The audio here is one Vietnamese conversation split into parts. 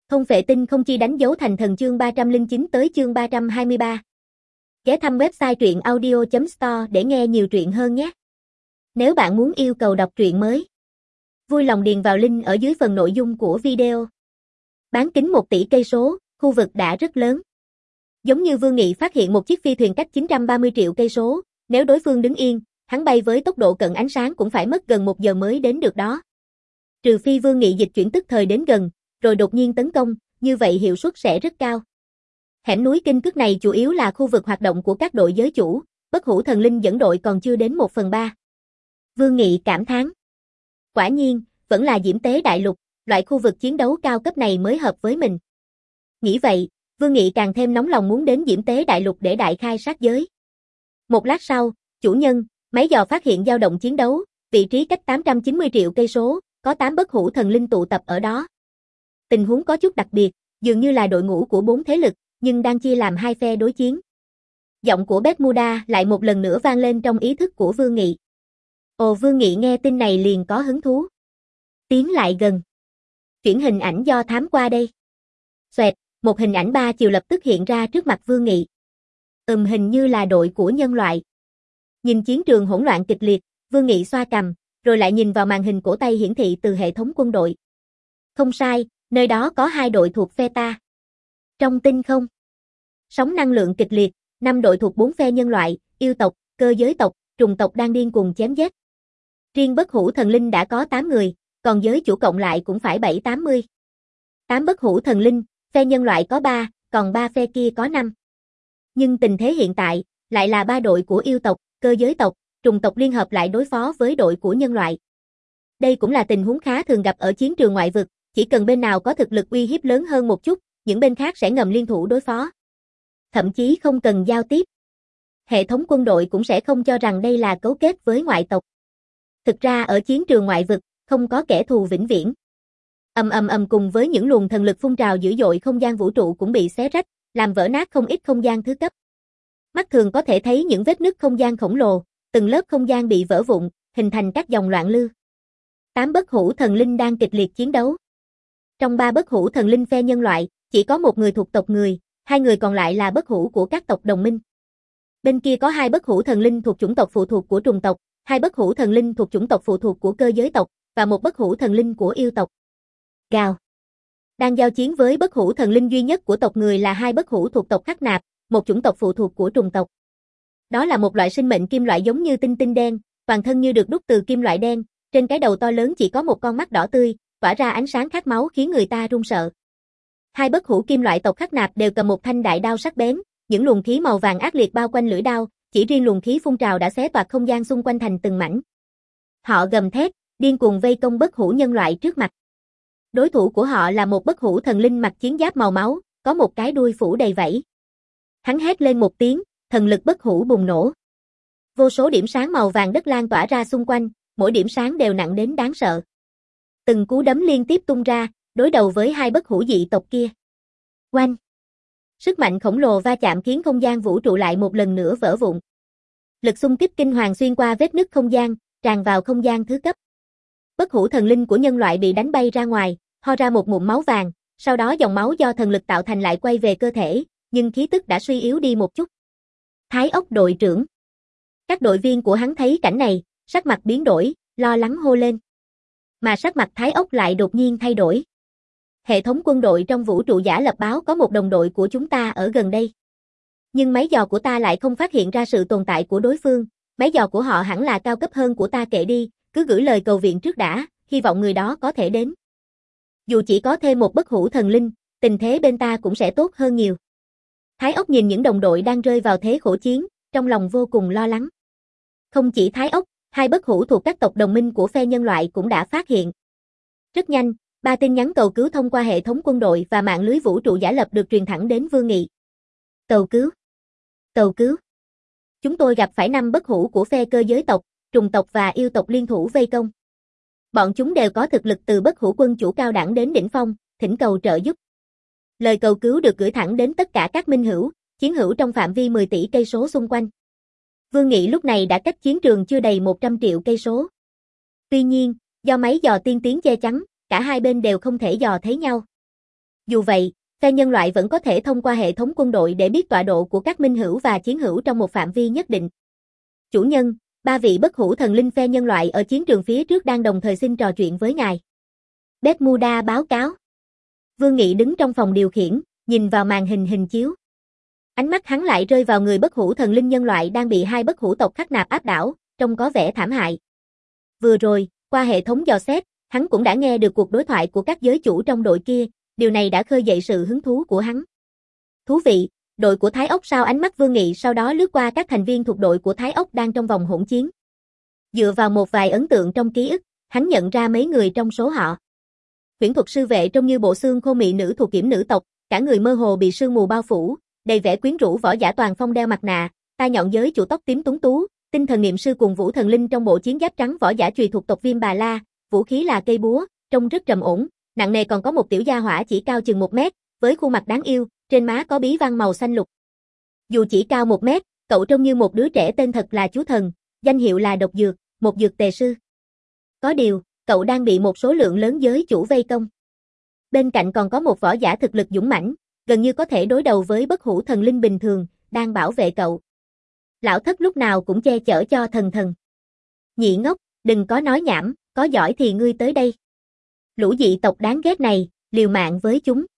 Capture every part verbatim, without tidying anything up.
Không phệ tinh không chi đánh dấu thành thần chương ba trăm lẻ chín tới chương ba trăm hai mươi ba. Ghé thăm website truyện audio chấm store để nghe nhiều truyện hơn nhé. Nếu bạn muốn yêu cầu đọc truyện mới, vui lòng điền vào link ở dưới phần nội dung của video. Bán kính một tỷ cây số, khu vực đã rất lớn. Giống như Vương Nghị phát hiện một chiếc phi thuyền cách chín trăm ba mươi triệu cây số, nếu đối phương đứng yên, hắn bay với tốc độ cận ánh sáng cũng phải mất gần một giờ mới đến được đó. Trừ phi Vương Nghị dịch chuyển tức thời đến gần, rồi đột nhiên tấn công, như vậy hiệu suất sẽ rất cao. Hẻm núi Kinh Cước này chủ yếu là khu vực hoạt động của các đội giới chủ, Bất Hủ Thần Linh dẫn đội còn chưa đến một phần ba. Vương Nghị cảm thán. Quả nhiên, vẫn là Diễm Tế Đại Lục, loại khu vực chiến đấu cao cấp này mới hợp với mình. Nghĩ vậy, Vương Nghị càng thêm nóng lòng muốn đến Diễm Tế Đại Lục để đại khai sát giới. Một lát sau, chủ nhân, máy dò phát hiện dao động chiến đấu, vị trí cách tám trăm chín mươi triệu cây số, có tám Bất Hủ Thần Linh tụ tập ở đó. Tình huống có chút đặc biệt, dường như là đội ngũ của bốn thế lực, nhưng đang chia làm hai phe đối chiến. Giọng của Bermuda lại một lần nữa vang lên trong ý thức của Vương Nghị. Ồ, Vương Nghị nghe tin này liền có hứng thú. Tiến lại gần. Chuyển hình ảnh do thám qua đây. Xoẹt, một hình ảnh ba chiều lập tức hiện ra trước mặt Vương Nghị. Ừm, hình như là đội của nhân loại. Nhìn chiến trường hỗn loạn kịch liệt, Vương Nghị xoa cằm, rồi lại nhìn vào màn hình cổ tay hiển thị từ hệ thống quân đội. Không sai, nơi đó có hai đội thuộc phe ta. Trong tinh không, sóng năng lượng kịch liệt, năm đội thuộc bốn phe nhân loại, yêu tộc, cơ giới tộc, trùng tộc đang điên cuồng chém giết. Riêng Bất Hủ Thần Linh đã có tám người, còn giới chủ cộng lại cũng phải bảy tám mươi. tám Bất Hủ Thần Linh, phe nhân loại có ba, còn ba phe kia có năm. Nhưng tình thế hiện tại, lại là ba đội của yêu tộc, cơ giới tộc, trùng tộc liên hợp lại đối phó với đội của nhân loại. Đây cũng là tình huống khá thường gặp ở chiến trường ngoại vực, chỉ cần bên nào có thực lực uy hiếp lớn hơn một chút, những bên khác sẽ ngầm liên thủ đối phó. Thậm chí không cần giao tiếp. Hệ thống quân đội cũng sẽ không cho rằng đây là cấu kết với ngoại tộc. Thực ra ở chiến trường ngoại vực, không có kẻ thù vĩnh viễn. Ầm ầm ầm cùng với những luồng thần lực phun trào dữ dội, không gian vũ trụ cũng bị xé rách, làm vỡ nát không ít không gian thứ cấp. Mắt thường có thể thấy những vết nứt không gian khổng lồ, từng lớp không gian bị vỡ vụn, hình thành các dòng loạn lưu. Tám Bất Hủ Thần Linh đang kịch liệt chiến đấu. Trong ba Bất Hủ Thần Linh phe nhân loại, chỉ có một người thuộc tộc người, hai người còn lại là bất hủ của các tộc đồng minh. Bên kia có hai Bất Hủ Thần Linh thuộc chủng tộc phụ thuộc của trùng tộc, hai Bất Hủ Thần Linh thuộc chủng tộc phụ thuộc của cơ giới tộc, và một Bất Hủ Thần Linh của yêu tộc. Gào. Đang giao chiến với Bất Hủ Thần Linh duy nhất của tộc người là hai bất hủ thuộc tộc Khắc Nạp, một chủng tộc phụ thuộc của trùng tộc. Đó là một loại sinh mệnh kim loại giống như tinh tinh đen, toàn thân như được đúc từ kim loại đen, trên cái đầu to lớn chỉ có một con mắt đỏ tươi, tỏa ra ánh sáng khát máu khiến người ta run sợ. Hai bất hủ kim loại tộc Khắc Nạp đều cầm một thanh đại đao sắc bén, những luồng khí màu vàng ác liệt bao quanh lưỡi đao, chỉ riêng luồng khí phun trào đã xé toạc không gian xung quanh thành từng mảnh. Họ gầm thét, điên cuồng vây công bất hủ nhân loại trước mặt. Đối thủ của họ là một bất hủ thần linh mặc chiến giáp màu máu, có một cái đuôi phủ đầy vảy. Hắn hét lên một tiếng, thần lực bất hủ bùng nổ. Vô số điểm sáng màu vàng đất lan tỏa ra xung quanh, mỗi điểm sáng đều nặng đến đáng sợ. Từng cú đấm liên tiếp tung ra, đối đầu với hai bất hủ dị tộc kia. Oanh! Sức mạnh khổng lồ va chạm khiến không gian vũ trụ lại một lần nữa vỡ vụn. Lực xung kích kinh hoàng xuyên qua vết nứt không gian, tràn vào không gian thứ cấp. Bất hủ thần linh của nhân loại bị đánh bay ra ngoài, ho ra một ngụm máu vàng, sau đó dòng máu do thần lực tạo thành lại quay về cơ thể, nhưng khí tức đã suy yếu đi một chút. Thái ốc đội trưởng. Các đội viên của hắn thấy cảnh này, sắc mặt biến đổi, lo lắng hô lên. Mà sắc mặt Thái ốc lại đột nhiên thay đổi. Hệ thống quân đội trong vũ trụ giả lập báo có một đồng đội của chúng ta ở gần đây. Nhưng máy dò của ta lại không phát hiện ra sự tồn tại của đối phương, máy dò của họ hẳn là cao cấp hơn của ta, kệ đi, cứ gửi lời cầu viện trước đã, hy vọng người đó có thể đến. Dù chỉ có thêm một bất hủ thần linh, tình thế bên ta cũng sẽ tốt hơn nhiều. Thái ốc nhìn những đồng đội đang rơi vào thế khổ chiến, trong lòng vô cùng lo lắng. Không chỉ Thái ốc, hai bất hủ thuộc các tộc đồng minh của phe nhân loại cũng đã phát hiện. Rất nhanh, ba tin nhắn cầu cứu thông qua hệ thống quân đội và mạng lưới vũ trụ giả lập được truyền thẳng đến Vương Nghị. Cầu cứu! Cầu cứu! Chúng tôi gặp phải năm bất hủ của phe cơ giới tộc, trùng tộc và yêu tộc liên thủ vây công. Bọn chúng đều có thực lực từ bất hủ quân chủ cao đẳng đến đỉnh phong, thỉnh cầu trợ giúp. Lời cầu cứu được gửi thẳng đến tất cả các minh hữu, chiến hữu trong phạm vi mười tỷ cây số xung quanh. Vương Nghị lúc này đã cách chiến trường chưa đầy một trăm triệu cây số. Tuy nhiên, do máy dò tiên tiến che chắn, cả hai bên đều không thể dò thấy nhau. Dù vậy, phe nhân loại vẫn có thể thông qua hệ thống quân đội để biết tọa độ của các minh hữu và chiến hữu trong một phạm vi nhất định. Chủ nhân, ba vị bất hủ thần linh phe nhân loại ở chiến trường phía trước đang đồng thời xin trò chuyện với ngài. Bermuda báo cáo. Vương Nghị đứng trong phòng điều khiển, nhìn vào màn hình hình chiếu. Ánh mắt hắn lại rơi vào người bất hủ thần linh nhân loại đang bị hai bất hủ tộc khắc nạp áp đảo, trông có vẻ thảm hại. Vừa rồi, qua hệ thống dò xét, hắn cũng đã nghe được cuộc đối thoại của các giới chủ trong đội kia, điều này đã khơi dậy sự hứng thú của hắn. Thú vị, đội của Thái Ốc sao? Ánh mắt Vương Nghị sau đó lướt qua các thành viên thuộc đội của Thái Ốc đang trong vòng hỗn chiến. Dựa vào một vài ấn tượng trong ký ức, hắn nhận ra mấy người trong số họ. Huyễn thuật sư vệ trông như bộ xương khô mị nữ thuộc kiểm nữ tộc, cả người mơ hồ bị sương mù bao phủ, đầy vẻ quyến rũ võ giả toàn phong đeo mặt nạ, tai nhọn giới chủ tóc tím tuấn tú, tinh thần niệm sư cùng vũ thần linh trong bộ chiến giáp trắng võ giả chùy thuộc tộc Viêm Bà La, vũ khí là cây búa, trông rất trầm ổn, nặng nề. Còn có một tiểu gia hỏa chỉ cao chừng một mét, với khuôn mặt đáng yêu, trên má có bí văn màu xanh lục. Dù chỉ cao một mét, cậu trông như một đứa trẻ, tên thật là Chú Thần, danh hiệu là Độc Dược, một dược tề sư. Có điều, cậu đang bị một số lượng lớn giới chủ vây công. Bên cạnh còn có một võ giả thực lực dũng mãnh, gần như có thể đối đầu với bất hủ thần linh bình thường, đang bảo vệ cậu. Lão thất lúc nào cũng che chở cho Thần Thần. Nhị ngốc, đừng có nói nhảm, có giỏi thì ngươi tới đây. Lũ dị tộc đáng ghét này, liều mạng với chúng.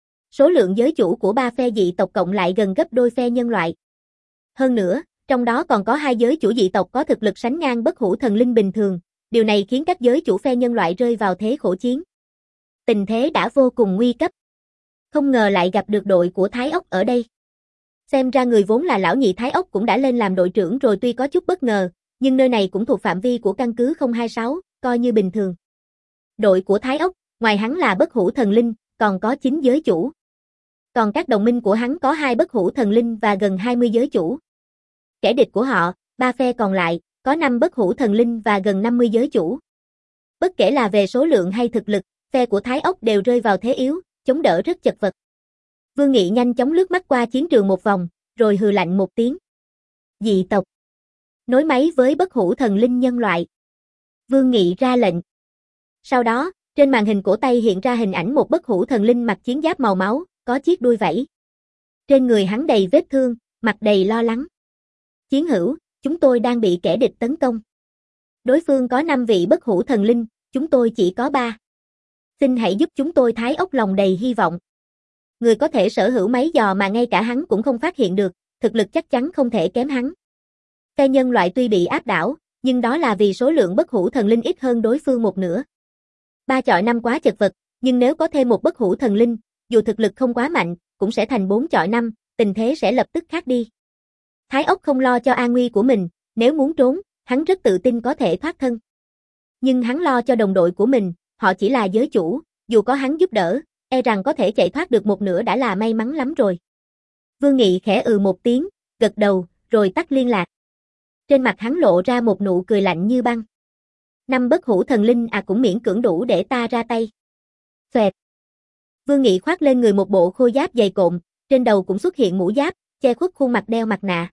Số lượng giới chủ của ba phe dị tộc cộng lại gần gấp đôi phe nhân loại. Hơn nữa, trong đó còn có hai giới chủ dị tộc có thực lực sánh ngang bất hủ thần linh bình thường, điều này khiến các giới chủ phe nhân loại rơi vào thế khổ chiến. Tình thế đã vô cùng nguy cấp. Không ngờ lại gặp được đội của Thái Ốc ở đây. Xem ra người vốn là lão nhị Thái Ốc cũng đã lên làm đội trưởng rồi, tuy có chút bất ngờ, nhưng nơi này cũng thuộc phạm vi của căn cứ không hai sáu, coi như bình thường. Đội của Thái Ốc, ngoài hắn là bất hủ thần linh, còn có chín giới chủ. Còn các đồng minh của hắn có hai bất hủ thần linh và gần hai mươi giới chủ. Kẻ địch của họ, ba phe còn lại, có năm bất hủ thần linh và gần năm mươi giới chủ. Bất kể là về số lượng hay thực lực, phe của Thái Ốc đều rơi vào thế yếu, chống đỡ rất chật vật. Vương Nghị nhanh chóng lướt mắt qua chiến trường một vòng, rồi hừ lạnh một tiếng. Dị tộc. Nối máy với bất hủ thần linh nhân loại. Vương Nghị ra lệnh. Sau đó, trên màn hình cổ tay hiện ra hình ảnh một bất hủ thần linh mặc chiến giáp màu máu, có chiếc đuôi vảy. Trên người hắn đầy vết thương, mặt đầy lo lắng. Chiến hữu, chúng tôi đang bị kẻ địch tấn công. Đối phương có năm vị bất hủ thần linh, chúng tôi chỉ có ba. Xin hãy giúp chúng tôi. Thái Ốc lòng đầy hy vọng. Người có thể sở hữu máy dò mà ngay cả hắn cũng không phát hiện được, thực lực chắc chắn không thể kém hắn. Phe nhân loại tuy bị áp đảo, nhưng đó là vì số lượng bất hủ thần linh ít hơn đối phương một nửa. Ba chọi năm quá chật vật, nhưng nếu có thêm một bất hủ thần linh, dù thực lực không quá mạnh, cũng sẽ thành bốn chọi năm, tình thế sẽ lập tức khác đi. Thái Ốc không lo cho an nguy của mình, nếu muốn trốn, hắn rất tự tin có thể thoát thân. Nhưng hắn lo cho đồng đội của mình, họ chỉ là giới chủ, dù có hắn giúp đỡ, e rằng có thể chạy thoát được một nửa đã là may mắn lắm rồi. Vương Nghị khẽ ừ một tiếng, gật đầu, rồi tắt liên lạc. Trên mặt hắn lộ ra một nụ cười lạnh như băng. Năm bất hủ thần linh à cũng miễn cưỡng đủ để ta ra tay. Xoẹt. Vương Nghị khoác lên người một bộ khôi giáp dày cộm, trên đầu cũng xuất hiện mũ giáp, che khuất khuôn mặt đeo mặt nạ.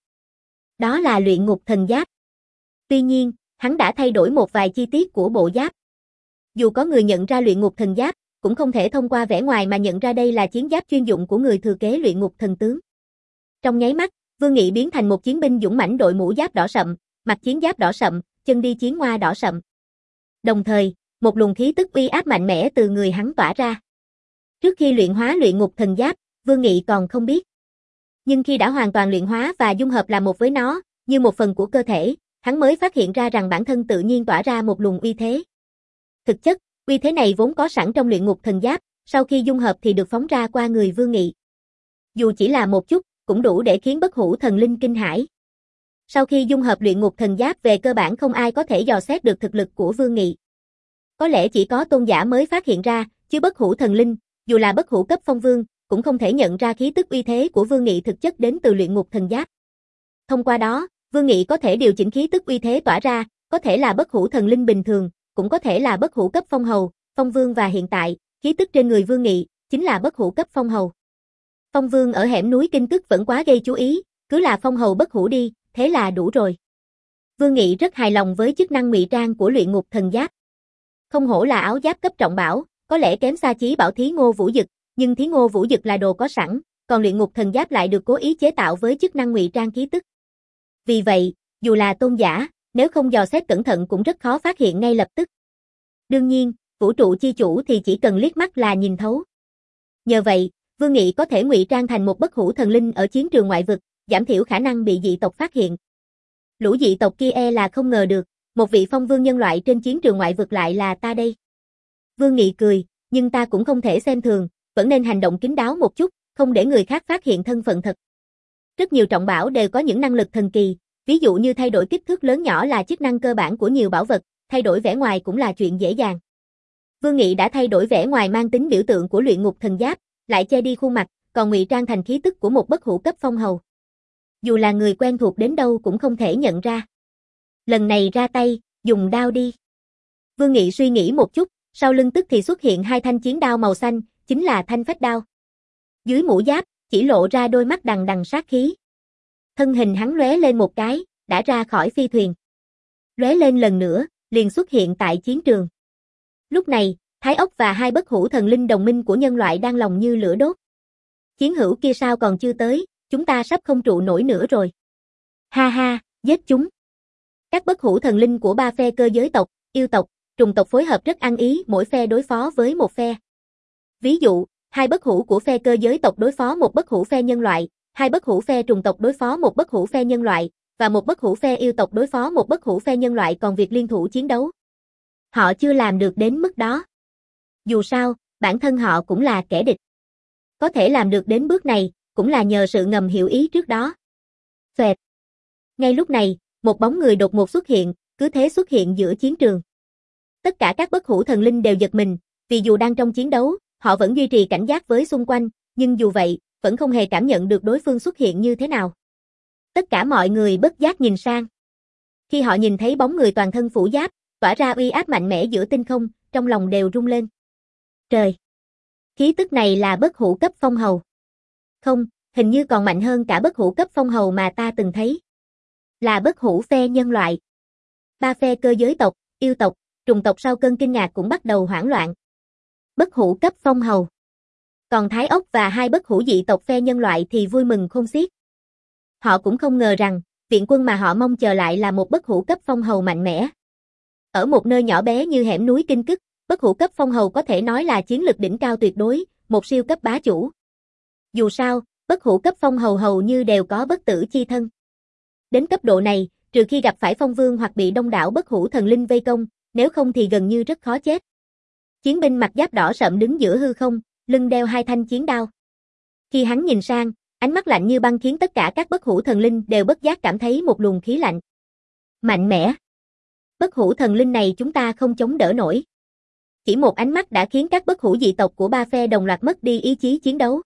Đó là luyện ngục thần giáp. Tuy nhiên, hắn đã thay đổi một vài chi tiết của bộ giáp. Dù có người nhận ra luyện ngục thần giáp, cũng không thể thông qua vẻ ngoài mà nhận ra đây là chiến giáp chuyên dụng của người thừa kế luyện ngục thần tướng. Trong nháy mắt, Vương Nghị biến thành một chiến binh dũng mãnh đội mũ giáp đỏ sậm, mặc chiến giáp đỏ sậm, chân đi chiến hoa đỏ sậm. Đồng thời, một luồng khí tức uy áp mạnh mẽ từ người hắn tỏa ra. Trước khi luyện hóa luyện ngục thần giáp, Vương Nghị còn không biết. Nhưng khi đã hoàn toàn luyện hóa và dung hợp làm một với nó, như một phần của cơ thể, hắn mới phát hiện ra rằng bản thân tự nhiên tỏa ra một luồng uy thế. Thực chất, uy thế này vốn có sẵn trong luyện ngục thần giáp, sau khi dung hợp thì được phóng ra qua người Vương Nghị. Dù chỉ là một chút, cũng đủ để khiến bất hủ thần linh kinh hãi. Sau khi dung hợp luyện ngục thần giáp, về cơ bản không ai có thể dò xét được thực lực của Vương Nghị. Có lẽ chỉ có tôn giả mới phát hiện ra, chứ bất hủ thần linh, dù là bất hủ cấp phong vương, cũng không thể nhận ra khí tức uy thế của Vương Nghị thực chất đến từ luyện ngục thần giáp. Thông qua đó, Vương Nghị có thể điều chỉnh khí tức uy thế tỏa ra, có thể là bất hủ thần linh bình thường, cũng có thể là bất hủ cấp phong hầu, phong vương, và hiện tại, khí tức trên người Vương Nghị chính là bất hủ cấp phong hầu. Phong vương ở hẻm núi Kinh Tức vẫn quá gây chú ý, cứ là phong hầu bất hủ đi, thế là đủ rồi. Vương Nghị rất hài lòng với chức năng ngụy trang của luyện ngục thần giáp. Không hổ là áo giáp cấp trọng bảo, có lẽ kém xa Chí Bảo Thí Ngô Vũ Dực, nhưng Thí Ngô Vũ Dực là đồ có sẵn, còn luyện ngục thần giáp lại được cố ý chế tạo với chức năng ngụy trang khí tức. Vì vậy, dù là tôn giả, nếu không dò xét cẩn thận cũng rất khó phát hiện ngay lập tức. Đương nhiên, vũ trụ chi chủ thì chỉ cần liếc mắt là nhìn thấu. Nhờ vậy, Vương Nghị có thể ngụy trang thành một bất hủ thần linh ở chiến trường ngoại vực, giảm thiểu khả năng bị dị tộc phát hiện. Lũ dị tộc kia e là không ngờ được, một vị phong vương nhân loại trên chiến trường ngoại vực lại là ta đây. Vương Nghị cười, nhưng ta cũng không thể xem thường, vẫn nên hành động kín đáo một chút, không để người khác phát hiện thân phận thật. Rất nhiều trọng bảo đều có những năng lực thần kỳ, ví dụ như thay đổi kích thước lớn nhỏ là chức năng cơ bản của nhiều bảo vật, thay đổi vẻ ngoài cũng là chuyện dễ dàng. Vương Nghị đã thay đổi vẻ ngoài mang tính biểu tượng của luyện ngục thần giáp, lại che đi khuôn mặt, còn ngụy trang thành khí tức của một bất hủ cấp phong hầu. Dù là người quen thuộc đến đâu cũng không thể nhận ra. Lần này ra tay, dùng đao đi. Vương Nghị suy nghĩ một chút, sau lưng tức thì xuất hiện hai thanh chiến đao màu xanh, chính là thanh phách đao. Dưới mũ giáp, chỉ lộ ra đôi mắt đằng đằng sát khí. Thân hình hắn lóe lên một cái, đã ra khỏi phi thuyền. Lóe lên lần nữa, liền xuất hiện tại chiến trường. Lúc này, Thái Ốc và hai bất hủ thần linh đồng minh của nhân loại đang lòng như lửa đốt. Chiến hữu kia sao còn chưa tới, chúng ta sắp không trụ nổi nữa rồi. Ha ha, giết chúng. Các bất hủ thần linh của ba phe cơ giới tộc, yêu tộc, trùng tộc phối hợp rất ăn ý, mỗi phe đối phó với một phe. Ví dụ, hai bất hủ của phe cơ giới tộc đối phó một bất hủ phe nhân loại, hai bất hủ phe trùng tộc đối phó một bất hủ phe nhân loại, và một bất hủ phe yêu tộc đối phó một bất hủ phe nhân loại, còn việc liên thủ chiến đấu. Họ chưa làm được đến mức đó. Dù sao, bản thân họ cũng là kẻ địch. Có thể làm được đến bước này, cũng là nhờ sự ngầm hiểu ý trước đó. Xoẹt. Ngay lúc này, một bóng người đột ngột xuất hiện, cứ thế xuất hiện giữa chiến trường. Tất cả các bất hủ thần linh đều giật mình, vì dù đang trong chiến đấu, họ vẫn duy trì cảnh giác với xung quanh, nhưng dù vậy, vẫn không hề cảm nhận được đối phương xuất hiện như thế nào. Tất cả mọi người bất giác nhìn sang. Khi họ nhìn thấy bóng người toàn thân phủ giáp, tỏa ra uy áp mạnh mẽ giữa tinh không, trong lòng đều rung lên. Trời! Khí tức này là bất hủ cấp phong hầu. Không, hình như còn mạnh hơn cả bất hủ cấp phong hầu mà ta từng thấy. Là bất hủ phe nhân loại. Ba phe cơ giới tộc, yêu tộc, trùng tộc sau cơn kinh ngạc cũng bắt đầu hoảng loạn. Bất hủ cấp phong hầu. Còn Thái Ốc và hai bất hủ dị tộc phe nhân loại thì vui mừng khôn xiết. Họ cũng không ngờ rằng, viện quân mà họ mong chờ lại là một bất hủ cấp phong hầu mạnh mẽ. Ở một nơi nhỏ bé như hẻm núi Kinh Cức, bất hủ cấp phong hầu có thể nói là chiến lực đỉnh cao tuyệt đối, một siêu cấp bá chủ. Dù sao, bất hủ cấp phong hầu hầu như đều có bất tử chi thân. Đến cấp độ này, trừ khi gặp phải phong vương hoặc bị đông đảo bất hủ thần linh vây công, nếu không thì gần như rất khó chết. Chiến binh mặc giáp đỏ sậm đứng giữa hư không, lưng đeo hai thanh chiến đao. Khi hắn nhìn sang, ánh mắt lạnh như băng khiến tất cả các bất hủ thần linh đều bất giác cảm thấy một luồng khí lạnh. Mạnh mẽ. Bất hủ thần linh này chúng ta không chống đỡ nổi. Chỉ một ánh mắt đã khiến các bất hủ dị tộc của ba phe đồng loạt mất đi ý chí chiến đấu.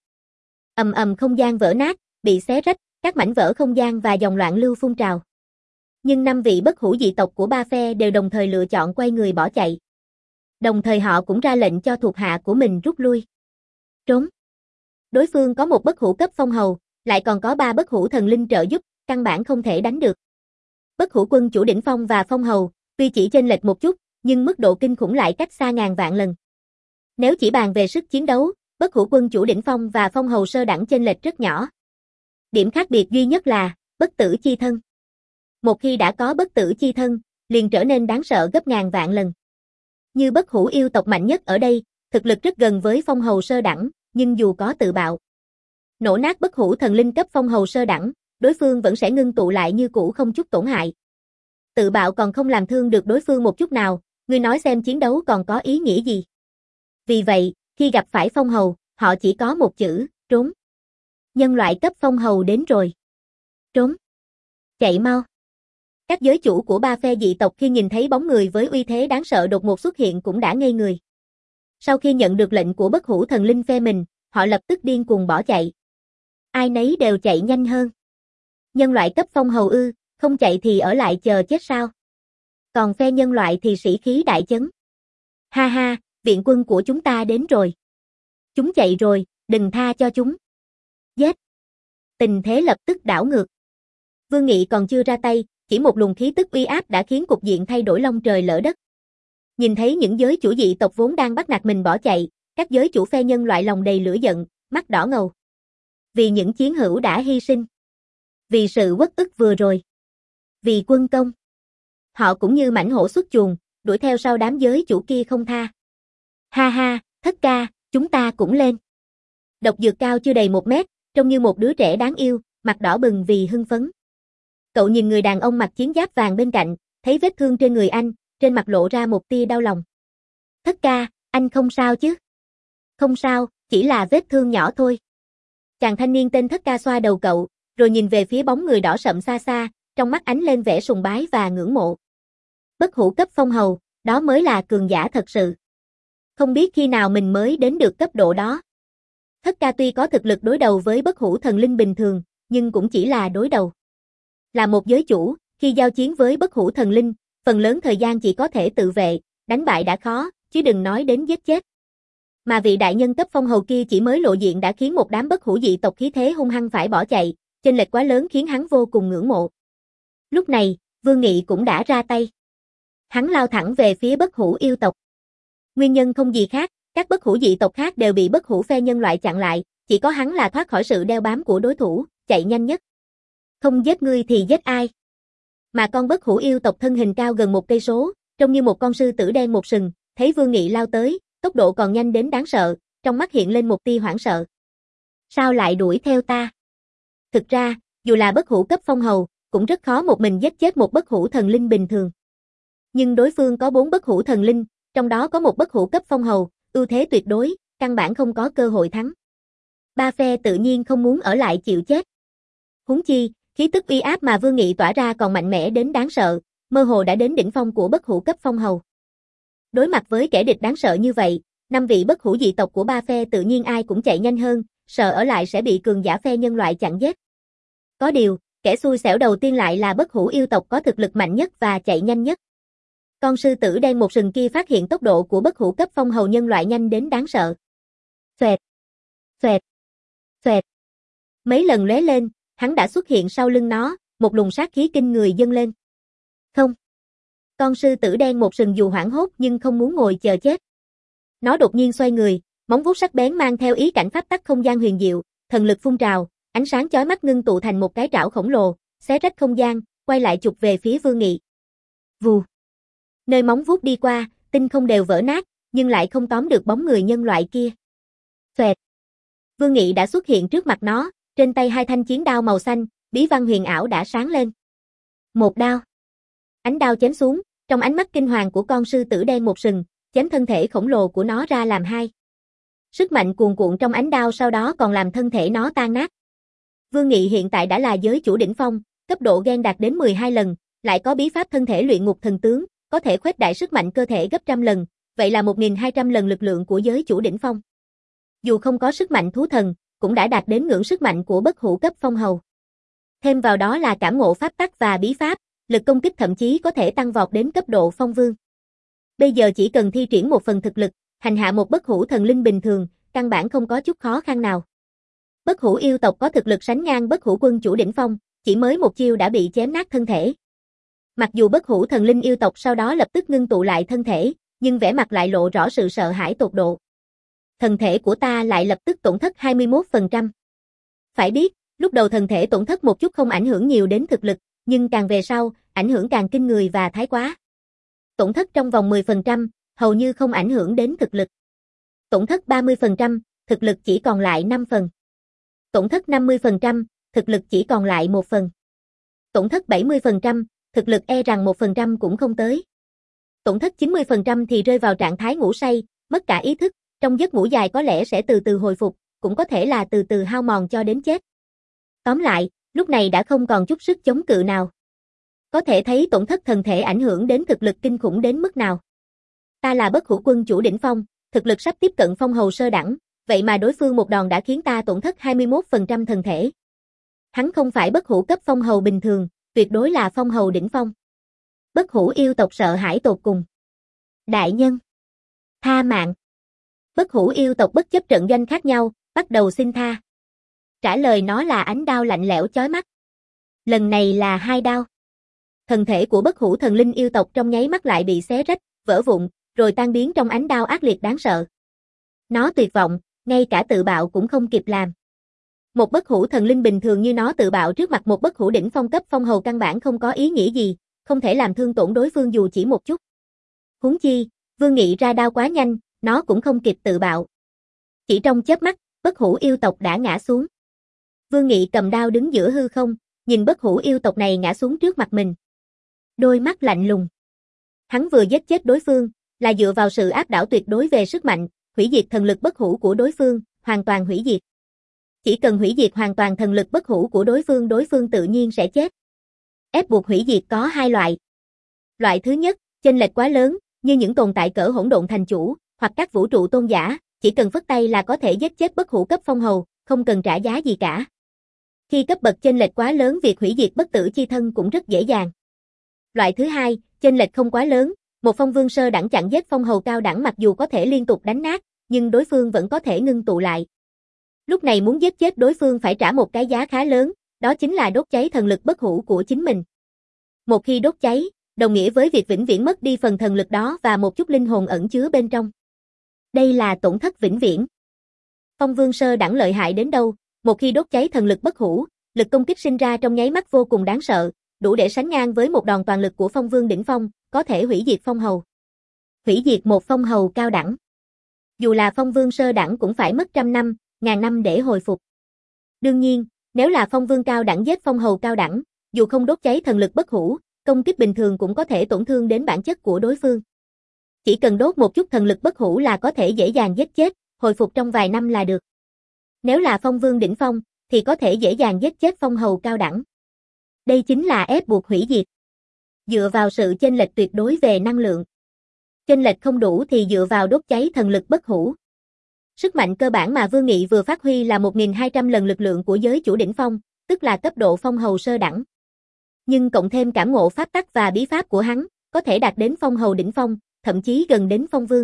Ầm ầm không gian vỡ nát, bị xé rách, các mảnh vỡ không gian và dòng loạn lưu phun trào. Nhưng năm vị bất hủ dị tộc của ba phe đều đồng thời lựa chọn quay người bỏ chạy. Đồng thời họ cũng ra lệnh cho thuộc hạ của mình rút lui. Trốn. Đối phương có một bất hủ cấp phong hầu, lại còn có ba bất hủ thần linh trợ giúp, căn bản không thể đánh được. Bất hủ quân chủ đỉnh phong và phong hầu, tuy chỉ chênh lệch một chút, nhưng mức độ kinh khủng lại cách xa ngàn vạn lần. Nếu chỉ bàn về sức chiến đấu, bất hủ quân chủ đỉnh phong và phong hầu sơ đẳng chênh lệch rất nhỏ. Điểm khác biệt duy nhất là bất tử chi thân. Một khi đã có bất tử chi thân, liền trở nên đáng sợ gấp ngàn vạn lần. Như bất hủ yêu tộc mạnh nhất ở đây, thực lực rất gần với phong hầu sơ đẳng, nhưng dù có tự bạo, nổ nát bất hủ thần linh cấp phong hầu sơ đẳng, đối phương vẫn sẽ ngưng tụ lại như cũ không chút tổn hại. Tự bạo còn không làm thương được đối phương một chút nào, ngươi nói xem chiến đấu còn có ý nghĩa gì. Vì vậy, khi gặp phải phong hầu, họ chỉ có một chữ, trốn. Nhân loại cấp phong hầu đến rồi. Trốn. Chạy mau. Các giới chủ của ba phe dị tộc khi nhìn thấy bóng người với uy thế đáng sợ đột ngột xuất hiện cũng đã ngây người. Sau khi nhận được lệnh của bất hủ thần linh phe mình, họ lập tức điên cuồng bỏ chạy. Ai nấy đều chạy nhanh hơn. Nhân loại cấp phong hầu ư, không chạy thì ở lại chờ chết sao? Còn phe nhân loại thì sĩ khí đại chấn. Ha ha, viện quân của chúng ta đến rồi. Chúng chạy rồi, đừng tha cho chúng. Giết. Tình thế lập tức đảo ngược. Vương Nghị còn chưa ra tay, chỉ một luồng khí tức uy áp đã khiến cục diện thay đổi long trời lỡ đất. Nhìn thấy những giới chủ dị tộc vốn đang bắt nạt mình bỏ chạy, các giới chủ phe nhân loại lòng đầy lửa giận, mắt đỏ ngầu. Vì những chiến hữu đã hy sinh. Vì sự uất ức vừa rồi. Vì quân công. Họ cũng như mãnh hổ xuất chuồng, đuổi theo sau đám giới chủ kia không tha. Ha ha, Thất ca, chúng ta cũng lên. Độc Dược cao chưa đầy một mét, trông như một đứa trẻ đáng yêu, mặt đỏ bừng vì hưng phấn. Cậu nhìn người đàn ông mặc chiến giáp vàng bên cạnh, thấy vết thương trên người anh, trên mặt lộ ra một tia đau lòng. Thất ca, anh không sao chứ? Không sao, chỉ là vết thương nhỏ thôi. Chàng thanh niên tên Thất ca xoa đầu cậu, rồi nhìn về phía bóng người đỏ sậm xa xa, trong mắt ánh lên vẻ sùng bái và ngưỡng mộ. Bất hủ cấp phong hầu, đó mới là cường giả thật sự. Không biết khi nào mình mới đến được cấp độ đó. Thất ca tuy có thực lực đối đầu với bất hủ thần linh bình thường, nhưng cũng chỉ là đối đầu. Là một giới chủ, khi giao chiến với bất hủ thần linh, phần lớn thời gian chỉ có thể tự vệ, đánh bại đã khó, chứ đừng nói đến giết chết. Mà vị đại nhân cấp phong hầu kia chỉ mới lộ diện đã khiến một đám bất hủ dị tộc khí thế hung hăng phải bỏ chạy, chênh lệch quá lớn khiến hắn vô cùng ngưỡng mộ. Lúc này, Vương Nghị cũng đã ra tay. Hắn lao thẳng về phía bất hủ yêu tộc. Nguyên nhân không gì khác, các bất hủ dị tộc khác đều bị bất hủ phe nhân loại chặn lại, chỉ có hắn là thoát khỏi sự đeo bám của đối thủ, chạy nhanh nhất. Không giết ngươi thì giết ai? Mà con bất hủ yêu tộc thân hình cao gần một cây số, trông như một con sư tử đen một sừng, thấy Vương Nghị lao tới, tốc độ còn nhanh đến đáng sợ, trong mắt hiện lên một tia hoảng sợ. Sao lại đuổi theo ta? Thực ra, dù là bất hủ cấp phong hầu, cũng rất khó một mình giết chết một bất hủ thần linh bình thường. Nhưng đối phương có bốn bất hủ thần linh, trong đó có một bất hủ cấp phong hầu, ưu thế tuyệt đối, căn bản không có cơ hội thắng. Ba phe tự nhiên không muốn ở lại chịu chết. Huống chi, khí tức uy áp mà Vương Nghị tỏa ra còn mạnh mẽ đến đáng sợ, mơ hồ đã đến đỉnh phong của bất hủ cấp phong hầu. Đối mặt với kẻ địch đáng sợ như vậy, năm vị bất hủ dị tộc của ba phe tự nhiên ai cũng chạy nhanh hơn, sợ ở lại sẽ bị cường giả phe nhân loại chặn giết. Có điều, kẻ xui xẻo đầu tiên lại là bất hủ yêu tộc có thực lực mạnh nhất và chạy nhanh nhất. Con sư tử đen một sừng kia phát hiện tốc độ của bất hủ cấp phong hầu nhân loại nhanh đến đáng sợ. Xoẹt, xoẹt, xoẹt. Mấy lần lóe lên, hắn đã xuất hiện sau lưng nó, một luồng sát khí kinh người dâng lên. Không. Con sư tử đen một sừng dù hoảng hốt nhưng không muốn ngồi chờ chết. Nó đột nhiên xoay người, móng vuốt sắc bén mang theo ý cảnh pháp tắc không gian huyền diệu, thần lực phun trào, ánh sáng chói mắt ngưng tụ thành một cái trảo khổng lồ, xé rách không gian, quay lại chụp về phía Vương Nghị. Vù. Nơi móng vuốt đi qua, tinh không đều vỡ nát, nhưng lại không tóm được bóng người nhân loại kia. Xoẹt. Vương Nghị đã xuất hiện trước mặt nó, trên tay hai thanh chiến đao màu xanh, bí văn huyền ảo đã sáng lên. Một đao. Ánh đao chém xuống, trong ánh mắt kinh hoàng của con sư tử đen một sừng, chém thân thể khổng lồ của nó ra làm hai. Sức mạnh cuồn cuộn trong ánh đao sau đó còn làm thân thể nó tan nát. Vương Nghị hiện tại đã là giới chủ đỉnh phong, cấp độ gen đạt đến mười hai lần, lại có bí pháp thân thể luyện ngục thần tướng, có thể khuếch đại sức mạnh cơ thể gấp trăm lần, vậy là một nghìn hai trăm lần lực lượng của giới chủ đỉnh phong. Dù không có sức mạnh thú thần, cũng đã đạt đến ngưỡng sức mạnh của bất hủ cấp phong hầu. Thêm vào đó là cảm ngộ pháp tắc và bí pháp, lực công kích thậm chí có thể tăng vọt đến cấp độ phong vương. Bây giờ chỉ cần thi triển một phần thực lực, hành hạ một bất hủ thần linh bình thường, căn bản không có chút khó khăn nào. Bất hủ yêu tộc có thực lực sánh ngang bất hủ quân chủ đỉnh phong, chỉ mới một chiêu đã bị chém nát thân thể. Mặc dù bất hủ thần linh yêu tộc sau đó lập tức ngưng tụ lại thân thể, nhưng vẻ mặt lại lộ rõ sự sợ hãi tột độ. Thân thể của ta lại lập tức tổn thất hai mươi mốt phần trăm. Phải biết, lúc đầu thân thể tổn thất một chút không ảnh hưởng nhiều đến thực lực, nhưng càng về sau, ảnh hưởng càng kinh người và thái quá. Tổn thất trong vòng mười phần trăm, hầu như không ảnh hưởng đến thực lực. Tổn thất ba mươi phần trăm, thực lực chỉ còn lại năm phần. Tổn thất năm mươi phần trăm, thực lực chỉ còn lại một phần. Tổn thất bảy mươi phần trăm, thực lực e rằng một phần trăm cũng không tới. Tổn thất chín mươi phần trăm thì rơi vào trạng thái ngủ say, mất cả ý thức, trong giấc ngủ dài có lẽ sẽ từ từ hồi phục, cũng có thể là từ từ hao mòn cho đến chết. Tóm lại, lúc này đã không còn chút sức chống cự nào. Có thể thấy tổn thất thần thể ảnh hưởng đến thực lực kinh khủng đến mức nào. Ta là bất hủ quân chủ đỉnh phong, thực lực sắp tiếp cận phong hầu sơ đẳng, vậy mà đối phương một đòn đã khiến ta tổn thất hai mươi mốt phần trăm thần thể. Hắn không phải bất hủ cấp phong hầu bình thường, tuyệt đối là phong hầu đỉnh phong. Bất hủ yêu tộc sợ hãi tột cùng. Đại nhân, tha mạng. Bất hủ yêu tộc bất chấp trận doanh khác nhau, bắt đầu xin tha. Trả lời nó là ánh đao lạnh lẽo chói mắt. Lần này là hai đao. Thần thể của bất hủ thần linh yêu tộc trong nháy mắt lại bị xé rách, vỡ vụn, rồi tan biến trong ánh đao ác liệt đáng sợ. Nó tuyệt vọng, ngay cả tự bạo cũng không kịp làm. Một bất hủ thần linh bình thường như nó tự bạo trước mặt một bất hủ đỉnh phong cấp phong hầu căn bản không có ý nghĩa gì, không thể làm thương tổn đối phương dù chỉ một chút. Huống chi, Vương Nghị ra đao quá nhanh, nó cũng không kịp tự bạo. Chỉ trong chớp mắt, bất hủ yêu tộc đã ngã xuống. Vương Nghị cầm đao đứng giữa hư không, nhìn bất hủ yêu tộc này ngã xuống trước mặt mình. Đôi mắt lạnh lùng. Hắn vừa giết chết đối phương, là dựa vào sự áp đảo tuyệt đối về sức mạnh, hủy diệt thần lực bất hủ của đối phương, hoàn toàn hủy diệt. Chỉ cần hủy diệt hoàn toàn thần lực bất hủ của đối phương, đối phương tự nhiên sẽ chết. Ép buộc hủy diệt có hai loại. Loại thứ nhất, chênh lệch quá lớn, như những tồn tại cỡ hỗn độn thành chủ, hoặc các vũ trụ tôn giả, chỉ cần phất tay là có thể giết chết bất hủ cấp phong hầu, không cần trả giá gì cả. Khi cấp bậc chênh lệch quá lớn, việc hủy diệt bất tử chi thân cũng rất dễ dàng. Loại thứ hai, chênh lệch không quá lớn, một phong vương sơ đẳng chặn giết phong hầu cao đẳng mặc dù có thể liên tục đánh nát, nhưng đối phương vẫn có thể ngưng tụ lại. Lúc này muốn giết chết đối phương phải trả một cái giá khá lớn, đó chính là đốt cháy thần lực bất hủ của chính mình. Một khi đốt cháy, đồng nghĩa với việc vĩnh viễn mất đi phần thần lực đó và một chút linh hồn ẩn chứa bên trong. Đây là tổn thất vĩnh viễn. Phong vương sơ đẳng lợi hại đến đâu, một khi đốt cháy thần lực bất hủ, lực công kích sinh ra trong nháy mắt vô cùng đáng sợ, đủ để sánh ngang với một đòn toàn lực của phong vương đỉnh phong, có thể hủy diệt phong hầu. Hủy diệt một phong hầu cao đẳng. Dù là phong vương sơ đẳng cũng phải mất trăm năm, ngàn năm để hồi phục. Đương nhiên, nếu là phong vương cao đẳng giết phong hầu cao đẳng, dù không đốt cháy thần lực bất hủ, công kích bình thường cũng có thể tổn thương đến bản chất của đối phương. Chỉ cần đốt một chút thần lực bất hủ là có thể dễ dàng giết chết, hồi phục trong vài năm là được. Nếu là phong vương đỉnh phong, thì có thể dễ dàng giết chết phong hầu cao đẳng. Đây chính là ép buộc hủy diệt. Dựa vào sự chênh lệch tuyệt đối về năng lượng. Chênh lệch không đủ thì dựa vào đốt cháy thần lực bất hủ. Sức mạnh cơ bản mà Vương Nghị vừa phát huy là một nghìn hai trăm lần lực lượng của giới chủ đỉnh phong, tức là cấp độ phong hầu sơ đẳng. Nhưng cộng thêm cảm ngộ pháp tắc và bí pháp của hắn, có thể đạt đến phong hầu đỉnh phong, thậm chí gần đến phong vương.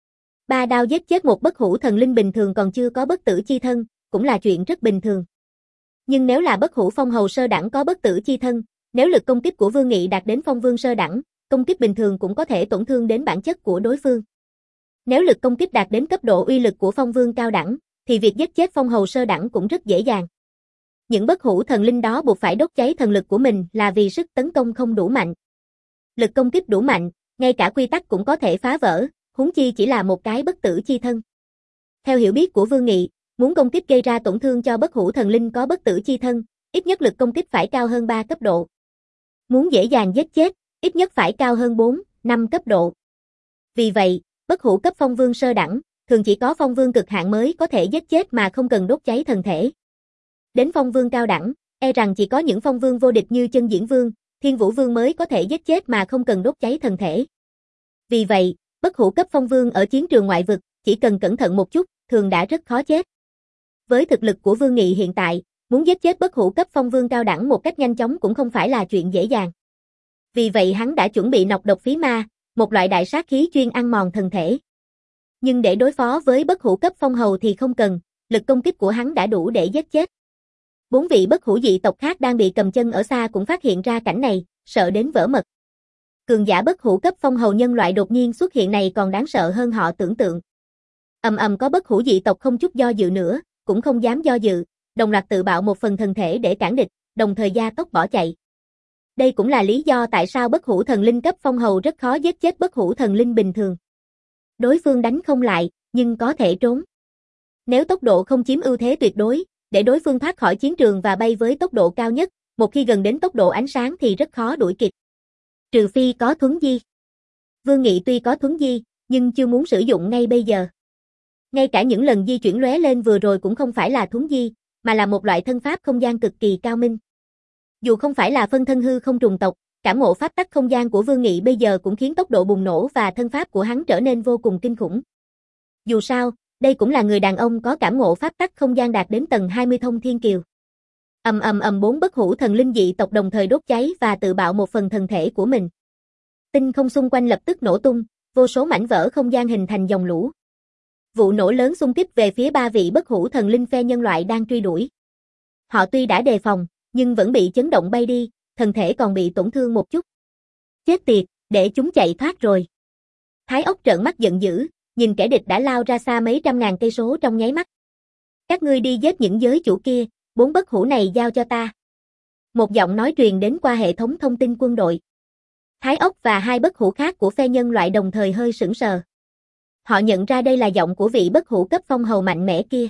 Ba đao giết chết một bất hủ thần linh bình thường còn chưa có bất tử chi thân, cũng là chuyện rất bình thường. Nhưng nếu là bất hủ phong hầu sơ đẳng có bất tử chi thân, nếu lực công kích của Vương Nghị đạt đến phong vương sơ đẳng, công kích bình thường cũng có thể tổn thương đến bản chất của đối phương. Nếu lực công kích đạt đến cấp độ uy lực của phong vương cao đẳng, thì việc giết chết phong hầu sơ đẳng cũng rất dễ dàng. Những bất hủ thần linh đó buộc phải đốt cháy thần lực của mình là vì sức tấn công không đủ mạnh. Lực công kích đủ mạnh, ngay cả quy tắc cũng có thể phá vỡ, huống chi chỉ là một cái bất tử chi thân. Theo hiểu biết của Vương Nghị, muốn công kích gây ra tổn thương cho bất hủ thần linh có bất tử chi thân, ít nhất lực công kích phải cao hơn ba cấp độ. Muốn dễ dàng giết chết, ít nhất phải cao hơn bốn, năm cấp độ. Vì vậy, bất hủ cấp phong vương sơ đẳng, thường chỉ có phong vương cực hạn mới có thể giết chết mà không cần đốt cháy thần thể. Đến phong vương cao đẳng, e rằng chỉ có những phong vương vô địch như Chân Diễn Vương, Thiên Vũ Vương mới có thể giết chết mà không cần đốt cháy thần thể. Vì vậy, bất hủ cấp phong vương ở chiến trường ngoại vực, chỉ cần cẩn thận một chút, thường đã rất khó chết. Với thực lực của Vương Nghị hiện tại, muốn giết chết bất hủ cấp phong vương cao đẳng một cách nhanh chóng cũng không phải là chuyện dễ dàng. Vì vậy hắn đã chuẩn bị nọc độc phí ma, một loại đại sát khí chuyên ăn mòn thần thể. Nhưng để đối phó với bất hủ cấp phong hầu thì không cần, lực công kích của hắn đã đủ để giết chết. Bốn vị bất hủ dị tộc khác đang bị cầm chân ở xa cũng phát hiện ra cảnh này, sợ đến vỡ mật. Cường giả bất hủ cấp phong hầu nhân loại đột nhiên xuất hiện này còn đáng sợ hơn họ tưởng tượng. Ầm ầm có bất hủ dị tộc không chút do dự nữa, cũng không dám do dự, đồng loạt tự bạo một phần thần thể để cản địch, đồng thời gia tốc bỏ chạy. Đây cũng là lý do tại sao bất hủ thần linh cấp phong hầu rất khó giết chết bất hủ thần linh bình thường. Đối phương đánh không lại, nhưng có thể trốn. Nếu tốc độ không chiếm ưu thế tuyệt đối, để đối phương thoát khỏi chiến trường và bay với tốc độ cao nhất, một khi gần đến tốc độ ánh sáng thì rất khó đuổi kịp. Trừ phi có thuấn di. Vương Nghị tuy có thuấn di, nhưng chưa muốn sử dụng ngay bây giờ. Ngay cả những lần di chuyển lóe lên vừa rồi cũng không phải là thuấn di, mà là một loại thân pháp không gian cực kỳ cao minh. Dù không phải là phân thân hư không trùng tộc, cảm ngộ pháp tắc không gian của Vương Nghị bây giờ cũng khiến tốc độ bùng nổ và thân pháp của hắn trở nên vô cùng kinh khủng. Dù sao, đây cũng là người đàn ông có cảm ngộ pháp tắc không gian đạt đến tầng hai mươi thông thiên kiều. Ầm ầm ầm bốn bất hủ thần linh dị tộc đồng thời đốt cháy và tự bạo một phần thần thể của mình. Tinh không xung quanh lập tức nổ tung, vô số mảnh vỡ không gian hình thành dòng lũ. Vụ nổ lớn xung kích về phía ba vị bất hủ thần linh phe nhân loại đang truy đuổi. Họ tuy đã đề phòng, nhưng vẫn bị chấn động bay đi, thần thể còn bị tổn thương một chút. Chết tiệt, để chúng chạy thoát rồi. Thái Ốc trợn mắt giận dữ, nhìn kẻ địch đã lao ra xa mấy trăm ngàn cây số trong nháy mắt. Các ngươi đi giết những giới chủ kia, bốn bất hủ này giao cho ta. Một giọng nói truyền đến qua hệ thống thông tin quân đội. Thái ốc và hai bất hủ khác của phe nhân loại đồng thời hơi sững sờ. Họ nhận ra đây là giọng của vị bất hủ cấp phong hầu mạnh mẽ kia.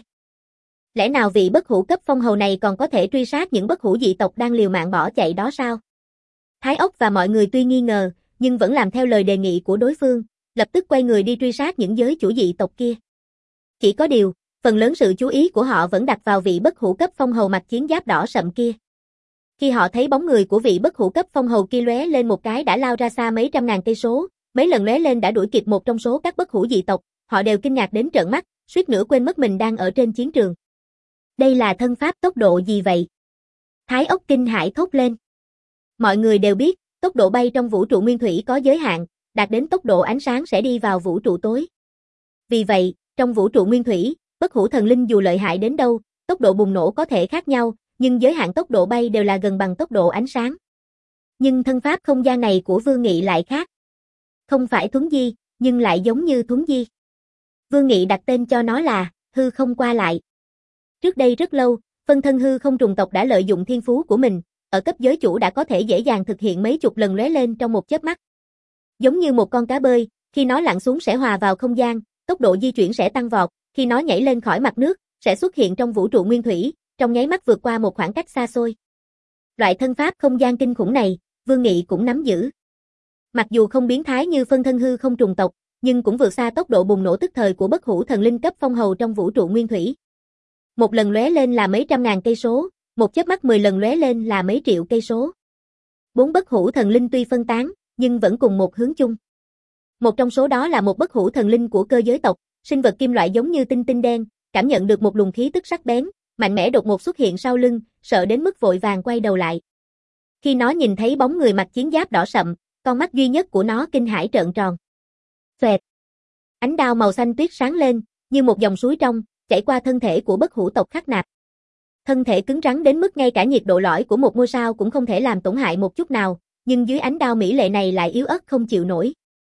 Lẽ nào vị bất hủ cấp phong hầu này còn có thể truy sát những bất hủ dị tộc đang liều mạng bỏ chạy đó sao? Thái ốc và mọi người tuy nghi ngờ, nhưng vẫn làm theo lời đề nghị của đối phương, lập tức quay người đi truy sát những giới chủ dị tộc kia. Chỉ có điều, phần lớn sự chú ý của họ vẫn đặt vào vị bất hủ cấp phong hầu mặc chiến giáp đỏ sậm kia. Khi họ thấy bóng người của vị bất hủ cấp phong hầu kia lóe lên một cái đã lao ra xa mấy trăm ngàn cây số, mấy lần lóe lên đã đuổi kịp một trong số các bất hủ dị tộc, họ đều kinh ngạc đến trợn mắt, suýt nữa quên mất mình đang ở trên chiến trường. Đây là thân pháp tốc độ gì vậy? Thái ốc kinh hãi thốt lên. Mọi người đều biết, tốc độ bay trong vũ trụ nguyên thủy có giới hạn, đạt đến tốc độ ánh sáng sẽ đi vào vũ trụ tối. Vì vậy, trong vũ trụ nguyên thủy, bất hủ thần linh dù lợi hại đến đâu, tốc độ bùng nổ có thể khác nhau, nhưng giới hạn tốc độ bay đều là gần bằng tốc độ ánh sáng. Nhưng thân pháp không gian này của Vương Nghị lại khác. Không phải thuấn di, nhưng lại giống như thuấn di. Vương Nghị đặt tên cho nó là hư không qua lại. Trước đây rất lâu, phân thân hư không trùng tộc đã lợi dụng thiên phú của mình, ở cấp giới chủ đã có thể dễ dàng thực hiện mấy chục lần lóe lên trong một chớp mắt. Giống như một con cá bơi, khi nó lặn xuống sẽ hòa vào không gian, tốc độ di chuyển sẽ tăng vọt, khi nó nhảy lên khỏi mặt nước, sẽ xuất hiện trong vũ trụ nguyên thủy, trong nháy mắt vượt qua một khoảng cách xa xôi. Loại thân pháp không gian kinh khủng này, Vương Nghị cũng nắm giữ. Mặc dù không biến thái như phân thân hư không trùng tộc, nhưng cũng vượt xa tốc độ bùng nổ tức thời của bất hủ thần linh cấp phong hầu trong vũ trụ nguyên thủy. Một lần lóe lên là mấy trăm ngàn cây số, một chớp mắt mười lần lóe lên là mấy triệu cây số. Bốn bất hủ thần linh tuy phân tán, nhưng vẫn cùng một hướng chung. Một trong số đó là một bất hủ thần linh của cơ giới tộc, sinh vật kim loại giống như tinh tinh đen, cảm nhận được một luồng khí tức sắc bén, mạnh mẽ đột ngột xuất hiện sau lưng, sợ đến mức vội vàng quay đầu lại. Khi nó nhìn thấy bóng người mặc chiến giáp đỏ sậm, con mắt duy nhất của nó kinh hãi trợn tròn. Xoẹt. Ánh đao màu xanh tuyết sáng lên, như một dòng suối trong, chảy qua thân thể của bất hủ tộc Khắc Nạp. Thân thể cứng rắn đến mức ngay cả nhiệt độ lõi của một ngôi sao cũng không thể làm tổn hại một chút nào, nhưng dưới ánh đao mỹ lệ này lại yếu ớt không chịu nổi.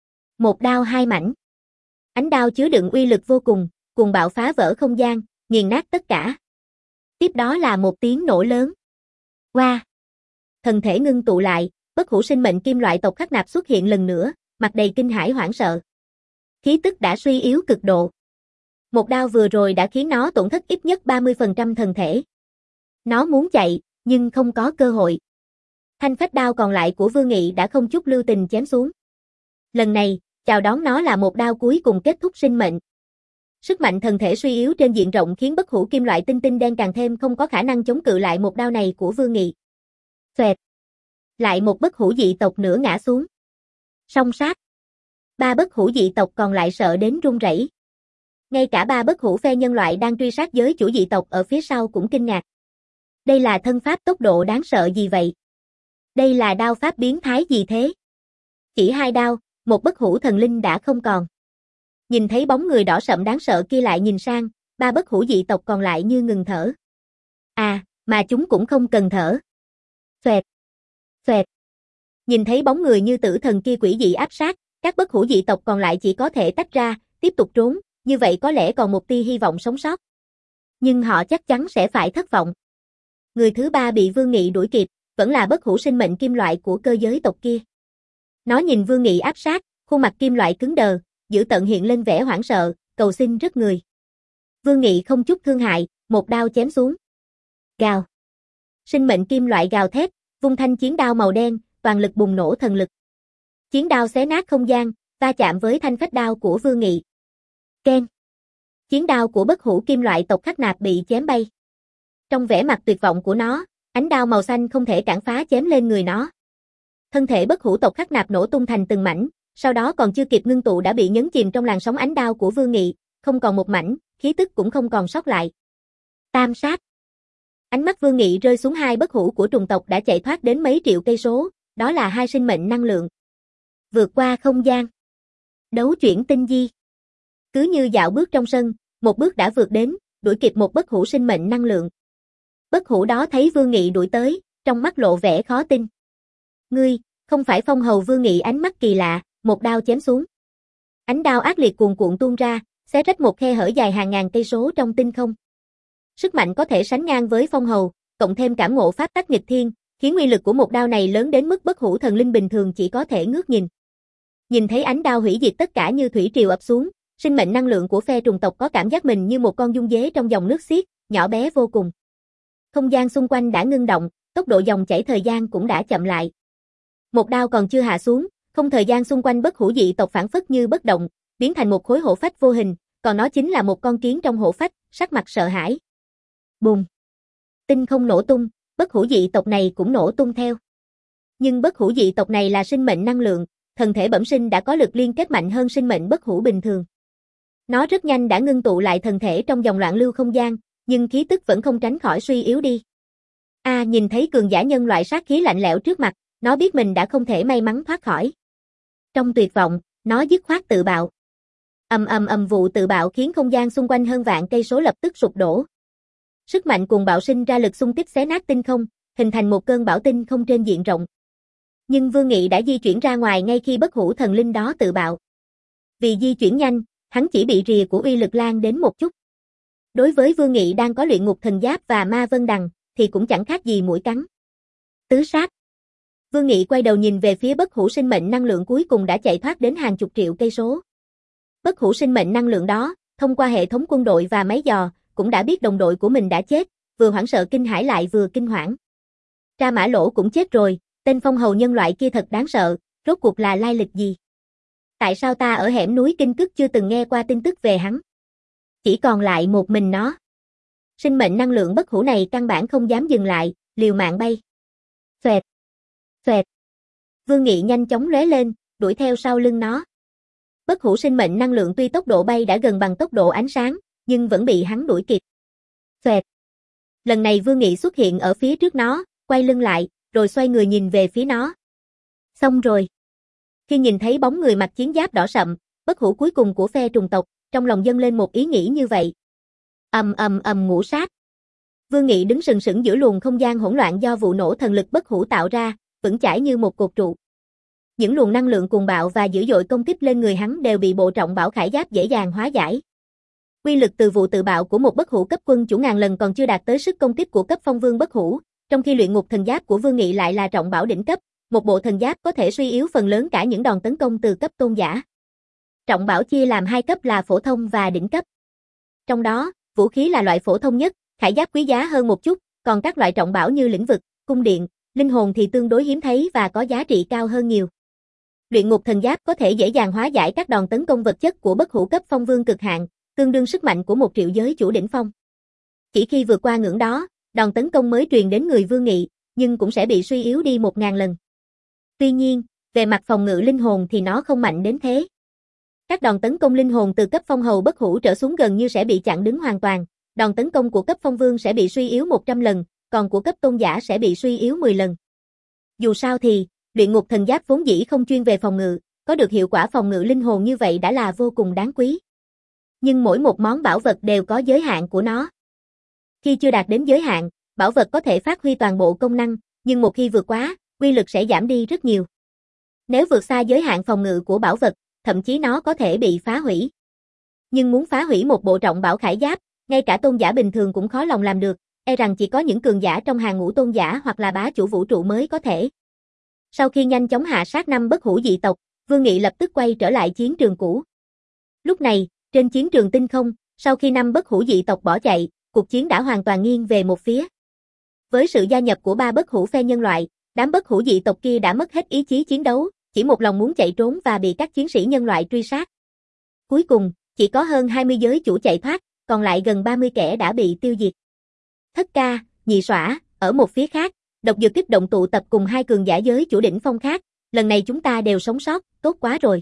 Một đao hai mảnh. Ánh đao chứa đựng uy lực vô cùng, cuồng bạo phá vỡ không gian, nghiền nát tất cả. Tiếp đó là một tiếng nổ lớn. Oa! Wow. Thần thể ngưng tụ lại, bất hủ sinh mệnh kim loại tộc Khắc Nạp xuất hiện lần nữa, mặt đầy kinh hãi hoảng sợ. Khí tức đã suy yếu cực độ. Một đao vừa rồi đã khiến nó tổn thất ít nhất ba mươi phần trăm thần thể. Nó muốn chạy, nhưng không có cơ hội. Thanh phách đao còn lại của Vương Nghị đã không chút lưu tình chém xuống. Lần này, chào đón nó là một đao cuối cùng kết thúc sinh mệnh. Sức mạnh thần thể suy yếu trên diện rộng khiến bất hủ kim loại tinh tinh đen càng thêm không có khả năng chống cự lại một đao này của Vương Nghị. Xoẹt. Lại một bất hủ dị tộc nữa ngã xuống. Song sát. Ba bất hủ dị tộc còn lại sợ đến run rẩy. Ngay cả ba bất hủ phe nhân loại đang truy sát giới chủ dị tộc ở phía sau cũng kinh ngạc. Đây là thân pháp tốc độ đáng sợ gì vậy? Đây là đao pháp biến thái gì thế? Chỉ hai đao, một bất hủ thần linh đã không còn. Nhìn thấy bóng người đỏ sậm đáng sợ kia lại nhìn sang, ba bất hủ dị tộc còn lại như ngừng thở. À, mà chúng cũng không cần thở. Xoẹt. Xoẹt. Nhìn thấy bóng người như tử thần kia quỷ dị áp sát, các bất hủ dị tộc còn lại chỉ có thể tách ra, tiếp tục trốn, như vậy có lẽ còn một tia hy vọng sống sót. Nhưng họ chắc chắn sẽ phải thất vọng. Người thứ ba bị Vương Nghị đuổi kịp, vẫn là bất hủ sinh mệnh kim loại của cơ giới tộc kia. Nó nhìn Vương Nghị áp sát, khuôn mặt kim loại cứng đờ, dữ tợn hiện lên vẻ hoảng sợ, cầu xin rớt người. Vương Nghị không chút thương hại, một đao chém xuống. Gào. Sinh mệnh kim loại gào thét, vung thanh chiến đao màu đen, toàn lực bùng nổ thần lực. Chiến đao xé nát không gian, va chạm với thanh phách đao của Vương Nghị. Keng. Chiến đao của bất hủ kim loại tộc Khắc Nạp bị chém bay. Trong vẻ mặt tuyệt vọng của nó, ánh đao màu xanh không thể cản phá chém lên người nó. Thân thể bất hủ tộc Khắc Nạp nổ tung thành từng mảnh, sau đó còn chưa kịp ngưng tụ đã bị nhấn chìm trong làn sóng ánh đao của Vương Nghị, không còn một mảnh, khí tức cũng không còn sót lại. Tam sát. Ánh mắt Vương Nghị rơi xuống hai bất hủ của trùng tộc đã chạy thoát đến mấy triệu cây số, đó là hai sinh mệnh năng lượng. Vượt qua không gian. Đấu chuyển tinh di. Cứ như dạo bước trong sân, một bước đã vượt đến, đuổi kịp một bất hủ sinh mệnh năng lượng. Bất hủ đó thấy Vương Nghị đuổi tới, trong mắt lộ vẻ khó tin. Ngươi, không phải phong hầu Vương Nghị ánh mắt kỳ lạ, một đao chém xuống. Ánh đao ác liệt cuồn cuộn tuôn ra, xé rách một khe hở dài hàng ngàn cây số trong tinh không. Sức mạnh có thể sánh ngang với phong hầu, cộng thêm cảm ngộ pháp tắc nghịch thiên, khiến uy lực của một đao này lớn đến mức bất hủ thần linh bình thường chỉ có thể ngước nhìn. Nhìn thấy ánh đao hủy diệt tất cả như thủy triều ập xuống, sinh mệnh năng lượng của phe trùng tộc có cảm giác mình như một con dung dế trong dòng nước xiết, nhỏ bé vô cùng. Không gian xung quanh đã ngưng động, tốc độ dòng chảy thời gian cũng đã chậm lại. Một đao còn chưa hạ xuống, không thời gian xung quanh bất hủ dị tộc phản phất như bất động, biến thành một khối hổ phách vô hình, còn nó chính là một con kiến trong hổ phách, sắc mặt sợ hãi. Bùm! Tinh không nổ tung, bất hủ dị tộc này cũng nổ tung theo. Nhưng bất hủ dị tộc này là sinh mệnh năng lượng, thần thể bẩm sinh đã có lực liên kết mạnh hơn sinh mệnh bất hủ bình thường. Nó rất nhanh đã ngưng tụ lại thần thể trong dòng loạn lưu không gian, nhưng khí tức vẫn không tránh khỏi suy yếu đi. A à, nhìn thấy cường giả nhân loại sát khí lạnh lẽo trước mặt, nó biết mình đã không thể may mắn thoát khỏi. Trong tuyệt vọng, nó dứt khoát tự bạo. Ầm ầm ầm vụ tự bạo khiến không gian xung quanh hơn vạn cây số lập tức sụp đổ. Sức mạnh cuồng bạo sinh ra lực xung kích xé nát tinh không, hình thành một cơn bão tinh không trên diện rộng. Nhưng Vương Nghị đã di chuyển ra ngoài ngay khi bất hủ thần linh đó tự bạo. Vì di chuyển nhanh, hắn chỉ bị rìa của uy lực lan đến một chút. Đối với Vương Nghị đang có luyện ngục thần giáp và ma vân đằng, thì cũng chẳng khác gì muỗi cắn. Tứ sát. Vương Nghị quay đầu nhìn về phía bất hủ sinh mệnh năng lượng cuối cùng đã chạy thoát đến hàng chục triệu cây số. Bất hủ sinh mệnh năng lượng đó, thông qua hệ thống quân đội và máy dò, cũng đã biết đồng đội của mình đã chết, vừa hoảng sợ kinh hãi lại vừa kinh hoảng. Tra Mã Lỗ cũng chết rồi, tên phong hầu nhân loại kia thật đáng sợ, rốt cuộc là lai lịch gì? Tại sao ta ở hẻm núi Kinh Cức chưa từng nghe qua tin tức về hắn? Chỉ còn lại một mình nó. Sinh mệnh năng lượng bất hủ này căn bản không dám dừng lại, liều mạng bay. Xoẹt, xoẹt. Vương Nghị nhanh chóng lóe lên, đuổi theo sau lưng nó. Bất hủ sinh mệnh năng lượng tuy tốc độ bay đã gần bằng tốc độ ánh sáng, nhưng vẫn bị hắn đuổi kịp. Xoẹt. Lần này Vương Nghị xuất hiện ở phía trước nó, quay lưng lại, rồi xoay người nhìn về phía nó. Xong rồi. Khi nhìn thấy bóng người mặc chiến giáp đỏ sậm, bất hủ cuối cùng của phe trùng tộc, trong lòng dâng lên một ý nghĩ như vậy. Ầm ầm ầm ngũ sát. Vương Nghị đứng sừng sững giữa luồng không gian hỗn loạn do vụ nổ thần lực bất hủ tạo ra, vững chãi như một cột trụ. Những luồng năng lượng cuồng bạo và dữ dội công kích lên người hắn đều bị bộ trọng bảo khải giáp dễ dàng hóa giải. Quy lực từ vụ tự bạo của một bất hủ cấp quân chủ ngàn lần còn chưa đạt tới sức công kích của cấp phong vương bất hủ, trong khi luyện ngục thần giáp của Vương Nghị lại là trọng bảo đỉnh cấp, một bộ thần giáp có thể suy yếu phần lớn cả những đòn tấn công từ cấp tôn giả. Trọng bảo chia làm hai cấp là phổ thông và đỉnh cấp. Trong đó, vũ khí là loại phổ thông nhất, khải giáp quý giá hơn một chút, còn các loại trọng bảo như lĩnh vực, cung điện, linh hồn thì tương đối hiếm thấy và có giá trị cao hơn nhiều. Luyện ngục thần giáp có thể dễ dàng hóa giải các đòn tấn công vật chất của bất hủ cấp phong vương cực hạn, tương đương sức mạnh của một triệu giới chủ đỉnh phong. Chỉ khi vượt qua ngưỡng đó, đòn tấn công mới truyền đến người Vương Nghị, nhưng cũng sẽ bị suy yếu đi một ngàn lần. Tuy nhiên, về mặt phòng ngự linh hồn thì nó không mạnh đến thế. Các đòn tấn công linh hồn từ cấp phong hầu bất hủ trở xuống gần như sẽ bị chặn đứng hoàn toàn, đòn tấn công của cấp phong vương sẽ bị suy yếu một trăm lần, còn của cấp tôn giả sẽ bị suy yếu mười lần. Dù sao thì, luyện ngục thần giáp vốn dĩ không chuyên về phòng ngự, có được hiệu quả phòng ngự linh hồn như vậy đã là vô cùng đáng quý. Nhưng mỗi một món bảo vật đều có giới hạn của nó. Khi chưa đạt đến giới hạn, bảo vật có thể phát huy toàn bộ công năng, nhưng một khi vượt quá, uy lực sẽ giảm đi rất nhiều. Nếu vượt xa giới hạn phòng ngự của bảo vật, thậm chí nó có thể bị phá hủy. Nhưng muốn phá hủy một bộ trọng bảo khải giáp, ngay cả tôn giả bình thường cũng khó lòng làm được, e rằng chỉ có những cường giả trong hàng ngũ tôn giả hoặc là bá chủ vũ trụ mới có thể. Sau khi nhanh chóng hạ sát năm bất hủ dị tộc, Vương Nghị lập tức quay trở lại chiến trường cũ. Lúc này, trên chiến trường tinh không, sau khi năm bất hủ dị tộc bỏ chạy, cuộc chiến đã hoàn toàn nghiêng về một phía. Với sự gia nhập của ba bất hủ phe nhân loại, đám bất hủ dị tộc kia đã mất hết ý chí chiến đấu, chỉ một lòng muốn chạy trốn và bị các chiến sĩ nhân loại truy sát. Cuối cùng, chỉ có hơn hai mươi giới chủ chạy thoát, còn lại gần ba mươi kẻ đã bị tiêu diệt. Thất ca, nhị xõa, ở một phía khác, độc dược kích động tụ tập cùng hai cường giả giới chủ đỉnh phong khác, lần này chúng ta đều sống sót, tốt quá rồi.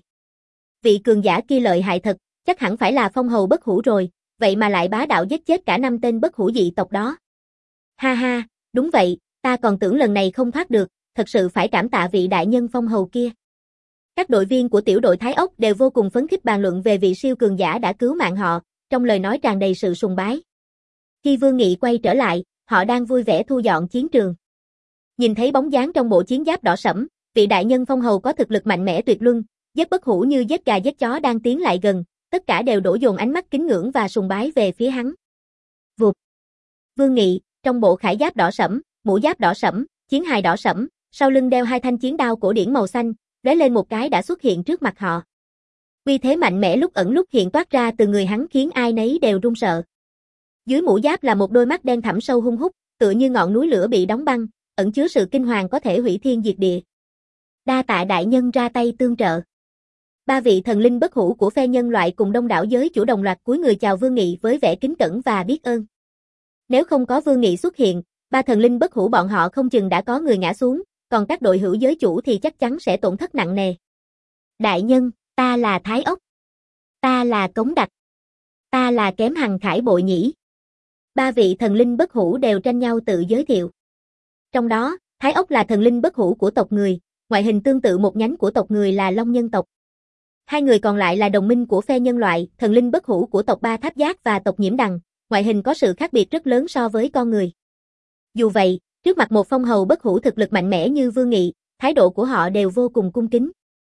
Vị cường giả kia lợi hại thật, chắc hẳn phải là phong hầu bất hủ rồi, vậy mà lại bá đạo giết chết cả năm tên bất hủ dị tộc đó. Ha ha, đúng vậy, ta còn tưởng lần này không thoát được, thật sự phải cảm tạ vị đại nhân phong hầu kia. Các đội viên của tiểu đội Thái Ốc đều vô cùng phấn khích bàn luận về vị siêu cường giả đã cứu mạng họ, trong lời nói tràn đầy sự sùng bái. Khi Vương Nghị quay trở lại, họ đang vui vẻ thu dọn chiến trường. Nhìn thấy bóng dáng trong bộ chiến giáp đỏ sẫm, vị đại nhân phong hầu có thực lực mạnh mẽ tuyệt luân, Giết bất hủ như giết gà giết chó đang tiến lại gần, tất cả đều đổ dồn ánh mắt kính ngưỡng và sùng bái về phía hắn. Vụt. Vương Nghị, trong bộ khải giáp đỏ sẫm, mũ giáp đỏ sẫm, chiến hài đỏ sẫm, sau lưng đeo hai thanh chiến đao cổ điển màu xanh, lóe lên một cái đã xuất hiện trước mặt họ. Uy thế mạnh mẽ lúc ẩn lúc hiện toát ra từ người hắn khiến ai nấy đều run sợ. Dưới mũ giáp là một đôi mắt đen thẳm sâu hun hút, tựa như ngọn núi lửa bị đóng băng, ẩn chứa sự kinh hoàng có thể hủy thiên diệt địa. Đa tạ đại nhân ra tay tương trợ. Ba vị thần linh bất hủ của phe nhân loại cùng đông đảo giới chủ đồng loạt cúi người chào Vương Nghị với vẻ kính cẩn và biết ơn. Nếu không có Vương Nghị xuất hiện, ba thần linh bất hủ bọn họ không chừng đã có người ngã xuống, còn các đội hữu giới chủ thì chắc chắn sẽ tổn thất nặng nề. Đại nhân, ta là Thái Ốc. Ta là Cống Đặc. Ta là Kém Hằng Khải Bội Nhĩ. Ba vị thần linh bất hủ đều tranh nhau tự giới thiệu. Trong đó, Thái Ốc là thần linh bất hủ của tộc người, ngoại hình tương tự một nhánh của tộc người là Long Nhân tộc. Hai người còn lại là đồng minh của phe nhân loại, thần linh bất hủ của tộc Ba Tháp Giác và tộc Nhiễm Đằng, ngoại hình có sự khác biệt rất lớn so với con người. Dù vậy, trước mặt một phong hầu bất hủ thực lực mạnh mẽ như Vương Nghị, thái độ của họ đều vô cùng cung kính.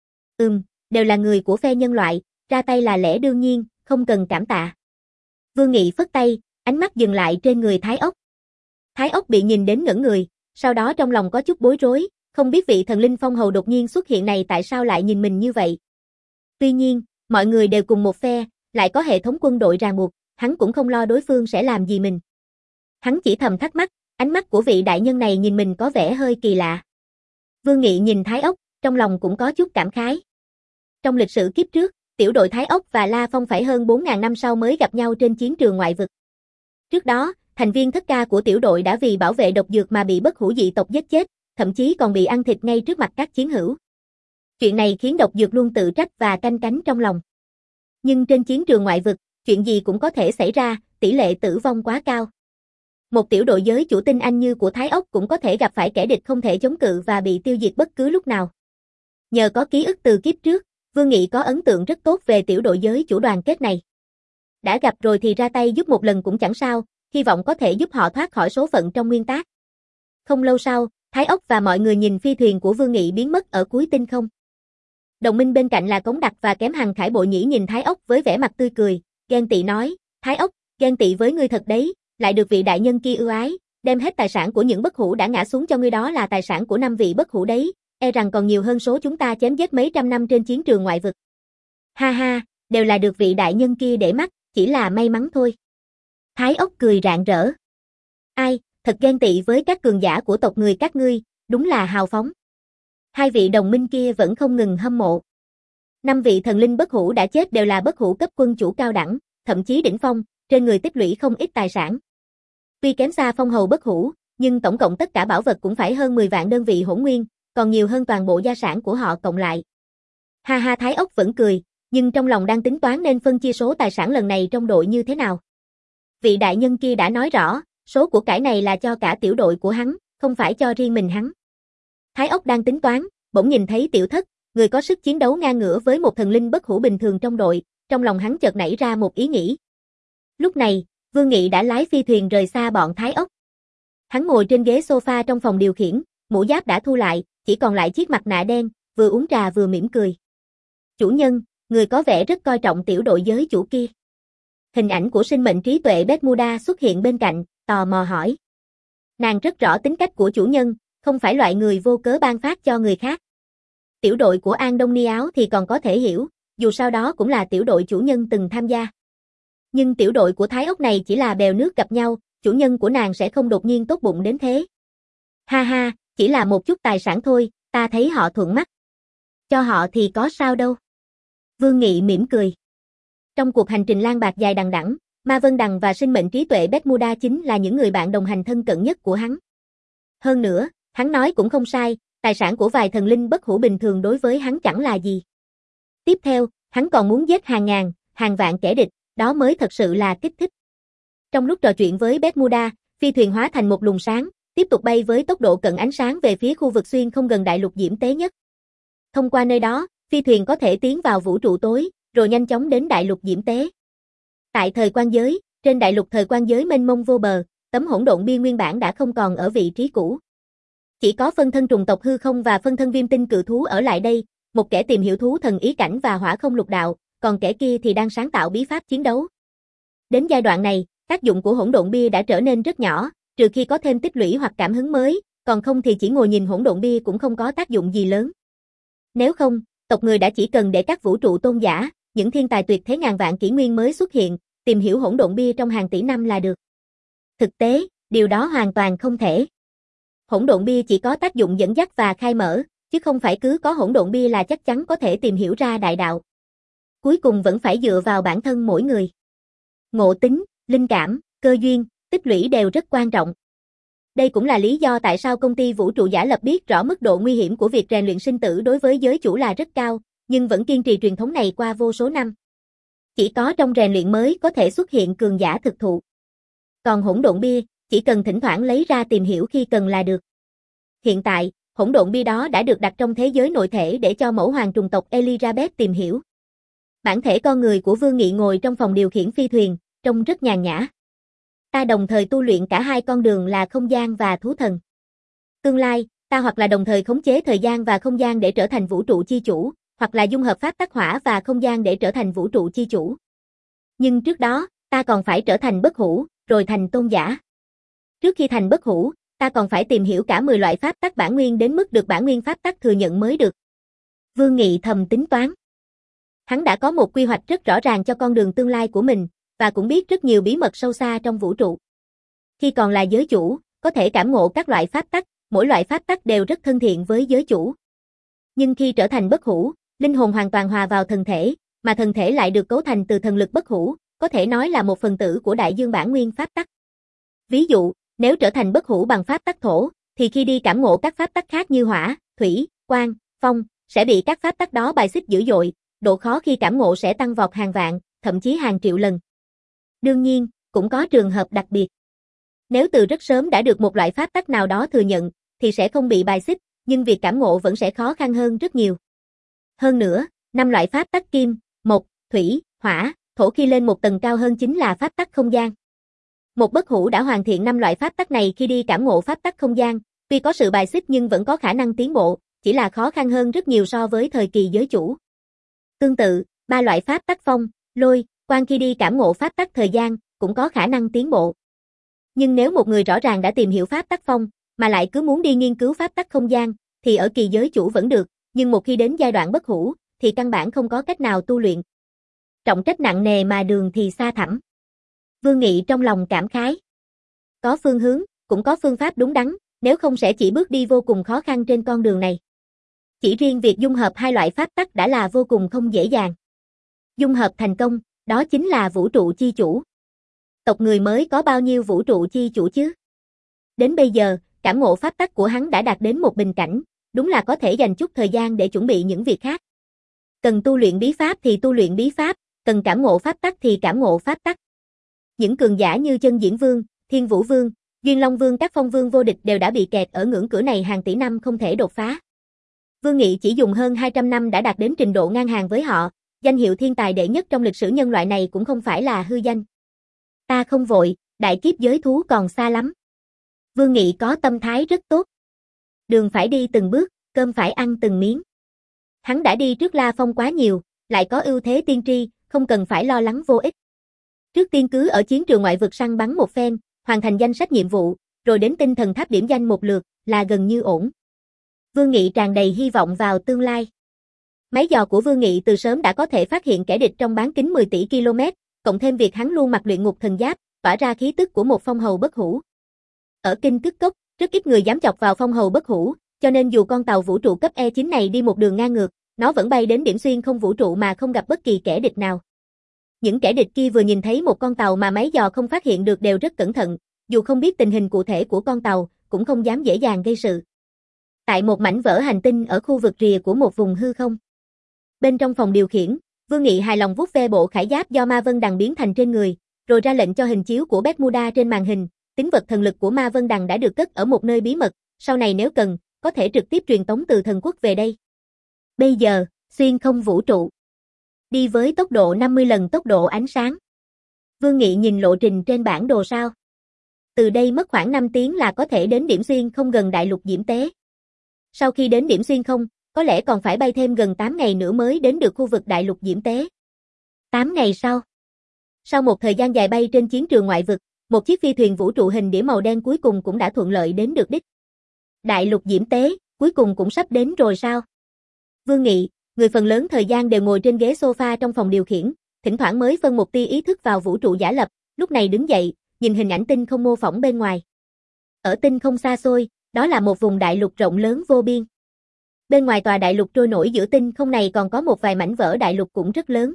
Ừm, đều là người của phe nhân loại, ra tay là lẽ đương nhiên, không cần cảm tạ. Vương Nghị phất tay, ánh mắt dừng lại trên người Thái Ốc. Thái Ốc bị nhìn đến ngẩn người, sau đó trong lòng có chút bối rối, không biết vị thần linh phong hầu đột nhiên xuất hiện này tại sao lại nhìn mình như vậy. Tuy nhiên, mọi người đều cùng một phe, lại có hệ thống quân đội ràng buộc, hắn cũng không lo đối phương sẽ làm gì mình. Hắn chỉ thầm thắc mắc, ánh mắt của vị đại nhân này nhìn mình có vẻ hơi kỳ lạ. Vương Nghị nhìn Thái Ốc, trong lòng cũng có chút cảm khái. Trong lịch sử kiếp trước, tiểu đội Thái Ốc và La Phong phải hơn bốn nghìn năm sau mới gặp nhau trên chiến trường ngoại vực. Trước đó, thành viên thất ca của tiểu đội đã vì bảo vệ độc dược mà bị bất hủ dị tộc giết chết, thậm chí còn bị ăn thịt ngay trước mặt các chiến hữu. Chuyện này khiến độc dược luôn tự trách và canh cánh trong lòng. Nhưng trên chiến trường ngoại vực, chuyện gì cũng có thể xảy ra, tỷ lệ tử vong quá cao. Một tiểu đội giới chủ tinh anh như của Thái Ốc cũng có thể gặp phải kẻ địch không thể chống cự và bị tiêu diệt bất cứ lúc nào. Nhờ có ký ức từ kiếp trước, Vương Nghị có ấn tượng rất tốt về tiểu đội giới chủ đoàn kết này. Đã gặp rồi thì ra tay giúp một lần cũng chẳng sao, hy vọng có thể giúp họ thoát khỏi số phận trong nguyên tác. Không lâu sau, Thái Ốc và mọi người nhìn phi thuyền của Vương Nghị biến mất ở cuối tinh không. Đồng minh bên cạnh là Cống Đặc và Kém Hằng Khải Bội Nhĩ nhìn Thái Ốc với vẻ mặt tươi cười, ghen tị nói, Thái Ốc, ghen tị với ngươi thật đấy, lại được vị đại nhân kia ưu ái, đem hết tài sản của những bất hủ đã ngã xuống cho ngươi đó là tài sản của năm vị bất hủ đấy, e rằng còn nhiều hơn số chúng ta chém giết mấy trăm năm trên chiến trường ngoại vực. Ha ha, đều là được vị đại nhân kia để mắt, chỉ là may mắn thôi. Thái Ốc cười rạng rỡ. Ai, thật ghen tị với các cường giả của tộc người các ngươi, đúng là hào phóng. Hai vị đồng minh kia vẫn không ngừng hâm mộ. Năm vị thần linh bất hủ đã chết đều là bất hủ cấp quân chủ cao đẳng, thậm chí đỉnh phong, trên người tích lũy không ít tài sản. Tuy kém xa phong hầu bất hủ, nhưng tổng cộng tất cả bảo vật cũng phải hơn mười vạn đơn vị hỗn nguyên, còn nhiều hơn toàn bộ gia sản của họ cộng lại. Ha ha, Thái Ốc vẫn cười, nhưng trong lòng đang tính toán nên phân chia số tài sản lần này trong đội như thế nào. Vị đại nhân kia đã nói rõ, số của cải này là cho cả tiểu đội của hắn, không phải cho riêng mình hắn. Thái Ốc đang tính toán, bỗng nhìn thấy Tiểu Thất, người có sức chiến đấu ngang ngửa với một thần linh bất hủ bình thường trong đội, trong lòng hắn chợt nảy ra một ý nghĩ. Lúc này, Vương Nghị đã lái phi thuyền rời xa bọn Thái Ốc. Hắn ngồi trên ghế sofa trong phòng điều khiển, mũ giáp đã thu lại, chỉ còn lại chiếc mặt nạ đen, vừa uống trà vừa mỉm cười. Chủ nhân, người có vẻ rất coi trọng tiểu đội giới chủ kia. Hình ảnh của sinh mệnh trí tuệ Bermuda xuất hiện bên cạnh, tò mò hỏi. Nàng rất rõ tính cách của chủ nhân, không phải loại người vô cớ ban phát cho người khác. Tiểu đội của An Đông Ni Áo thì còn có thể hiểu, dù sao đó cũng là tiểu đội chủ nhân từng tham gia. Nhưng tiểu đội của Thái Ốc này chỉ là bèo nước gặp nhau, chủ nhân của nàng sẽ không đột nhiên tốt bụng đến thế. Ha ha, chỉ là một chút tài sản thôi, ta thấy họ thuận mắt. Cho họ thì có sao đâu. Vương Nghị mỉm cười. Trong cuộc hành trình lang bạc dài đằng đẵng, Ma Vân Đằng và sinh mệnh trí tuệ Bermuda chính là những người bạn đồng hành thân cận nhất của hắn. Hơn nữa, hắn nói cũng không sai, tài sản của vài thần linh bất hủ bình thường đối với hắn chẳng là gì. Tiếp theo, hắn còn muốn giết hàng ngàn, hàng vạn kẻ địch, đó mới thật sự là kích thích. Trong lúc trò chuyện với Bermuda, phi thuyền hóa thành một luồng sáng, tiếp tục bay với tốc độ cận ánh sáng về phía khu vực xuyên không gần đại lục diễm tế nhất. Thông qua nơi đó, phi thuyền có thể tiến vào vũ trụ tối, rồi nhanh chóng đến đại lục diễm tế. Tại thời quan giới, trên đại lục thời quan giới mênh mông vô bờ, tấm hỗn độn bia nguyên bản đã không còn ở vị trí cũ. Chỉ có phân thân trùng tộc hư không và phân thân viêm tinh cự thú ở lại đây, một kẻ tìm hiểu thú thần ý cảnh và hỏa không lục đạo, còn kẻ kia thì đang sáng tạo bí pháp chiến đấu. Đến giai đoạn này, tác dụng của hỗn độn bia đã trở nên rất nhỏ, trừ khi có thêm tích lũy hoặc cảm hứng mới, còn không thì chỉ ngồi nhìn hỗn độn bia cũng không có tác dụng gì lớn. Nếu không, tộc người đã chỉ cần để các vũ trụ tôn giả, những thiên tài tuyệt thế ngàn vạn kỷ nguyên mới xuất hiện, tìm hiểu hỗn độn bia trong hàng tỷ năm là được. Thực tế, điều đó hoàn toàn không thể. Hỗn độn bia chỉ có tác dụng dẫn dắt và khai mở, chứ không phải cứ có hỗn độn bia là chắc chắn có thể tìm hiểu ra đại đạo. Cuối cùng vẫn phải dựa vào bản thân mỗi người. Ngộ tính, linh cảm, cơ duyên, tích lũy đều rất quan trọng. Đây cũng là lý do tại sao công ty vũ trụ giả lập biết rõ mức độ nguy hiểm của việc rèn luyện sinh tử đối với giới chủ là rất cao, nhưng vẫn kiên trì truyền thống này qua vô số năm. Chỉ có trong rèn luyện mới có thể xuất hiện cường giả thực thụ. Còn hỗn độn bia, chỉ cần thỉnh thoảng lấy ra tìm hiểu khi cần là được. Hiện tại, hỗn độn bia đó đã được đặt trong thế giới nội thể để cho mẫu hoàng trùng tộc Elizabeth tìm hiểu. Bản thể con người của Vương Nghị ngồi trong phòng điều khiển phi thuyền, trông rất nhàn nhã. Ta đồng thời tu luyện cả hai con đường là không gian và thú thần. Tương lai, ta hoặc là đồng thời khống chế thời gian và không gian để trở thành vũ trụ chi chủ, hoặc là dung hợp pháp tắc hỏa và không gian để trở thành vũ trụ chi chủ. Nhưng trước đó, ta còn phải trở thành bất hủ, rồi thành tôn giả. Trước khi thành bất hủ, ta còn phải tìm hiểu cả mười loại pháp tắc bản nguyên đến mức được bản nguyên pháp tắc thừa nhận mới được. Vương Nghị thầm tính toán. Hắn đã có một quy hoạch rất rõ ràng cho con đường tương lai của mình, và cũng biết rất nhiều bí mật sâu xa trong vũ trụ. Khi còn là giới chủ, có thể cảm ngộ các loại pháp tắc, mỗi loại pháp tắc đều rất thân thiện với giới chủ. Nhưng khi trở thành bất hủ, linh hồn hoàn toàn hòa vào thần thể, mà thần thể lại được cấu thành từ thần lực bất hủ, có thể nói là một phần tử của đại dương bản nguyên pháp tắc. Ví dụ, nếu trở thành bất hủ bằng pháp tắc thổ, thì khi đi cảm ngộ các pháp tắc khác như hỏa, thủy, quang, phong, sẽ bị các pháp tắc đó bài xích dữ dội, độ khó khi cảm ngộ sẽ tăng vọt hàng vạn, thậm chí hàng triệu lần. Đương nhiên, cũng có trường hợp đặc biệt. Nếu từ rất sớm đã được một loại pháp tắc nào đó thừa nhận, thì sẽ không bị bài xích, nhưng việc cảm ngộ vẫn sẽ khó khăn hơn rất nhiều. Hơn nữa, năm loại pháp tắc kim, mộc, thủy, hỏa, thổ khi lên một tầng cao hơn chính là pháp tắc không gian. Một bất hủ đã hoàn thiện năm loại pháp tắc này khi đi cảm ngộ pháp tắc không gian, tuy có sự bài xích nhưng vẫn có khả năng tiến bộ, chỉ là khó khăn hơn rất nhiều so với thời kỳ giới chủ. Tương tự, ba loại pháp tắc phong, lôi, quang khi đi cảm ngộ pháp tắc thời gian, cũng có khả năng tiến bộ. Nhưng nếu một người rõ ràng đã tìm hiểu pháp tắc phong, mà lại cứ muốn đi nghiên cứu pháp tắc không gian, thì ở kỳ giới chủ vẫn được, nhưng một khi đến giai đoạn bất hủ, thì căn bản không có cách nào tu luyện. Trọng trách nặng nề mà đường thì xa thẳm. Vương Nghị trong lòng cảm khái. Có phương hướng, cũng có phương pháp đúng đắn, nếu không sẽ chỉ bước đi vô cùng khó khăn trên con đường này. Chỉ riêng việc dung hợp hai loại pháp tắc đã là vô cùng không dễ dàng. Dung hợp thành công, đó chính là vũ trụ chi chủ. Tộc người mới có bao nhiêu vũ trụ chi chủ chứ? Đến bây giờ, cảm ngộ pháp tắc của hắn đã đạt đến một bình cảnh, đúng là có thể dành chút thời gian để chuẩn bị những việc khác. Cần tu luyện bí pháp thì tu luyện bí pháp, cần cảm ngộ pháp tắc thì cảm ngộ pháp tắc. Những cường giả như Chân Diễn Vương, Thiên Vũ Vương, Duyên Long Vương, các phong vương vô địch đều đã bị kẹt ở ngưỡng cửa này hàng tỷ năm không thể đột phá. Vương Nghị chỉ dùng hơn hai trăm năm đã đạt đến trình độ ngang hàng với họ, danh hiệu thiên tài đệ nhất trong lịch sử nhân loại này cũng không phải là hư danh. Ta không vội, đại kiếp giới thú còn xa lắm. Vương Nghị có tâm thái rất tốt. Đường phải đi từng bước, cơm phải ăn từng miếng. Hắn đã đi trước La Phong quá nhiều, lại có ưu thế tiên tri, không cần phải lo lắng vô ích. Trước tiên cứ ở chiến trường ngoại vực săn bắn một phen, hoàn thành danh sách nhiệm vụ, rồi đến tinh thần tháp điểm danh một lượt, là gần như ổn. Vương Nghị tràn đầy hy vọng vào tương lai. Máy dò của Vương Nghị từ sớm đã có thể phát hiện kẻ địch trong bán kính mười tỷ ki lô mét, cộng thêm việc hắn luôn mặc luyện ngục thần giáp, tỏa ra khí tức của một phong hầu bất hủ. Ở Kinh Cức Cốc, rất ít người dám chọc vào phong hầu bất hủ, cho nên dù con tàu vũ trụ cấp E chín này đi một đường ngang ngược, nó vẫn bay đến điểm xuyên không vũ trụ mà không gặp bất kỳ kẻ địch nào. Những kẻ địch kia vừa nhìn thấy một con tàu mà máy dò không phát hiện được đều rất cẩn thận, dù không biết tình hình cụ thể của con tàu, cũng không dám dễ dàng gây sự. Tại một mảnh vỡ hành tinh ở khu vực rìa của một vùng hư không. Bên trong phòng điều khiển, Vương Nghị hài lòng vuốt ve bộ khải giáp do Ma Vân Đằng biến thành trên người, rồi ra lệnh cho hình chiếu của Bermuda trên màn hình. Tính vật thần lực của Ma Vân Đằng đã được cất ở một nơi bí mật, sau này nếu cần, có thể trực tiếp truyền tống từ thần quốc về đây. Bây giờ, xuyên không vũ trụ. Đi với tốc độ năm mươi lần tốc độ ánh sáng. Vương Nghị nhìn lộ trình trên bản đồ sao. Từ đây mất khoảng năm tiếng là có thể đến điểm xuyên không gần đại lục Diễm Tế. Sau khi đến điểm xuyên không, có lẽ còn phải bay thêm gần tám ngày nữa mới đến được khu vực đại lục Diễm Tế. tám ngày sau. Sau một thời gian dài bay trên chiến trường ngoại vực, một chiếc phi thuyền vũ trụ hình đĩa màu đen cuối cùng cũng đã thuận lợi đến được đích. Đại lục Diễm Tế, cuối cùng cũng sắp đến rồi sao? Vương Nghị, người phần lớn thời gian đều ngồi trên ghế sofa trong phòng điều khiển, thỉnh thoảng mới phân một tia ý thức vào vũ trụ giả lập, lúc này đứng dậy, nhìn hình ảnh tinh không mô phỏng bên ngoài. Ở tinh không xa xôi, đó là một vùng đại lục rộng lớn vô biên. Bên ngoài tòa đại lục trôi nổi giữa tinh không này còn có một vài mảnh vỡ đại lục cũng rất lớn.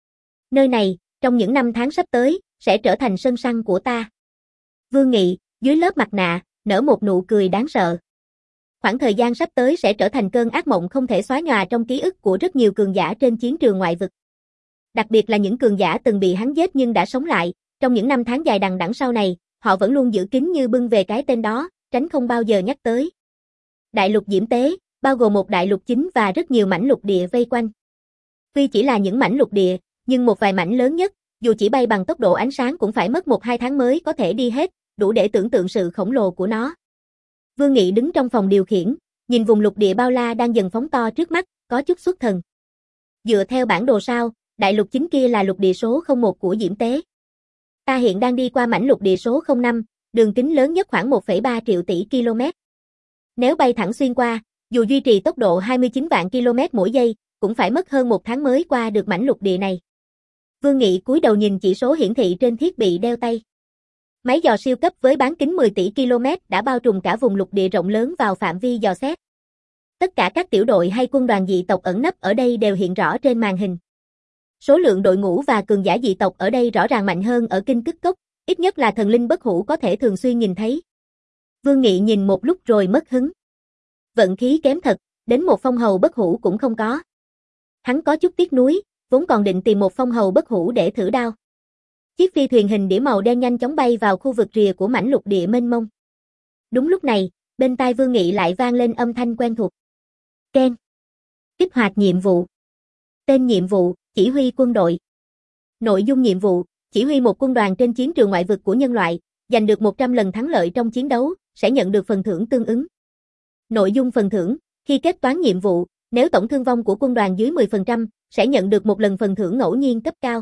Nơi này, trong những năm tháng sắp tới, sẽ trở thành sân săn của ta. Vương Nghị, dưới lớp mặt nạ, nở một nụ cười đáng sợ. Khoảng thời gian sắp tới sẽ trở thành cơn ác mộng không thể xóa nhòa trong ký ức của rất nhiều cường giả trên chiến trường ngoại vực. Đặc biệt là những cường giả từng bị hắn giết nhưng đã sống lại, trong những năm tháng dài đằng đẵng sau này, họ vẫn luôn giữ kín như bưng về cái tên đó, tránh không bao giờ nhắc tới. Đại lục Diễm Tế, bao gồm một đại lục chính và rất nhiều mảnh lục địa vây quanh. Tuy chỉ là những mảnh lục địa, nhưng một vài mảnh lớn nhất, dù chỉ bay bằng tốc độ ánh sáng cũng phải mất một hai tháng mới có thể đi hết, đủ để tưởng tượng sự khổng lồ của nó. Vương Nghị đứng trong phòng điều khiển, nhìn vùng lục địa bao la đang dần phóng to trước mắt, có chút xuất thần. Dựa theo bản đồ sao, đại lục chính kia là lục địa số không một của Diễm Tế. Ta hiện đang đi qua mảnh lục địa số không năm, đường kính lớn nhất khoảng một phẩy ba triệu tỷ km. Nếu bay thẳng xuyên qua, dù duy trì tốc độ hai mươi chín vạn km mỗi giây, cũng phải mất hơn một tháng mới qua được mảnh lục địa này. Vương Nghị cúi đầu nhìn chỉ số hiển thị trên thiết bị đeo tay. Máy dò siêu cấp với bán kính mười tỷ km đã bao trùm cả vùng lục địa rộng lớn vào phạm vi dò xét. Tất cả các tiểu đội hay quân đoàn dị tộc ẩn nấp ở đây đều hiện rõ trên màn hình. Số lượng đội ngũ và cường giả dị tộc ở đây rõ ràng mạnh hơn ở Kinh Cức Cốc, ít nhất là thần linh bất hủ có thể thường xuyên nhìn thấy. Vương Nghị nhìn một lúc rồi mất hứng. Vận khí kém thật, đến một phong hầu bất hủ cũng không có. Hắn có chút tiếc nuối, vốn còn định tìm một phong hầu bất hủ để thử đao. Chiếc phi thuyền hình đĩa màu đen nhanh chóng bay vào khu vực rìa của mảnh lục địa mênh mông. Đúng lúc này, bên tai Vương Nghị lại vang lên âm thanh quen thuộc. Ken. Kích hoạt nhiệm vụ. Tên nhiệm vụ, chỉ huy quân đội. Nội dung nhiệm vụ, chỉ huy một quân đoàn trên chiến trường ngoại vực của nhân loại, giành được một trăm lần thắng lợi trong chiến đấu, sẽ nhận được phần thưởng tương ứng. Nội dung phần thưởng, khi kết toán nhiệm vụ, nếu tổng thương vong của quân đoàn dưới mười phần trăm, sẽ nhận được một lần phần thưởng ngẫu nhiên cấp cao.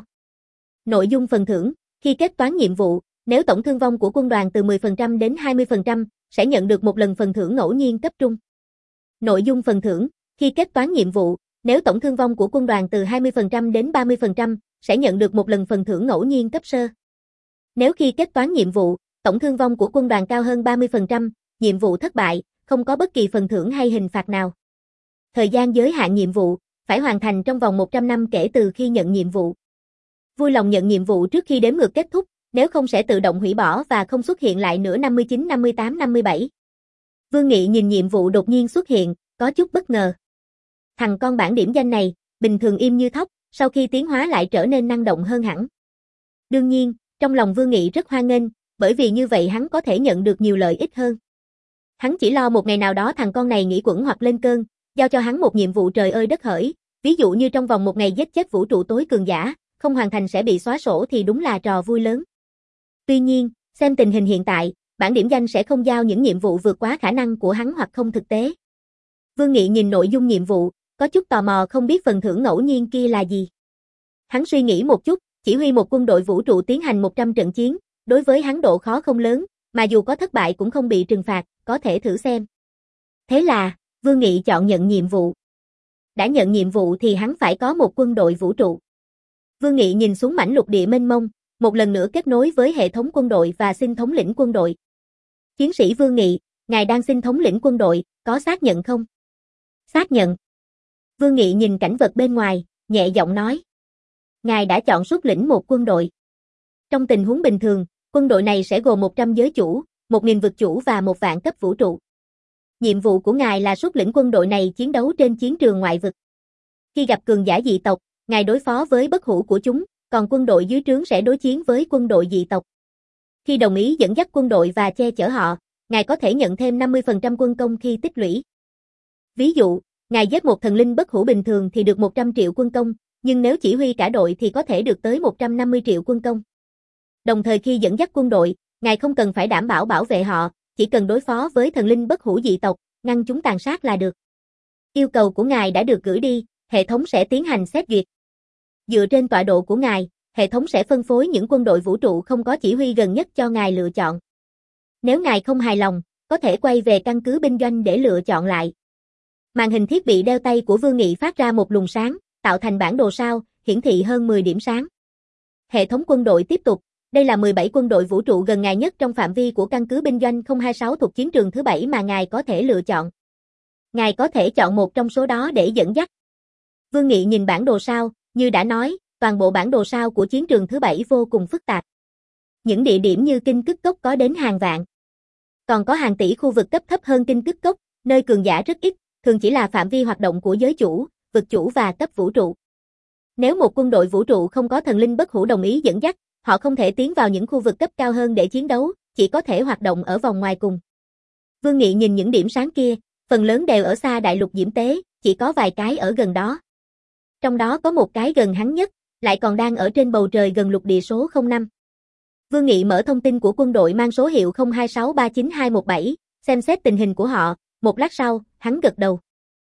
Nội dung phần thưởng, khi kết toán nhiệm vụ, nếu tổng thương vong của quân đoàn từ mười phần trăm đến hai mươi phần trăm, sẽ nhận được một lần phần thưởng ngẫu nhiên cấp trung. Nội dung phần thưởng, khi kết toán nhiệm vụ, nếu tổng thương vong của quân đoàn từ hai mươi phần trăm đến ba mươi phần trăm, sẽ nhận được một lần phần thưởng ngẫu nhiên cấp sơ. Nếu khi kết toán nhiệm vụ, tổng thương vong của quân đoàn cao hơn ba mươi phần trăm, nhiệm vụ thất bại, không có bất kỳ phần thưởng hay hình phạt nào. Thời gian giới hạn nhiệm vụ, phải hoàn thành trong vòng một trăm năm kể từ khi nhận nhiệm vụ. Vui lòng nhận nhiệm vụ trước khi đếm ngược kết thúc, nếu không sẽ tự động hủy bỏ và không xuất hiện lại nữa. Năm mươi chín, năm mươi tám, năm mươi bảy. Vương Nghị nhìn nhiệm vụ đột nhiên xuất hiện, có chút bất ngờ. Thằng con bản điểm danh này, bình thường im như thóc, sau khi tiến hóa lại trở nên năng động hơn hẳn. Đương nhiên, trong lòng Vương Nghị rất hoan nghênh, bởi vì như vậy hắn có thể nhận được nhiều lợi ích hơn. Hắn chỉ lo một ngày nào đó thằng con này nghỉ quẩn hoặc lên cơn, giao cho hắn một nhiệm vụ trời ơi đất hỡi, ví dụ như trong vòng một ngày giết chết vũ trụ tối cường giả, không hoàn thành sẽ bị xóa sổ thì đúng là trò vui lớn. Tuy nhiên, xem tình hình hiện tại, bản điểm danh sẽ không giao những nhiệm vụ vượt quá khả năng của hắn hoặc không thực tế. Vương Nghị nhìn nội dung nhiệm vụ, có chút tò mò không biết phần thưởng ngẫu nhiên kia là gì. Hắn suy nghĩ một chút, chỉ huy một quân đội vũ trụ tiến hành một trăm trận chiến, đối với hắn độ khó không lớn, mà dù có thất bại cũng không bị trừng phạt, có thể thử xem. Thế là, Vương Nghị chọn nhận nhiệm vụ. Đã nhận nhiệm vụ thì hắn phải có một quân đội vũ trụ. Vương Nghị nhìn xuống mảnh lục địa mênh mông, một lần nữa kết nối với hệ thống quân đội và xin thống lĩnh quân đội. Chiến sĩ Vương Nghị, ngài đang xin thống lĩnh quân đội, có xác nhận không? Xác nhận. Vương Nghị nhìn cảnh vật bên ngoài, nhẹ giọng nói. Ngài đã chọn xuất lĩnh một quân đội. Trong tình huống bình thường, quân đội này sẽ gồm một trăm giới chủ, một nghìn vực chủ và một vạn cấp vũ trụ. Nhiệm vụ của ngài là xuất lĩnh quân đội này chiến đấu trên chiến trường ngoại vực. Khi gặp cường giả dị tộc, ngài đối phó với bất hủ của chúng, còn quân đội dưới trướng sẽ đối chiến với quân đội dị tộc. Khi đồng ý dẫn dắt quân đội và che chở họ, ngài có thể nhận thêm năm mươi phần trăm quân công khi tích lũy. Ví dụ, ngài giết một thần linh bất hủ bình thường thì được một trăm triệu quân công, nhưng nếu chỉ huy cả đội thì có thể được tới một trăm năm mươi triệu quân công. Đồng thời khi dẫn dắt quân đội, ngài không cần phải đảm bảo bảo vệ họ, chỉ cần đối phó với thần linh bất hủ dị tộc, ngăn chúng tàn sát là được. Yêu cầu của ngài đã được gửi đi, hệ thống sẽ tiến hành xét duyệt. Dựa trên tọa độ của ngài, hệ thống sẽ phân phối những quân đội vũ trụ không có chỉ huy gần nhất cho ngài lựa chọn. Nếu ngài không hài lòng, có thể quay về căn cứ binh doanh để lựa chọn lại. Màn hình thiết bị đeo tay của Vương Nghị phát ra một luồng sáng, tạo thành bản đồ sao, hiển thị hơn mười điểm sáng. Hệ thống quân đội tiếp tục, đây là mười bảy quân đội vũ trụ gần ngài nhất trong phạm vi của căn cứ binh doanh không hai sáu thuộc chiến trường thứ bảy mà ngài có thể lựa chọn. Ngài có thể chọn một trong số đó để dẫn dắt. Vương Nghị nhìn bản đồ sao, như đã nói, toàn bộ bản đồ sao của chiến trường thứ bảy vô cùng phức tạp. Những địa điểm như Kinh Cức Cốc có đến hàng vạn. Còn có hàng tỷ khu vực cấp thấp hơn Kinh Cức Cốc, nơi cường giả rất ít, thường chỉ là phạm vi hoạt động của giới chủ, vực chủ và cấp vũ trụ. Nếu một quân đội vũ trụ không có thần linh bất hủ đồng ý dẫn dắt, họ không thể tiến vào những khu vực cấp cao hơn để chiến đấu, chỉ có thể hoạt động ở vòng ngoài cùng. Vương Nghị nhìn những điểm sáng kia, phần lớn đều ở xa đại lục Diễm Tế, chỉ có vài cái ở gần đó. Trong đó có một cái gần hắn nhất, lại còn đang ở trên bầu trời gần lục địa số không năm. Vương Nghị mở thông tin của quân đội mang số hiệu không hai sáu ba chín hai một bảy, xem xét tình hình của họ, một lát sau, hắn gật đầu.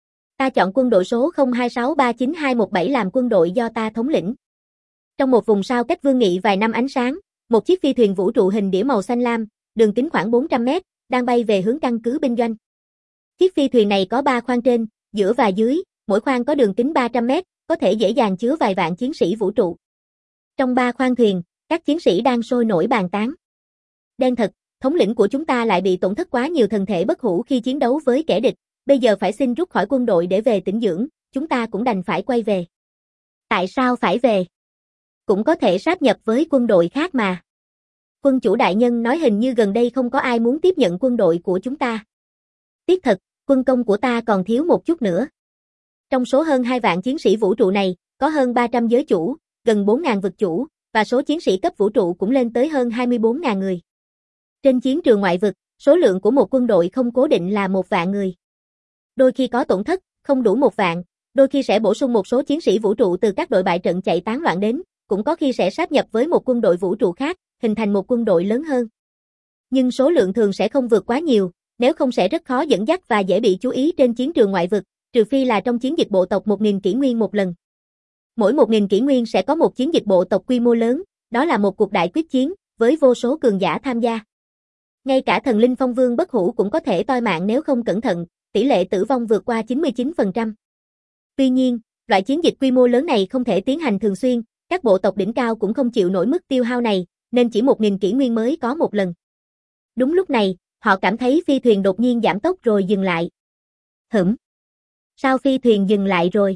Ta chọn quân đội số không hai sáu ba chín hai một bảy làm quân đội do ta thống lĩnh. Trong một vùng sao cách Vương Nghị vài năm ánh sáng, một chiếc phi thuyền vũ trụ hình đĩa màu xanh lam, đường kính khoảng bốn trăm mét, đang bay về hướng căn cứ binh doanh. Chiếc phi thuyền này có ba khoang trên, giữa và dưới, mỗi khoang có đường kính ba trăm mét, có thể dễ dàng chứa vài vạn chiến sĩ vũ trụ. Trong ba khoang thuyền, các chiến sĩ đang sôi nổi bàn tán. Đen thật, thống lĩnh của chúng ta lại bị tổn thất quá nhiều thần thể bất hủ khi chiến đấu với kẻ địch, bây giờ phải xin rút khỏi quân đội để về tĩnh dưỡng, chúng ta cũng đành phải quay về. Tại sao phải về? Cũng có thể sáp nhập với quân đội khác mà. Quân chủ đại nhân nói hình như gần đây không có ai muốn tiếp nhận quân đội của chúng ta. Tiếc thật, quân công của ta còn thiếu một chút nữa. Trong số hơn hai vạn chiến sĩ vũ trụ này, có hơn ba trăm giới chủ, gần bốn nghìn vực chủ, và số chiến sĩ cấp vũ trụ cũng lên tới hơn hai mươi bốn nghìn người. Trên chiến trường ngoại vực, số lượng của một quân đội không cố định là một vạn người. Đôi khi có tổn thất, không đủ một vạn, đôi khi sẽ bổ sung một số chiến sĩ vũ trụ từ các đội bại trận chạy tán loạn đến, cũng có khi sẽ sáp nhập với một quân đội vũ trụ khác, hình thành một quân đội lớn hơn. Nhưng số lượng thường sẽ không vượt quá nhiều, nếu không sẽ rất khó dẫn dắt và dễ bị chú ý trên chiến trường ngoại vực, trừ phi là trong chiến dịch bộ tộc một nghìn kỷ nguyên một lần. Mỗi một nghìn kỷ nguyên sẽ có một chiến dịch bộ tộc quy mô lớn, đó là một cuộc đại quyết chiến, với vô số cường giả tham gia. Ngay cả thần linh phong vương bất hủ cũng có thể toi mạng nếu không cẩn thận, tỷ lệ tử vong vượt qua chín mươi chín phần trăm. Tuy nhiên, loại chiến dịch quy mô lớn này không thể tiến hành thường xuyên, các bộ tộc đỉnh cao cũng không chịu nổi mức tiêu hao này, nên chỉ một nghìn kỷ nguyên mới có một lần. Đúng lúc này, họ cảm thấy phi thuyền đột nhiên giảm tốc rồi dừng lại. Hửm? Sao phi thuyền dừng lại rồi?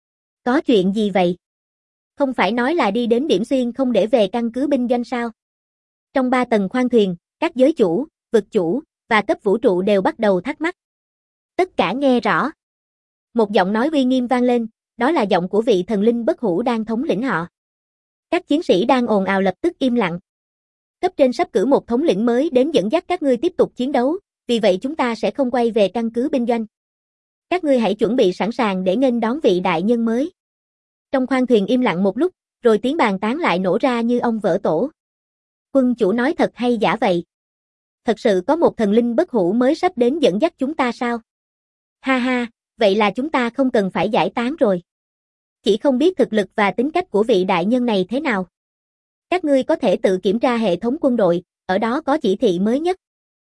Có chuyện gì vậy? Không phải nói là đi đến điểm xuyên không để về căn cứ binh doanh sao? Trong ba tầng khoang thuyền, các giới chủ, vực chủ, và cấp vũ trụ đều bắt đầu thắc mắc. Tất cả nghe rõ. Một giọng nói uy nghiêm vang lên, đó là giọng của vị thần linh bất hủ đang thống lĩnh họ. Các chiến sĩ đang ồn ào lập tức im lặng. Cấp trên sắp cử một thống lĩnh mới đến dẫn dắt các ngươi tiếp tục chiến đấu, vì vậy chúng ta sẽ không quay về căn cứ binh doanh. Các ngươi hãy chuẩn bị sẵn sàng để nghênh đón vị đại nhân mới. Trong khoang thuyền im lặng một lúc, rồi tiếng bàn tán lại nổ ra như ong vỡ tổ. Quân chủ nói thật hay giả vậy? Thật sự có một thần linh bất hủ mới sắp đến dẫn dắt chúng ta sao? Ha ha, vậy là chúng ta không cần phải giải tán rồi. Chỉ không biết thực lực và tính cách của vị đại nhân này thế nào. Các ngươi có thể tự kiểm tra hệ thống quân đội, ở đó có chỉ thị mới nhất.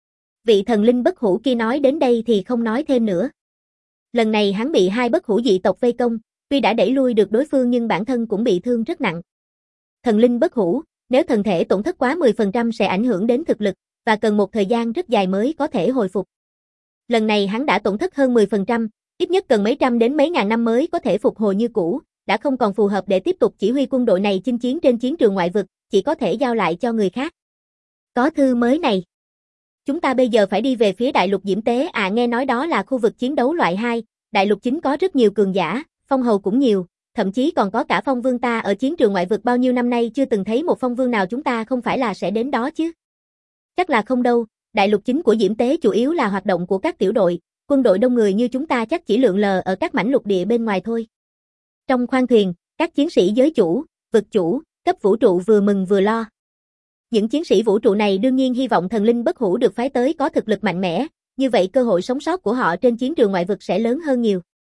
Vị thần linh bất hủ kia nói đến đây thì không nói thêm nữa. Lần này hắn bị hai bất hủ dị tộc vây công, tuy đã đẩy lui được đối phương nhưng bản thân cũng bị thương rất nặng. Thần linh bất hủ, nếu thần thể tổn thất quá mười phần trăm sẽ ảnh hưởng đến thực lực, và cần một thời gian rất dài mới có thể hồi phục. Lần này hắn đã tổn thất hơn mười phần trăm, ít nhất cần mấy trăm đến mấy ngàn năm mới có thể phục hồi như cũ, đã không còn phù hợp để tiếp tục chỉ huy quân đội này chinh chiến trên chiến trường ngoại vực, chỉ có thể giao lại cho người khác. Có thư mới này. Chúng ta bây giờ phải đi về phía đại lục Diễm Tế à, nghe nói đó là khu vực chiến đấu loại hai, đại lục chính có rất nhiều cường giả, phong hầu cũng nhiều, thậm chí còn có cả phong vương, ta ở chiến trường ngoại vực bao nhiêu năm nay chưa từng thấy một phong vương nào, chúng ta không phải là sẽ đến đó chứ? Chắc là không đâu, đại lục chính của Diễm Tế chủ yếu là hoạt động của các tiểu đội, quân đội đông người như chúng ta chắc chỉ lượn lờ ở các mảnh lục địa bên ngoài thôi. Trong khoang thuyền, các chiến sĩ giới chủ, vực chủ, cấp vũ trụ vừa mừng vừa lo. Những chiến sĩ vũ trụ này đương nhiên hy vọng thần linh bất hủ được phái tới có thực lực mạnh mẽ, như vậy cơ hội sống sót của họ trên chiến trường ngoại vực sẽ lớn hơn nhiều.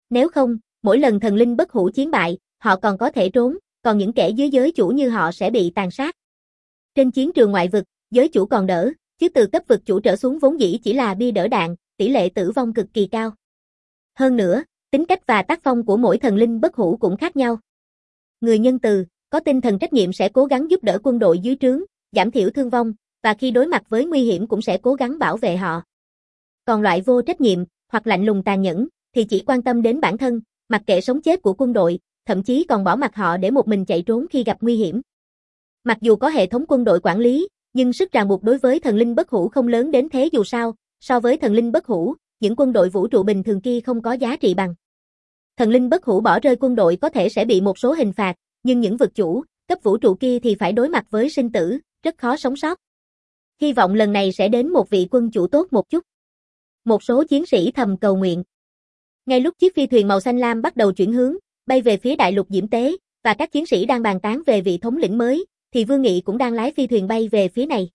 Nếu không, mỗi lần thần linh bất hủ chiến bại, họ còn có thể trốn, còn những kẻ dưới giới chủ như họ sẽ bị tàn sát. Trên chiến trường ngoại vực, giới chủ còn đỡ, chứ từ cấp vực chủ trở xuống vốn dĩ chỉ là bia đỡ đạn, tỷ lệ tử vong cực kỳ cao. Hơn nữa, tính cách và tác phong của mỗi thần linh bất hủ cũng khác nhau. Người nhân từ, có tinh thần trách nhiệm sẽ cố gắng giúp đỡ quân đội dưới trướng, giảm thiểu thương vong, và khi đối mặt với nguy hiểm cũng sẽ cố gắng bảo vệ họ. Còn loại vô trách nhiệm, hoặc lạnh lùng tàn nhẫn, thì chỉ quan tâm đến bản thân, mặc kệ sống chết của quân đội, thậm chí còn bỏ mặc họ để một mình chạy trốn khi gặp nguy hiểm. Mặc dù có hệ thống quân đội quản lý, nhưng sức ràng buộc đối với thần linh bất hủ không lớn đến thế dù sao, so với thần linh bất hủ, những quân đội vũ trụ bình thường kia không có giá trị bằng. Thần linh bất hủ bỏ rơi quân đội có thể sẽ bị một số hình phạt, nhưng những vực chủ, cấp vũ trụ kia thì phải đối mặt với sinh tử, rất khó sống sót. Hy vọng lần này sẽ đến một vị quân chủ tốt một chút. Một số chiến sĩ thầm cầu nguyện. Ngay lúc chiếc phi thuyền màu xanh lam bắt đầu chuyển hướng, bay về phía đại lục Diễm Tế, và các chiến sĩ đang bàn tán về vị thống lĩnh mới, thì Vương Nghị cũng đang lái phi thuyền bay về phía này.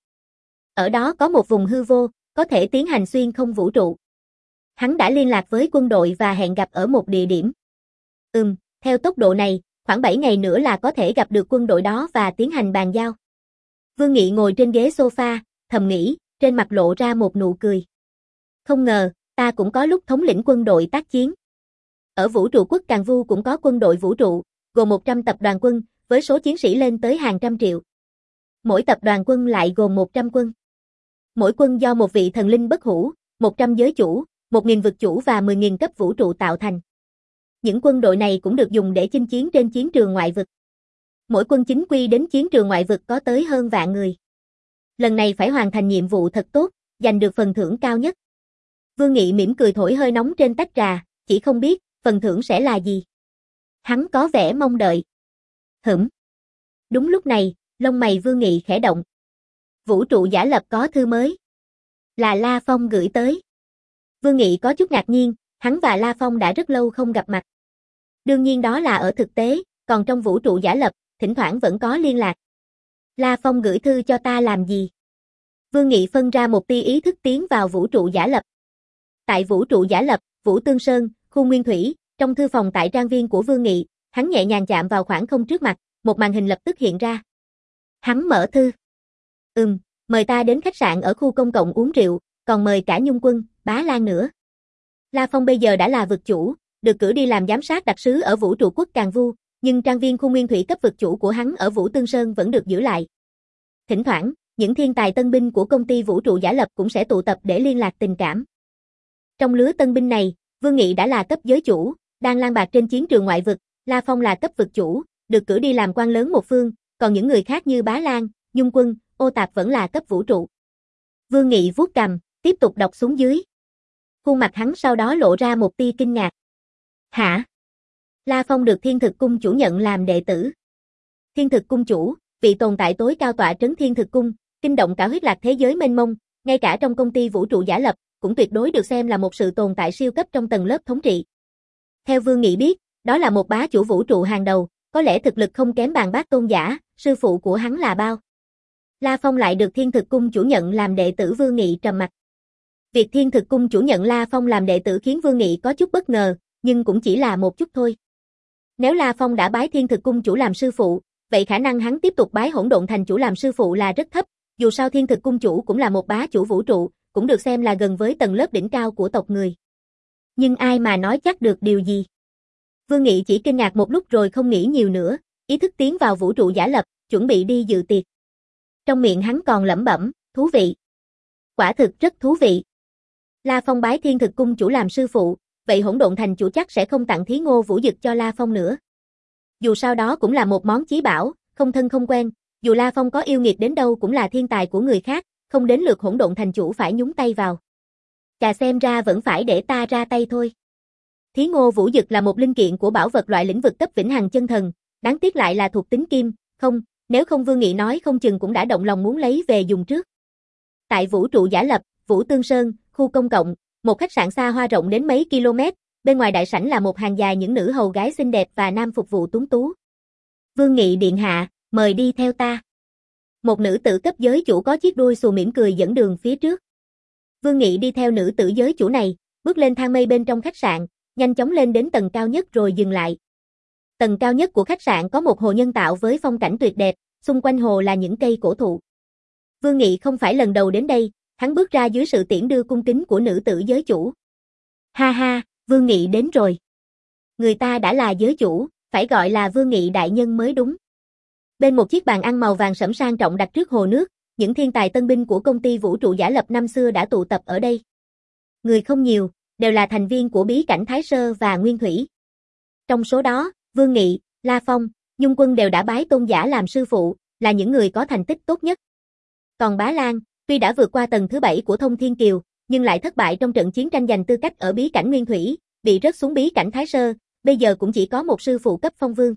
Ở đó có một vùng hư vô, có thể tiến hành xuyên không vũ trụ. Hắn đã liên lạc với quân đội và hẹn gặp ở một địa điểm. Ừm, theo tốc độ này, khoảng bảy ngày nữa là có thể gặp được quân đội đó và tiến hành bàn giao. Vương Nghị ngồi trên ghế sofa, thầm nghĩ, trên mặt lộ ra một nụ cười. Không ngờ, ta cũng có lúc thống lĩnh quân đội tác chiến. Ở vũ trụ quốc Càn Vu cũng có quân đội vũ trụ, gồm một trăm tập đoàn quân, với số chiến sĩ lên tới hàng trăm triệu. Mỗi tập đoàn quân lại gồm một trăm quân. Mỗi quân do một vị thần linh bất hủ, một trăm giới chủ, một nghìn vực chủ và mười nghìn cấp vũ trụ tạo thành. Những quân đội này cũng được dùng để chinh chiến trên chiến trường ngoại vực. Mỗi quân chính quy đến chiến trường ngoại vực có tới hơn vạn người. Lần này phải hoàn thành nhiệm vụ thật tốt, giành được phần thưởng cao nhất. Vương Nghị mỉm cười thổi hơi nóng trên tách trà, chỉ không biết phần thưởng sẽ là gì. Hắn có vẻ mong đợi. Hửm. Đúng lúc này, lông mày Vương Nghị khẽ động. Vũ trụ giả lập có thư mới. Là La Phong gửi tới. Vương Nghị có chút ngạc nhiên, hắn và La Phong đã rất lâu không gặp mặt. Đương nhiên đó là ở thực tế, còn trong vũ trụ giả lập, thỉnh thoảng vẫn có liên lạc. La Phong gửi thư cho ta làm gì? Vương Nghị phân ra một tia ý thức tiến vào vũ trụ giả lập. Tại vũ trụ giả lập, Vũ Tương Sơn, khu Nguyên Thủy, trong thư phòng tại trang viên của Vương Nghị, hắn nhẹ nhàng chạm vào khoảng không trước mặt, một màn hình lập tức hiện ra. Hắn mở thư. Ừm, mời ta đến khách sạn ở khu công cộng uống rượu, còn mời cả Nhung Quân, Bá Lan nữa. La Phong bây giờ đã là vực chủ, được cử đi làm giám sát đặc sứ ở vũ trụ quốc Càn Vu, nhưng trang viên khu Nguyên Thủy cấp vực chủ của hắn ở Vũ Tương Sơn vẫn được giữ lại. Thỉnh thoảng, những thiên tài tân binh của công ty vũ trụ giả lập cũng sẽ tụ tập để liên lạc tình cảm. Trong lứa tân binh này, Vương Nghị đã là cấp giới chủ, đang lang bạc trên chiến trường ngoại vực, La Phong là cấp vực chủ, được cử đi làm quan lớn một phương, còn những người khác như Bá Lan, Nhung Quân, Ô Tạp vẫn là cấp vũ trụ. Vương Nghị vuốt cằm, tiếp tục đọc xuống dưới. Khuôn mặt hắn sau đó lộ ra một tia kinh ngạc. Hả? La Phong được Thiên Thực Cung chủ nhận làm đệ tử. Thiên Thực Cung chủ, vị tồn tại tối cao tọa trấn Thiên Thực Cung, kinh động cả huyết lạc thế giới mênh mông, ngay cả trong công ty vũ trụ giả lập, cũng tuyệt đối được xem là một sự tồn tại siêu cấp trong tầng lớp thống trị. Theo Vương Nghị biết, đó là một bá chủ vũ trụ hàng đầu, có lẽ thực lực không kém Bàn Bác Tôn giả, sư phụ của hắn là bao. La Phong lại được Thiên Thực Cung chủ nhận làm đệ tử. Vương Nghị trầm mặt. Việc Thiên Thực Cung chủ nhận La Phong làm đệ tử khiến Vương Nghị có chút bất ngờ, nhưng cũng chỉ là một chút thôi. Nếu La Phong đã bái Thiên Thực Cung chủ làm sư phụ, vậy khả năng hắn tiếp tục bái Hỗn Độn Thành chủ làm sư phụ là rất thấp, dù sao Thiên Thực Cung chủ cũng là một bá chủ vũ trụ, cũng được xem là gần với tầng lớp đỉnh cao của tộc người. Nhưng ai mà nói chắc được điều gì? Vương Nghị chỉ kinh ngạc một lúc rồi không nghĩ nhiều nữa, ý thức tiến vào vũ trụ giả lập, chuẩn bị đi dự tiệc. Trong miệng hắn còn lẩm bẩm, thú vị. Quả thực rất thú vị. La Phong bái Thiên Thực Cung chủ làm sư phụ, vậy Hỗn Độn Thành chủ chắc sẽ không tặng thí ngô vũ dực cho La Phong nữa. Dù sao đó cũng là một món chí bảo, không thân không quen, dù La Phong có yêu nghiệt đến đâu cũng là thiên tài của người khác, không đến lượt Hỗn Độn Thành chủ phải nhúng tay vào. Chà, xem ra vẫn phải để ta ra tay thôi. Thí ngô vũ dực là một linh kiện của bảo vật loại lĩnh vực cấp vĩnh hằng chân thần, đáng tiếc lại là thuộc tính kim, không, nếu không Vương Nghị nói không chừng cũng đã động lòng muốn lấy về dùng trước. Tại vũ trụ giả lập, Vũ Tương Sơn, khu công cộng, một khách sạn xa hoa rộng đến mấy km, bên ngoài đại sảnh là một hàng dài những nữ hầu gái xinh đẹp và nam phục vụ tuấn tú. Vương Nghị điện hạ, mời đi theo ta. Một nữ tử cấp giới chủ có chiếc đuôi xù mỉm cười dẫn đường phía trước. Vương Nghị đi theo nữ tử giới chủ này, bước lên thang mây bên trong khách sạn, nhanh chóng lên đến tầng cao nhất rồi dừng lại. Tầng cao nhất của khách sạn có một hồ nhân tạo với phong cảnh tuyệt đẹp, xung quanh hồ là những cây cổ thụ. Vương Nghị không phải lần đầu đến đây, hắn bước ra dưới sự tiễn đưa cung kính của nữ tử giới chủ. Ha ha, Vương Nghị đến rồi. Người ta đã là giới chủ, phải gọi là Vương Nghị đại nhân mới đúng. Bên một chiếc bàn ăn màu vàng sẫm sang trọng đặt trước hồ nước, những thiên tài tân binh của công ty vũ trụ giả lập năm xưa đã tụ tập ở đây. Người không nhiều, đều là thành viên của bí cảnh Thái Sơ và Nguyên Thủy. Trong số đó, Vương Nghị, La Phong, Nhung Quân đều đã bái tôn giả làm sư phụ, là những người có thành tích tốt nhất. Còn Bá Lan, tuy đã vượt qua tầng thứ bảy của Thông Thiên Kiều, nhưng lại thất bại trong trận chiến tranh giành tư cách ở bí cảnh Nguyên Thủy, bị rớt xuống bí cảnh Thái Sơ, bây giờ cũng chỉ có một sư phụ cấp phong vương.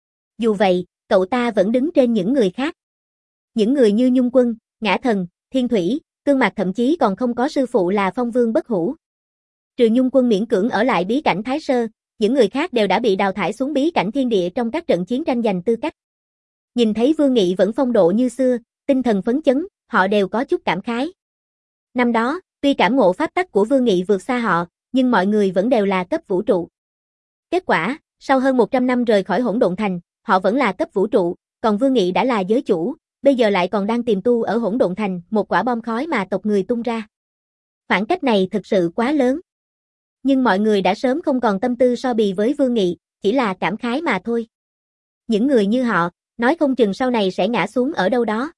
Dù vậy, cậu ta vẫn đứng trên những người khác. Những người như Nhung Quân, Ngã Thần, Thiên Thủy, Cương Mạc thậm chí còn không có sư phụ là phong vương bất hủ. Trừ Nhung Quân miễn cưỡng ở lại bí cảnh Thái Sơ, những người khác đều đã bị đào thải xuống bí cảnh thiên địa trong các trận chiến tranh giành tư cách. Nhìn thấy Vương Nghị vẫn phong độ như xưa, tinh thần phấn chấn, họ đều có chút cảm khái. Năm đó, tuy cảm ngộ pháp tắc của Vương Nghị vượt xa họ, nhưng mọi người vẫn đều là cấp vũ trụ. Kết quả, sau hơn một trăm năm rời khỏi Hỗn Độn Thành, họ vẫn là cấp vũ trụ, còn Vương Nghị đã là giới chủ, bây giờ lại còn đang tìm tu ở Hỗn Độn Thành, một quả bom khói mà tộc người tung ra. Khoảng cách này thực sự quá lớn. Nhưng mọi người đã sớm không còn tâm tư so bì với Vương Nghị, chỉ là cảm khái mà thôi. Những người như họ, nói không chừng sau này sẽ ngã xuống ở đâu đó.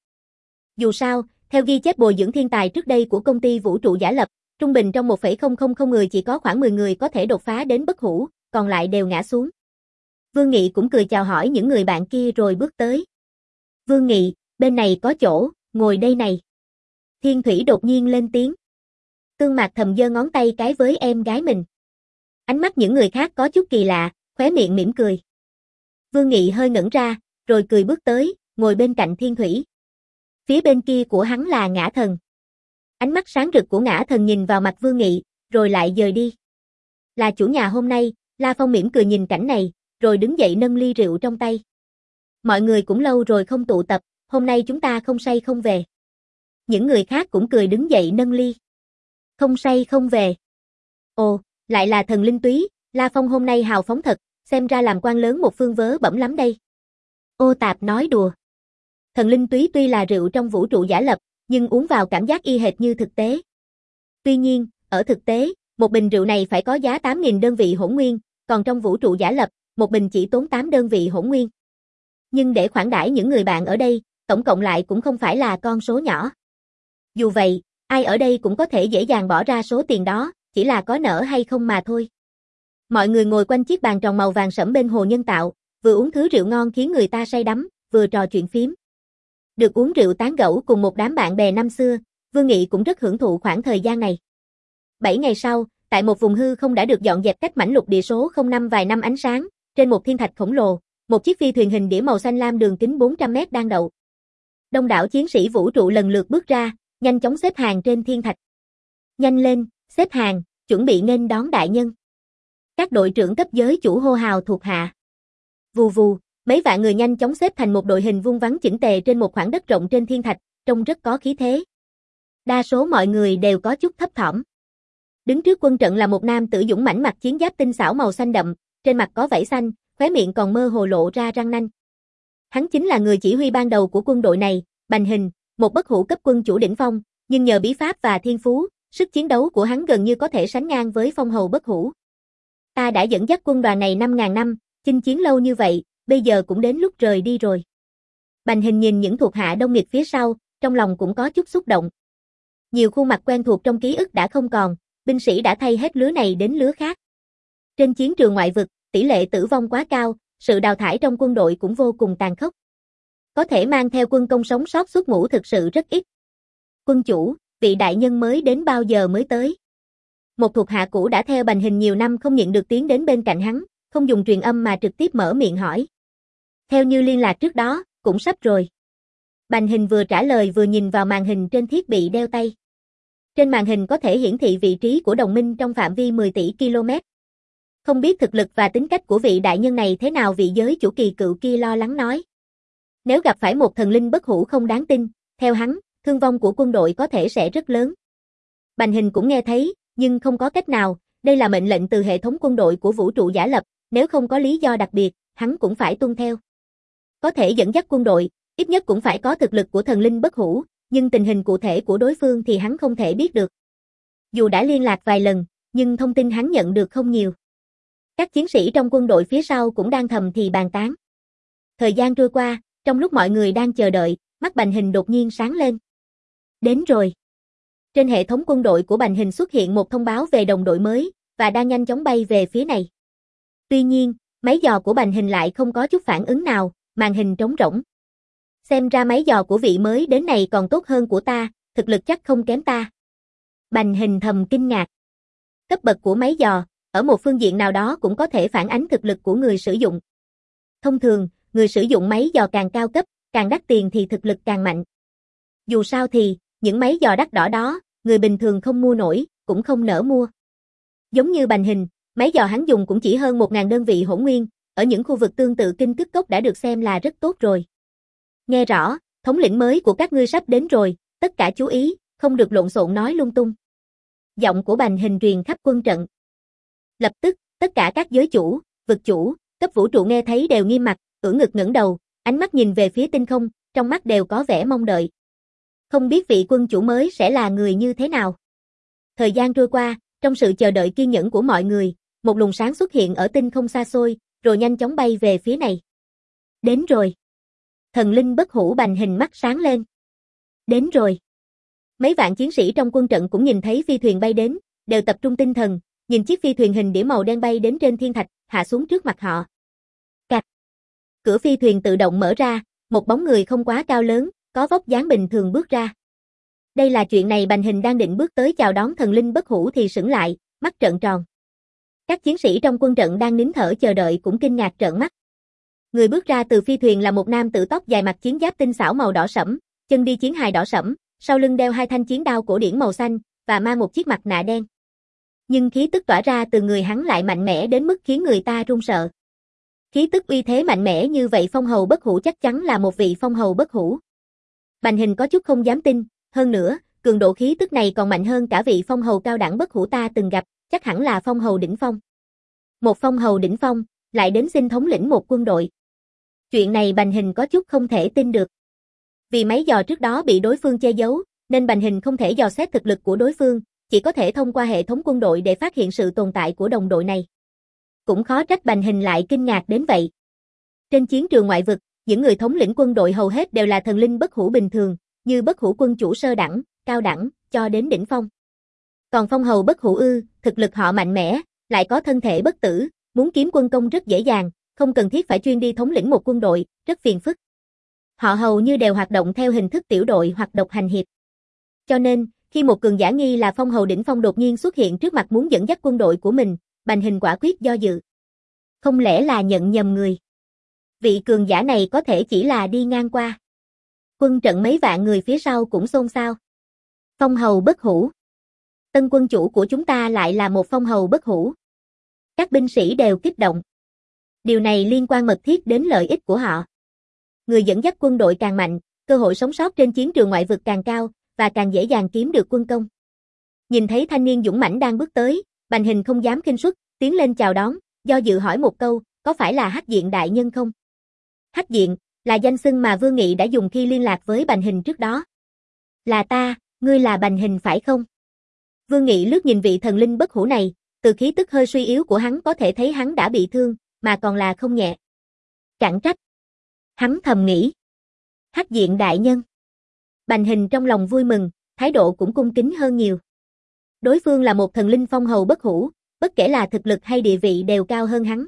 Dù sao, theo ghi chép bồi dưỡng thiên tài trước đây của công ty vũ trụ giả lập, trung bình trong một phẩy không không không người chỉ có khoảng mười người có thể đột phá đến bất hủ, còn lại đều ngã xuống. Vương Nghị cũng cười chào hỏi những người bạn kia rồi bước tới. Vương Nghị, bên này có chỗ, ngồi đây này. Thiên Thủy đột nhiên lên tiếng. Cương Mạc thầm giơ ngón tay cái với em gái mình. Ánh mắt những người khác có chút kỳ lạ, khóe miệng mỉm cười. Vương Nghị hơi ngẩn ra, rồi cười bước tới, ngồi bên cạnh Thiên Thủy. Phía bên kia của hắn là Ngã Thần. Ánh mắt sáng rực của Ngã Thần nhìn vào mặt Vương Nghị, rồi lại dời đi. Là chủ nhà hôm nay, La Phong mỉm cười nhìn cảnh này, rồi đứng dậy nâng ly rượu trong tay. Mọi người cũng lâu rồi không tụ tập, hôm nay chúng ta không say không về. Những người khác cũng cười đứng dậy nâng ly. Không say không về. Ồ, lại là thần linh túy, La Phong hôm nay hào phóng thật, xem ra làm quan lớn một phương vớ bẩm lắm đây. Ô Tạp nói đùa. Thần linh túy tuy là rượu trong vũ trụ giả lập, nhưng uống vào cảm giác y hệt như thực tế. Tuy nhiên, ở thực tế, một bình rượu này phải có giá tám nghìn đơn vị hỗn nguyên, còn trong vũ trụ giả lập, một bình chỉ tốn tám đơn vị hỗn nguyên. Nhưng để khoản đãi những người bạn ở đây, tổng cộng lại cũng không phải là con số nhỏ. Dù vậy, ai ở đây cũng có thể dễ dàng bỏ ra số tiền đó, chỉ là có nỡ hay không mà thôi. Mọi người ngồi quanh chiếc bàn tròn màu vàng sẫm bên hồ nhân tạo, vừa uống thứ rượu ngon khiến người ta say đắm, vừa trò chuyện phím. Được uống rượu tán gẫu cùng một đám bạn bè năm xưa, Vương Nghị cũng rất hưởng thụ khoảng thời gian này. Bảy ngày sau, tại một vùng hư không đã được dọn dẹp cách mảnh lục địa số không năm vài năm ánh sáng, trên một thiên thạch khổng lồ, một chiếc phi thuyền hình đĩa màu xanh lam đường kính bốn trăm mét đang đậu. Đông đảo chiến sĩ vũ trụ lần lượt bước ra, nhanh chóng xếp hàng trên thiên thạch. Nhanh lên, xếp hàng, chuẩn bị nghênh đón đại nhân. Các đội trưởng cấp giới chủ hô hào thuộc hạ. Vù vù, mấy vạn người nhanh chóng xếp thành một đội hình vuông vắn chỉnh tề trên một khoảng đất rộng trên thiên thạch, trông rất có khí thế. Đa số mọi người đều có chút thấp thỏm. Đứng trước quân trận là một nam tử dũng mãnh mặc chiến giáp tinh xảo màu xanh đậm, trên mặt có vảy xanh, khóe miệng còn mơ hồ lộ ra răng nanh. Hắn chính là người chỉ huy ban đầu của quân đội này, Bành Hình, một bất hủ cấp quân chủ đỉnh phong, nhưng nhờ bí pháp và thiên phú, sức chiến đấu của hắn gần như có thể sánh ngang với phong hầu bất hủ. Ta đã dẫn dắt quân đoàn này năm ngàn năm, chinh chiến lâu như vậy, bây giờ cũng đến lúc rời đi rồi. Bành Hình nhìn những thuộc hạ đông nghịt phía sau, trong lòng cũng có chút xúc động. Nhiều khuôn mặt quen thuộc trong ký ức đã không còn, binh sĩ đã thay hết lứa này đến lứa khác. Trên chiến trường ngoại vực, tỷ lệ tử vong quá cao, sự đào thải trong quân đội cũng vô cùng tàn khốc. Có thể mang theo quân công sống sót xuất ngũ thực sự rất ít. Quân chủ, vị đại nhân mới đến bao giờ mới tới? Một thuộc hạ cũ đã theo Bành Hình nhiều năm không nhịn được tiến đến bên cạnh hắn, không dùng truyền âm mà trực tiếp mở miệng hỏi. Theo như liên lạc trước đó, cũng sắp rồi. Bành Hình vừa trả lời vừa nhìn vào màn hình trên thiết bị đeo tay. Trên màn hình có thể hiển thị vị trí của đồng minh trong phạm vi mười tỷ ki lô mét. Không biết thực lực và tính cách của vị đại nhân này thế nào, vị giới chủ kỳ cựu kia lo lắng nói. Nếu gặp phải một thần linh bất hủ không đáng tin, theo hắn, thương vong của quân đội có thể sẽ rất lớn. Bành Hình cũng nghe thấy, nhưng không có cách nào, Đây là mệnh lệnh từ hệ thống quân đội của vũ trụ giả lập, nếu không có lý do đặc biệt, hắn cũng phải tuân theo. Có thể dẫn dắt quân đội, ít nhất cũng phải có thực lực của thần linh bất hủ, nhưng tình hình cụ thể của đối phương thì hắn không thể biết được. Dù đã liên lạc vài lần, nhưng thông tin hắn nhận được không nhiều. Các chiến sĩ trong quân đội phía sau cũng đang thầm thì bàn tán. Thời gian trôi qua, trong lúc mọi người đang chờ đợi, mắt Bành Hình đột nhiên sáng lên. Đến rồi. Trên hệ thống quân đội của Bành Hình xuất hiện một thông báo về đồng đội mới, và đang nhanh chóng bay về phía này. Tuy nhiên, máy dò của Bành Hình lại không có chút phản ứng nào, màn hình trống rỗng. Xem ra máy dò của vị mới đến này còn tốt hơn của ta, thực lực chắc không kém ta. Bành Hình thầm kinh ngạc. Cấp bậc của máy dò, ở một phương diện nào đó cũng có thể phản ánh thực lực của người sử dụng. Thông thường, người sử dụng máy dò càng cao cấp, càng đắt tiền thì thực lực càng mạnh. Dù sao thì, những máy dò đắt đỏ đó, người bình thường không mua nổi, cũng không nỡ mua. Giống như Bành Hình, máy dò hắn dùng cũng chỉ hơn một nghìn đơn vị hỗn nguyên, ở những khu vực tương tự kinh cức cốc đã được xem là rất tốt rồi. Nghe rõ, thống lĩnh mới của các ngươi sắp đến rồi, tất cả chú ý, không được lộn xộn nói lung tung. Giọng của Bành Hình truyền khắp quân trận. Lập tức, tất cả các giới chủ, vực chủ, cấp vũ trụ nghe thấy đều nghiêm mặt, ưỡn ngực ngẩng đầu, ánh mắt nhìn về phía tinh không, trong mắt đều có vẻ mong đợi. Không biết vị quân chủ mới sẽ là người như thế nào. Thời gian trôi qua, trong sự chờ đợi kiên nhẫn của mọi người, một luồng sáng xuất hiện ở tinh không xa xôi, rồi nhanh chóng bay về phía này. Đến rồi. Thần linh bất hủ Bành Hình mắt sáng lên. Đến rồi. Mấy vạn chiến sĩ trong quân trận cũng nhìn thấy phi thuyền bay đến, đều tập trung tinh thần, nhìn chiếc phi thuyền hình đĩa màu đen bay đến trên thiên thạch, hạ xuống trước mặt họ. Cạch. Cửa phi thuyền tự động mở ra, một bóng người không quá cao lớn, có vóc dáng bình thường bước ra. Đây là chuyện này Bành Hình đang định bước tới chào đón thần linh bất hủ thì sững lại, mắt trợn tròn. Các chiến sĩ trong quân trận đang nín thở chờ đợi cũng kinh ngạc trợn mắt. Người bước ra từ phi thuyền là một nam tử tóc dài mặc chiến giáp tinh xảo màu đỏ sẫm, chân đi chiến hài đỏ sẫm, sau lưng đeo hai thanh chiến đao cổ điển màu xanh và mang một chiếc mặt nạ đen. Nhưng khí tức tỏa ra từ người hắn lại mạnh mẽ đến mức khiến người ta run sợ. Khí tức uy thế mạnh mẽ như vậy phong hầu bất hủ chắc chắn là một vị phong hầu bất hủ. Bành Hình có chút không dám tin, hơn nữa, cường độ khí tức này còn mạnh hơn cả vị phong hầu cao đẳng bất hủ ta từng gặp, chắc hẳn là phong hầu đỉnh phong. Một phong hầu đỉnh phong, lại đến xin thống lĩnh một quân đội. Chuyện này Bành Hình có chút không thể tin được. Vì máy dò trước đó bị đối phương che giấu, nên Bành Hình không thể dò xét thực lực của đối phương, chỉ có thể thông qua hệ thống quân đội để phát hiện sự tồn tại của đồng đội này. Cũng khó trách Bành Hình lại kinh ngạc đến vậy. Trên chiến trường ngoại vực, những người thống lĩnh quân đội hầu hết đều là thần linh bất hủ bình thường, như bất hủ quân chủ sơ đẳng, cao đẳng, cho đến đỉnh phong. Còn phong hầu bất hủ ư, thực lực họ mạnh mẽ, lại có thân thể bất tử, muốn kiếm quân công rất dễ dàng, không cần thiết phải chuyên đi thống lĩnh một quân đội, rất phiền phức. Họ hầu như đều hoạt động theo hình thức tiểu đội hoặc độc hành hiệp. Cho nên, khi một cường giả nghi là phong hầu đỉnh phong đột nhiên xuất hiện trước mặt muốn dẫn dắt quân đội của mình, Bành Hình quả quyết do dự. Không lẽ là nhận nhầm người? Vị cường giả này có thể chỉ là đi ngang qua. Quân trận mấy vạn người phía sau cũng xôn xao. Phong hầu bất hủ. Tân quân chủ của chúng ta lại là một phong hầu bất hủ. Các binh sĩ đều kích động. Điều này liên quan mật thiết đến lợi ích của họ. Người dẫn dắt quân đội càng mạnh, cơ hội sống sót trên chiến trường ngoại vực càng cao, và càng dễ dàng kiếm được quân công. Nhìn thấy thanh niên dũng mãnh đang bước tới, Bành Hình không dám khinh suất, tiến lên chào đón, do dự hỏi một câu, có phải là Hắc Diện đại nhân không? Hắc Diện, là danh xưng mà Vương Nghị đã dùng khi liên lạc với Bành Hình trước đó. Là ta, ngươi là Bành Hình phải không? Vương Nghị lướt nhìn vị thần linh bất hủ này, từ khí tức hơi suy yếu của hắn có thể thấy hắn đã bị thương, mà còn là không nhẹ. Chẳng trách. Hắn thầm nghĩ. Hắc Diện đại nhân. Bành Hình trong lòng vui mừng, thái độ cũng cung kính hơn nhiều. Đối phương là một thần linh phong hầu bất hủ, bất kể là thực lực hay địa vị đều cao hơn hắn.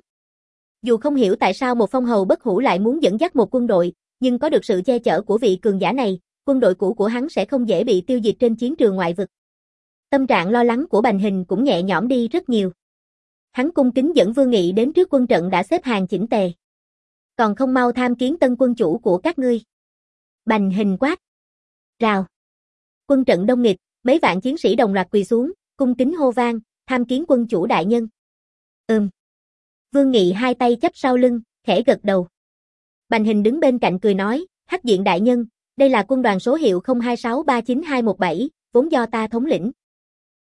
Dù không hiểu tại sao một phong hầu bất hủ lại muốn dẫn dắt một quân đội, nhưng có được sự che chở của vị cường giả này, quân đội cũ của hắn sẽ không dễ bị tiêu diệt trên chiến trường ngoại vực. Tâm trạng lo lắng của Bành Hình cũng nhẹ nhõm đi rất nhiều. Hắn cung kính dẫn Vương Nghị đến trước quân trận đã xếp hàng chỉnh tề. Còn không mau tham kiến tân quân chủ của các ngươi. Bành Hình quát. Rào. Quân trận đông nghịt, mấy vạn chiến sĩ đồng loạt quỳ xuống, cung kính hô vang, tham kiến quân chủ đại nhân. Ừm. Vương Nghị hai tay chắp sau lưng, khẽ gật đầu. Bành Hình đứng bên cạnh cười nói, Hắc Diện đại nhân, đây là quân đoàn số hiệu không hai sáu ba chín hai một bảy, vốn do ta thống lĩnh.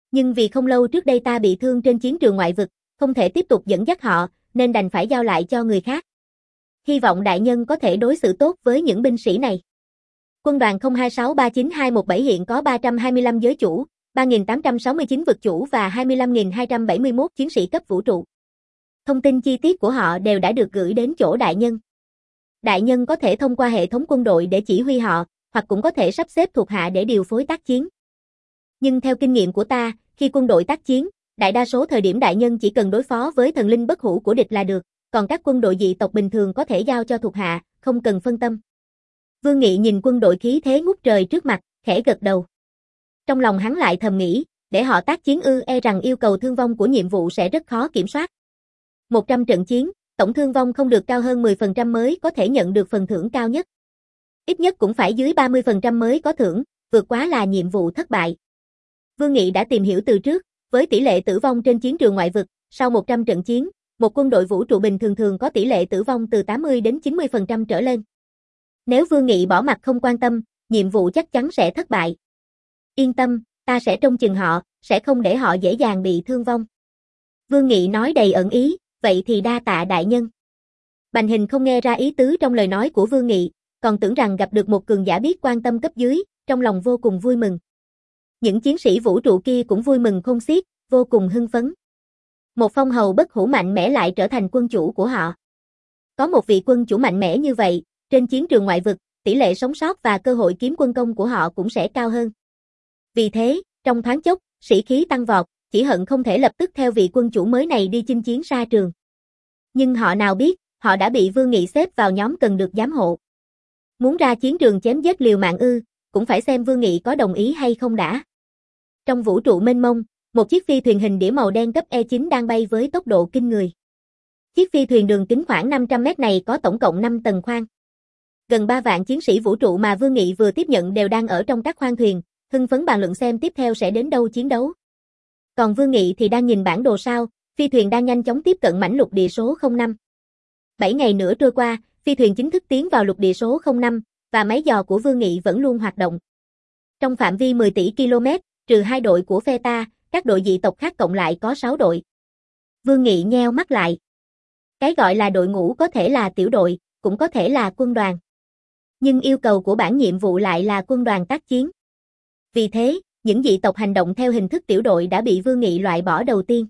Nhưng vì không lâu trước đây ta bị thương trên chiến trường ngoại vực, không thể tiếp tục dẫn dắt họ, nên đành phải giao lại cho người khác. Hy vọng đại nhân có thể đối xử tốt với những binh sĩ này. Quân đoàn không hai sáu ba chín hai một bảy hiện có ba trăm hai mươi lăm giới chủ, ba nghìn tám trăm sáu mươi chín vực chủ và hai mươi lăm nghìn hai trăm bảy mươi mốt chiến sĩ cấp vũ trụ. Thông tin chi tiết của họ đều đã được gửi đến chỗ đại nhân. Đại nhân có thể thông qua hệ thống quân đội để chỉ huy họ, hoặc cũng có thể sắp xếp thuộc hạ để điều phối tác chiến. Nhưng theo kinh nghiệm của ta, khi quân đội tác chiến, đại đa số thời điểm đại nhân chỉ cần đối phó với thần linh bất hủ của địch là được, còn các quân đội dị tộc bình thường có thể giao cho thuộc hạ, không cần phân tâm. Vương Nghị nhìn quân đội khí thế ngút trời trước mặt, khẽ gật đầu. Trong lòng hắn lại thầm nghĩ, để họ tác chiến ư e rằng yêu cầu thương vong của nhiệm vụ sẽ rất khó kiểm soát. một trăm trận chiến, tổng thương vong không được cao hơn mười phần trăm mới có thể nhận được phần thưởng cao nhất. Ít nhất cũng phải dưới ba mươi phần trăm mới có thưởng, vượt quá là nhiệm vụ thất bại. Vương Nghị đã tìm hiểu từ trước, với tỷ lệ tử vong trên chiến trường ngoại vực, sau một trăm trận chiến, một quân đội vũ trụ bình thường thường có tỷ lệ tử vong từ tám mươi đến chín mươi phần trăm trở lên. Nếu Vương Nghị bỏ mặc không quan tâm, nhiệm vụ chắc chắn sẽ thất bại. Yên tâm, ta sẽ trông chừng họ, sẽ không để họ dễ dàng bị thương vong. Vương Nghị nói đầy ẩn ý, vậy thì đa tạ đại nhân. Bành Hình không nghe ra ý tứ trong lời nói của Vương Nghị, còn tưởng rằng gặp được một cường giả biết quan tâm cấp dưới, trong lòng vô cùng vui mừng. Những chiến sĩ vũ trụ kia cũng vui mừng khôn xiết, vô cùng hưng phấn. Một phong hầu bất hủ mạnh mẽ lại trở thành quân chủ của họ. Có một vị quân chủ mạnh mẽ như vậy, trên chiến trường ngoại vực, tỷ lệ sống sót và cơ hội kiếm quân công của họ cũng sẽ cao hơn. Vì thế, trong thoáng chốc, sĩ khí tăng vọt, chỉ hận không thể lập tức theo vị quân chủ mới này đi chinh chiến xa trường. Nhưng họ nào biết, họ đã bị Vương Nghị xếp vào nhóm cần được giám hộ. Muốn ra chiến trường chém giết liều mạng ư, cũng phải xem Vương Nghị có đồng ý hay không đã. Trong vũ trụ mênh mông, một chiếc phi thuyền hình đĩa màu đen cấp E chín đang bay với tốc độ kinh người. Chiếc phi thuyền đường kính khoảng năm trăm mét này có tổng cộng năm tầng khoang. Gần ba vạn chiến sĩ vũ trụ mà Vương Nghị vừa tiếp nhận đều đang ở trong các khoang thuyền, hưng phấn bàn luận xem tiếp theo sẽ đến đâu chiến đấu. Còn Vương Nghị thì đang nhìn bản đồ sao, phi thuyền đang nhanh chóng tiếp cận mảnh lục địa số không năm. bảy ngày nữa trôi qua, phi thuyền chính thức tiến vào lục địa số không năm, và máy dò của Vương Nghị vẫn luôn hoạt động. Trong phạm vi mười tỷ ki lô mét, trừ hai đội của phe ta, các đội dị tộc khác cộng lại có sáu đội. Vương Nghị nheo mắt lại. Cái gọi là đội ngũ có thể là tiểu đội, cũng có thể là quân đoàn. Nhưng yêu cầu của bản nhiệm vụ lại là quân đoàn tác chiến. Vì thế, những dị tộc hành động theo hình thức tiểu đội đã bị Vương Nghị loại bỏ đầu tiên.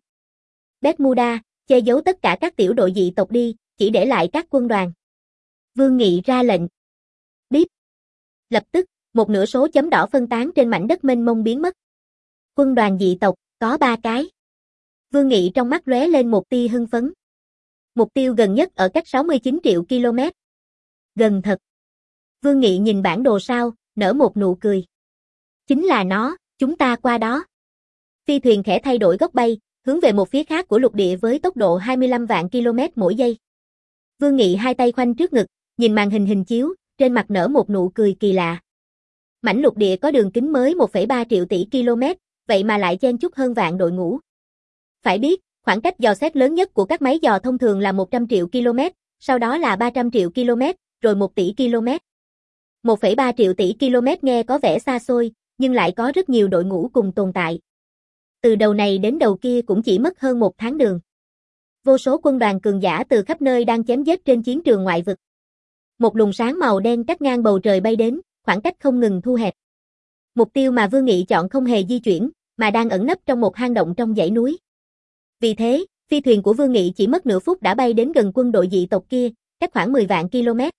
Bermuda, che giấu tất cả các tiểu đội dị tộc đi, chỉ để lại các quân đoàn. Vương Nghị ra lệnh. Bíp. Lập tức, một nửa số chấm đỏ phân tán trên mảnh đất mênh mông biến mất. Quân đoàn dị tộc, có ba cái. Vương Nghị trong mắt lóe lên một tia hưng phấn. Mục tiêu gần nhất ở cách sáu mươi chín triệu ki lô mét. Gần thật. Vương Nghị nhìn bản đồ sao, nở một nụ cười. Chính là nó, chúng ta qua đó. Phi thuyền khẽ thay đổi góc bay, hướng về một phía khác của lục địa với tốc độ hai mươi lăm vạn ki lô mét mỗi giây. Vương Nghị hai tay khoanh trước ngực, nhìn màn hình hình chiếu, trên mặt nở một nụ cười kỳ lạ. Mảnh lục địa có đường kính mới một phẩy ba triệu tỷ ki lô mét, vậy mà lại chen chúc hơn vạn đội ngũ. Phải biết, khoảng cách dò xét lớn nhất của các máy dò thông thường là một trăm triệu ki lô mét, sau đó là ba trăm triệu ki lô mét, rồi một tỷ ki lô mét. một phẩy ba triệu tỷ ki lô mét nghe có vẻ xa xôi, nhưng lại có rất nhiều đội ngũ cùng tồn tại. Từ đầu này đến đầu kia cũng chỉ mất hơn một tháng đường. Vô số quân đoàn cường giả từ khắp nơi đang chém giết trên chiến trường ngoại vực. Một luồng sáng màu đen cắt ngang bầu trời bay đến, khoảng cách không ngừng thu hẹp. Mục tiêu mà Vương Nghị chọn không hề di chuyển, mà đang ẩn nấp trong một hang động trong dãy núi. Vì thế, phi thuyền của Vương Nghị chỉ mất nửa phút đã bay đến gần quân đội dị tộc kia, cách khoảng mười vạn ki lô mét.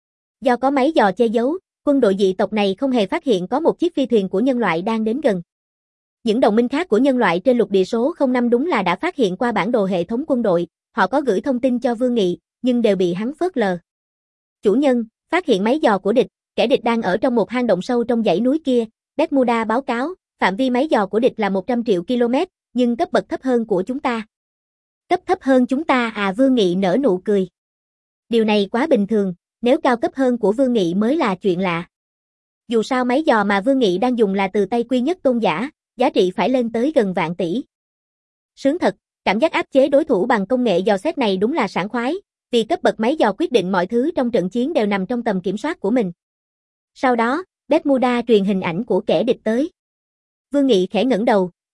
Do có máy dò che giấu, quân đội dị tộc này không hề phát hiện có một chiếc phi thuyền của nhân loại đang đến gần. Những đồng minh khác của nhân loại trên lục địa số không năm đúng là đã phát hiện qua bản đồ hệ thống quân đội, họ có gửi thông tin cho Vương Nghị, nhưng đều bị hắn phớt lờ. Chủ nhân, phát hiện máy dò của địch, kẻ địch đang ở trong một hang động sâu trong dãy núi kia, Bermuda báo cáo, phạm vi máy dò của địch là một trăm triệu ki lô mét, nhưng cấp bậc thấp hơn của chúng ta. Cấp thấp hơn chúng ta à? Vương Nghị nở nụ cười. Điều này quá bình thường, nếu cao cấp hơn của Vương Nghị mới là chuyện lạ. Dù sao máy dò mà Vương Nghị đang dùng là từ tay Quy Nhất Tôn giả, giá trị phải lên tới gần vạn tỷ. Sướng thật, cảm giác áp chế đối thủ bằng công nghệ dò xét này đúng là sảng khoái, vì cấp bậc máy dò quyết định mọi thứ trong trận chiến đều nằm trong tầm kiểm soát của mình. Sau đó, Bermuda truyền hình ảnh của kẻ địch tới. Vương Nghị khẽ ngẩng đầu,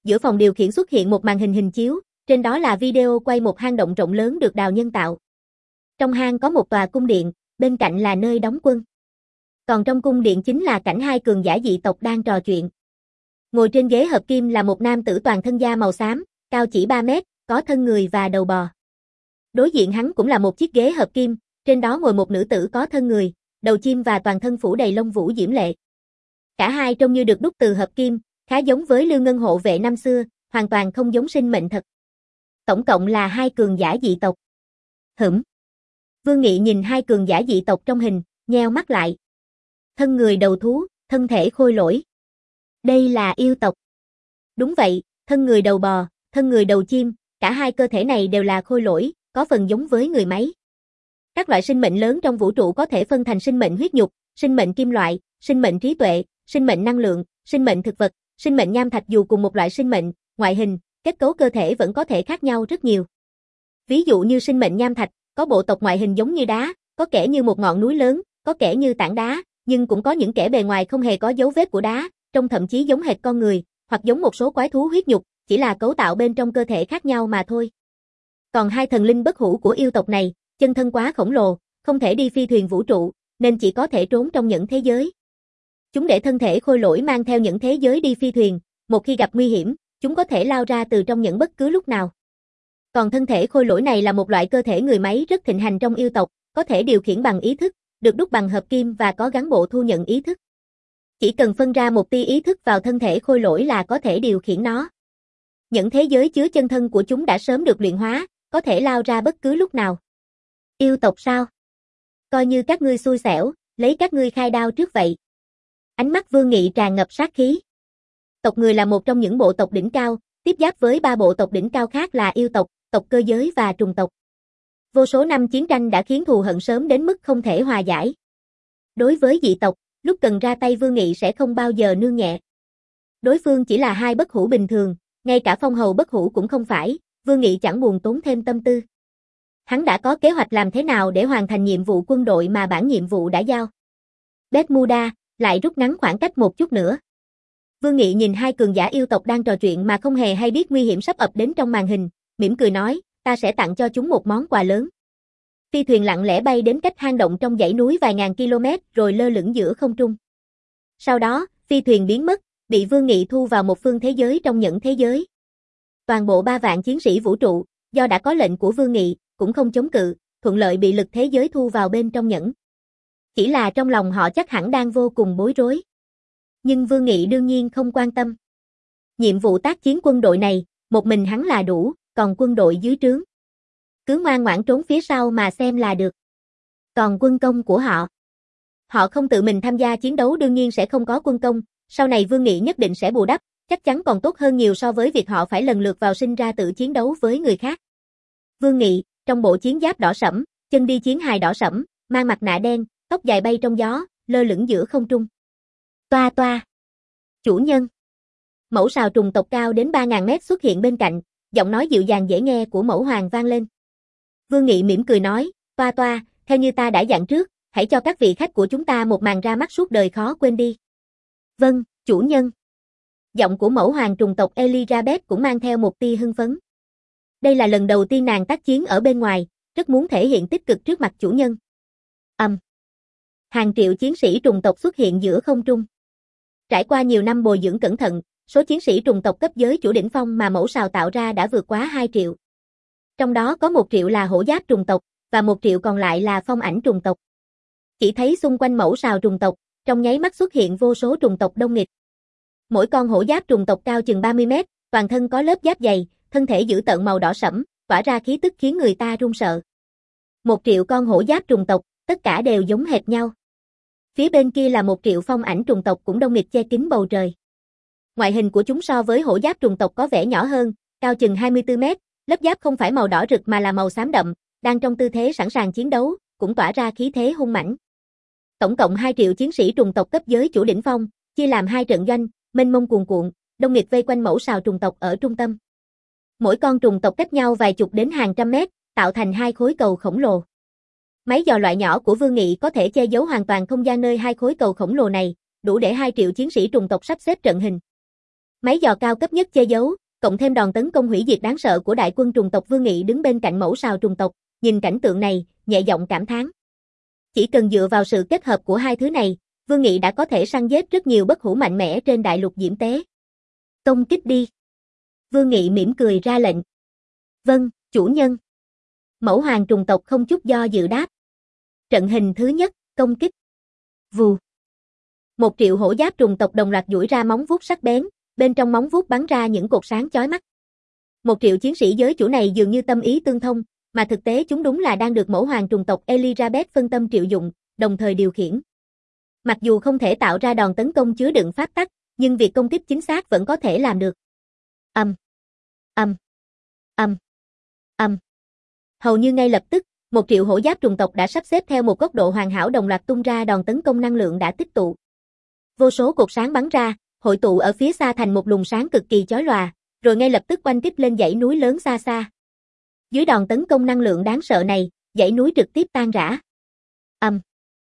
giữa phòng điều khiển xuất hiện một màn hình hình chiếu, trên đó là video quay một hang động rộng lớn được đào nhân tạo. Trong hang có một tòa cung điện, bên cạnh là nơi đóng quân. Còn trong cung điện chính là cảnh hai cường giả dị tộc đang trò chuyện. Ngồi trên ghế hợp kim là một nam tử toàn thân da màu xám, cao chỉ ba mét, có thân người và đầu bò. Đối diện hắn cũng là một chiếc ghế hợp kim, trên đó ngồi một nữ tử có thân người, đầu chim và toàn thân phủ đầy lông vũ diễm lệ. Cả hai trông như được đúc từ hợp kim, khá giống với Lưu Ngân hộ vệ năm xưa, hoàn toàn không giống sinh mệnh thật. Tổng cộng là hai cường giả dị tộc. Hửm. Vương Nghị nhìn hai cường giả dị tộc trong hình, nheo mắt lại. Thân người đầu thú, thân thể khôi lỗi. Đây là yêu tộc. Đúng vậy, thân người đầu bò, thân người đầu chim, cả hai cơ thể này đều là khôi lỗi, có phần giống với người máy. Các loại sinh mệnh lớn trong vũ trụ có thể phân thành sinh mệnh huyết nhục, sinh mệnh kim loại, sinh mệnh trí tuệ, sinh mệnh năng lượng, sinh mệnh thực vật, sinh mệnh nham thạch. Dù cùng một loại sinh mệnh, ngoại hình, kết cấu cơ thể vẫn có thể khác nhau rất nhiều. Ví dụ như sinh mệnh nham thạch, có bộ tộc ngoại hình giống như đá, có kẻ như một ngọn núi lớn, có kẻ như tảng đá, nhưng cũng có những kẻ bề ngoài không hề có dấu vết của đá, trông thậm chí giống hệt con người, hoặc giống một số quái thú huyết nhục, chỉ là cấu tạo bên trong cơ thể khác nhau mà thôi. Còn hai thần linh bất hủ của yêu tộc này, chân thân quá khổng lồ, không thể đi phi thuyền vũ trụ, nên chỉ có thể trốn trong những thế giới. Chúng để thân thể khôi lỗi mang theo những thế giới đi phi thuyền, một khi gặp nguy hiểm, chúng có thể lao ra từ trong những bất cứ lúc nào. Còn thân thể khôi lỗi này là một loại cơ thể người máy rất thịnh hành trong yêu tộc, có thể điều khiển bằng ý thức, được đúc bằng hợp kim và có gắn bộ thu nhận ý thức. Chỉ cần phân ra một tia ý thức vào thân thể khôi lỗi là có thể điều khiển nó. Những thế giới chứa chân thân của chúng đã sớm được luyện hóa, có thể lao ra bất cứ lúc nào. Yêu tộc sao? Coi như các ngươi xui xẻo, lấy các ngươi khai đao trước vậy. Ánh mắt Vương Nghị tràn ngập sát khí. Tộc người là một trong những bộ tộc đỉnh cao, tiếp giáp với ba bộ tộc đỉnh cao khác là yêu tộc, tộc cơ giới và trùng tộc. Vô số năm chiến tranh đã khiến thù hận sớm đến mức không thể hòa giải. Đối với dị tộc, lúc cần ra tay Vương Nghị sẽ không bao giờ nương nhẹ. Đối phương chỉ là hai bất hủ bình thường, ngay cả phong hầu bất hủ cũng không phải, Vương Nghị chẳng buồn tốn thêm tâm tư. Hắn đã có kế hoạch làm thế nào để hoàn thành nhiệm vụ quân đội mà bản nhiệm vụ đã giao. Bermuda lại rút ngắn khoảng cách một chút nữa. Vương Nghị nhìn hai cường giả yêu tộc đang trò chuyện mà không hề hay biết nguy hiểm sắp ập đến trong màn hình, mỉm cười nói, ta sẽ tặng cho chúng một món quà lớn. Phi thuyền lặng lẽ bay đến cách hang động trong dãy núi vài ngàn km rồi lơ lửng giữa không trung. Sau đó, phi thuyền biến mất, bị Vương Nghị thu vào một phương thế giới trong những thế giới. Toàn bộ ba vạn chiến sĩ vũ trụ, do đã có lệnh của Vương Nghị, cũng không chống cự, thuận lợi bị lực thế giới thu vào bên trong nhẫn. Chỉ là trong lòng họ chắc hẳn đang vô cùng bối rối. Nhưng Vương Nghị đương nhiên không quan tâm. Nhiệm vụ tác chiến quân đội này, một mình hắn là đủ, còn quân đội dưới trướng. Cứ ngoan ngoãn trốn phía sau mà xem là được. Còn quân công của họ. Họ không tự mình tham gia chiến đấu đương nhiên sẽ không có quân công, sau này Vương Nghị nhất định sẽ bù đắp, chắc chắn còn tốt hơn nhiều so với việc họ phải lần lượt vào sinh ra tự chiến đấu với người khác. Vương Nghị, trong bộ chiến giáp đỏ sẫm, chân đi chiến hài đỏ sẫm, mang mặt nạ đen, tóc dài bay trong gió, lơ lửng giữa không trung. Toa toa. Chủ nhân. Mẫu sào trùng tộc cao đến ba ngàn mét xuất hiện bên cạnh, giọng nói dịu dàng dễ nghe của mẫu hoàng vang lên. Vương Nghị mỉm cười nói, toa toa, theo như ta đã dặn trước, hãy cho các vị khách của chúng ta một màn ra mắt suốt đời khó quên đi. Vâng, chủ nhân. Giọng của mẫu hoàng trùng tộc Elizabeth cũng mang theo một tia hưng phấn. Đây là lần đầu tiên nàng tác chiến ở bên ngoài, rất muốn thể hiện tích cực trước mặt chủ nhân. Ầm. Um. Hàng triệu chiến sĩ trùng tộc xuất hiện giữa không trung. Trải qua nhiều năm bồi dưỡng cẩn thận, số chiến sĩ trùng tộc cấp giới chủ đỉnh phong mà mẫu sào tạo ra đã vượt quá hai triệu. Trong đó có một triệu là hổ giáp trùng tộc, và một triệu còn lại là phong ảnh trùng tộc. Chỉ thấy xung quanh mẫu sào trùng tộc, trong nháy mắt xuất hiện vô số trùng tộc đông nghịt. Mỗi con hổ giáp trùng tộc cao chừng ba mươi mét, toàn thân có lớp giáp dày, thân thể dữ tợn màu đỏ sẫm, tỏa ra khí tức khiến người ta run sợ. Một triệu con hổ giáp trùng tộc, tất cả đều giống hệt nhau. Phía bên kia là một triệu phong ảnh trùng tộc cũng đông nghịt che kín bầu trời. Ngoại hình của chúng so với hổ giáp trùng tộc có vẻ nhỏ hơn, cao chừng hai mươi tư mét, lớp giáp không phải màu đỏ rực mà là màu xám đậm, đang trong tư thế sẵn sàng chiến đấu, cũng tỏa ra khí thế hung mãnh. Tổng cộng hai triệu chiến sĩ trùng tộc cấp giới chủ đỉnh phong, chia làm hai trận doanh, mênh mông cuồn cuộn, đông nghịt vây quanh mẫu sào trùng tộc ở trung tâm. Mỗi con trùng tộc cách nhau vài chục đến hàng trăm mét, tạo thành hai khối cầu khổng lồ. Máy dò loại nhỏ của Vương Nghị có thể che giấu hoàn toàn không gian nơi hai khối cầu khổng lồ này, đủ để hai triệu chiến sĩ trùng tộc sắp xếp trận hình. Máy dò cao cấp nhất che giấu, cộng thêm đòn tấn công hủy diệt đáng sợ của đại quân trùng tộc Vương Nghị đứng bên cạnh mẫu sào trùng tộc, nhìn cảnh tượng này, nhẹ giọng cảm thán. Chỉ cần dựa vào sự kết hợp của hai thứ này, Vương Nghị đã có thể săn giết rất nhiều bất hủ mạnh mẽ trên đại lục Diễm Tế. Công kích đi. Vương Nghị mỉm cười ra lệnh. Vâng, chủ nhân. Mẫu hoàng trùng tộc không chút do dự đáp. Trận hình thứ nhất, công kích. Vù. Một triệu hổ giáp trùng tộc đồng loạt duỗi ra móng vuốt sắc bén, bên trong móng vuốt bắn ra những cột sáng chói mắt. Một triệu chiến sĩ giới chủ này dường như tâm ý tương thông, mà thực tế chúng đúng là đang được mẫu hoàng trùng tộc Elizabeth phân tâm triệu dụng, đồng thời điều khiển. Mặc dù không thể tạo ra đòn tấn công chứa đựng pháp tắc, nhưng việc công kích chính xác vẫn có thể làm được. Ầm, ầm, ầm, ầm. Hầu như ngay lập tức, một triệu hổ giáp trùng tộc đã sắp xếp theo một góc độ hoàn hảo đồng loạt tung ra đòn tấn công năng lượng đã tích tụ. Vô số cột sáng bắn ra, hội tụ ở phía xa thành một luồng sáng cực kỳ chói lòa, rồi ngay lập tức oanh kích lên dãy núi lớn xa xa. Dưới đòn tấn công năng lượng đáng sợ này, dãy núi trực tiếp tan rã. Ầm.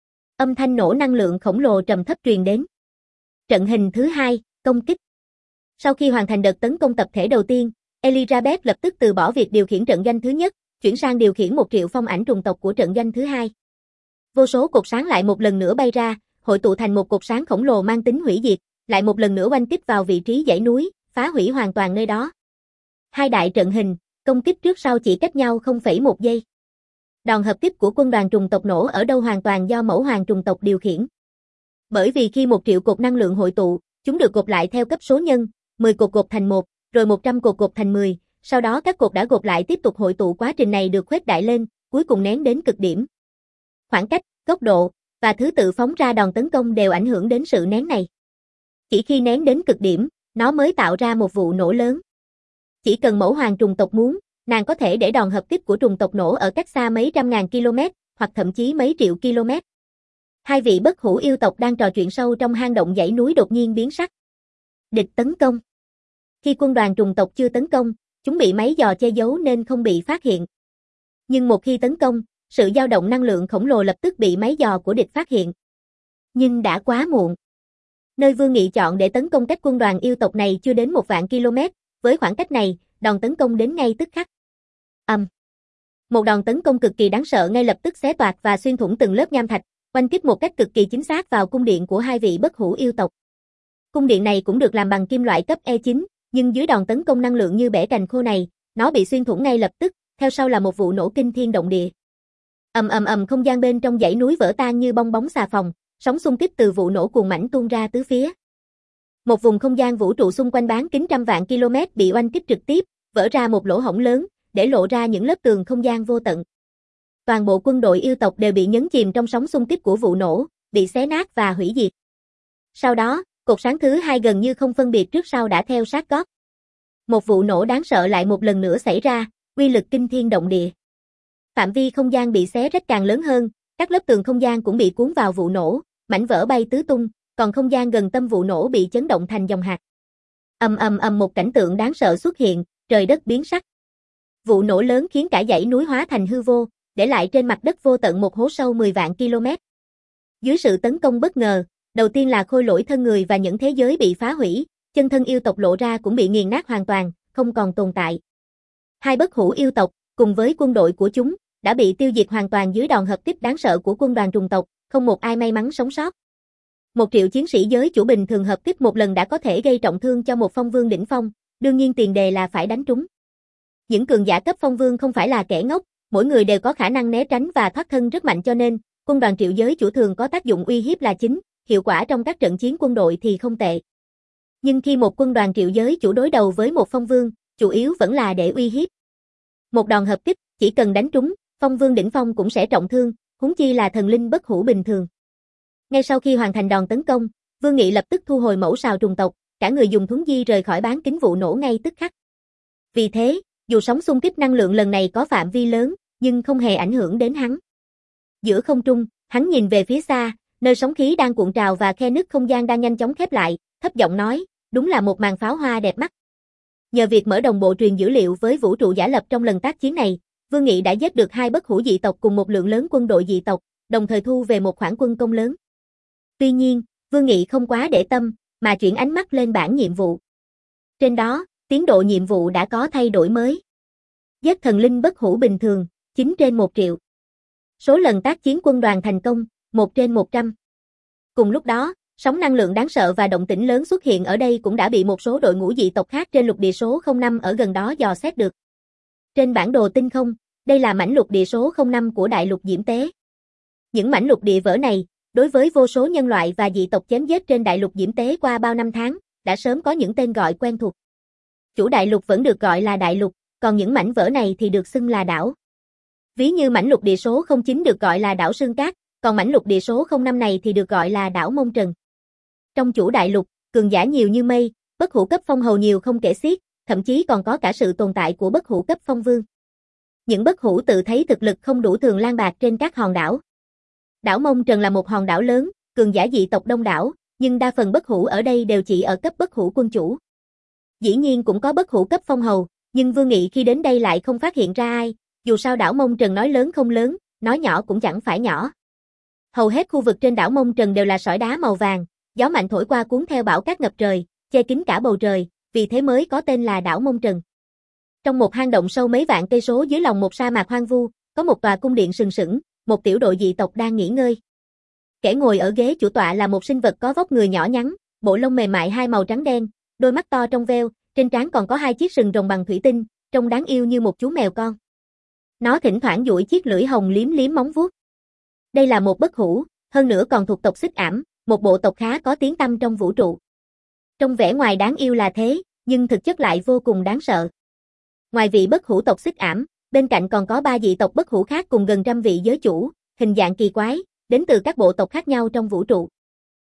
Âm thanh nổ năng lượng khổng lồ trầm thấp truyền đến. Trận hình thứ hai, công kích. Sau khi hoàn thành đợt tấn công tập thể đầu tiên, Elizabeth lập tức từ bỏ việc điều khiển trận doanh thứ nhất, chuyển sang điều khiển một triệu phong ảnh trùng tộc của trận doanh thứ hai. Vô số cột sáng lại một lần nữa bay ra, hội tụ thành một cột sáng khổng lồ mang tính hủy diệt, lại một lần nữa oanh kích vào vị trí dãy núi, phá hủy hoàn toàn nơi đó. Hai đại trận hình, công kích trước sau chỉ cách nhau không phẩy một giây. Đòn hợp kích của quân đoàn trùng tộc nổ ở đâu hoàn toàn do mẫu hoàng trùng tộc điều khiển. Bởi vì khi một triệu cột năng lượng hội tụ, chúng được gộp lại theo cấp số nhân, mười cột gộp thành một, rồi một trăm cột gộp thành mười, sau đó các cột đã gộp lại tiếp tục hội tụ, quá trình này được khuếch đại lên, cuối cùng nén đến cực điểm. Khoảng cách, góc độ và thứ tự phóng ra đòn tấn công đều ảnh hưởng đến sự nén này. Chỉ khi nén đến cực điểm, nó mới tạo ra một vụ nổ lớn. Chỉ cần mẫu hoàng trùng tộc muốn, nàng có thể để đòn hợp kích của trùng tộc nổ ở cách xa mấy trăm ngàn km, hoặc thậm chí mấy triệu km. Hai vị bất hủ yêu tộc đang trò chuyện sâu trong hang động dãy núi đột nhiên biến sắc. Địch tấn công. Khi quân đoàn trùng tộc chưa tấn công, chúng bị máy dò che giấu nên không bị phát hiện. Nhưng một khi tấn công, sự dao động năng lượng khổng lồ lập tức bị máy dò của địch phát hiện. Nhưng đã quá muộn. Nơi Vương Nghị chọn để tấn công cách quân đoàn yêu tộc này chưa đến một vạn km, với khoảng cách này, đòn tấn công đến ngay tức khắc. Ầm. Um. Một đòn tấn công cực kỳ đáng sợ ngay lập tức xé toạc và xuyên thủng từng lớp nham thạch, oanh kích một cách cực kỳ chính xác vào cung điện của hai vị bất hủ yêu tộc. Cung điện này cũng được làm bằng kim loại cấp E chín, nhưng dưới đòn tấn công năng lượng như bẻ cành khô này, nó bị xuyên thủng ngay lập tức, theo sau là một vụ nổ kinh thiên động địa. Ầm ầm ầm, không gian bên trong dãy núi vỡ tan như bong bóng xà phòng, sóng xung kích từ vụ nổ cuồn mãnh tuôn ra tứ phía. Một vùng không gian vũ trụ xung quanh bán kính trăm vạn km bị oanh kích trực tiếp, vỡ ra một lỗ hổng lớn, để lộ ra những lớp tường không gian vô tận. Toàn bộ quân đội yêu tộc đều bị nhấn chìm trong sóng xung kích của vụ nổ, bị xé nát và hủy diệt. Sau đó, cột sáng thứ hai gần như không phân biệt trước sau đã theo sát gót. Một vụ nổ đáng sợ lại một lần nữa xảy ra, uy lực kinh thiên động địa. Phạm vi không gian bị xé rách càng lớn hơn, các lớp tường không gian cũng bị cuốn vào vụ nổ, mảnh vỡ bay tứ tung, còn không gian gần tâm vụ nổ bị chấn động thành dòng hạt. Ầm ầm ầm, một cảnh tượng đáng sợ xuất hiện, trời đất biến sắc. Vụ nổ lớn khiến cả dãy núi hóa thành hư vô, để lại trên mặt đất vô tận một hố sâu mười vạn km. Dưới sự tấn công bất ngờ, đầu tiên là khôi lỗi thân người và những thế giới bị phá hủy, chân thân yêu tộc lộ ra cũng bị nghiền nát hoàn toàn, không còn tồn tại. Hai bất hủ yêu tộc, cùng với quân đội của chúng, đã bị tiêu diệt hoàn toàn dưới đòn hợp kích đáng sợ của quân đoàn trùng tộc, không một ai may mắn sống sót. Một triệu chiến sĩ giới chủ bình thường hợp kích một lần đã có thể gây trọng thương cho một phong vương đỉnh phong, đương nhiên tiền đề là phải đánh trúng. Những cường giả cấp phong vương không phải là kẻ ngốc, mỗi người đều có khả năng né tránh và thoát thân rất mạnh, cho nên, quân đoàn triệu giới chủ thường có tác dụng uy hiếp là chính, hiệu quả trong các trận chiến quân đội thì không tệ. Nhưng khi một quân đoàn triệu giới chủ đối đầu với một phong vương, chủ yếu vẫn là để uy hiếp. Một đòn hợp kích, chỉ cần đánh trúng, phong vương đỉnh phong cũng sẽ trọng thương, huống chi là thần linh bất hủ bình thường. Ngay sau khi hoàn thành đòn tấn công, Vương Nghị lập tức thu hồi mẫu sào trùng tộc, cả người dùng thuấn di rời khỏi bán kính vụ nổ ngay tức khắc. Vì thế, dù sóng xung kích năng lượng lần này có phạm vi lớn, nhưng không hề ảnh hưởng đến hắn. Giữa không trung, hắn nhìn về phía xa, nơi sóng khí đang cuộn trào và khe nứt không gian đang nhanh chóng khép lại, thấp giọng nói, đúng là một màn pháo hoa đẹp mắt. Nhờ việc mở đồng bộ truyền dữ liệu với vũ trụ giả lập trong lần tác chiến này, Vương Nghị đã giết được hai bất hủ dị tộc cùng một lượng lớn quân đội dị tộc, đồng thời thu về một khoản quân công lớn. Tuy nhiên, Vương Nghị không quá để tâm, mà chuyển ánh mắt lên bảng nhiệm vụ. Trên đó, tiến độ nhiệm vụ đã có thay đổi mới. Giết thần linh bất hủ bình thường, chín trên một triệu. Số lần tác chiến quân đoàn thành công, một trên một trăm. Cùng lúc đó, sóng năng lượng đáng sợ và động tĩnh lớn xuất hiện ở đây cũng đã bị một số đội ngũ dị tộc khác trên lục địa số không năm ở gần đó dò xét được. Trên bản đồ tinh không, đây là mảnh lục địa số không năm của đại lục Diễm Tế. Những mảnh lục địa vỡ này, đối với vô số nhân loại và dị tộc chém giết trên đại lục Diễm Tế qua bao năm tháng, đã sớm có những tên gọi quen thuộc. Chủ đại lục vẫn được gọi là đại lục, còn những mảnh vỡ này thì được xưng là đảo. Ví như mảnh lục địa số không chín được gọi là đảo Sương Cát, còn mảnh lục địa số không năm này thì được gọi là đảo Mông Trần. Trong chủ đại lục, cường giả nhiều như mây, bất hủ cấp phong hầu nhiều không kể xiết, thậm chí còn có cả sự tồn tại của bất hủ cấp phong vương. Những bất hủ tự thấy thực lực không đủ thường lang bạc trên các hòn đảo. Đảo Mông Trần là một hòn đảo lớn, cường giả dị tộc đông đảo, nhưng đa phần bất hủ ở đây đều chỉ ở cấp bất hủ quân chủ. Dĩ nhiên cũng có bất hủ cấp phong hầu, nhưng Vương Nghị khi đến đây lại không phát hiện ra ai, dù sao đảo Mông Trần nói lớn không lớn, nói nhỏ cũng chẳng phải nhỏ. Hầu hết khu vực trên đảo Mông Trần đều là sỏi đá màu vàng, gió mạnh thổi qua cuốn theo bão cát ngập trời, che kín cả bầu trời, vì thế mới có tên là đảo Mông Trần. Trong một hang động sâu mấy vạn cây số dưới lòng một sa mạc hoang vu, có một tòa cung điện sừng sững, một tiểu đội dị tộc đang nghỉ ngơi. Kẻ ngồi ở ghế chủ tọa là một sinh vật có vóc người nhỏ nhắn, bộ lông mềm mại hai màu trắng đen, đôi mắt to trong veo, trên trán còn có hai chiếc sừng rồng bằng thủy tinh, trông đáng yêu như một chú mèo con. Nó thỉnh thoảng duỗi chiếc lưỡi hồng liếm liếm móng vuốt. Đây là một bất hủ, hơn nữa còn thuộc tộc Xích Ảm, một bộ tộc khá có tiếng tăm trong vũ trụ. Trong vẻ ngoài đáng yêu là thế, nhưng thực chất lại vô cùng đáng sợ. Ngoài vị bất hủ tộc Xích Ảm, bên cạnh còn có ba dị tộc bất hủ khác cùng gần trăm vị giới chủ, hình dạng kỳ quái, đến từ các bộ tộc khác nhau trong vũ trụ.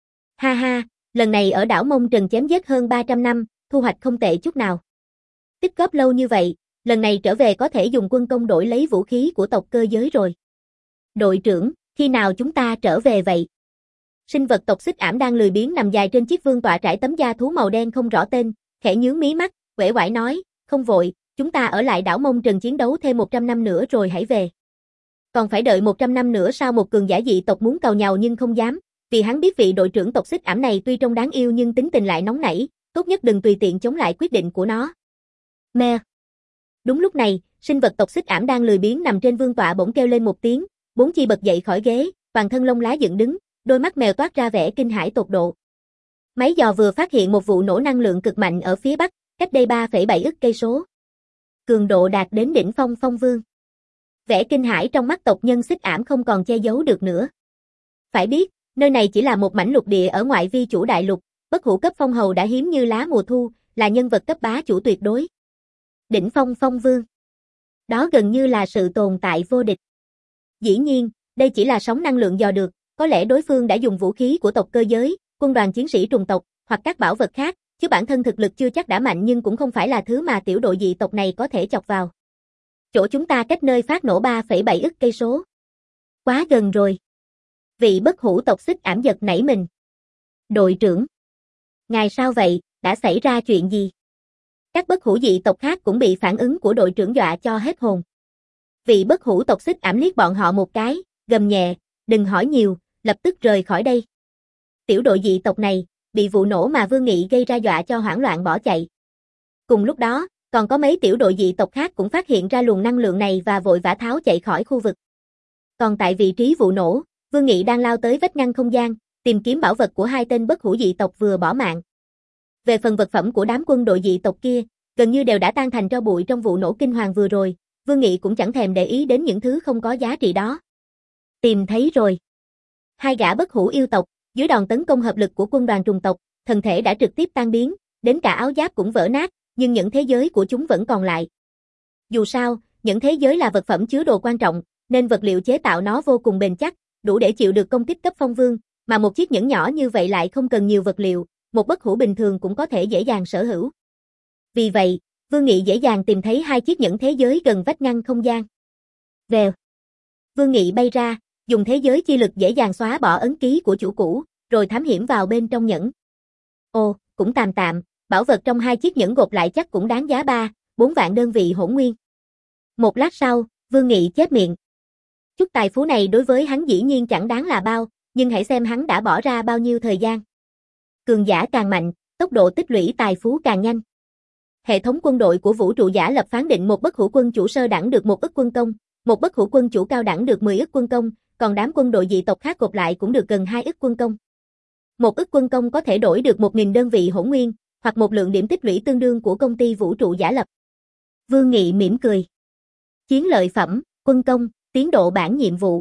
Ha ha, lần này ở đảo Mông Trần chém giết hơn ba trăm năm, thu hoạch không tệ chút nào. Tích góp lâu như vậy, lần này trở về có thể dùng quân công đổi lấy vũ khí của tộc cơ giới rồi. Đội trưởng, khi nào chúng ta trở về vậy? Sinh vật tộc Xích Ảm đang lười biếng nằm dài trên chiếc vương tọa trải tấm da thú màu đen không rõ tên, khẽ nhướng mí mắt, uể oải nói, không vội, chúng ta ở lại đảo Mông Trần chiến đấu thêm một trăm năm nữa rồi hãy về. Còn phải đợi một trăm năm nữa sao? Một cường giả dị tộc muốn càu nhàu nhưng không dám, vì hắn biết vị đội trưởng tộc Xích Ảm này tuy trông đáng yêu nhưng tính tình lại nóng nảy, tốt nhất đừng tùy tiện chống lại quyết định của nó. Mẹ. Đúng lúc này, sinh vật tộc Xích Ảm đang lười biếng nằm trên vương tọa bỗng kêu lên một tiếng, bốn chi bật dậy khỏi ghế, toàn thân lông lá dựng đứng, đôi mắt mèo toát ra vẻ kinh hãi tột độ. Máy dò vừa phát hiện một vụ nổ năng lượng cực mạnh ở phía bắc, cách đây ba phẩy bảy ức cây số. Cường độ đạt đến đỉnh phong phong vương. Vẻ kinh hãi trong mắt tộc nhân Xích Ảm không còn che giấu được nữa. Phải biết, nơi này chỉ là một mảnh lục địa ở ngoại vi chủ đại lục, bất hủ cấp phong hầu đã hiếm như lá mùa thu, là nhân vật cấp bá chủ tuyệt đối. Đỉnh phong phong vương. Đó gần như là sự tồn tại vô địch. Dĩ nhiên, đây chỉ là sóng năng lượng dò được, có lẽ đối phương đã dùng vũ khí của tộc cơ giới, quân đoàn chiến sĩ trùng tộc, hoặc các bảo vật khác, chứ bản thân thực lực chưa chắc đã mạnh nhưng cũng không phải là thứ mà tiểu đội dị tộc này có thể chọc vào. Chỗ chúng ta cách nơi phát nổ ba phẩy bảy ức cây số. Quá gần rồi. Vị bất hủ tộc Xích Ảm giật nảy mình. Đội trưởng. Ngài sao vậy, đã xảy ra chuyện gì? Các bất hủ dị tộc khác cũng bị phản ứng của đội trưởng dọa cho hết hồn. Vị bất hủ tộc Xích Ảm liếc bọn họ một cái, gầm nhẹ, đừng hỏi nhiều, lập tức rời khỏi đây. Tiểu đội dị tộc này, bị vụ nổ mà Vương Nghị gây ra dọa cho hoảng loạn bỏ chạy. Cùng lúc đó, còn có mấy tiểu đội dị tộc khác cũng phát hiện ra luồng năng lượng này và vội vã tháo chạy khỏi khu vực. Còn tại vị trí vụ nổ, Vương Nghị đang lao tới vách ngăn không gian, tìm kiếm bảo vật của hai tên bất hủ dị tộc vừa bỏ mạng. Về phần vật phẩm của đám quân đội dị tộc kia, gần như đều đã tan thành tro bụi trong vụ nổ kinh hoàng vừa rồi, Vương Nghị cũng chẳng thèm để ý đến những thứ không có giá trị đó. Tìm thấy rồi. Hai gã bất hủ yêu tộc, dưới đòn tấn công hợp lực của quân đoàn trùng tộc, thân thể đã trực tiếp tan biến, đến cả áo giáp cũng vỡ nát, nhưng những thế giới của chúng vẫn còn lại. Dù sao, những thế giới là vật phẩm chứa đồ quan trọng, nên vật liệu chế tạo nó vô cùng bền chắc, đủ để chịu được công kích cấp phong vương, mà một chiếc nhẫn nhỏ như vậy lại không cần nhiều vật liệu, một bất hủ bình thường cũng có thể dễ dàng sở hữu. Vì vậy, Vương Nghị dễ dàng tìm thấy hai chiếc nhẫn thế giới gần vách ngăn không gian. Vèo. Vương Nghị bay ra, dùng thế giới chi lực dễ dàng xóa bỏ ấn ký của chủ cũ, rồi thám hiểm vào bên trong nhẫn. Ồ, cũng tạm tạm, bảo vật trong hai chiếc nhẫn gộp lại chắc cũng đáng giá ba, bốn vạn đơn vị hỗn nguyên. Một lát sau, Vương Nghị chép miệng. Chút tài phú này đối với hắn dĩ nhiên chẳng đáng là bao, nhưng hãy xem hắn đã bỏ ra bao nhiêu thời gian. Cường giả càng mạnh, tốc độ tích lũy tài phú càng nhanh. Hệ thống quân đội của vũ trụ giả lập phán định một bất hủ quân chủ sơ đẳng được một ức quân công, một bất hủ quân chủ cao đẳng được mười ức quân công, còn đám quân đội dị tộc khác gộp lại cũng được gần hai ức quân công. Một ức quân công có thể đổi được một nghìn đơn vị hỗn nguyên, hoặc một lượng điểm tích lũy tương đương của công ty vũ trụ giả lập. Vương Nghị mỉm cười. Chiến lợi phẩm, quân công, tiến độ bản nhiệm vụ.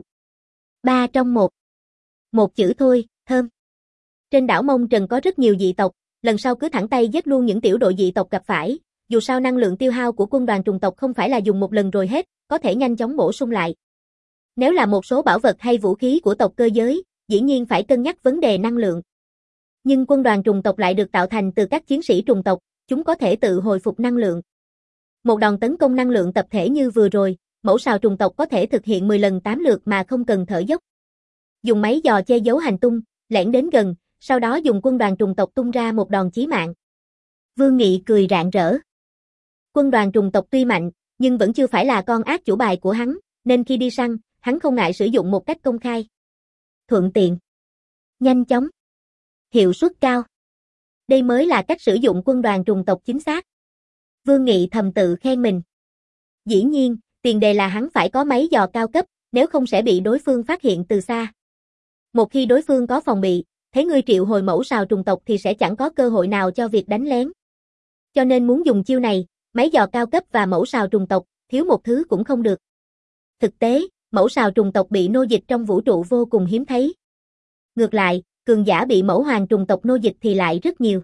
Ba trong một. Một chữ thôi, thơm. Trên đảo Mông Trần có rất nhiều dị tộc, lần sau cứ thẳng tay giết luôn những tiểu đội dị tộc gặp phải, dù sao năng lượng tiêu hao của quân đoàn trùng tộc không phải là dùng một lần rồi hết, có thể nhanh chóng bổ sung lại. Nếu là một số bảo vật hay vũ khí của tộc cơ giới, dĩ nhiên phải cân nhắc vấn đề năng lượng. Nhưng quân đoàn trùng tộc lại được tạo thành từ các chiến sĩ trùng tộc, chúng có thể tự hồi phục năng lượng. Một đòn tấn công năng lượng tập thể như vừa rồi, mẫu sào trùng tộc có thể thực hiện mười lần tám lượt mà không cần thở dốc. Dùng máy dò che giấu hành tung, lẻn đến gần, sau đó dùng quân đoàn trùng tộc tung ra một đòn chí mạng. Vương Nghị cười rạng rỡ. Quân đoàn trùng tộc tuy mạnh, nhưng vẫn chưa phải là con ác chủ bài của hắn, nên khi đi săn, hắn không ngại sử dụng một cách công khai. Thuận tiện, nhanh chóng, hiệu suất cao. Đây mới là cách sử dụng quân đoàn trùng tộc chính xác. Vương Nghị thầm tự khen mình. Dĩ nhiên, tiền đề là hắn phải có máy dò cao cấp, nếu không sẽ bị đối phương phát hiện từ xa. Một khi đối phương có phòng bị, thấy ngươi triệu hồi mẫu sào trùng tộc thì sẽ chẳng có cơ hội nào cho việc đánh lén. Cho nên muốn dùng chiêu này, máy dò cao cấp và mẫu sào trùng tộc, thiếu một thứ cũng không được. Thực tế, mẫu sào trùng tộc bị nô dịch trong vũ trụ vô cùng hiếm thấy. Ngược lại, cường giả bị mẫu hoàng trùng tộc nô dịch thì lại rất nhiều.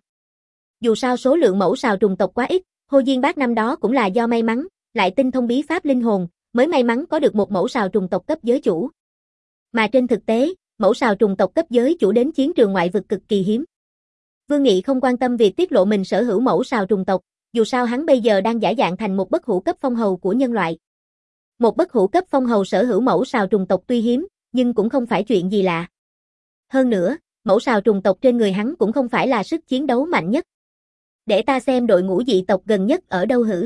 Dù sao số lượng mẫu sào trùng tộc quá ít, Hồ Diên Bác năm đó cũng là do may mắn, lại tinh thông bí pháp linh hồn, mới may mắn có được một mẫu sào trùng tộc cấp giới chủ. Mà trên thực tế, mẫu sào trùng tộc cấp giới chủ đến chiến trường ngoại vực cực kỳ hiếm. Vương Nghị không quan tâm việc tiết lộ mình sở hữu mẫu sào trùng tộc, dù sao hắn bây giờ đang giả dạng thành một bất hủ cấp phong hầu của nhân loại. Một bất hủ cấp phong hầu sở hữu mẫu sào trùng tộc tuy hiếm, nhưng cũng không phải chuyện gì lạ. Hơn nữa, mẫu sào trùng tộc trên người hắn cũng không phải là sức chiến đấu mạnh nhất. Để ta xem đội ngũ dị tộc gần nhất ở đâu hử.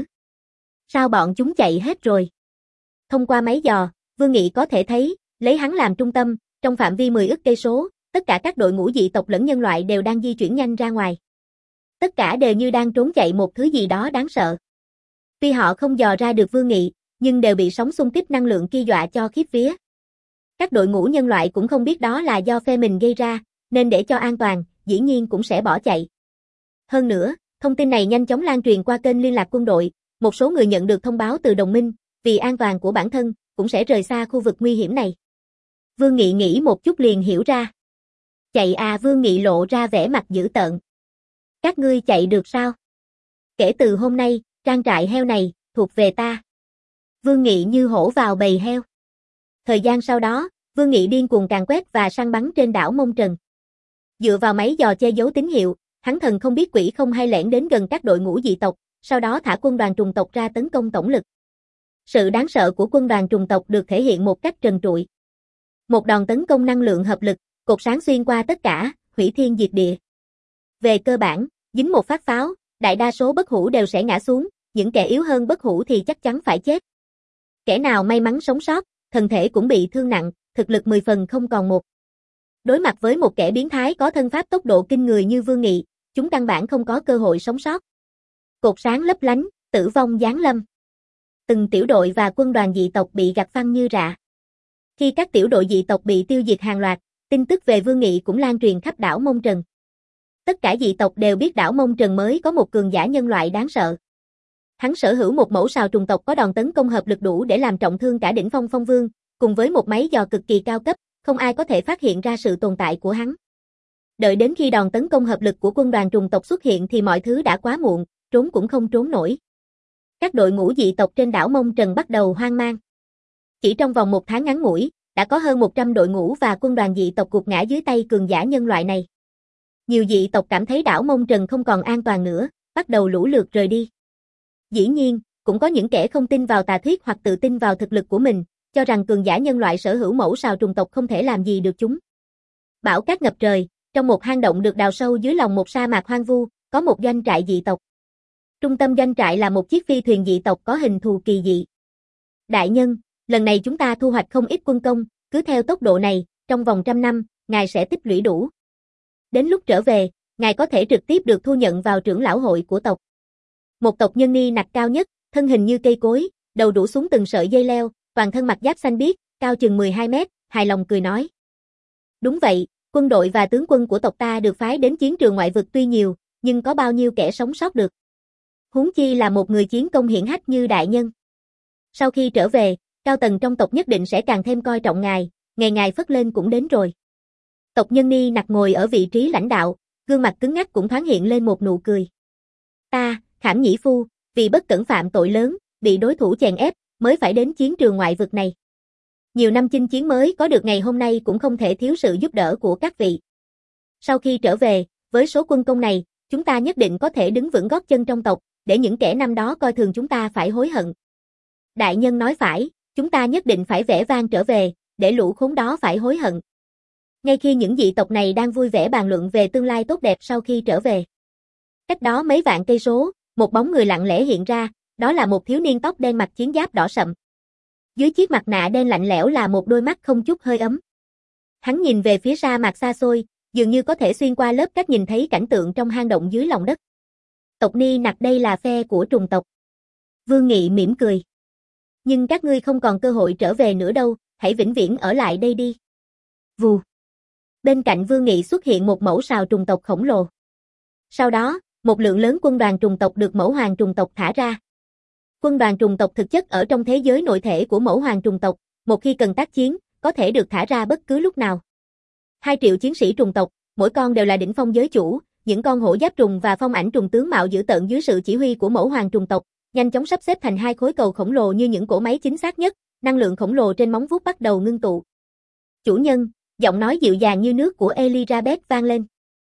Sao bọn chúng chạy hết rồi? Thông qua máy dò, Vương Nghị có thể thấy, lấy hắn làm trung tâm, trong phạm vi mười ức cây số, tất cả các đội ngũ dị tộc lẫn nhân loại đều đang di chuyển nhanh ra ngoài. Tất cả đều như đang trốn chạy một thứ gì đó đáng sợ. Tuy họ không dò ra được Vương Nghị, nhưng đều bị sóng xung kích năng lượng kia dọa cho khiếp vía. Các đội ngũ nhân loại cũng không biết đó là do phe mình gây ra, nên để cho an toàn, dĩ nhiên cũng sẽ bỏ chạy. Hơn nữa, thông tin này nhanh chóng lan truyền qua kênh liên lạc quân đội, một số người nhận được thông báo từ đồng minh, vì an toàn của bản thân, cũng sẽ rời xa khu vực nguy hiểm này. Vương Nghị nghĩ một chút liền hiểu ra. Chạy à, Vương Nghị lộ ra vẻ mặt dữ tợn. Các ngươi chạy được sao? Kể từ hôm nay, trang trại heo này, thuộc về ta. Vương Nghị như hổ vào bầy heo. Thời gian sau đó, Vương Nghị điên cuồng càn quét và săn bắn trên đảo Mông Trần. Dựa vào máy dò che giấu tín hiệu, hắn thần không biết quỷ không hay lẻn đến gần các đội ngũ dị tộc, sau đó thả quân đoàn trùng tộc ra tấn công tổng lực. Sự đáng sợ của quân đoàn trùng tộc được thể hiện một cách trần trụi. Một đòn tấn công năng lượng hợp lực, cột sáng xuyên qua tất cả, hủy thiên diệt địa. Về cơ bản, dính một phát pháo, đại đa số bất hủ đều sẽ ngã xuống, những kẻ yếu hơn bất hủ thì chắc chắn phải chết. Kẻ nào may mắn sống sót, thân thể cũng bị thương nặng, thực lực mười phần không còn một. Đối mặt với một kẻ biến thái có thân pháp tốc độ kinh người như Vương Nghị, chúng căn bản không có cơ hội sống sót. Cột sáng lấp lánh, tử vong giáng lâm. Từng tiểu đội và quân đoàn dị tộc bị gặt phăng như rạ. Khi các tiểu đội dị tộc bị tiêu diệt hàng loạt, tin tức về Vương Nghị cũng lan truyền khắp đảo Mông Trần. Tất cả dị tộc đều biết đảo Mông Trần mới có một cường giả nhân loại đáng sợ. Hắn sở hữu một mẫu sào trùng tộc có đòn tấn công hợp lực đủ để làm trọng thương cả đỉnh phong phong vương, cùng với một máy dò cực kỳ cao cấp, không ai có thể phát hiện ra sự tồn tại của hắn. Đợi đến khi đòn tấn công hợp lực của quân đoàn trùng tộc xuất hiện thì mọi thứ đã quá muộn, trốn cũng không trốn nổi. Các đội ngũ dị tộc trên đảo Mông Trần bắt đầu hoang mang. Chỉ trong vòng một tháng ngắn ngủi, đã có hơn một trăm đội ngũ và quân đoàn dị tộc gục ngã dưới tay cường giả nhân loại này. Nhiều dị tộc cảm thấy đảo Mông Trần không còn an toàn nữa, bắt đầu lũ lượt rời đi. Dĩ nhiên, cũng có những kẻ không tin vào tà thuyết hoặc tự tin vào thực lực của mình, cho rằng cường giả nhân loại sở hữu mẫu sào trùng tộc không thể làm gì được chúng. Bão cát ngập trời, trong một hang động được đào sâu dưới lòng một sa mạc hoang vu, có một doanh trại dị tộc. Trung tâm doanh trại là một chiếc phi thuyền dị tộc có hình thù kỳ dị. Đại nhân, lần này chúng ta thu hoạch không ít quân công, cứ theo tốc độ này, trong vòng trăm năm, ngài sẽ tích lũy đủ. Đến lúc trở về, ngài có thể trực tiếp được thu nhận vào trưởng lão hội của tộc. Một tộc nhân ni nặc cao nhất, thân hình như cây cối, đầu rủ xuống từng sợi dây leo, toàn thân mặc giáp xanh biếc, cao chừng mười hai mét, hài lòng cười nói. Đúng vậy, quân đội và tướng quân của tộc ta được phái đến chiến trường ngoại vực tuy nhiều, nhưng có bao nhiêu kẻ sống sót được. Huống chi là một người chiến công hiển hách như đại nhân. Sau khi trở về, cao tầng trong tộc nhất định sẽ càng thêm coi trọng ngài, ngày ngài phất lên cũng đến rồi. Tộc nhân ni nặc ngồi ở vị trí lãnh đạo, gương mặt cứng ngắc cũng thoáng hiện lên một nụ cười. Ta, Khảm Nhĩ Phu, vì bất cẩn phạm tội lớn, bị đối thủ chèn ép, mới phải đến chiến trường ngoại vực này. Nhiều năm chinh chiến mới có được ngày hôm nay cũng không thể thiếu sự giúp đỡ của các vị. Sau khi trở về, với số quân công này, chúng ta nhất định có thể đứng vững gót chân trong tộc, để những kẻ năm đó coi thường chúng ta phải hối hận. Đại nhân nói phải, chúng ta nhất định phải vẻ vang trở về, để lũ khốn đó phải hối hận. Ngay khi những dị tộc này đang vui vẻ bàn luận về tương lai tốt đẹp sau khi trở về. Cách đó mấy vạn cây số, một bóng người lặng lẽ hiện ra, đó là một thiếu niên tóc đen mặc chiến giáp đỏ sậm. Dưới chiếc mặt nạ đen lạnh lẽo là một đôi mắt không chút hơi ấm. Hắn nhìn về phía sa mạc xa xôi, dường như có thể xuyên qua lớp cách nhìn thấy cảnh tượng trong hang động dưới lòng đất. Tộc ni nặc đây là phe của trùng tộc. Vương Nghị mỉm cười. Nhưng các ngươi không còn cơ hội trở về nữa đâu, hãy vĩnh viễn ở lại đây đi. Vù. Bên cạnh Vương Nghị xuất hiện một mẫu sào trùng tộc khổng lồ. Sau đó, một lượng lớn quân đoàn trùng tộc được mẫu hoàng trùng tộc thả ra. Quân đoàn trùng tộc thực chất ở trong thế giới nội thể của mẫu hoàng trùng tộc, một khi cần tác chiến, có thể được thả ra bất cứ lúc nào. Hai triệu chiến sĩ trùng tộc, mỗi con đều là đỉnh phong giới chủ, những con hổ giáp trùng và phong ảnh trùng tướng mạo dữ tợn dưới sự chỉ huy của mẫu hoàng trùng tộc, nhanh chóng sắp xếp thành hai khối cầu khổng lồ như những cỗ máy chính xác nhất, năng lượng khổng lồ trên móng vuốt bắt đầu ngưng tụ. Chủ nhân, giọng nói dịu dàng như nước của Elizabeth vang lên.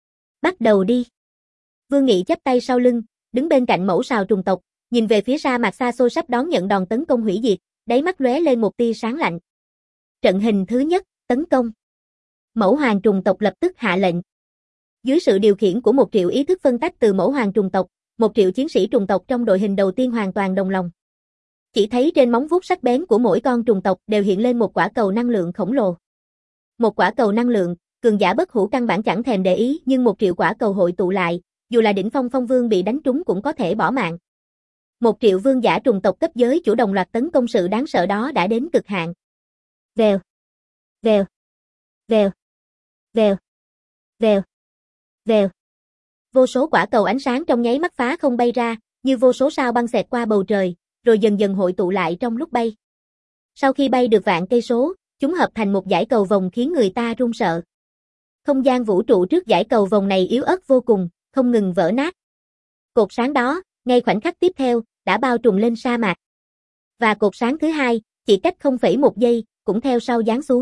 Bắt đầu đi. Vương Nghị chắp tay sau lưng, đứng bên cạnh mẫu sào trùng tộc, nhìn về phía sa mạc xa xôi sắp đón nhận đòn tấn công hủy diệt, đáy mắt lóe lên một tia sáng lạnh. Trận hình thứ nhất, tấn công. Mẫu hoàng trùng tộc lập tức hạ lệnh. Dưới sự điều khiển của một triệu ý thức phân tách từ mẫu hoàng trùng tộc, một triệu chiến sĩ trùng tộc trong đội hình đầu tiên hoàn toàn đồng lòng. Chỉ thấy trên móng vuốt sắc bén của mỗi con trùng tộc đều hiện lên một quả cầu năng lượng khổng lồ. Một quả cầu năng lượng, cường giả bất hủ căn bản chẳng thèm để ý, nhưng một triệu quả cầu hội tụ lại, dù là đỉnh phong phong vương bị đánh trúng cũng có thể bỏ mạng. Một triệu vương giả trùng tộc cấp giới chủ đồng loạt tấn công, sự đáng sợ đó đã đến cực hạn. Vèo, vèo, vèo, vèo, vèo, vèo. Vô số quả cầu ánh sáng trong nháy mắt phá không bay ra, như vô số sao băng xẹt qua bầu trời, rồi dần dần hội tụ lại trong lúc bay. Sau khi bay được vạn cây số, chúng hợp thành một dải cầu vồng khiến người ta run sợ. Không gian vũ trụ trước dải cầu vồng này yếu ớt vô cùng, không ngừng vỡ nát. Cột sáng đó, ngay khoảnh khắc tiếp theo, đã bao trùm lên sa mạc. Và cột sáng thứ hai, chỉ cách không phẩy một giây, cũng theo sau giáng xuống.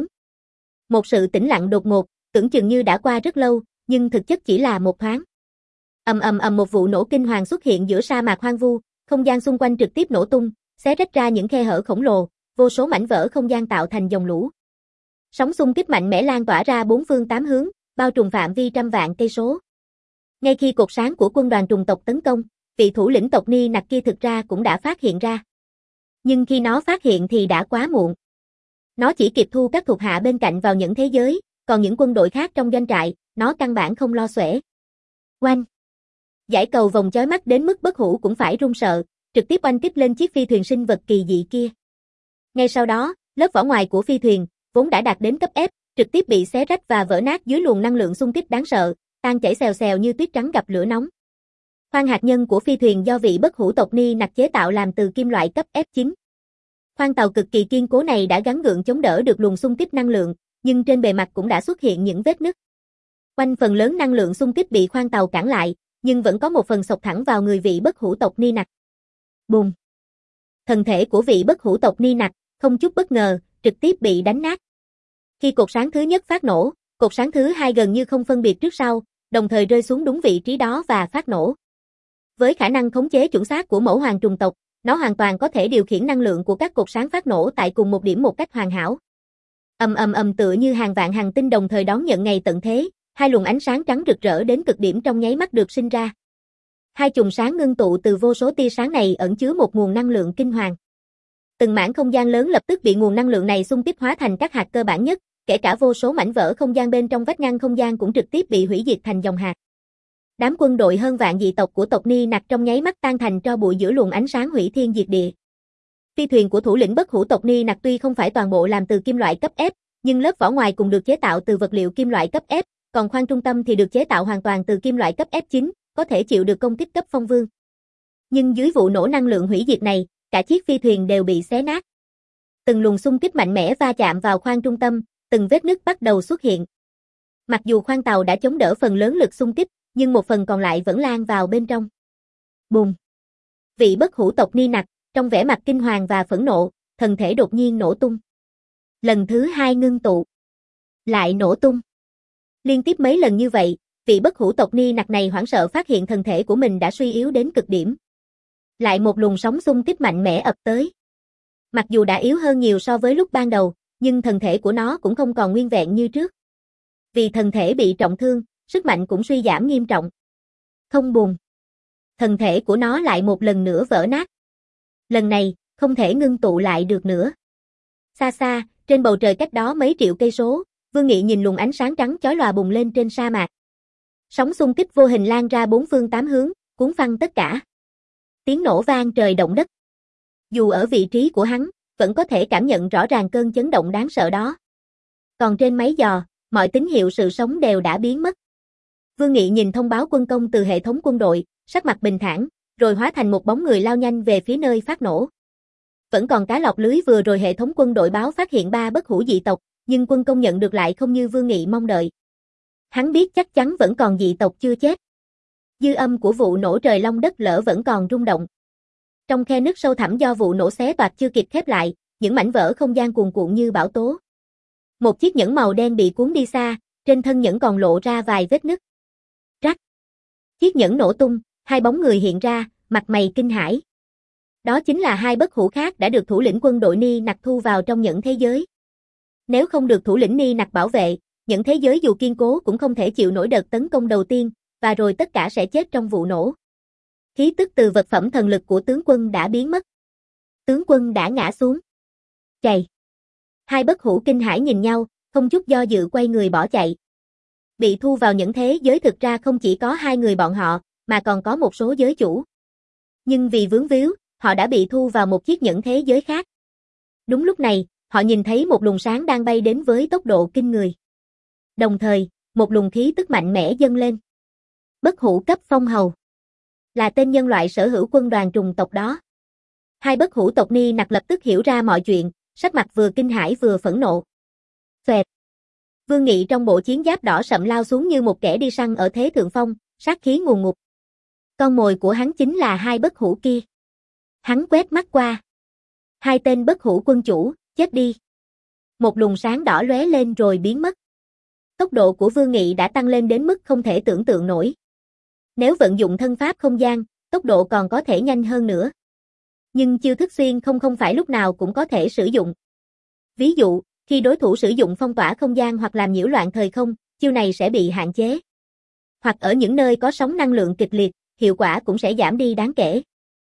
Một sự tĩnh lặng đột ngột, tưởng chừng như đã qua rất lâu, nhưng thực chất chỉ là một thoáng. Ầm ầm ầm, một vụ nổ kinh hoàng xuất hiện giữa sa mạc hoang vu, không gian xung quanh trực tiếp nổ tung, xé rách ra những khe hở khổng lồ, vô số mảnh vỡ không gian tạo thành dòng lũ. Sóng xung kích mạnh mẽ lan tỏa ra bốn phương tám hướng, bao trùm phạm vi trăm vạn cây số. Ngay khi cột sáng của quân đoàn trùng tộc tấn công, vị thủ lĩnh tộc ni nặc kia thực ra cũng đã phát hiện ra. Nhưng khi nó phát hiện thì đã quá muộn. Nó chỉ kịp thu các thuộc hạ bên cạnh vào những thế giới, còn những quân đội khác trong doanh trại, nó căn bản không lo xuể. Oanh! Dải cầu vòng chói mắt đến mức bất hủ cũng phải run sợ, trực tiếp oanh kích lên chiếc phi thuyền sinh vật kỳ dị kia. Ngay sau đó, lớp vỏ ngoài của phi thuyền, vốn đã đạt đến cấp ép, trực tiếp bị xé rách và vỡ nát dưới luồng năng lượng xung kích đáng sợ, tan chảy xèo xèo như tuyết trắng gặp lửa nóng. Khoang hạt nhân của phi thuyền do vị bất hủ tộc ni nặc chế tạo làm từ kim loại cấp ép chín. Khoang tàu cực kỳ kiên cố này đã gắng gượng chống đỡ được luồng xung kích năng lượng, nhưng trên bề mặt cũng đã xuất hiện những vết nứt. Quanh phần lớn năng lượng xung kích bị khoang tàu cản lại, nhưng vẫn có một phần xộc thẳng vào người vị bất hủ tộc ni nặc. Bùm! Thân thể của vị bất hủ tộc ni nặc, không chút bất ngờ, trực tiếp bị đánh nát. Khi cột sáng thứ nhất phát nổ, cột sáng thứ hai gần như không phân biệt trước sau, đồng thời rơi xuống đúng vị trí đó và phát nổ. Với khả năng khống chế chuẩn xác của mẫu hoàng trùng tộc, nó hoàn toàn có thể điều khiển năng lượng của các cột sáng phát nổ tại cùng một điểm một cách hoàn hảo. Ầm ầm ầm, tựa như hàng vạn hành tinh đồng thời đón nhận ngày tận thế, hai luồng ánh sáng trắng rực rỡ đến cực điểm trong nháy mắt được sinh ra. Hai chùm sáng ngưng tụ từ vô số tia sáng này ẩn chứa một nguồn năng lượng kinh hoàng. Từng mảng không gian lớn lập tức bị nguồn năng lượng này xung kích hóa thành các hạt cơ bản nhất, kể cả vô số mảnh vỡ không gian bên trong vách ngăn không gian cũng trực tiếp bị hủy diệt thành dòng hạt. Đám quân đội hơn vạn dị tộc của tộc Ni Nặc trong nháy mắt tan thành tro bụi giữa luồng ánh sáng hủy thiên diệt địa. Phi thuyền của thủ lĩnh bất hủ tộc Ni Nặc tuy không phải toàn bộ làm từ kim loại cấp F, nhưng lớp vỏ ngoài cùng được chế tạo từ vật liệu kim loại cấp F, còn khoang trung tâm thì được chế tạo hoàn toàn từ kim loại cấp F chín, có thể chịu được công kích cấp phong vương. Nhưng dưới vụ nổ năng lượng hủy diệt này, cả chiếc phi thuyền đều bị xé nát. Từng luồng xung kích mạnh mẽ va chạm vào khoang trung tâm, từng vết nứt bắt đầu xuất hiện. Mặc dù khoang tàu đã chống đỡ phần lớn lực xung kích, nhưng một phần còn lại vẫn lan vào bên trong. Bùng! Vị bất hủ tộc Ni Nặc, trong vẻ mặt kinh hoàng và phẫn nộ, thân thể đột nhiên nổ tung. Lần thứ hai ngưng tụ. Lại nổ tung. Liên tiếp mấy lần như vậy, vị bất hủ tộc Ni Nặc này hoảng sợ phát hiện thân thể của mình đã suy yếu đến cực điểm. Lại một luồng sóng xung kích mạnh mẽ ập tới. Mặc dù đã yếu hơn nhiều so với lúc ban đầu, nhưng thân thể của nó cũng không còn nguyên vẹn như trước. Vì thân thể bị trọng thương, sức mạnh cũng suy giảm nghiêm trọng. Không buồn. Thân thể của nó lại một lần nữa vỡ nát. Lần này, không thể ngưng tụ lại được nữa. Xa xa, trên bầu trời cách đó mấy triệu cây số, Vương Nghị nhìn luồng ánh sáng trắng chói lòa bùng lên trên sa mạc. Sóng xung kích vô hình lan ra bốn phương tám hướng, cuốn phăng tất cả. Tiếng nổ vang trời động đất. Dù ở vị trí của hắn, vẫn có thể cảm nhận rõ ràng cơn chấn động đáng sợ đó. Còn trên máy dò, mọi tín hiệu sự sống đều đã biến mất. Vương Nghị nhìn thông báo quân công từ hệ thống quân đội, sắc mặt bình thản, rồi hóa thành một bóng người lao nhanh về phía nơi phát nổ. Vẫn còn cá lọt lưới vừa rồi hệ thống quân đội báo phát hiện ba bất hủ dị tộc, nhưng quân công nhận được lại không như Vương Nghị mong đợi. Hắn biết chắc chắn vẫn còn dị tộc chưa chết. Dư âm của vụ nổ trời long đất lở vẫn còn rung động. Trong khe nứt sâu thẳm do vụ nổ xé toạc chưa kịp khép lại, những mảnh vỡ không gian cuồn cuộn như bão tố. Một chiếc nhẫn màu đen bị cuốn đi xa, trên thân nhẫn còn lộ ra vài vết nứt. Rắc. Chiếc nhẫn nổ tung, hai bóng người hiện ra, mặt mày kinh hãi. Đó chính là hai bất hủ khác đã được thủ lĩnh quân đội Ni Nặc thu vào trong nhẫn thế giới. Nếu không được thủ lĩnh Ni Nặc bảo vệ, nhẫn thế giới dù kiên cố cũng không thể chịu nổi đợt tấn công đầu tiên, và rồi tất cả sẽ chết trong vụ nổ. Khí tức từ vật phẩm thần lực của tướng quân đã biến mất. Tướng quân đã ngã xuống. Chạy. Hai bất hủ kinh hãi nhìn nhau, không chút do dự quay người bỏ chạy. Bị thu vào nhẫn thế giới thực ra không chỉ có hai người bọn họ, mà còn có một số giới chủ. Nhưng vì vướng víu, họ đã bị thu vào một chiếc nhẫn thế giới khác. Đúng lúc này, họ nhìn thấy một luồng sáng đang bay đến với tốc độ kinh người. Đồng thời, một luồng khí tức mạnh mẽ dâng lên. Bất hủ cấp phong hầu. Là tên nhân loại sở hữu quân đoàn trùng tộc đó. Hai bất hủ tộc Ni Nặc lập tức hiểu ra mọi chuyện, sắc mặt vừa kinh hãi vừa phẫn nộ. Xoẹt. Vương Nghị trong bộ chiến giáp đỏ sậm lao xuống như một kẻ đi săn ở thế thượng phong, sát khí ngùn ngụt. Con mồi của hắn chính là hai bất hủ kia. Hắn quét mắt qua. Hai tên bất hủ quân chủ, chết đi. Một luồng sáng đỏ lóe lên rồi biến mất. Tốc độ của Vương Nghị đã tăng lên đến mức không thể tưởng tượng nổi. Nếu vận dụng thân pháp không gian, tốc độ còn có thể nhanh hơn nữa. Nhưng chiêu thức xuyên không không phải lúc nào cũng có thể sử dụng. Ví dụ, khi đối thủ sử dụng phong tỏa không gian hoặc làm nhiễu loạn thời không, chiêu này sẽ bị hạn chế. Hoặc ở những nơi có sóng năng lượng kịch liệt, hiệu quả cũng sẽ giảm đi đáng kể.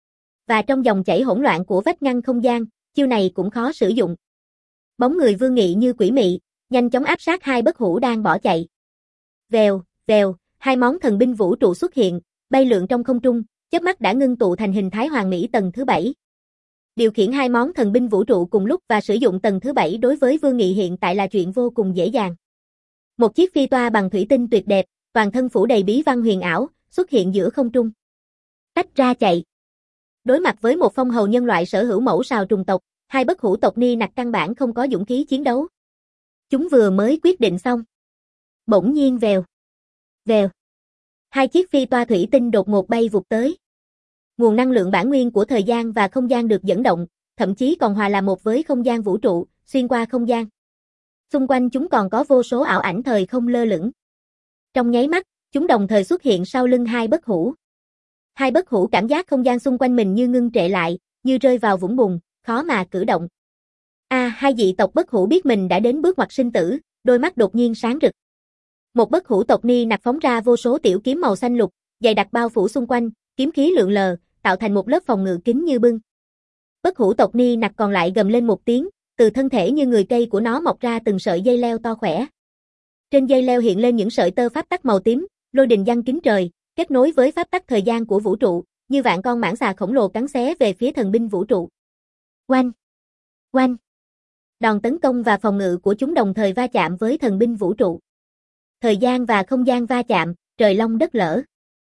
Và trong dòng chảy hỗn loạn của vách ngăn không gian, chiêu này cũng khó sử dụng. Bóng người Vương Nghị như quỷ mị, nhanh chóng áp sát hai bất hủ đang bỏ chạy. Vèo, vèo, hai món thần binh vũ trụ xuất hiện, bay lượn trong không trung, chớp mắt đã ngưng tụ thành hình thái hoàn mỹ tầng thứ bảy. Điều khiển hai món thần binh vũ trụ cùng lúc và sử dụng tầng thứ bảy đối với Vương Nghị hiện tại là chuyện vô cùng dễ dàng. Một chiếc phi toa bằng thủy tinh tuyệt đẹp, toàn thân phủ đầy bí văn huyền ảo, xuất hiện giữa không trung. Tách ra chạy. Đối mặt với một phong hầu nhân loại sở hữu mẫu sào trùng tộc, hai bất hủ tộc Ni Nặc căn bản không có dũng khí chiến đấu. Chúng vừa mới quyết định xong. Bỗng nhiên vèo. Vèo. Hai chiếc phi toa thủy tinh đột ngột bay vụt tới. Nguồn năng lượng bản nguyên của thời gian và không gian được dẫn động, thậm chí còn hòa làm một với không gian vũ trụ, xuyên qua không gian. Xung quanh chúng còn có vô số ảo ảnh thời không lơ lửng. Trong nháy mắt, chúng đồng thời xuất hiện sau lưng hai bất hủ. Hai bất hủ cảm giác không gian xung quanh mình như ngưng trệ lại, như rơi vào vũng bùn, khó mà cử động. A, à, hai dị tộc bất hủ biết mình đã đến bước ngoặt sinh tử, đôi mắt đột nhiên sáng rực. Một bất hủ tộc Ni Nặc phóng ra vô số tiểu kiếm màu xanh lục, dày đặc bao phủ xung quanh, kiếm khí lượn lờ, tạo thành một lớp phòng ngự kín như bưng. Bất hủ tộc Ni Nặc còn lại gầm lên một tiếng, từ thân thể như người cây của nó mọc ra từng sợi dây leo to khỏe. Trên dây leo hiện lên những sợi tơ pháp tắc màu tím, lôi đình giăng kín trời, kết nối với pháp tắc thời gian của vũ trụ, như vạn con mãng xà khổng lồ cắn xé về phía thần binh vũ trụ. Oanh! Oanh! Đòn tấn công và phòng ngự của chúng đồng thời va chạm với thần binh vũ trụ. Thời gian và không gian va chạm, trời long đất lở.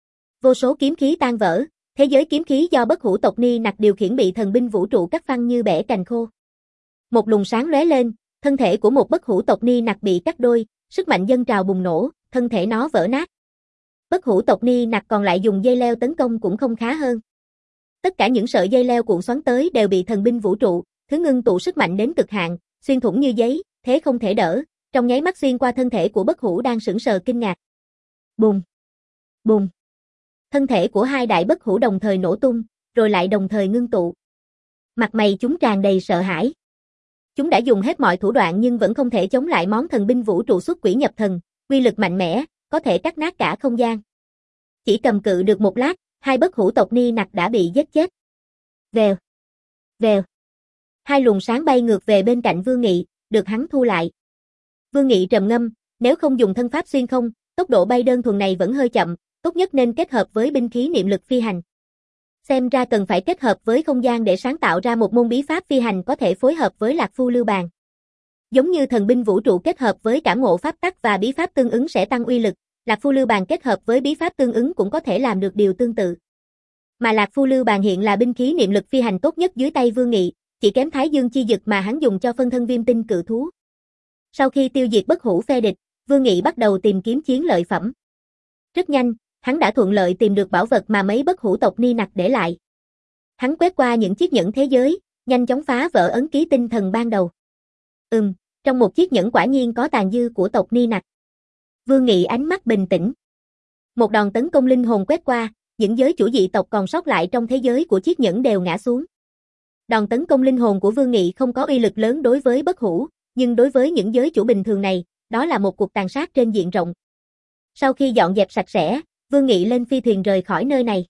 Vô số kiếm khí tan vỡ, thế giới kiếm khí do bất hủ tộc Ni Nặc điều khiển bị thần binh vũ trụ cắt phăng như bẻ cành khô. Một luồng sáng lóe lên, thân thể của một bất hủ tộc Ni Nặc bị cắt đôi, sức mạnh dâng trào bùng nổ, thân thể nó vỡ nát. Bất hủ tộc Ni Nặc còn lại dùng dây leo tấn công cũng không khá hơn. Tất cả những sợi dây leo cuộn xoắn tới đều bị thần binh vũ trụ, thứ ngưng tụ sức mạnh đến cực hạn, xuyên thủng như giấy, thế không thể đỡ, trong nháy mắt xuyên qua thân thể của bất hủ đang sững sờ kinh ngạc. Bùng! Bùng! Thân thể của hai đại bất hủ đồng thời nổ tung, rồi lại đồng thời ngưng tụ. Mặt mày chúng tràn đầy sợ hãi. Chúng đã dùng hết mọi thủ đoạn nhưng vẫn không thể chống lại món thần binh vũ trụ xuất quỷ nhập thần, uy lực mạnh mẽ, có thể cắt nát cả không gian. Chỉ cầm cự được một lát, hai bất hủ tộc Ni Nặc đã bị giết chết. Vèo! Vèo! Hai luồng sáng bay ngược về bên cạnh Vương Nghị, được hắn thu lại. Vương Nghị trầm ngâm, nếu không dùng thân pháp xuyên không, tốc độ bay đơn thuần này vẫn hơi chậm, tốt nhất nên kết hợp với binh khí niệm lực phi hành. Xem ra cần phải kết hợp với không gian để sáng tạo ra một môn bí pháp phi hành có thể phối hợp với Lạc Phu Lưu Bàn. Giống như thần binh vũ trụ kết hợp với cảm ngộ pháp tắc và bí pháp tương ứng sẽ tăng uy lực, Lạc Phu Lưu Bàn kết hợp với bí pháp tương ứng cũng có thể làm được điều tương tự. Mà Lạc Phu Lưu Bàn hiện là binh khí niệm lực phi hành tốt nhất dưới tay Vương Nghị, chỉ kém Thái Dương chi dực mà hắn dùng cho phân thân viêm tinh cự thú. Sau khi tiêu diệt bất hủ phe địch, Vương Nghị bắt đầu tìm kiếm chiến lợi phẩm. Rất nhanh, hắn đã thuận lợi tìm được bảo vật mà mấy bất hủ tộc Ni Nặc để lại. Hắn quét qua những chiếc nhẫn thế giới, nhanh chóng phá vỡ ấn ký tinh thần ban đầu. Ừm, trong một chiếc nhẫn quả nhiên có tàn dư của tộc Ni Nặc. Vương Nghị ánh mắt bình tĩnh. Một đòn tấn công linh hồn quét qua, những giới chủ dị tộc còn sót lại trong thế giới của chiếc nhẫn đều ngã xuống. Đòn tấn công linh hồn của Vương Nghị không có uy lực lớn đối với bất hủ, nhưng đối với những giới chủ bình thường này, đó là một cuộc tàn sát trên diện rộng. Sau khi dọn dẹp sạch sẽ, Vương Nghị lên phi thuyền rời khỏi nơi này.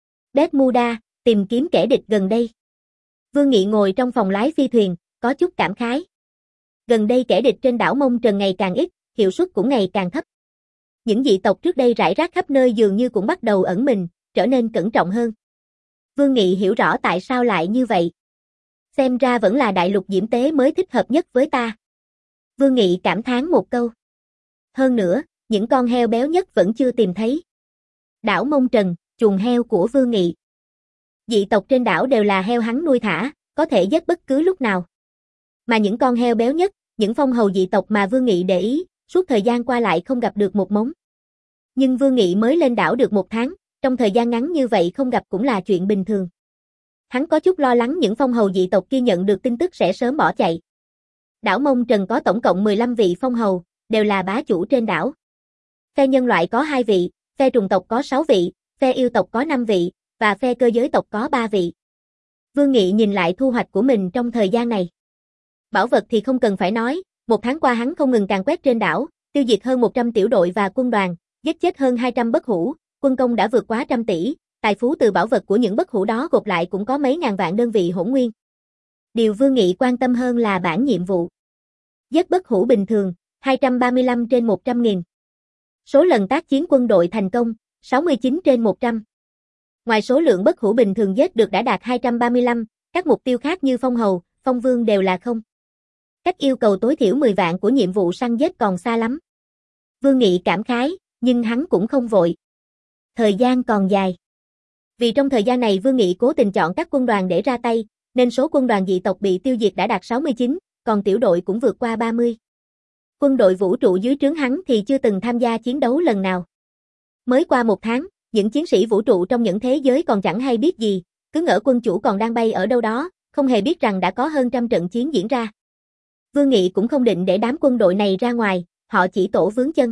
Bermuda, tìm kiếm kẻ địch gần đây. Vương Nghị ngồi trong phòng lái phi thuyền, có chút cảm khái. Gần đây kẻ địch trên đảo Mông Trần ngày càng ít, hiệu suất cũng ngày càng thấp. Những dị tộc trước đây rải rác khắp nơi dường như cũng bắt đầu ẩn mình, trở nên cẩn trọng hơn. Vương Nghị hiểu rõ tại sao lại như vậy. Xem ra vẫn là đại lục diễm tế mới thích hợp nhất với ta. Vương Nghị cảm thán một câu. Hơn nữa, những con heo béo nhất vẫn chưa tìm thấy. Đảo Mông Trần, chuồng heo của Vương Nghị. Dị tộc trên đảo đều là heo hắn nuôi thả, có thể giết bất cứ lúc nào. Mà những con heo béo nhất, những phong hầu dị tộc mà Vương Nghị để ý, suốt thời gian qua lại không gặp được một mống. Nhưng Vương Nghị mới lên đảo được một tháng, trong thời gian ngắn như vậy không gặp cũng là chuyện bình thường. Hắn có chút lo lắng những phong hầu dị tộc kia nhận được tin tức sẽ sớm bỏ chạy. Đảo Mông Trần có tổng cộng mười lăm vị phong hầu, đều là bá chủ trên đảo. Phe nhân loại có hai vị, phe trùng tộc có sáu vị, phe yêu tộc có năm vị, và phe cơ giới tộc có ba vị. Vương Nghị nhìn lại thu hoạch của mình trong thời gian này. Bảo vật thì không cần phải nói, một tháng qua hắn không ngừng càn quét trên đảo, tiêu diệt hơn một trăm tiểu đội và quân đoàn, giết chết hơn hai trăm bất hủ, quân công đã vượt quá trăm tỷ, tài phú từ bảo vật của những bất hủ đó gộp lại cũng có mấy ngàn vạn đơn vị hỗn nguyên. Điều Vương Nghị quan tâm hơn là bảng nhiệm vụ. Giết bất hủ bình thường, hai trăm ba mươi lăm trên một trăm nghìn. Số lần tác chiến quân đội thành công, sáu mươi chín trên một trăm. Ngoài số lượng bất hủ bình thường giết được đã đạt hai trăm ba mươi lăm, các mục tiêu khác như phong hầu, phong vương đều là không. Cách yêu cầu tối thiểu mười vạn của nhiệm vụ săn giết còn xa lắm. Vương Nghị cảm khái, nhưng hắn cũng không vội. Thời gian còn dài. Vì trong thời gian này Vương Nghị cố tình chọn các quân đoàn để ra tay, nên số quân đoàn dị tộc bị tiêu diệt đã đạt sáu mươi chín, còn tiểu đội cũng vượt qua ba mươi. Quân đội vũ trụ dưới trướng hắn thì chưa từng tham gia chiến đấu lần nào. Mới qua một tháng, những chiến sĩ vũ trụ trong những thế giới còn chẳng hay biết gì, cứ ngỡ quân chủ còn đang bay ở đâu đó, không hề biết rằng đã có hơn trăm trận chiến diễn ra. Vương Nghị cũng không định để đám quân đội này ra ngoài, họ chỉ tổ vướng chân.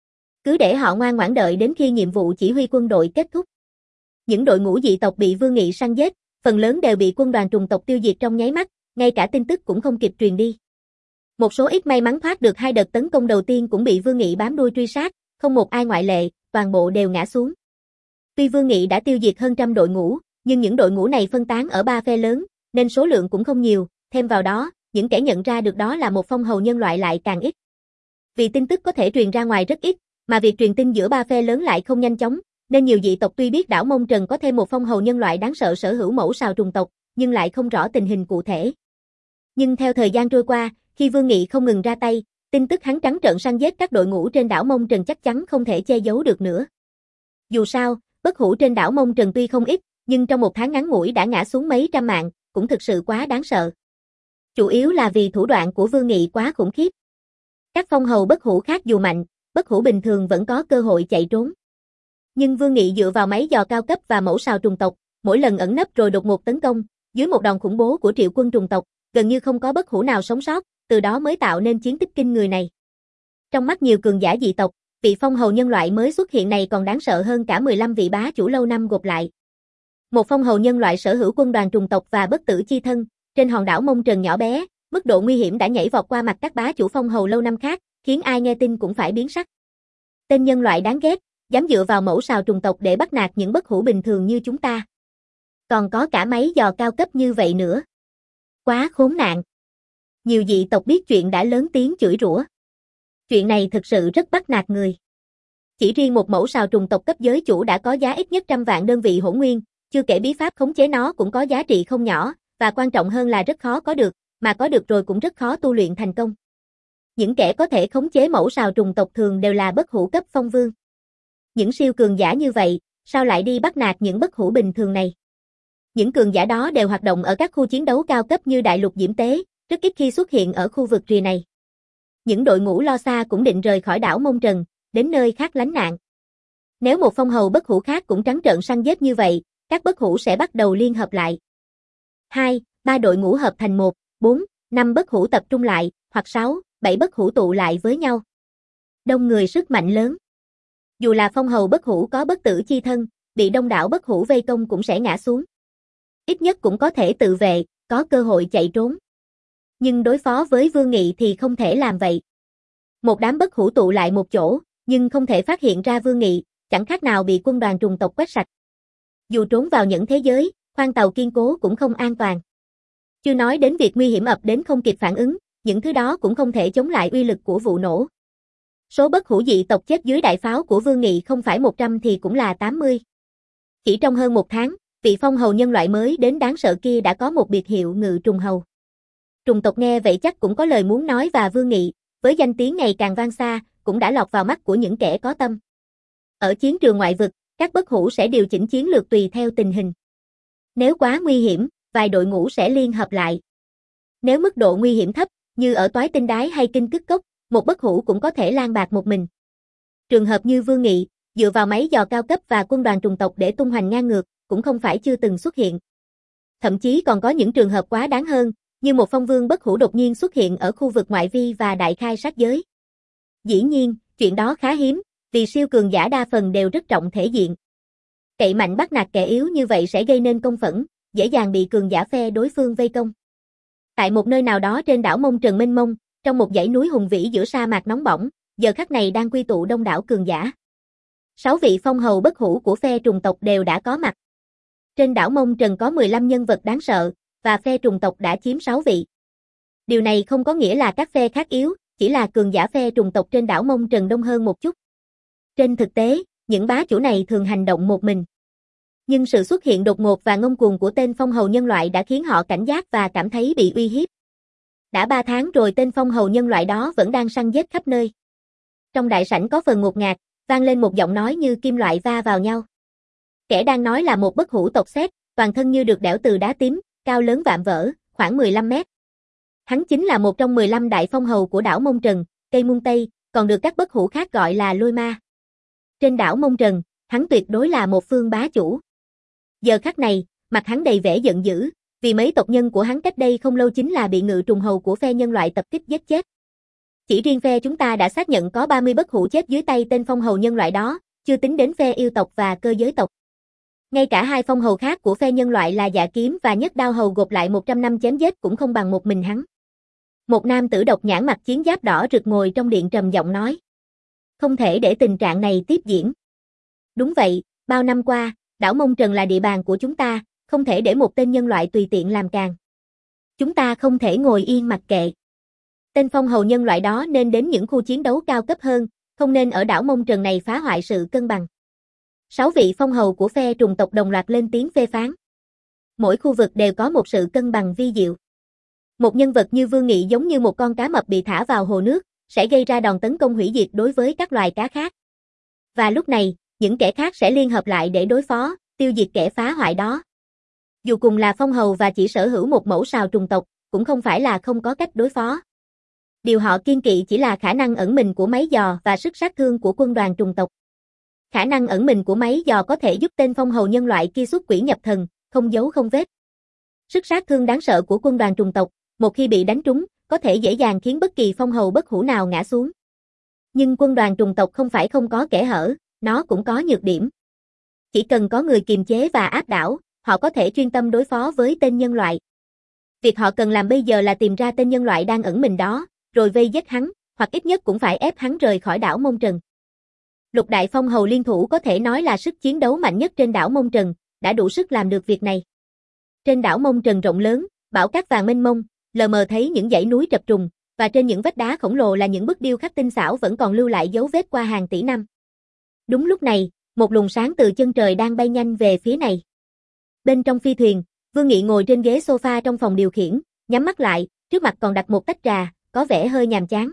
Cứ để họ ngoan ngoãn đợi đến khi nhiệm vụ chỉ huy quân đội kết thúc. Những đội ngũ dị tộc bị Vương Nghị săn giết, phần lớn đều bị quân đoàn trùng tộc tiêu diệt trong nháy mắt, ngay cả tin tức cũng không kịp truyền đi. Một số ít may mắn thoát được hai đợt tấn công đầu tiên cũng bị Vương Nghị bám đuôi truy sát, không một ai ngoại lệ, toàn bộ đều ngã xuống. Tuy Vương Nghị đã tiêu diệt hơn trăm đội ngũ, nhưng những đội ngũ này phân tán ở ba phe lớn, nên số lượng cũng không nhiều, thêm vào đó, những kẻ nhận ra được đó là một phong hầu nhân loại lại càng ít. Vì tin tức có thể truyền ra ngoài rất ít, mà việc truyền tin giữa ba phe lớn lại không nhanh chóng, Nên nhiều dị tộc tuy biết đảo Mông Trần có thêm một phong hầu nhân loại đáng sợ sở hữu mẫu sào trùng tộc, nhưng lại không rõ tình hình cụ thể. Nhưng theo thời gian trôi qua, khi Vương Nghị không ngừng ra tay, tin tức hắn trắng trợn săn giết các đội ngũ trên đảo Mông Trần chắc chắn không thể che giấu được nữa. Dù sao, bất hủ trên đảo Mông Trần tuy không ít, nhưng trong một tháng ngắn ngủi đã ngã xuống mấy trăm mạng, cũng thực sự quá đáng sợ. Chủ yếu là vì thủ đoạn của Vương Nghị quá khủng khiếp. Các phong hầu bất hủ khác dù mạnh, bất hủ bình thường vẫn có cơ hội chạy trốn. Nhưng Vương Nghị dựa vào máy dò cao cấp và mẫu sào trùng tộc, mỗi lần ẩn nấp rồi đột ngột tấn công, dưới một đòn khủng bố của triệu quân trùng tộc, gần như không có bất hủ nào sống sót, từ đó mới tạo nên chiến tích kinh người này. Trong mắt nhiều cường giả dị tộc, vị phong hầu nhân loại mới xuất hiện này còn đáng sợ hơn cả mười lăm vị bá chủ lâu năm gộp lại. Một phong hầu nhân loại sở hữu quân đoàn trùng tộc và bất tử chi thân, trên hòn đảo Mông Trần nhỏ bé, mức độ nguy hiểm đã nhảy vọt qua mặt các bá chủ phong hầu lâu năm khác, khiến ai nghe tin cũng phải biến sắc. Tên nhân loại đáng ghét, dám dựa vào mẫu sào trùng tộc để bắt nạt những bất hủ bình thường như chúng ta. Còn có cả máy dò cao cấp như vậy nữa. Quá khốn nạn. Nhiều dị tộc biết chuyện đã lớn tiếng chửi rủa. Chuyện này thực sự rất bắt nạt người. Chỉ riêng một mẫu sào trùng tộc cấp giới chủ đã có giá ít nhất trăm vạn đơn vị hỗn nguyên, chưa kể bí pháp khống chế nó cũng có giá trị không nhỏ, và quan trọng hơn là rất khó có được, mà có được rồi cũng rất khó tu luyện thành công. Những kẻ có thể khống chế mẫu sào trùng tộc thường đều là bất hủ cấp phong vương. Những siêu cường giả như vậy, sao lại đi bắt nạt những bất hủ bình thường này? Những cường giả đó đều hoạt động ở các khu chiến đấu cao cấp như Đại Lục Diễm Tế, rất ít khi xuất hiện ở khu vực rìa này. Những đội ngũ lo xa cũng định rời khỏi đảo Mông Trần, đến nơi khác lánh nạn. Nếu một phong hầu bất hủ khác cũng trắng trợn săn giết như vậy, các bất hủ sẽ bắt đầu liên hợp lại. hai, ba đội ngũ hợp thành một, bốn, năm bất hủ tập trung lại, hoặc sáu, bảy bất hủ tụ lại với nhau. Đông người sức mạnh lớn. Dù là phong hầu bất hủ có bất tử chi thân, bị đông đảo bất hủ vây công cũng sẽ ngã xuống. Ít nhất cũng có thể tự vệ, có cơ hội chạy trốn. Nhưng đối phó với Vương Nghị thì không thể làm vậy. Một đám bất hủ tụ lại một chỗ, nhưng không thể phát hiện ra Vương Nghị, chẳng khác nào bị quân đoàn trùng tộc quét sạch. Dù trốn vào những thế giới, khoang tàu kiên cố cũng không an toàn. Chưa nói đến việc nguy hiểm ập đến không kịp phản ứng, những thứ đó cũng không thể chống lại uy lực của vụ nổ. Số bất hủ dị tộc chết dưới đại pháo của Vương Nghị không phải một trăm thì cũng là tám mươi. Chỉ trong hơn một tháng, vị phong hầu nhân loại mới đến đáng sợ kia đã có một biệt hiệu Ngự Trùng Hầu. Trùng tộc nghe vậy chắc cũng có lời muốn nói, và Vương Nghị, với danh tiếng ngày càng vang xa, cũng đã lọt vào mắt của những kẻ có tâm. Ở chiến trường ngoại vực, các bất hủ sẽ điều chỉnh chiến lược tùy theo tình hình. Nếu quá nguy hiểm, vài đội ngũ sẽ liên hợp lại. Nếu mức độ nguy hiểm thấp, như ở Toái Tinh Đái hay Kinh Cức Cốc, một bất hủ cũng có thể lang bạt một mình. Trường hợp như Vương Nghị, dựa vào máy dò cao cấp và quân đoàn trùng tộc để tung hoành ngang ngược, cũng không phải chưa từng xuất hiện. Thậm chí còn có những trường hợp quá đáng hơn, như một phong vương bất hủ đột nhiên xuất hiện ở khu vực ngoại vi và đại khai sát giới. Dĩ nhiên, chuyện đó khá hiếm, vì siêu cường giả đa phần đều rất trọng thể diện. Cậy mạnh bắt nạt kẻ yếu như vậy sẽ gây nên công phẫn, dễ dàng bị cường giả phe đối phương vây công. Tại một nơi nào đó trên đảo Mông Trần mênh mông, trong một dãy núi hùng vĩ giữa sa mạc nóng bỏng, giờ khắc này đang quy tụ đông đảo cường giả. Sáu vị phong hầu bất hủ của phe trùng tộc đều đã có mặt. Trên đảo Mông Trần có mười lăm nhân vật đáng sợ, và phe trùng tộc đã chiếm sáu vị. Điều này không có nghĩa là các phe khác yếu, chỉ là cường giả phe trùng tộc trên đảo Mông Trần đông hơn một chút. Trên thực tế, những bá chủ này thường hành động một mình. Nhưng sự xuất hiện đột ngột và ngông cuồng của tên phong hầu nhân loại đã khiến họ cảnh giác và cảm thấy bị uy hiếp. Đã ba tháng rồi tên phong hầu nhân loại đó vẫn đang săn giết khắp nơi. Trong đại sảnh có phần ngột ngạt, vang lên một giọng nói như kim loại va vào nhau. Kẻ đang nói là một bất hủ tộc Séc, toàn thân như được đẽo từ đá tím, cao lớn vạm vỡ, khoảng mười lăm mét. Hắn chính là một trong mười lăm đại phong hầu của đảo Mông Trần, Cây Muôn Tây, còn được các bất hủ khác gọi là Lôi Ma. Trên đảo Mông Trần, hắn tuyệt đối là một phương bá chủ. Giờ khắc này, mặt hắn đầy vẻ giận dữ, vì mấy tộc nhân của hắn cách đây không lâu chính là bị Ngự Trùng Hầu của phe nhân loại tập kích giết chết. Chỉ riêng phe chúng ta đã xác nhận có ba mươi bất hủ chết dưới tay tên phong hầu nhân loại đó, chưa tính đến phe yêu tộc và cơ giới tộc. Ngay cả hai phong hầu khác của phe nhân loại là Dạ Kiếm và Nhất Đao Hầu gộp lại một trăm năm chém giết cũng không bằng một mình hắn. Một nam tử độc nhãn mặc chiến giáp đỏ rực ngồi trong điện trầm giọng nói. Không thể để tình trạng này tiếp diễn. Đúng vậy, bao năm qua, đảo Mông Trần là địa bàn của chúng ta, không thể để một tên nhân loại tùy tiện làm càn. Chúng ta không thể ngồi yên mặc kệ. Tên phong hầu nhân loại đó nên đến những khu chiến đấu cao cấp hơn, không nên ở đảo Mông Trần này phá hoại sự cân bằng. Sáu vị phong hầu của phe trùng tộc đồng loạt lên tiếng phê phán. Mỗi khu vực đều có một sự cân bằng vi diệu. Một nhân vật như Vương Nghị giống như một con cá mập bị thả vào hồ nước, sẽ gây ra đòn tấn công hủy diệt đối với các loài cá khác. Và lúc này, những kẻ khác sẽ liên hợp lại để đối phó, tiêu diệt kẻ phá hoại đó. Dù cùng là phong hầu và chỉ sở hữu một mẫu sào trùng tộc, cũng không phải là không có cách đối phó. Điều họ kiêng kỵ chỉ là khả năng ẩn mình của máy dò và sức sát thương của quân đoàn trùng tộc. Khả năng ẩn mình của máy dò có thể giúp tên phong hầu nhân loại kia xuất quỷ nhập thần, không giấu không vết. Sức sát thương đáng sợ của quân đoàn trùng tộc, một khi bị đánh trúng, có thể dễ dàng khiến bất kỳ phong hầu bất hủ nào ngã xuống. Nhưng quân đoàn trùng tộc không phải không có kẽ hở, nó cũng có nhược điểm. Chỉ cần có người kiềm chế và áp đảo, họ có thể chuyên tâm đối phó với tên nhân loại. Việc họ cần làm bây giờ là tìm ra tên nhân loại đang ẩn mình đó, rồi vây giết hắn, hoặc ít nhất cũng phải ép hắn rời khỏi đảo Mông Trần. Lục đại phong hầu liên thủ có thể nói là sức chiến đấu mạnh nhất trên đảo Mông Trần, đã đủ sức làm được việc này. Trên đảo Mông Trần rộng lớn, bão cát vàng mênh mông, lờ mờ thấy những dãy núi trập trùng, và trên những vách đá khổng lồ là những bức điêu khắc tinh xảo vẫn còn lưu lại dấu vết qua hàng tỷ năm. Đúng lúc này, một luồng sáng từ chân trời đang bay nhanh về phía này. Bên trong phi thuyền, Vương Nghị ngồi trên ghế sofa trong phòng điều khiển, nhắm mắt lại, trước mặt còn đặt một tách trà, có vẻ hơi nhàm chán.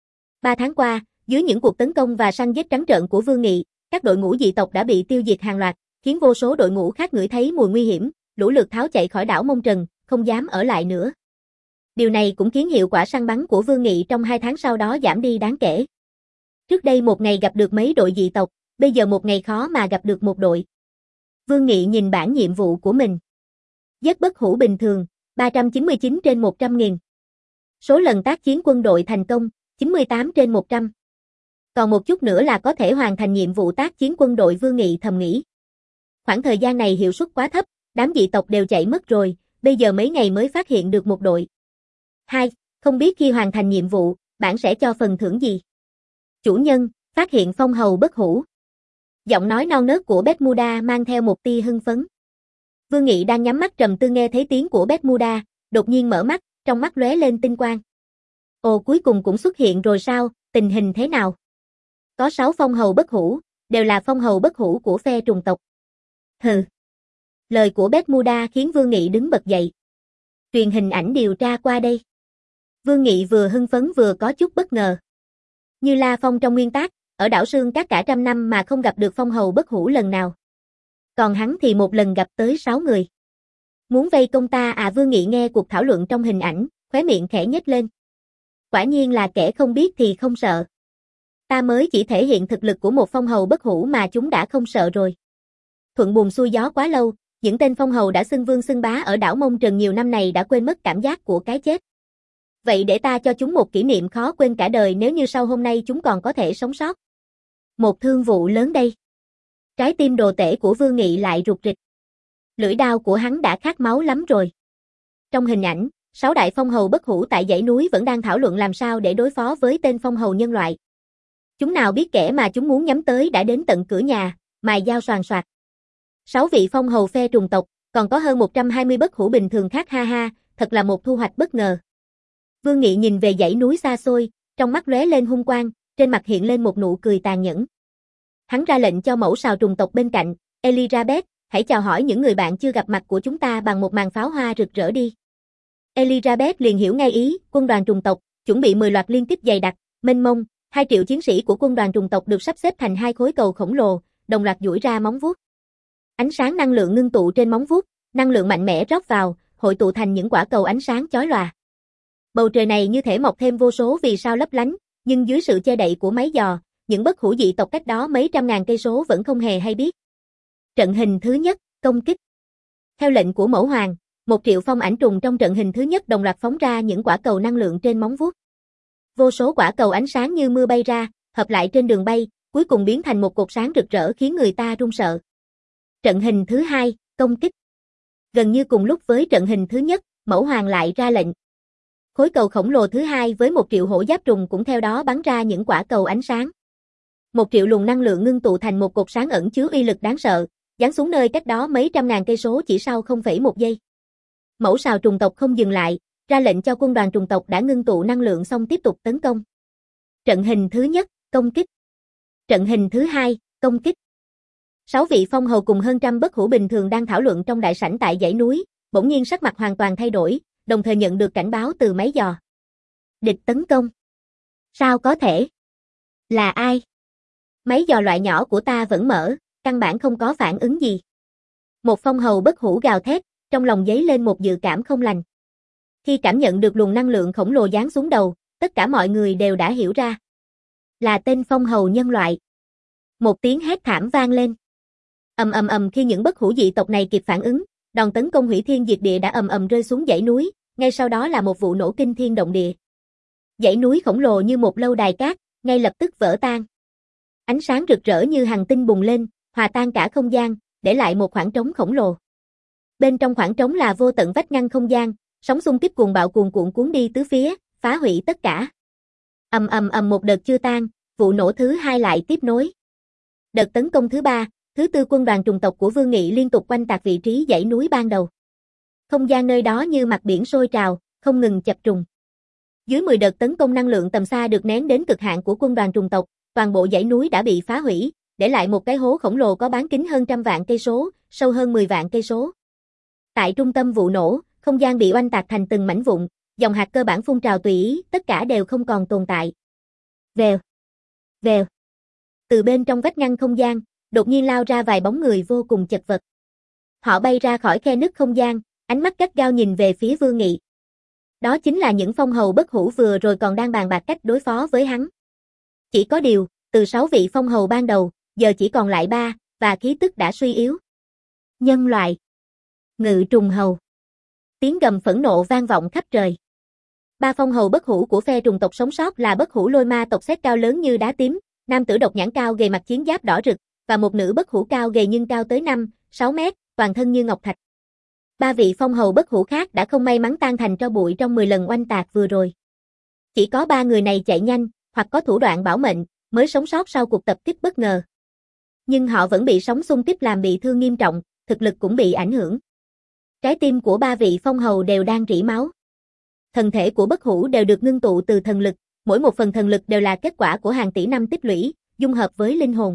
Ba tháng qua, dưới những cuộc tấn công và săn giết trắng trợn của Vương Nghị, các đội ngũ dị tộc đã bị tiêu diệt hàng loạt, khiến vô số đội ngũ khác ngửi thấy mùi nguy hiểm, lũ lượt tháo chạy khỏi đảo Mông Trần, không dám ở lại nữa. Điều này cũng khiến hiệu quả săn bắn của Vương Nghị trong hai tháng sau đó giảm đi đáng kể. Trước đây một ngày gặp được mấy đội dị tộc, bây giờ một ngày khó mà gặp được một đội. Vương Nghị nhìn bảng nhiệm vụ của mình. Giết bất hủ bình thường, ba trăm chín mươi chín trên một trăm nghìn. Số lần tác chiến quân đội thành công, chín mươi tám trên một trăm. Còn một chút nữa là có thể hoàn thành nhiệm vụ tác chiến quân đội, Vương Nghị thầm nghĩ. Khoảng thời gian này hiệu suất quá thấp, đám dị tộc đều chạy mất rồi, bây giờ mấy ngày mới phát hiện được một đội. Hai, không biết khi hoàn thành nhiệm vụ, bạn sẽ cho phần thưởng gì? Chủ nhân, phát hiện phong hầu bất hủ. Giọng nói non nớt của Bermuda mang theo một tia hưng phấn. Vương Nghị đang nhắm mắt trầm tư nghe thấy tiếng của Bermuda, đột nhiên mở mắt, trong mắt lóe lên tinh quang. Ồ, cuối cùng cũng xuất hiện rồi sao, tình hình thế nào? Có sáu phong hầu bất hủ, đều là phong hầu bất hủ của phe trùng tộc. Hừ. Lời của Bermuda khiến Vương Nghị đứng bật dậy. Truyền hình ảnh điều tra qua đây. Vương Nghị vừa hưng phấn vừa có chút bất ngờ. Như La Phong trong nguyên tác, ở đảo Sương Cát cả trăm năm mà không gặp được phong hầu bất hủ lần nào. Còn hắn thì một lần gặp tới sáu người. Muốn vây công ta à? Vương Nghị nghe cuộc thảo luận trong hình ảnh, khóe miệng khẽ nhếch lên. Quả nhiên là kẻ không biết thì không sợ. Ta mới chỉ thể hiện thực lực của một phong hầu bất hủ mà chúng đã không sợ rồi. Thuận buồm xuôi gió quá lâu, những tên phong hầu đã xưng vương xưng bá ở đảo Mông Trần nhiều năm này đã quên mất cảm giác của cái chết. Vậy để ta cho chúng một kỷ niệm khó quên cả đời nếu như sau hôm nay chúng còn có thể sống sót. Một thương vụ lớn đây. Trái tim đồ tể của Vương Nghị lại rụt rịch. Lưỡi đao của hắn đã khát máu lắm rồi. Trong hình ảnh, sáu đại phong hầu bất hủ tại dãy núi vẫn đang thảo luận làm sao để đối phó với tên phong hầu nhân loại. Chúng nào biết kẻ mà chúng muốn nhắm tới đã đến tận cửa nhà, mài dao xoàn xoạc. Sáu vị phong hầu phe trùng tộc, còn có hơn một trăm hai mươi bất hủ bình thường khác, ha ha, thật là một thu hoạch bất ngờ. Vương Nghị nhìn về dãy núi xa xôi, trong mắt lóe lên hung quang, trên mặt hiện lên một nụ cười tàn nhẫn. Hắn ra lệnh cho mẫu sào trùng tộc bên cạnh, Elizabeth, hãy chào hỏi những người bạn chưa gặp mặt của chúng ta bằng một màn pháo hoa rực rỡ đi. Elizabeth liền hiểu ngay ý, quân đoàn trùng tộc, chuẩn bị mười loạt liên tiếp dày đặc, mênh mông, hai triệu chiến sĩ của quân đoàn trùng tộc được sắp xếp thành hai khối cầu khổng lồ, đồng loạt duỗi ra móng vuốt. Ánh sáng năng lượng ngưng tụ trên móng vuốt, năng lượng mạnh mẽ rót vào, hội tụ thành những quả cầu ánh sáng chói lòa. Bầu trời này như thể mọc thêm vô số vì sao lấp lánh, nhưng dưới sự che đậy của máy dò, những bất hủ dị tộc cách đó mấy trăm ngàn cây số vẫn không hề hay biết. Trận hình thứ nhất, công kích. Theo lệnh của Mẫu Hoàng, một triệu phong ảnh trùng trong trận hình thứ nhất đồng loạt phóng ra những quả cầu năng lượng trên móng vuốt. Vô số quả cầu ánh sáng như mưa bay ra, hợp lại trên đường bay, cuối cùng biến thành một cột sáng rực rỡ khiến người ta run sợ. Trận hình thứ hai, công kích. Gần như cùng lúc với trận hình thứ nhất, Mẫu Hoàng lại ra lệnh. Khối cầu khổng lồ thứ hai với một triệu hổ giáp trùng cũng theo đó bắn ra những quả cầu ánh sáng. Một triệu luồng năng lượng ngưng tụ thành một cột sáng ẩn chứa uy lực đáng sợ, giáng xuống nơi cách đó mấy trăm ngàn cây số chỉ sau không phẩy một giây. Mẫu sào trùng tộc không dừng lại, ra lệnh cho quân đoàn trùng tộc đã ngưng tụ năng lượng xong tiếp tục tấn công. Trận hình thứ nhất, công kích. Trận hình thứ hai, công kích. Sáu vị phong hầu cùng hơn trăm bất hủ bình thường đang thảo luận trong đại sảnh tại dãy núi, bỗng nhiên sắc mặt hoàn toàn thay đổi, đồng thời nhận được cảnh báo từ máy dò. Địch tấn công. Sao có thể? Là ai? Máy dò loại nhỏ của ta vẫn mở, căn bản không có phản ứng gì. Một phong hầu bất hủ gào thét, trong lòng dấy lên một dự cảm không lành. Khi cảm nhận được luồng năng lượng khổng lồ giáng xuống đầu, tất cả mọi người đều đã hiểu ra. Là tên phong hầu nhân loại. Một tiếng hét thảm vang lên. Ầm ầm ầm khi những bất hủ dị tộc này kịp phản ứng, đòn tấn công hủy thiên diệt địa đã ầm ầm rơi xuống dãy núi, ngay sau đó là một vụ nổ kinh thiên động địa. Dãy núi khổng lồ như một lâu đài cát, ngay lập tức vỡ tan. Ánh sáng rực rỡ như hành tinh bùng lên, hòa tan cả không gian, để lại một khoảng trống khổng lồ. Bên trong khoảng trống là vô tận vách ngăn không gian, sóng xung kích cuồng bạo cuồn cuộn cuốn đi tứ phía, phá hủy tất cả. Ầm ầm ầm một đợt chưa tan, vụ nổ thứ hai lại tiếp nối. Đợt tấn công thứ ba, thứ tư quân đoàn trùng tộc của Vương Nghị liên tục quanh tạc vị trí dãy núi ban đầu. Không gian nơi đó như mặt biển sôi trào, không ngừng chập trùng. Dưới mười đợt tấn công năng lượng tầm xa được nén đến cực hạn của quân đoàn trùng tộc, toàn bộ dãy núi đã bị phá hủy, để lại một cái hố khổng lồ có bán kính hơn trăm vạn cây số, sâu hơn mười vạn cây số. Tại trung tâm vụ nổ, không gian bị oanh tạc thành từng mảnh vụn, dòng hạt cơ bản phun trào tùy ý, tất cả đều không còn tồn tại. Vèo, vèo. Từ bên trong vách ngăn không gian, đột nhiên lao ra vài bóng người vô cùng chật vật. Họ bay ra khỏi khe nứt không gian, ánh mắt gắt gao nhìn về phía Vương Nghị. Đó chính là những phong hầu bất hủ vừa rồi còn đang bàn bạc cách đối phó với hắn. Chỉ có điều, từ sáu vị phong hầu ban đầu, giờ chỉ còn lại ba, và khí tức đã suy yếu. Nhân loại. Ngự trùng hầu. Tiếng gầm phẫn nộ vang vọng khắp trời. Ba phong hầu bất hủ của phe trùng tộc sống sót là bất hủ lôi ma tộc xét cao lớn như đá tím, nam tử độc nhãn cao gầy mặc chiến giáp đỏ rực, và một nữ bất hủ cao gầy nhưng cao tới năm, sáu mét, toàn thân như ngọc thạch. Ba vị phong hầu bất hủ khác đã không may mắn tan thành tro bụi trong mười lần oanh tạc vừa rồi. Chỉ có ba người này chạy nhanh, hoặc có thủ đoạn bảo mệnh, mới sống sót sau cuộc tập kích bất ngờ. Nhưng họ vẫn bị sóng xung kích làm bị thương nghiêm trọng, thực lực cũng bị ảnh hưởng. Trái tim của ba vị phong hầu đều đang rỉ máu. Thần thể của bất hủ đều được ngưng tụ từ thần lực, mỗi một phần thần lực đều là kết quả của hàng tỷ năm tích lũy, dung hợp với linh hồn.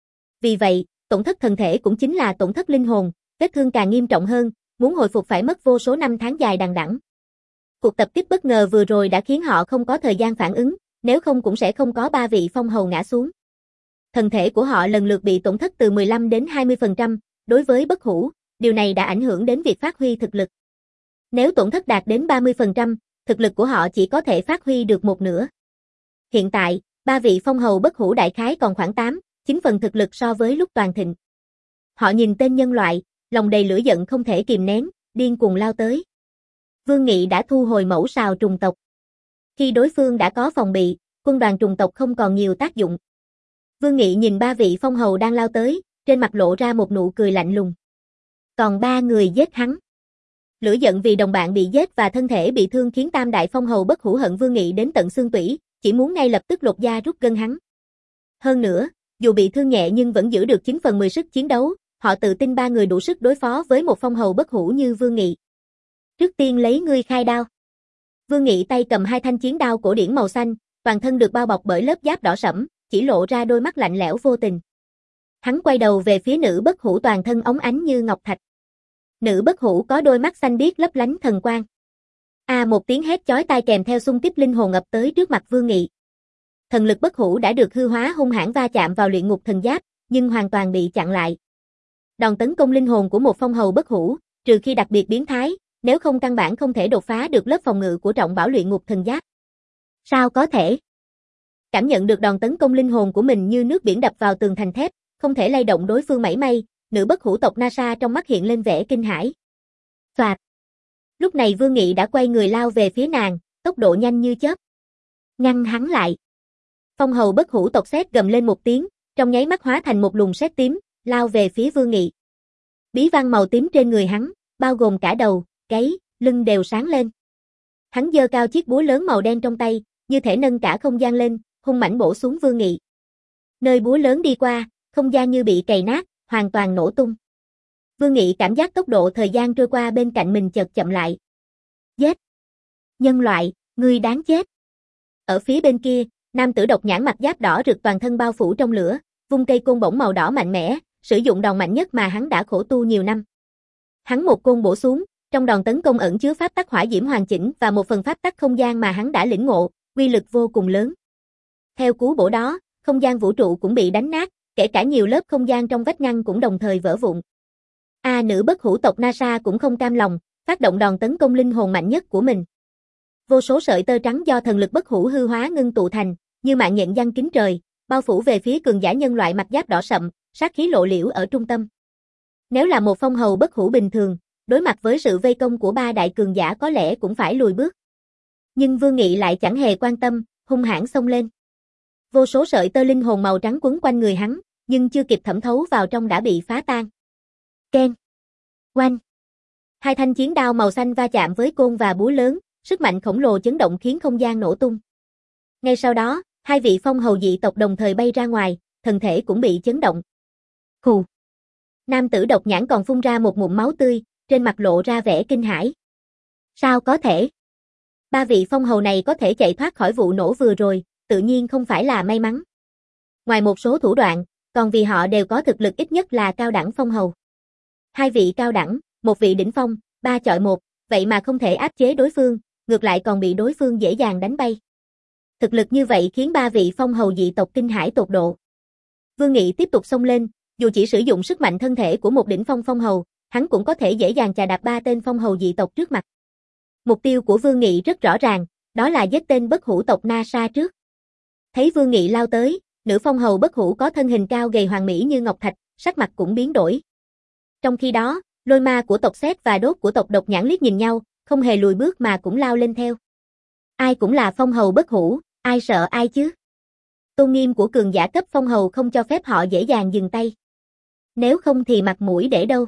Vì vậy, tổn thất thần thể cũng chính là tổn thất linh hồn, vết thương càng nghiêm trọng hơn, muốn hồi phục phải mất vô số năm tháng dài đằng đẵng. Cuộc tập kích bất ngờ vừa rồi đã khiến họ không có thời gian phản ứng, nếu không cũng sẽ không có ba vị phong hầu ngã xuống. Thần thể của họ lần lượt bị tổn thất từ mười lăm đến hai mươi phần trăm, đối với bất hủ, điều này đã ảnh hưởng đến việc phát huy thực lực. Nếu tổn thất đạt đến ba mươi phần trăm, thực lực của họ chỉ có thể phát huy được một nửa. Hiện tại, ba vị phong hầu bất hủ đại khái còn khoảng tám, chín phần thực lực so với lúc toàn thịnh. Họ nhìn tên nhân loại, lòng đầy lửa giận không thể kìm nén, điên cuồng lao tới. Vương Nghị đã thu hồi mẫu sào trùng tộc. Khi đối phương đã có phòng bị, quân đoàn trùng tộc không còn nhiều tác dụng. Vương Nghị nhìn ba vị phong hầu đang lao tới, trên mặt lộ ra một nụ cười lạnh lùng. Còn ba người giết hắn. Lửa giận vì đồng bạn bị giết và thân thể bị thương khiến tam đại phong hầu bất hủ hận Vương Nghị đến tận xương tủy, chỉ muốn ngay lập tức lột da rút gân hắn. Hơn nữa, dù bị thương nhẹ nhưng vẫn giữ được chín phần mười sức chiến đấu, họ tự tin ba người đủ sức đối phó với một phong hầu bất hủ như Vương Nghị. Trước tiên lấy ngươi khai đao. Vương Nghị tay cầm hai thanh chiến đao cổ điển màu xanh, toàn thân được bao bọc bởi lớp giáp đỏ sẫm, chỉ lộ ra đôi mắt lạnh lẽo vô tình. Hắn quay đầu về phía nữ bất hủ toàn thân óng ánh như ngọc thạch. Nữ bất hủ có đôi mắt xanh biếc lấp lánh thần quang. A à, một tiếng hét chói tai kèm theo xung kích linh hồn ập tới trước mặt Vương Nghị. Thần lực bất hủ đã được hư hóa hung hãn va chạm vào luyện ngục thần giáp, nhưng hoàn toàn bị chặn lại. Đòn tấn công linh hồn của một phong hầu bất hủ, trừ khi đặc biệt biến thái, nếu không căn bản không thể đột phá được lớp phòng ngự của trọng bảo luyện ngục thần giáp. Sao có thể? Cảm nhận được đòn tấn công linh hồn của mình như nước biển đập vào tường thành thép, không thể lay động đối phương mảy may, nữ bất hủ tộc Nasa trong mắt hiện lên vẻ kinh hãi. Soạt. Lúc này Vương Nghị đã quay người lao về phía nàng, tốc độ nhanh như chớp. Ngăn hắn lại. Phong hầu bất hủ tộc sét gầm lên một tiếng, trong nháy mắt hóa thành một luồng sét tím, lao về phía Vương Nghị. Bí văn màu tím trên người hắn, bao gồm cả đầu, gáy, lưng đều sáng lên. Hắn giơ cao chiếc búa lớn màu đen trong tay, như thể nâng cả không gian lên, hung mãnh bổ xuống Vương Nghị. Nơi búa lớn đi qua, không gian như bị cày nát, hoàn toàn nổ tung. Vương Nghị cảm giác tốc độ thời gian trôi qua bên cạnh mình chợt chậm lại. Giết! Nhân loại, ngươi đáng chết! Ở phía bên kia, nam tử độc nhãn mặt giáp đỏ rực toàn thân bao phủ trong lửa, vung cây côn bổng màu đỏ mạnh mẽ, sử dụng đòn mạnh nhất mà hắn đã khổ tu nhiều năm. Hắn một côn bổ xuống, trong đòn tấn công ẩn chứa pháp tắc hỏa diễm hoàn chỉnh và một phần pháp tắc không gian mà hắn đã lĩnh ngộ, uy lực vô cùng lớn. Theo cú bổ đó, không gian vũ trụ cũng bị đánh nát, kể cả nhiều lớp không gian trong vách ngăn cũng đồng thời vỡ vụn. A nữ bất hủ tộc Nasa cũng không cam lòng, phát động đòn tấn công linh hồn mạnh nhất của mình. Vô số sợi tơ trắng do thần lực bất hủ hư hóa ngưng tụ thành, như mạng nhện giăng kín trời, bao phủ về phía cường giả nhân loại mặc giáp đỏ sậm, sát khí lộ liễu ở trung tâm. Nếu là một phong hầu bất hủ bình thường, đối mặt với sự vây công của ba đại cường giả có lẽ cũng phải lùi bước. Nhưng Vương Nghị lại chẳng hề quan tâm, hung hãn xông lên. Vô số sợi tơ linh hồn màu trắng quấn quanh người hắn, nhưng chưa kịp thẩm thấu vào trong đã bị phá tan. Keng, oanh. Hai thanh chiến đao màu xanh va chạm với côn và búa lớn, sức mạnh khổng lồ chấn động khiến không gian nổ tung. Ngay sau đó, hai vị phong hầu dị tộc đồng thời bay ra ngoài, thân thể cũng bị chấn động. Khù. Nam tử độc nhãn còn phun ra một ngụm máu tươi, trên mặt lộ ra vẻ kinh hãi. Sao có thể? Ba vị phong hầu này có thể chạy thoát khỏi vụ nổ vừa rồi, tự nhiên không phải là may mắn. Ngoài một số thủ đoạn, còn vì họ đều có thực lực ít nhất là cao đẳng phong hầu. Hai vị cao đẳng, một vị đỉnh phong, ba chọi một, vậy mà không thể áp chế đối phương, ngược lại còn bị đối phương dễ dàng đánh bay. Thực lực như vậy khiến ba vị phong hầu dị tộc kinh hãi tột độ. Vương Nghị tiếp tục xông lên, dù chỉ sử dụng sức mạnh thân thể của một đỉnh phong phong hầu, hắn cũng có thể dễ dàng chà đạp ba tên phong hầu dị tộc trước mặt. Mục tiêu của Vương Nghị rất rõ ràng, đó là giết tên bất hủ tộc Nasa trước. Thấy Vương Nghị lao tới, nữ phong hầu bất hủ có thân hình cao gầy hoàn mỹ như ngọc thạch, sắc mặt cũng biến đổi. Trong khi đó, Lôi Ma của tộc Sét và Đốt của tộc Độc Nhãn liếc nhìn nhau, không hề lùi bước mà cũng lao lên theo. Ai cũng là phong hầu bất hủ, ai sợ ai chứ? Tôn nghiêm của cường giả cấp phong hầu không cho phép họ dễ dàng dừng tay. Nếu không thì mặt mũi để đâu?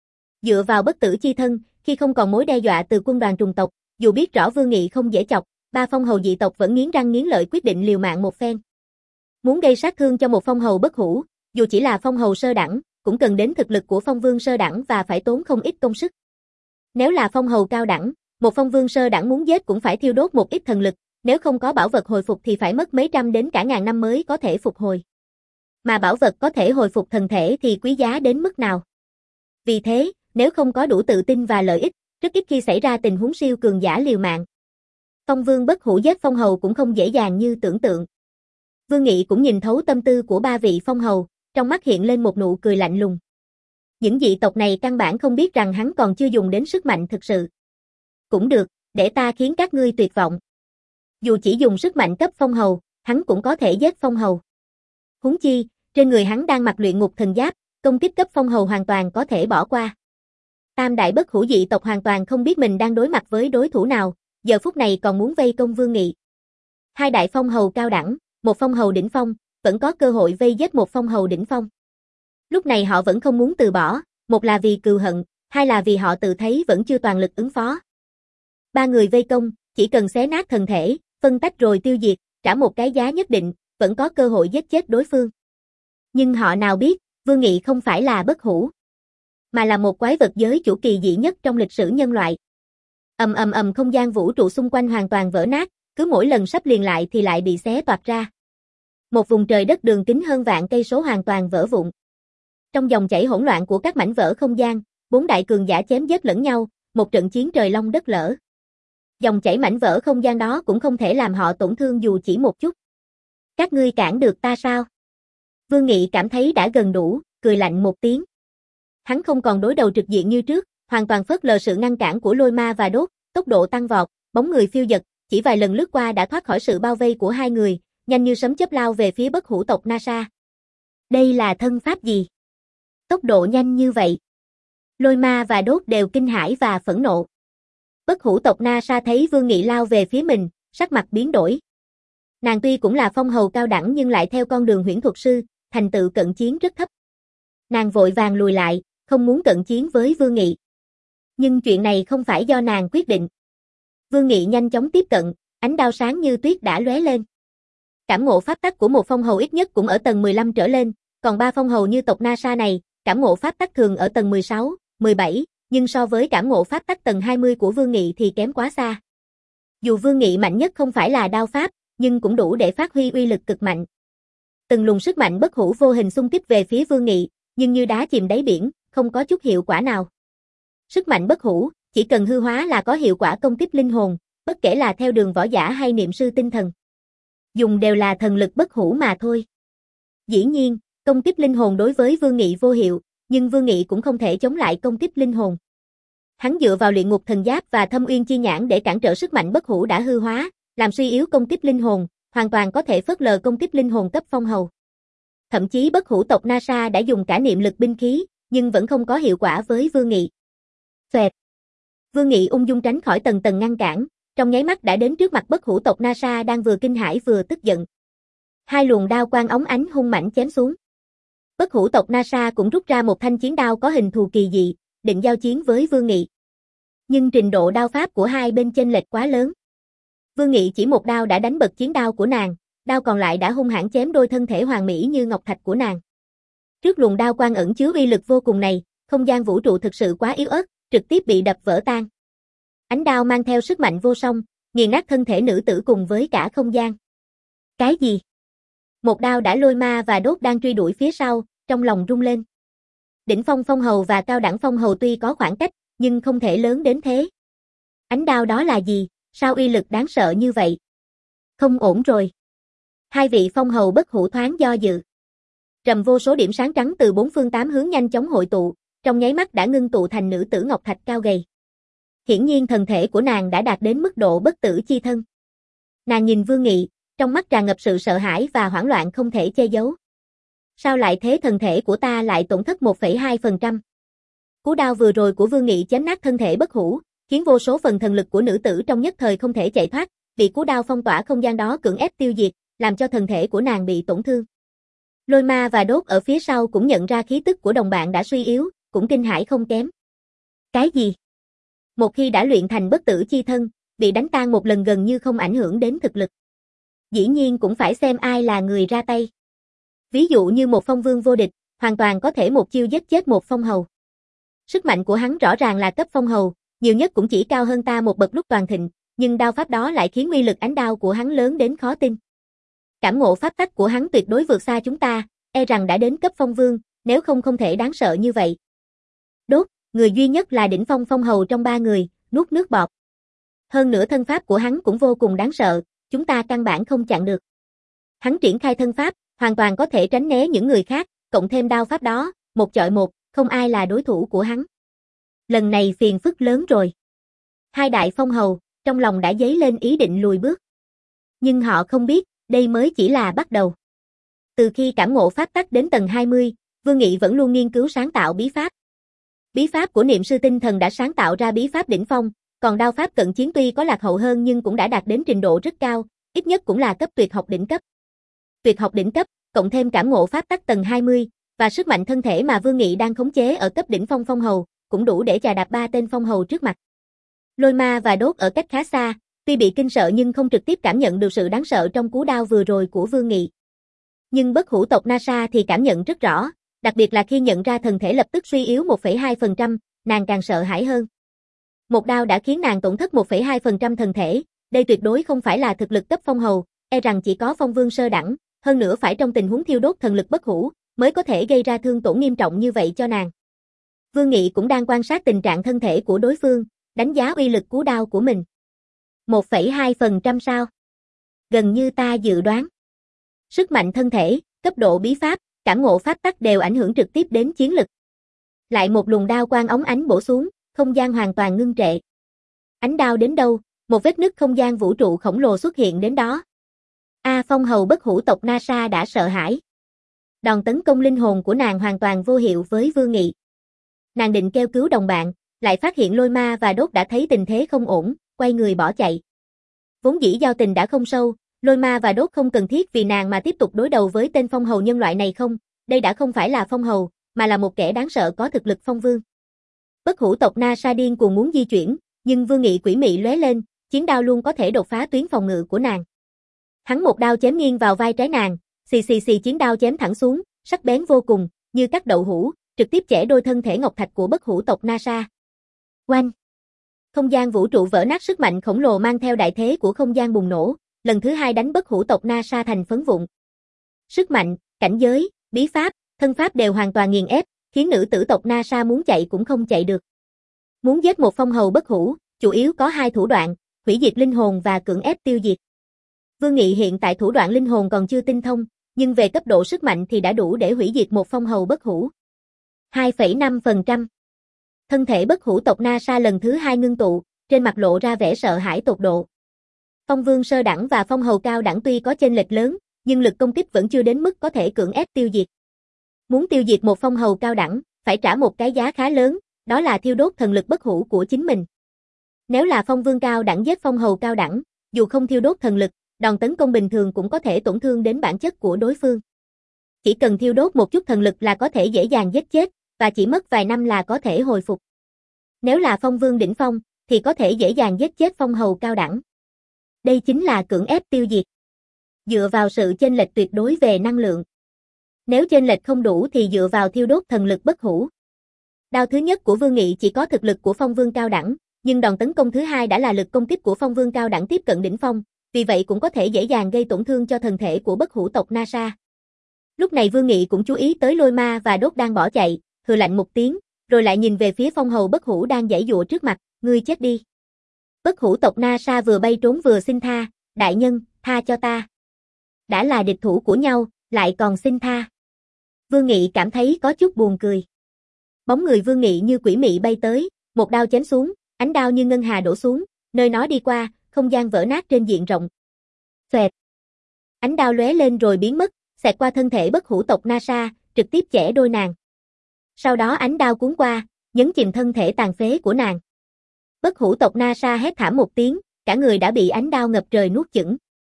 Dựa vào bất tử chi thân, khi không còn mối đe dọa từ quân đoàn trùng tộc, dù biết rõ Vương Nghị không dễ chọc, ba phong hầu dị tộc vẫn nghiến răng nghiến lợi quyết định liều mạng một phen. Muốn gây sát thương cho một phong hầu bất hủ, dù chỉ là phong hầu sơ đẳng, cũng cần đến thực lực của phong vương sơ đẳng và phải tốn không ít công sức. Nếu là phong hầu cao đẳng, một phong vương sơ đẳng muốn giết cũng phải thiêu đốt một ít thần lực, nếu không có bảo vật hồi phục thì phải mất mấy trăm đến cả ngàn năm mới có thể phục hồi. Mà bảo vật có thể hồi phục thần thể thì quý giá đến mức nào? Vì thế, nếu không có đủ tự tin và lợi ích, rất ít khi xảy ra tình huống siêu cường giả liều mạng. Phong vương bất hủ giết phong hầu cũng không dễ dàng như tưởng tượng. Vương Nghị cũng nhìn thấu tâm tư của ba vị phong hầu, trong mắt hiện lên một nụ cười lạnh lùng. Những dị tộc này căn bản không biết rằng hắn còn chưa dùng đến sức mạnh thực sự. Cũng được, để ta khiến các ngươi tuyệt vọng. Dù chỉ dùng sức mạnh cấp phong hầu, hắn cũng có thể giết phong hầu. Huống chi, trên người hắn đang mặc luyện ngục thần giáp, công kích cấp phong hầu hoàn toàn có thể bỏ qua. Tam đại bất hủ dị tộc hoàn toàn không biết mình đang đối mặt với đối thủ nào, giờ phút này còn muốn vây công Vương Nghị. Hai đại phong hầu cao đẳng, một phong hầu đỉnh phong, vẫn có cơ hội vây giết một phong hầu đỉnh phong. Lúc này họ vẫn không muốn từ bỏ, một là vì cừu hận, hai là vì họ tự thấy vẫn chưa toàn lực ứng phó. Ba người vây công, chỉ cần xé nát thân thể, phân tách rồi tiêu diệt, trả một cái giá nhất định, vẫn có cơ hội giết chết đối phương. Nhưng họ nào biết, Vương Nghị không phải là bất hủ, mà là một quái vật giới chủ kỳ dị nhất trong lịch sử nhân loại. Ầm ầm ầm không gian vũ trụ xung quanh hoàn toàn vỡ nát, cứ mỗi lần sắp liền lại thì lại bị xé toạc ra. Một vùng trời đất đường kính hơn vạn cây số hoàn toàn vỡ vụn. Trong dòng chảy hỗn loạn của các mảnh vỡ không gian, bốn đại cường giả chém giết lẫn nhau, một trận chiến trời long đất lở. Dòng chảy mảnh vỡ không gian đó cũng không thể làm họ tổn thương dù chỉ một chút. Các ngươi cản được ta sao? Vương Nghị cảm thấy đã gần đủ, cười lạnh một tiếng. Hắn không còn đối đầu trực diện như trước, hoàn toàn phớt lờ sự ngăn cản của Lôi Ma và Đốt, tốc độ tăng vọt, bóng người phiêu dật, chỉ vài lần lướt qua đã thoát khỏi sự bao vây của hai người, nhanh như sấm chớp lao về phía bất hủ tộc Nasa. Đây là thân pháp gì? Tốc độ nhanh như vậy. Lôi Ma và Đốt đều kinh hãi và phẫn nộ. Bất hủ tộc Nasa thấy Vương Nghị lao về phía mình, sắc mặt biến đổi. Nàng tuy cũng là phong hầu cao đẳng nhưng lại theo con đường huyễn thuật sư, thành tựu cận chiến rất thấp. Nàng vội vàng lùi lại, không muốn cận chiến với Vương Nghị. Nhưng chuyện này không phải do nàng quyết định. Vương Nghị nhanh chóng tiếp cận, ánh đao sáng như tuyết đã lóe lên. Cảm ngộ pháp tắc của một phong hầu ít nhất cũng ở tầng mười lăm trở lên, còn ba phong hầu như tộc Nasa này, cảm ngộ pháp tắc thường ở tầng mười sáu, mười bảy, nhưng so với cảm ngộ pháp tắc tầng hai mươi của Vương Nghị thì kém quá xa. Dù Vương Nghị mạnh nhất không phải là đao pháp, nhưng cũng đủ để phát huy uy lực cực mạnh. Từng luồng sức mạnh bất hủ vô hình xung kích về phía Vương Nghị, nhưng như đá chìm đáy biển, không có chút hiệu quả nào. Sức mạnh bất hủ, chỉ cần hư hóa là có hiệu quả công kích linh hồn, bất kể là theo đường võ giả hay niệm sư tinh thần. Dùng đều là thần lực bất hủ mà thôi. Dĩ nhiên, công kích linh hồn đối với Vương Nghị vô hiệu, nhưng Vương Nghị cũng không thể chống lại công kích linh hồn. Hắn dựa vào luyện ngục thần giáp và thâm uyên chi nhãn để cản trở sức mạnh bất hủ đã hư hóa, làm suy yếu công kích linh hồn, hoàn toàn có thể phớt lờ công kích linh hồn cấp phong hầu. Thậm chí bất hủ tộc Nasa đã dùng cả niệm lực binh khí, nhưng vẫn không có hiệu quả với Vương Nghị. Xoẹt. Vương Nghị ung dung tránh khỏi tầng tầng ngăn cản, trong nháy mắt đã đến trước mặt bất hủ tộc Nasa đang vừa kinh hãi vừa tức giận. Hai luồng đao quang óng ánh hung mãnh chém xuống. Bất hủ tộc Nasa cũng rút ra một thanh chiến đao có hình thù kỳ dị, định giao chiến với Vương Nghị. Nhưng trình độ đao pháp của hai bên chênh lệch quá lớn. Vương Nghị chỉ một đao đã đánh bật chiến đao của nàng, đao còn lại đã hung hãn chém đôi thân thể hoàn mỹ như ngọc thạch của nàng. Trước luồng đao quang ẩn chứa uy lực vô cùng này, không gian vũ trụ thực sự quá yếu ớt, trực tiếp bị đập vỡ tan. Ánh đao mang theo sức mạnh vô song, nghiền nát thân thể nữ tử cùng với cả không gian. Cái gì? Một đao đã lôi ma và đốt đang truy đuổi phía sau, trong lòng rung lên. Đỉnh phong phong hầu và cao đẳng phong hầu tuy có khoảng cách, nhưng không thể lớn đến thế. Ánh đao đó là gì? Sao uy lực đáng sợ như vậy? Không ổn rồi. Hai vị phong hầu bất hủ thoáng do dự. Trầm vô số điểm sáng trắng từ bốn phương tám hướng nhanh chóng hội tụ, trong nháy mắt đã ngưng tụ thành nữ tử ngọc thạch cao gầy. Hiển nhiên thần thể của nàng đã đạt đến mức độ bất tử chi thân. Nàng nhìn Vương Nghị, trong mắt tràn ngập sự sợ hãi và hoảng loạn không thể che giấu. Sao lại thế, thần thể của ta lại tổn thất một phẩy hai phần trăm? Cú đao vừa rồi của Vương Nghị chém nát thân thể bất hủ, khiến vô số phần thần lực của nữ tử trong nhất thời không thể chạy thoát, bị cú đao phong tỏa không gian đó cưỡng ép tiêu diệt, làm cho thần thể của nàng bị tổn thương. Lôi ma và đốt ở phía sau cũng nhận ra khí tức của đồng bạn đã suy yếu, cũng kinh hãi không kém. Cái gì? Một khi đã luyện thành bất tử chi thân, bị đánh tan một lần gần như không ảnh hưởng đến thực lực. Dĩ nhiên cũng phải xem ai là người ra tay. Ví dụ như một phong vương vô địch, hoàn toàn có thể một chiêu giết chết một phong hầu. Sức mạnh của hắn rõ ràng là cấp phong hầu, nhiều nhất cũng chỉ cao hơn ta một bậc lúc toàn thịnh, nhưng đao pháp đó lại khiến uy lực ánh đao của hắn lớn đến khó tin. Cảm ngộ pháp tắc của hắn tuyệt đối vượt xa chúng ta, e rằng đã đến cấp phong vương, nếu không không thể đáng sợ như vậy. Đốt, người duy nhất là đỉnh phong phong hầu trong ba người, nuốt nước bọt. Hơn nữa thân pháp của hắn cũng vô cùng đáng sợ, chúng ta căn bản không chặn được. Hắn triển khai thân pháp, hoàn toàn có thể tránh né những người khác, cộng thêm đao pháp đó, một chọi một, không ai là đối thủ của hắn. Lần này phiền phức lớn rồi. Hai đại phong hầu, trong lòng đã dấy lên ý định lùi bước. Nhưng họ không biết, đây mới chỉ là bắt đầu. Từ khi cảm ngộ pháp tắc đến tầng hai mươi, Vương Nghị vẫn luôn nghiên cứu sáng tạo bí pháp. Bí pháp của niệm sư tinh thần đã sáng tạo ra bí pháp đỉnh phong, còn đao pháp cận chiến tuy có lạc hậu hơn nhưng cũng đã đạt đến trình độ rất cao, ít nhất cũng là cấp tuyệt học đỉnh cấp. Tuyệt học đỉnh cấp, cộng thêm cảm ngộ pháp tắc tầng hai mươi, và sức mạnh thân thể mà Vương Nghị đang khống chế ở cấp đỉnh phong phong hầu, cũng đủ để chà đạp ba tên phong hầu trước mặt. Lôi ma và đốt ở cách khá xa, tuy bị kinh sợ nhưng không trực tiếp cảm nhận được sự đáng sợ trong cú đao vừa rồi của Vương Nghị. Nhưng bất hủ tộc Nasa thì cảm nhận rất rõ, đặc biệt là khi nhận ra thần thể lập tức suy yếu một phẩy hai phần trăm, nàng càng sợ hãi hơn. Một đao đã khiến nàng tổn thất một phẩy hai phần trăm thần thể, đây tuyệt đối không phải là thực lực cấp phong hầu, e rằng chỉ có phong vương sơ đẳng, hơn nữa phải trong tình huống thiêu đốt thần lực bất hủ, mới có thể gây ra thương tổn nghiêm trọng như vậy cho nàng. Vương Nghị cũng đang quan sát tình trạng thân thể của đối phương, đánh giá uy lực cú đao của mình. một phẩy hai phần trăm sao? Gần như ta dự đoán. Sức mạnh thân thể, cấp độ bí pháp, cảm ngộ pháp tắc đều ảnh hưởng trực tiếp đến chiến lực. Lại một luồng đao quang óng ánh bổ xuống, không gian hoàn toàn ngưng trệ. Ánh đao đến đâu, một vết nứt không gian vũ trụ khổng lồ xuất hiện đến đó. A phong hầu bất hủ tộc Nasa đã sợ hãi. Đòn tấn công linh hồn của nàng hoàn toàn vô hiệu với Vương Nghị. Nàng định kêu cứu đồng bạn, lại phát hiện lôi ma và đốt đã thấy tình thế không ổn, quay người bỏ chạy. Vốn dĩ giao tình đã không sâu, lôi ma và đốt không cần thiết vì nàng mà tiếp tục đối đầu với tên phong hầu nhân loại này không, đây đã không phải là phong hầu, mà là một kẻ đáng sợ có thực lực phong vương. Bất hủ tộc Nasa điên cuồng muốn di chuyển, nhưng Vương Nghị quỷ mị lóe lên, chiến đao luôn có thể đột phá tuyến phòng ngự của nàng. Hắn một đao chém nghiêng vào vai trái nàng, xì xì xì chiến đao chém thẳng xuống, sắc bén vô cùng, như cắt đậu hũ, trực tiếp chẻ đôi thân thể ngọc thạch của bất hủ tộc Nasa. Oanh! Không gian vũ trụ vỡ nát, sức mạnh khổng lồ mang theo đại thế của không gian bùng nổ, lần thứ hai đánh bất hủ tộc Nasa thành phấn vụn. Sức mạnh, cảnh giới, bí pháp, thân pháp đều hoàn toàn nghiền ép, khiến nữ tử tộc Na Sa muốn chạy cũng không chạy được. Muốn giết một phong hầu bất hủ, chủ yếu có hai thủ đoạn, hủy diệt linh hồn và cưỡng ép tiêu diệt. Vương Nghị hiện tại thủ đoạn linh hồn còn chưa tinh thông, nhưng về cấp độ sức mạnh thì đã đủ để hủy diệt một phong hầu bất hủ. hai phẩy năm phần trăm. Thân thể bất hủ tộc Na Sa lần thứ hai ngưng tụ, trên mặt lộ ra vẻ sợ hãi tột độ. Phong vương sơ đẳng và phong hầu cao đẳng tuy có chênh lệch lớn, nhưng lực công kích vẫn chưa đến mức có thể cưỡng ép tiêu diệt. Muốn tiêu diệt một phong hầu cao đẳng, phải trả một cái giá khá lớn, đó là thiêu đốt thần lực bất hủ của chính mình. Nếu là phong vương cao đẳng giết phong hầu cao đẳng, dù không thiêu đốt thần lực, đòn tấn công bình thường cũng có thể tổn thương đến bản chất của đối phương. Chỉ cần thiêu đốt một chút thần lực là có thể dễ dàng giết chết, và chỉ mất vài năm là có thể hồi phục. Nếu là phong vương đỉnh phong, thì có thể dễ dàng giết chết phong hầu cao đẳng. Đây chính là cưỡng ép tiêu diệt. Dựa vào sự chênh lệch tuyệt đối về năng lượng. Nếu chênh lệch không đủ thì dựa vào thiêu đốt thần lực bất hủ. Đao thứ nhất của Vương Nghị chỉ có thực lực của phong vương cao đẳng, nhưng đòn tấn công thứ hai đã là lực công kích của phong vương cao đẳng tiếp cận đỉnh phong, vì vậy cũng có thể dễ dàng gây tổn thương cho thân thể của bất hủ tộc Na Sa. Lúc này Vương Nghị cũng chú ý tới Lôi Ma và Đốt đang bỏ chạy, hừ lạnh một tiếng, rồi lại nhìn về phía phong hầu bất hủ đang giãy giụa trước mặt, ngươi chết đi. Bất hủ tộc Na Sa vừa bay trốn vừa xin tha, đại nhân, tha cho ta. Đã là địch thủ của nhau, lại còn xin tha. Vương Nghị cảm thấy có chút buồn cười. Bóng người Vương Nghị như quỷ mị bay tới, một đao chém xuống, ánh đao như ngân hà đổ xuống, nơi nó đi qua, không gian vỡ nát trên diện rộng. Xoẹt. Ánh đao lóe lên rồi biến mất, xẹt qua thân thể bất hủ tộc Na Sa, trực tiếp chẻ đôi nàng. Sau đó ánh đao cuốn qua, nhấn chìm thân thể tàn phế của nàng. Bất hủ tộc Na Sa hét thảm một tiếng, cả người đã bị ánh đao ngập trời nuốt chửng.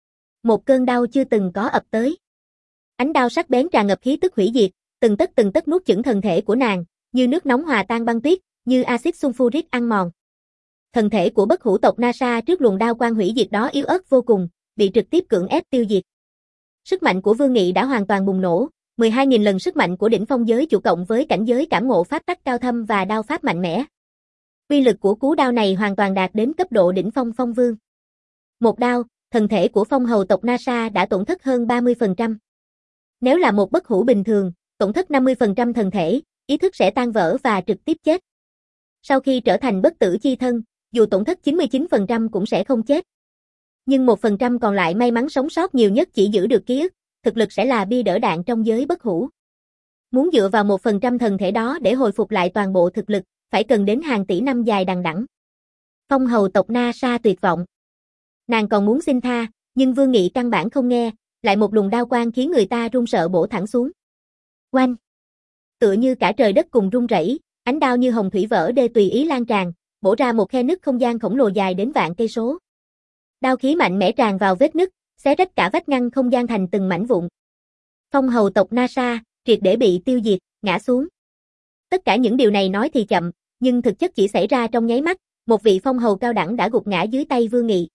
Một cơn đau chưa từng có ập tới. Ánh đao sắc bén tràn ngập khí tức hủy diệt, từng tấc từng tấc nuốt chửng thân thể của nàng, như nước nóng hòa tan băng tuyết, như axit sulfuric ăn mòn. Thân thể của bất hủ tộc Na Sa trước luồng đao quang hủy diệt đó yếu ớt vô cùng, bị trực tiếp cưỡng ép tiêu diệt. Sức mạnh của Vương Nghị đã hoàn toàn bùng nổ, mười hai nghìn lần sức mạnh của đỉnh phong giới chủ cộng với cảnh giới cảm ngộ pháp tắc cao thâm và đao pháp mạnh mẽ. Uy lực của cú đao này hoàn toàn đạt đến cấp độ đỉnh phong phong vương. Một đao, thân thể của phong hầu tộc Na Sa đã tổn thất hơn ba mươi phần trăm. Nếu là một bất hủ bình thường, tổn thất năm mươi phần trăm thân thể, ý thức sẽ tan vỡ và trực tiếp chết. Sau khi trở thành bất tử chi thân, dù tổn thất chín mươi chín phần trăm cũng sẽ không chết. Nhưng một phần trăm còn lại may mắn sống sót nhiều nhất chỉ giữ được ký ức, thực lực sẽ là bia đỡ đạn trong giới bất hủ. Muốn dựa vào một phần trăm thần thể đó để hồi phục lại toàn bộ thực lực, phải cần đến hàng tỷ năm dài đằng đẵng. Phong hầu tộc Na Sa tuyệt vọng. Nàng còn muốn xin tha, nhưng Vương Nghị căn bản không nghe, lại một luồng đao quang khiến người ta run sợ bổ thẳng xuống. Oanh! Tựa như cả trời đất cùng rung rẩy, ánh đao như hồng thủy vỡ đê tùy ý lan tràn, bổ ra một khe nứt không gian khổng lồ dài đến vạn cây số. Đao khí mạnh mẽ tràn vào vết nứt, xé rách cả vách ngăn không gian thành từng mảnh vụn. Phong hầu tộc Na Sa triệt để bị tiêu diệt, ngã xuống. Tất cả những điều này nói thì chậm, nhưng thực chất chỉ xảy ra trong nháy mắt, một vị phong hầu cao đẳng đã gục ngã dưới tay Vương Nghị.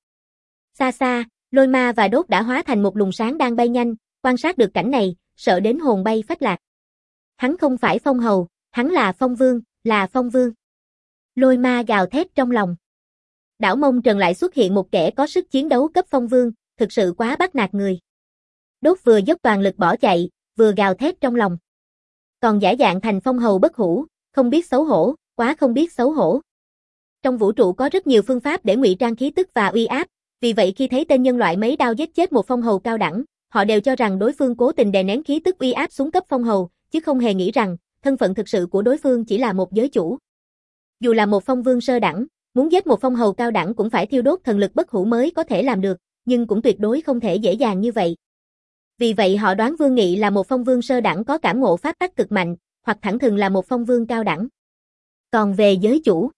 Xa xa, Lôi Ma và Đốt đã hóa thành một luồng sáng đang bay nhanh, quan sát được cảnh này, sợ đến hồn bay phách lạc. Hắn không phải phong hầu, hắn là phong vương, là phong vương. Lôi Ma gào thét trong lòng. Đảo Mông Trần lại xuất hiện một kẻ có sức chiến đấu cấp phong vương, thực sự quá bắt nạt người. Đốt vừa dốc toàn lực bỏ chạy, vừa gào thét trong lòng. Còn giả dạng thành phong hầu bất hủ, không biết xấu hổ, quá không biết xấu hổ. Trong vũ trụ có rất nhiều phương pháp để ngụy trang khí tức và uy áp, vì vậy khi thấy tên nhân loại mấy đao giết chết một phong hầu cao đẳng, họ đều cho rằng đối phương cố tình đè nén khí tức uy áp xuống cấp phong hầu, chứ không hề nghĩ rằng thân phận thực sự của đối phương chỉ là một giới chủ. Dù là một phong vương sơ đẳng, muốn giết một phong hầu cao đẳng cũng phải thiêu đốt thần lực bất hủ mới có thể làm được, nhưng cũng tuyệt đối không thể dễ dàng như vậy. Vì vậy họ đoán Vương Nghị là một phong vương sơ đẳng có cảm ngộ pháp tắc cực mạnh, hoặc thẳng thừng là một phong vương cao đẳng. Còn về giới chủ,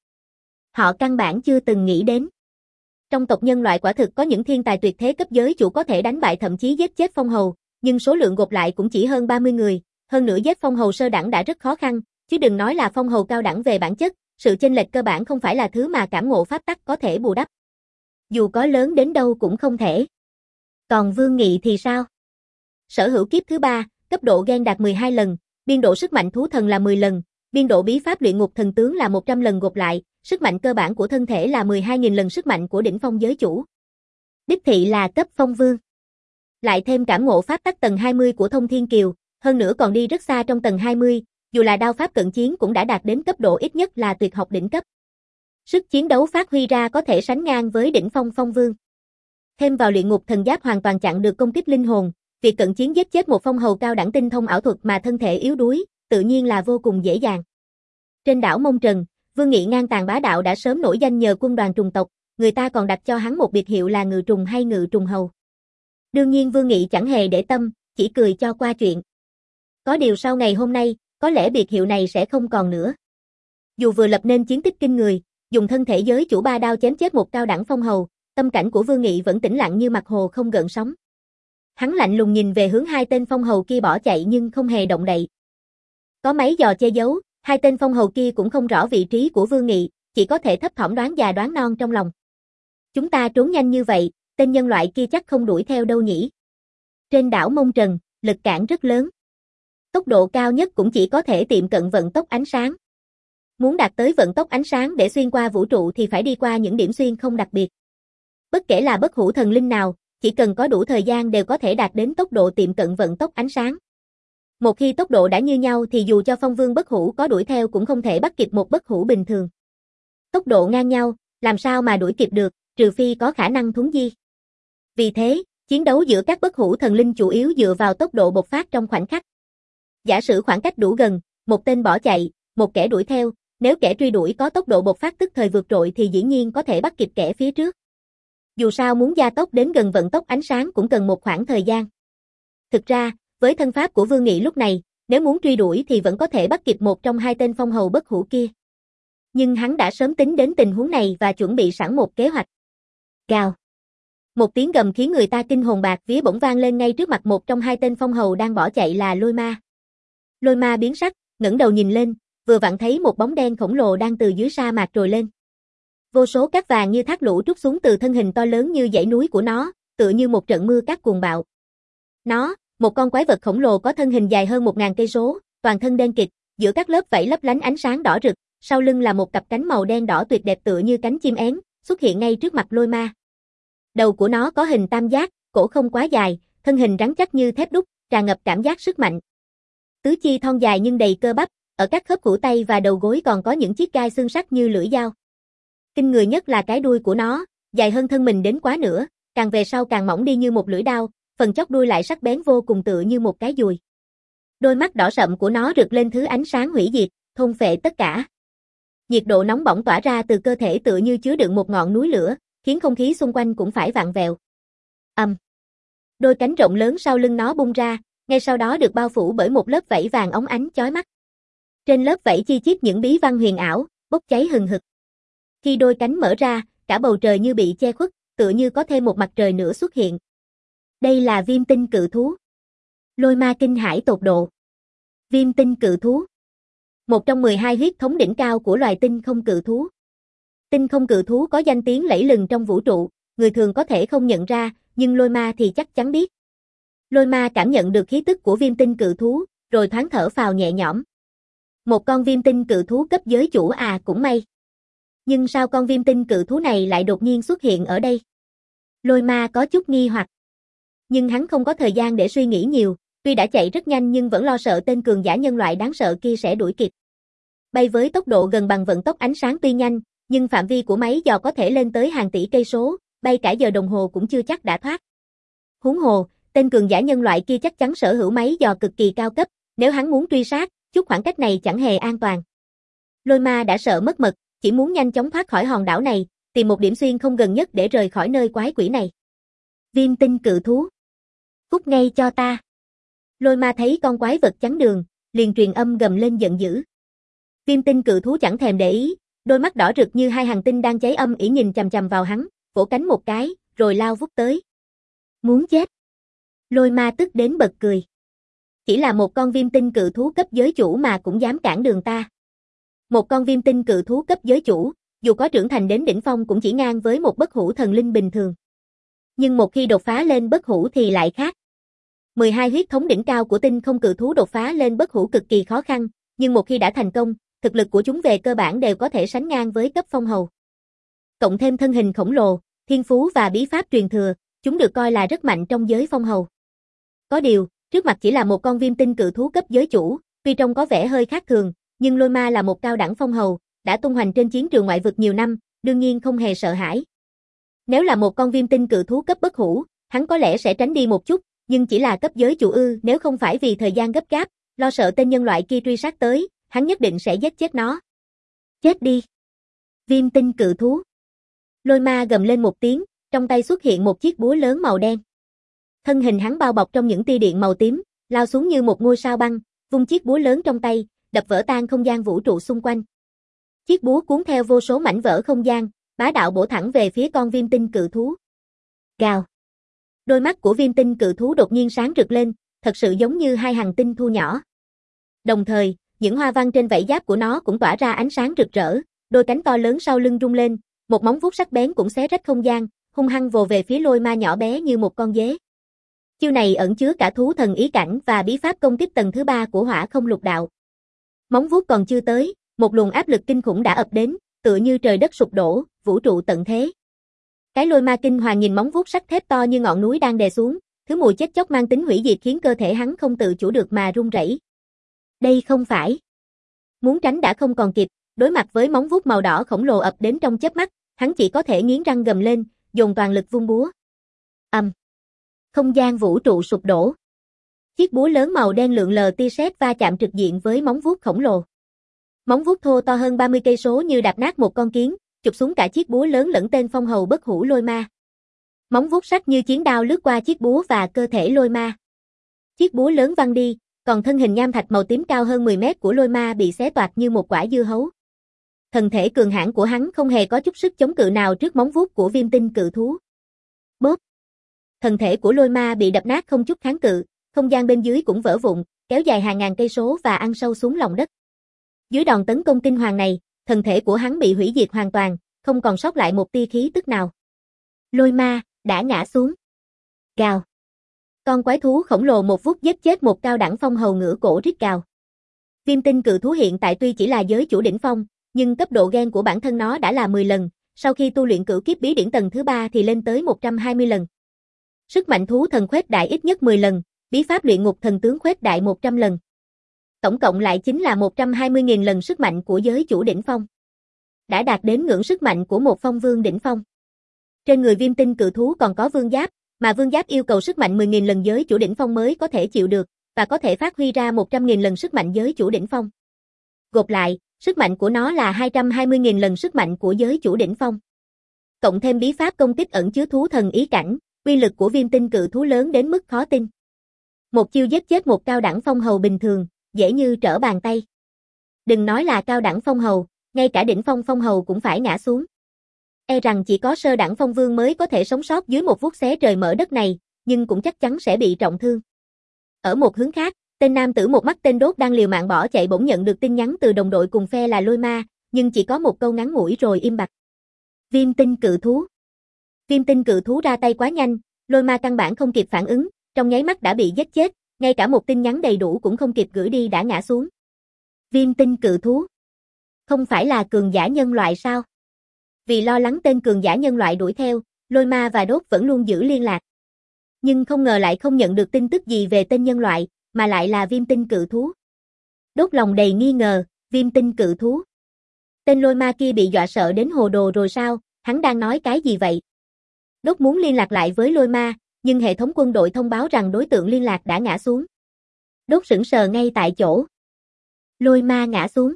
họ căn bản chưa từng nghĩ đến. Trong tộc nhân loại quả thực có những thiên tài tuyệt thế cấp giới chủ có thể đánh bại thậm chí giết chết phong hầu, nhưng số lượng gộp lại cũng chỉ hơn ba mươi người, hơn nữa giết phong hầu sơ đẳng đã rất khó khăn, chứ đừng nói là phong hầu cao đẳng về bản chất, sự chênh lệch cơ bản không phải là thứ mà cảm ngộ pháp tắc có thể bù đắp. Dù có lớn đến đâu cũng không thể. Còn Vương Nghị thì sao? Sở hữu kiếp thứ ba, cấp độ gen đạt mười hai lần, biên độ sức mạnh thú thần là mười lần, biên độ bí pháp luyện ngục thần tướng là một trăm lần gộp lại, sức mạnh cơ bản của thân thể là mười hai nghìn lần sức mạnh của đỉnh phong giới chủ. Đích thị là cấp phong vương. Lại thêm cảm ngộ pháp tắc tầng hai mươi của Thông Thiên Kiều, Hơn nữa còn đi rất xa trong tầng hai mươi, dù là đao pháp cận chiến cũng đã đạt đến cấp độ ít nhất là tuyệt học đỉnh cấp. Sức chiến đấu phát huy ra có thể sánh ngang với đỉnh phong phong vương. Thêm vào luyện ngục thần giáp hoàn toàn chặn được công kích linh hồn, việc cận chiến giết chết một phong hầu cao đẳng tinh thông ảo thuật mà thân thể yếu đuối, tự nhiên là vô cùng dễ dàng. Trên đảo Mông Trần, Vương Nghị ngang tàn bá đạo đã sớm nổi danh nhờ quân đoàn trùng tộc, người ta còn đặt cho hắn một biệt hiệu là ngự trùng hay ngự trùng hầu. Đương nhiên Vương Nghị chẳng hề để tâm, chỉ cười cho qua chuyện. Có điều sau ngày hôm nay, có lẽ biệt hiệu này sẽ không còn nữa. Dù vừa lập nên chiến tích kinh người, dùng thân thể giới chủ ba đao chém chết một cao đẳng phong hầu, tâm cảnh của Vương Nghị vẫn tĩnh lặng như mặt hồ không gợn sóng. Hắn lạnh lùng nhìn về hướng hai tên phong hầu kia bỏ chạy nhưng không hề động đậy. Có máy dò che giấu, hai tên phong hầu kia cũng không rõ vị trí của Vương Nghị, chỉ có thể thấp thỏm đoán già đoán non trong lòng. Chúng ta trốn nhanh như vậy, tên nhân loại kia chắc không đuổi theo đâu nhỉ. Trên đảo Mông Trần, lực cản rất lớn. Tốc độ cao nhất cũng chỉ có thể tiệm cận vận tốc ánh sáng. Muốn đạt tới vận tốc ánh sáng để xuyên qua vũ trụ thì phải đi qua những điểm xuyên không đặc biệt. Bất kể là bất hủ thần linh nào, chỉ cần có đủ thời gian đều có thể đạt đến tốc độ tiệm cận vận tốc ánh sáng. Một khi tốc độ đã như nhau thì dù cho phong vương bất hủ có đuổi theo cũng không thể bắt kịp một bất hủ bình thường. Tốc độ ngang nhau, làm sao mà đuổi kịp được, trừ phi có khả năng thuấn di. Vì thế, chiến đấu giữa các bất hủ thần linh chủ yếu dựa vào tốc độ bộc phát trong khoảnh khắc. Giả sử khoảng cách đủ gần, một tên bỏ chạy, một kẻ đuổi theo, nếu kẻ truy đuổi có tốc độ bộc phát tức thời vượt trội thì dĩ nhiên có thể bắt kịp kẻ phía trước. Dù sao muốn gia tốc đến gần vận tốc ánh sáng cũng cần một khoảng thời gian. Thực ra, với thân pháp của Vương Nghị lúc này, nếu muốn truy đuổi thì vẫn có thể bắt kịp một trong hai tên phong hầu bất hủ kia. Nhưng hắn đã sớm tính đến tình huống này và chuẩn bị sẵn một kế hoạch. Gào. Một tiếng gầm khiến người ta kinh hồn bạt vía bỗng vang lên ngay trước mặt một trong hai tên phong hầu đang bỏ chạy là Lôi Ma. Lôi Ma biến sắc, ngẩng đầu nhìn lên, vừa vặn thấy một bóng đen khổng lồ đang từ dưới sa mạc trồi lên. Vô số cát vàng như thác lũ trút xuống từ thân hình to lớn như dãy núi của nó, tựa như một trận mưa cát cuồng bạo. Nó, một con quái vật khổng lồ có thân hình dài hơn một ngàn cây số, toàn thân đen kịt, giữa các lớp vảy lấp lánh ánh sáng đỏ rực, sau lưng là một cặp cánh màu đen đỏ tuyệt đẹp tựa như cánh chim én, xuất hiện ngay trước mặt Lôi Ma. Đầu của nó có hình tam giác, cổ không quá dài, thân hình rắn chắc như thép đúc, tràn ngập cảm giác sức mạnh. Tứ chi thon dài nhưng đầy cơ bắp, ở các khớp khuỷu tay và đầu gối còn có những chiếc gai xương sắc như lưỡi dao. Kinh người nhất là cái đuôi của nó, dài hơn thân mình đến quá nữa, càng về sau càng mỏng đi như một lưỡi dao, phần chóp đuôi lại sắc bén vô cùng tựa như một cái dùi. Đôi mắt đỏ sậm của nó rực lên thứ ánh sáng hủy diệt, thôn phệ tất cả. Nhiệt độ nóng bỏng tỏa ra từ cơ thể tựa như chứa đựng một ngọn núi lửa, khiến không khí xung quanh cũng phải vặn vẹo. Ầm. Um. Đôi cánh rộng lớn sau lưng nó bung ra, ngay sau đó được bao phủ bởi một lớp vảy vàng óng ánh chói mắt. Trên lớp vảy chi chít những bí văn huyền ảo, bốc cháy hừng hực. Khi đôi cánh mở ra, cả bầu trời như bị che khuất, tựa như có thêm một mặt trời nữa xuất hiện. Đây là viêm tinh cự thú. Lôi Ma kinh hãi tột độ. Viêm tinh cự thú. Một trong mười hai huyết thống đỉnh cao của loài tinh không cự thú. Tinh không cự thú có danh tiếng lẫy lừng trong vũ trụ, người thường có thể không nhận ra, nhưng Lôi Ma thì chắc chắn biết. Lôi Ma cảm nhận được khí tức của viêm tinh cự thú, rồi thoáng thở phào nhẹ nhõm. Một con viêm tinh cự thú cấp giới chủ à, cũng may. Nhưng sao con viêm tinh cự thú này lại đột nhiên xuất hiện ở đây? Lôi Ma có chút nghi hoặc. Nhưng hắn không có thời gian để suy nghĩ nhiều, tuy đã chạy rất nhanh nhưng vẫn lo sợ tên cường giả nhân loại đáng sợ kia sẽ đuổi kịp. Bay với tốc độ gần bằng vận tốc ánh sáng tuy nhanh, nhưng phạm vi của máy dò có thể lên tới hàng tỷ cây số, bay cả giờ đồng hồ cũng chưa chắc đã thoát. Huống hồ, tên cường giả nhân loại kia chắc chắn sở hữu máy dò cực kỳ cao cấp, nếu hắn muốn truy sát, chút khoảng cách này chẳng hề an toàn. Lôi Ma đã sợ mất mật, chỉ muốn nhanh chóng thoát khỏi hòn đảo này, tìm một điểm xuyên không gần nhất để rời khỏi nơi quái quỷ này. Viêm tinh cự thú. Cút ngay cho ta. Lôi Ma thấy con quái vật chắn đường, liền truyền âm gầm lên giận dữ. Viêm tinh cự thú chẳng thèm để ý, đôi mắt đỏ rực như hai hàng tinh đang cháy âm ỉ nhìn chằm chằm vào hắn, vỗ cánh một cái, rồi lao vút tới. Muốn chết. Lôi Ma tức đến bật cười. Chỉ là một con viêm tinh cự thú cấp giới chủ mà cũng dám cản đường ta. Một con viêm tinh cự thú cấp giới chủ, dù có trưởng thành đến đỉnh phong cũng chỉ ngang với một bất hủ thần linh bình thường. Nhưng một khi đột phá lên bất hủ thì lại khác. mười hai huyết thống đỉnh cao của tinh không cự thú đột phá lên bất hủ cực kỳ khó khăn, nhưng một khi đã thành công, thực lực của chúng về cơ bản đều có thể sánh ngang với cấp phong hầu. Cộng thêm thân hình khổng lồ, thiên phú và bí pháp truyền thừa, chúng được coi là rất mạnh trong giới phong hầu. Có điều, Trước mặt chỉ là một con viêm tinh cự thú cấp giới chủ, tuy trông có vẻ hơi khác thường, nhưng Lôi Ma là một cao đẳng phong hầu, đã tung hoành trên chiến trường ngoại vực nhiều năm, đương nhiên không hề sợ hãi. Nếu là một con viêm tinh cự thú cấp bất hủ, hắn có lẽ sẽ tránh đi một chút, nhưng chỉ là cấp giới chủ ư, nếu không phải vì thời gian gấp gáp, lo sợ tên nhân loại kia truy sát tới, hắn nhất định sẽ giết chết nó. Chết đi! Viêm tinh cự thú. Lôi Ma gầm lên một tiếng, trong tay xuất hiện một chiếc búa lớn màu đen. Thân hình hắn bao bọc trong những tia điện màu tím, lao xuống như một ngôi sao băng, vung chiếc búa lớn trong tay, đập vỡ tan không gian vũ trụ xung quanh. Chiếc búa cuốn theo vô số mảnh vỡ không gian, bá đạo bổ thẳng về phía con viêm tinh cự thú. Gào. Đôi mắt của viêm tinh cự thú đột nhiên sáng rực lên, thật sự giống như hai hàng tinh thu nhỏ. Đồng thời, những hoa văn trên vảy giáp của nó cũng tỏa ra ánh sáng rực rỡ, đôi cánh to lớn sau lưng rung lên, một móng vuốt sắc bén cũng xé rách không gian, hung hăng vồ về phía Lôi Ma nhỏ bé như một con dế. Chiêu này ẩn chứa cả thú thần ý cảnh và bí pháp công kích tầng thứ ba của Hỏa Không Lục Đạo. Móng vuốt còn chưa tới, một luồng áp lực kinh khủng đã ập đến, tựa như trời đất sụp đổ, vũ trụ tận thế. Cái Lôi Ma kinh hoàng nhìn móng vuốt sắt thép to như ngọn núi đang đè xuống, thứ mùi chết chóc mang tính hủy diệt khiến cơ thể hắn không tự chủ được mà run rẩy. Đây không phải. Muốn tránh đã không còn kịp, đối mặt với móng vuốt màu đỏ khổng lồ ập đến trong chớp mắt, hắn chỉ có thể nghiến răng gầm lên, dồn toàn lực vung búa. Ầm. Um. Không gian vũ trụ sụp đổ. Chiếc búa lớn màu đen lượn lờ tia sét va chạm trực diện với móng vuốt khổng lồ. Móng vuốt thô to hơn ba mươi cây số như đạp nát một con kiến, chụp xuống cả chiếc búa lớn lẫn tên phong hầu bất hủ Lôi Ma. Móng vuốt sắc như chiến đao lướt qua chiếc búa và cơ thể Lôi Ma. Chiếc búa lớn văng đi, còn thân hình nham thạch màu tím cao hơn mười mét của Lôi Ma bị xé toạc như một quả dưa hấu. Thần thể cường hãn của hắn không hề có chút sức chống cự nào trước móng vuốt của viêm tinh cự thú. Bốp. Thần thể của Lôi Ma bị đập nát không chút kháng cự, không gian bên dưới cũng vỡ vụn, kéo dài hàng ngàn cây số và ăn sâu xuống lòng đất. Dưới đòn tấn công kinh hoàng này, thần thể của hắn bị hủy diệt hoàn toàn, không còn sót lại một tia khí tức nào. Lôi Ma đã ngã xuống. Gào. Con quái thú khổng lồ một vuốt giết chết một cao đẳng phong hầu ngửa cổ rít gào. Viêm tinh cự thú hiện tại tuy chỉ là giới chủ đỉnh phong, nhưng cấp độ gen của bản thân nó đã là mười lần, sau khi tu luyện cửu kiếp bí điển tầng thứ ba thì lên tới một trăm hai mươi lần. Sức mạnh thú thần khuếch đại ít nhất mười lần, bí pháp luyện ngục thần tướng khuếch đại một trăm lần. Tổng cộng lại chính là một trăm hai mươi nghìn lần sức mạnh của giới chủ đỉnh phong. Đã đạt đến ngưỡng sức mạnh của một phong vương đỉnh phong. Trên người viêm tinh cự thú còn có vương giáp, mà vương giáp yêu cầu sức mạnh mười nghìn lần giới chủ đỉnh phong mới có thể chịu được, và có thể phát huy ra một trăm nghìn lần sức mạnh giới chủ đỉnh phong. Gộp lại, sức mạnh của nó là hai trăm hai mươi nghìn lần sức mạnh của giới chủ đỉnh phong. Cộng thêm bí pháp công kích ẩn chứa thú thần ý cảnh, uy lực của viêm tinh cự thú lớn đến mức khó tin. Một chiêu giết chết một cao đẳng phong hầu bình thường, dễ như trở bàn tay. Đừng nói là cao đẳng phong hầu, ngay cả đỉnh phong phong hầu cũng phải ngã xuống. E rằng chỉ có sơ đẳng phong vương mới có thể sống sót dưới một vuốt xé trời mở đất này, nhưng cũng chắc chắn sẽ bị trọng thương. Ở một hướng khác, tên nam tử một mắt tên đốt đang liều mạng bỏ chạy bỗng nhận được tin nhắn từ đồng đội cùng phe là Lôi Ma, nhưng chỉ có một câu ngắn ngủi rồi im bặt. Viêm tinh cự thú. Viêm tinh cự thú ra tay quá nhanh, Lôi Ma căn bản không kịp phản ứng, trong nháy mắt đã bị giết chết, ngay cả một tin nhắn đầy đủ cũng không kịp gửi đi đã ngã xuống. Viêm tinh cự thú. Không phải là cường giả nhân loại sao? Vì lo lắng tên cường giả nhân loại đuổi theo, Lôi Ma và Đốt vẫn luôn giữ liên lạc. Nhưng không ngờ lại không nhận được tin tức gì về tên nhân loại, mà lại là viêm tinh cự thú. Đốt lòng đầy nghi ngờ, viêm tinh cự thú. Tên Lôi Ma kia bị dọa sợ đến hồ đồ rồi sao, hắn đang nói cái gì vậy? Đốt muốn liên lạc lại với Lôi Ma, nhưng hệ thống quân đội thông báo rằng đối tượng liên lạc đã ngã xuống. Đốt sững sờ ngay tại chỗ. Lôi Ma ngã xuống.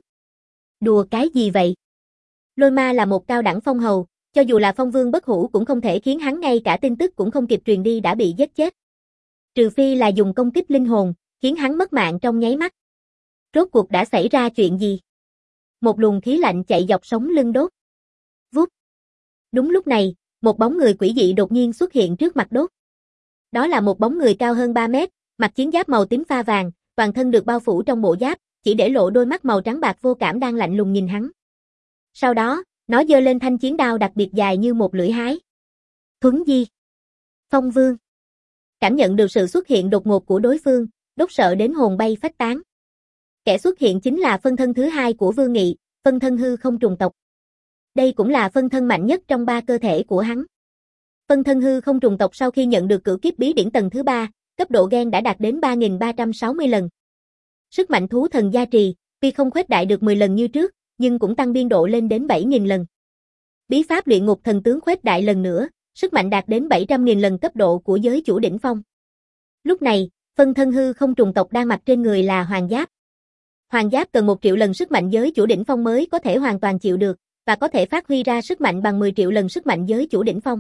Đùa cái gì vậy? Lôi Ma là một cao đẳng phong hầu, cho dù là phong vương bất hủ cũng không thể khiến hắn ngay cả tin tức cũng không kịp truyền đi đã bị giết chết. Trừ phi là dùng công kích linh hồn, khiến hắn mất mạng trong nháy mắt. Rốt cuộc đã xảy ra chuyện gì? Một luồng khí lạnh chạy dọc sống lưng Đốt. Vút. Đúng lúc này, một bóng người quỷ dị đột nhiên xuất hiện trước mặt Đốt. Đó là một bóng người cao hơn ba mét, mặc chiến giáp màu tím pha vàng, toàn thân được bao phủ trong bộ giáp, chỉ để lộ đôi mắt màu trắng bạc vô cảm đang lạnh lùng nhìn hắn. Sau đó, nó giơ lên thanh chiến đao đặc biệt dài như một lưỡi hái. Thuấn di. Phong vương. Cảm nhận được sự xuất hiện đột ngột của đối phương, Đốt sợ đến hồn bay phách tán. Kẻ xuất hiện chính là phân thân thứ hai của Vương Nghị, phân thân hư không trùng tộc. Đây cũng là phân thân mạnh nhất trong ba cơ thể của hắn. Phân thân hư không trùng tộc sau khi nhận được cửu kiếp bí điển tầng thứ ba, cấp độ gen đã đạt đến ba nghìn ba trăm sáu mươi lần. Sức mạnh thú thần gia trì, tuy không khuếch đại được mười lần như trước, nhưng cũng tăng biên độ lên đến bảy nghìn lần. Bí pháp luyện ngục thần tướng khuếch đại lần nữa, sức mạnh đạt đến bảy trăm nghìn lần cấp độ của giới chủ đỉnh phong. Lúc này, phân thân hư không trùng tộc đang mặc trên người là hoàng giáp. Hoàng giáp cần một triệu lần sức mạnh giới chủ đỉnh phong mới có thể hoàn toàn chịu được, và có thể phát huy ra sức mạnh bằng mười triệu lần sức mạnh giới chủ đỉnh phong.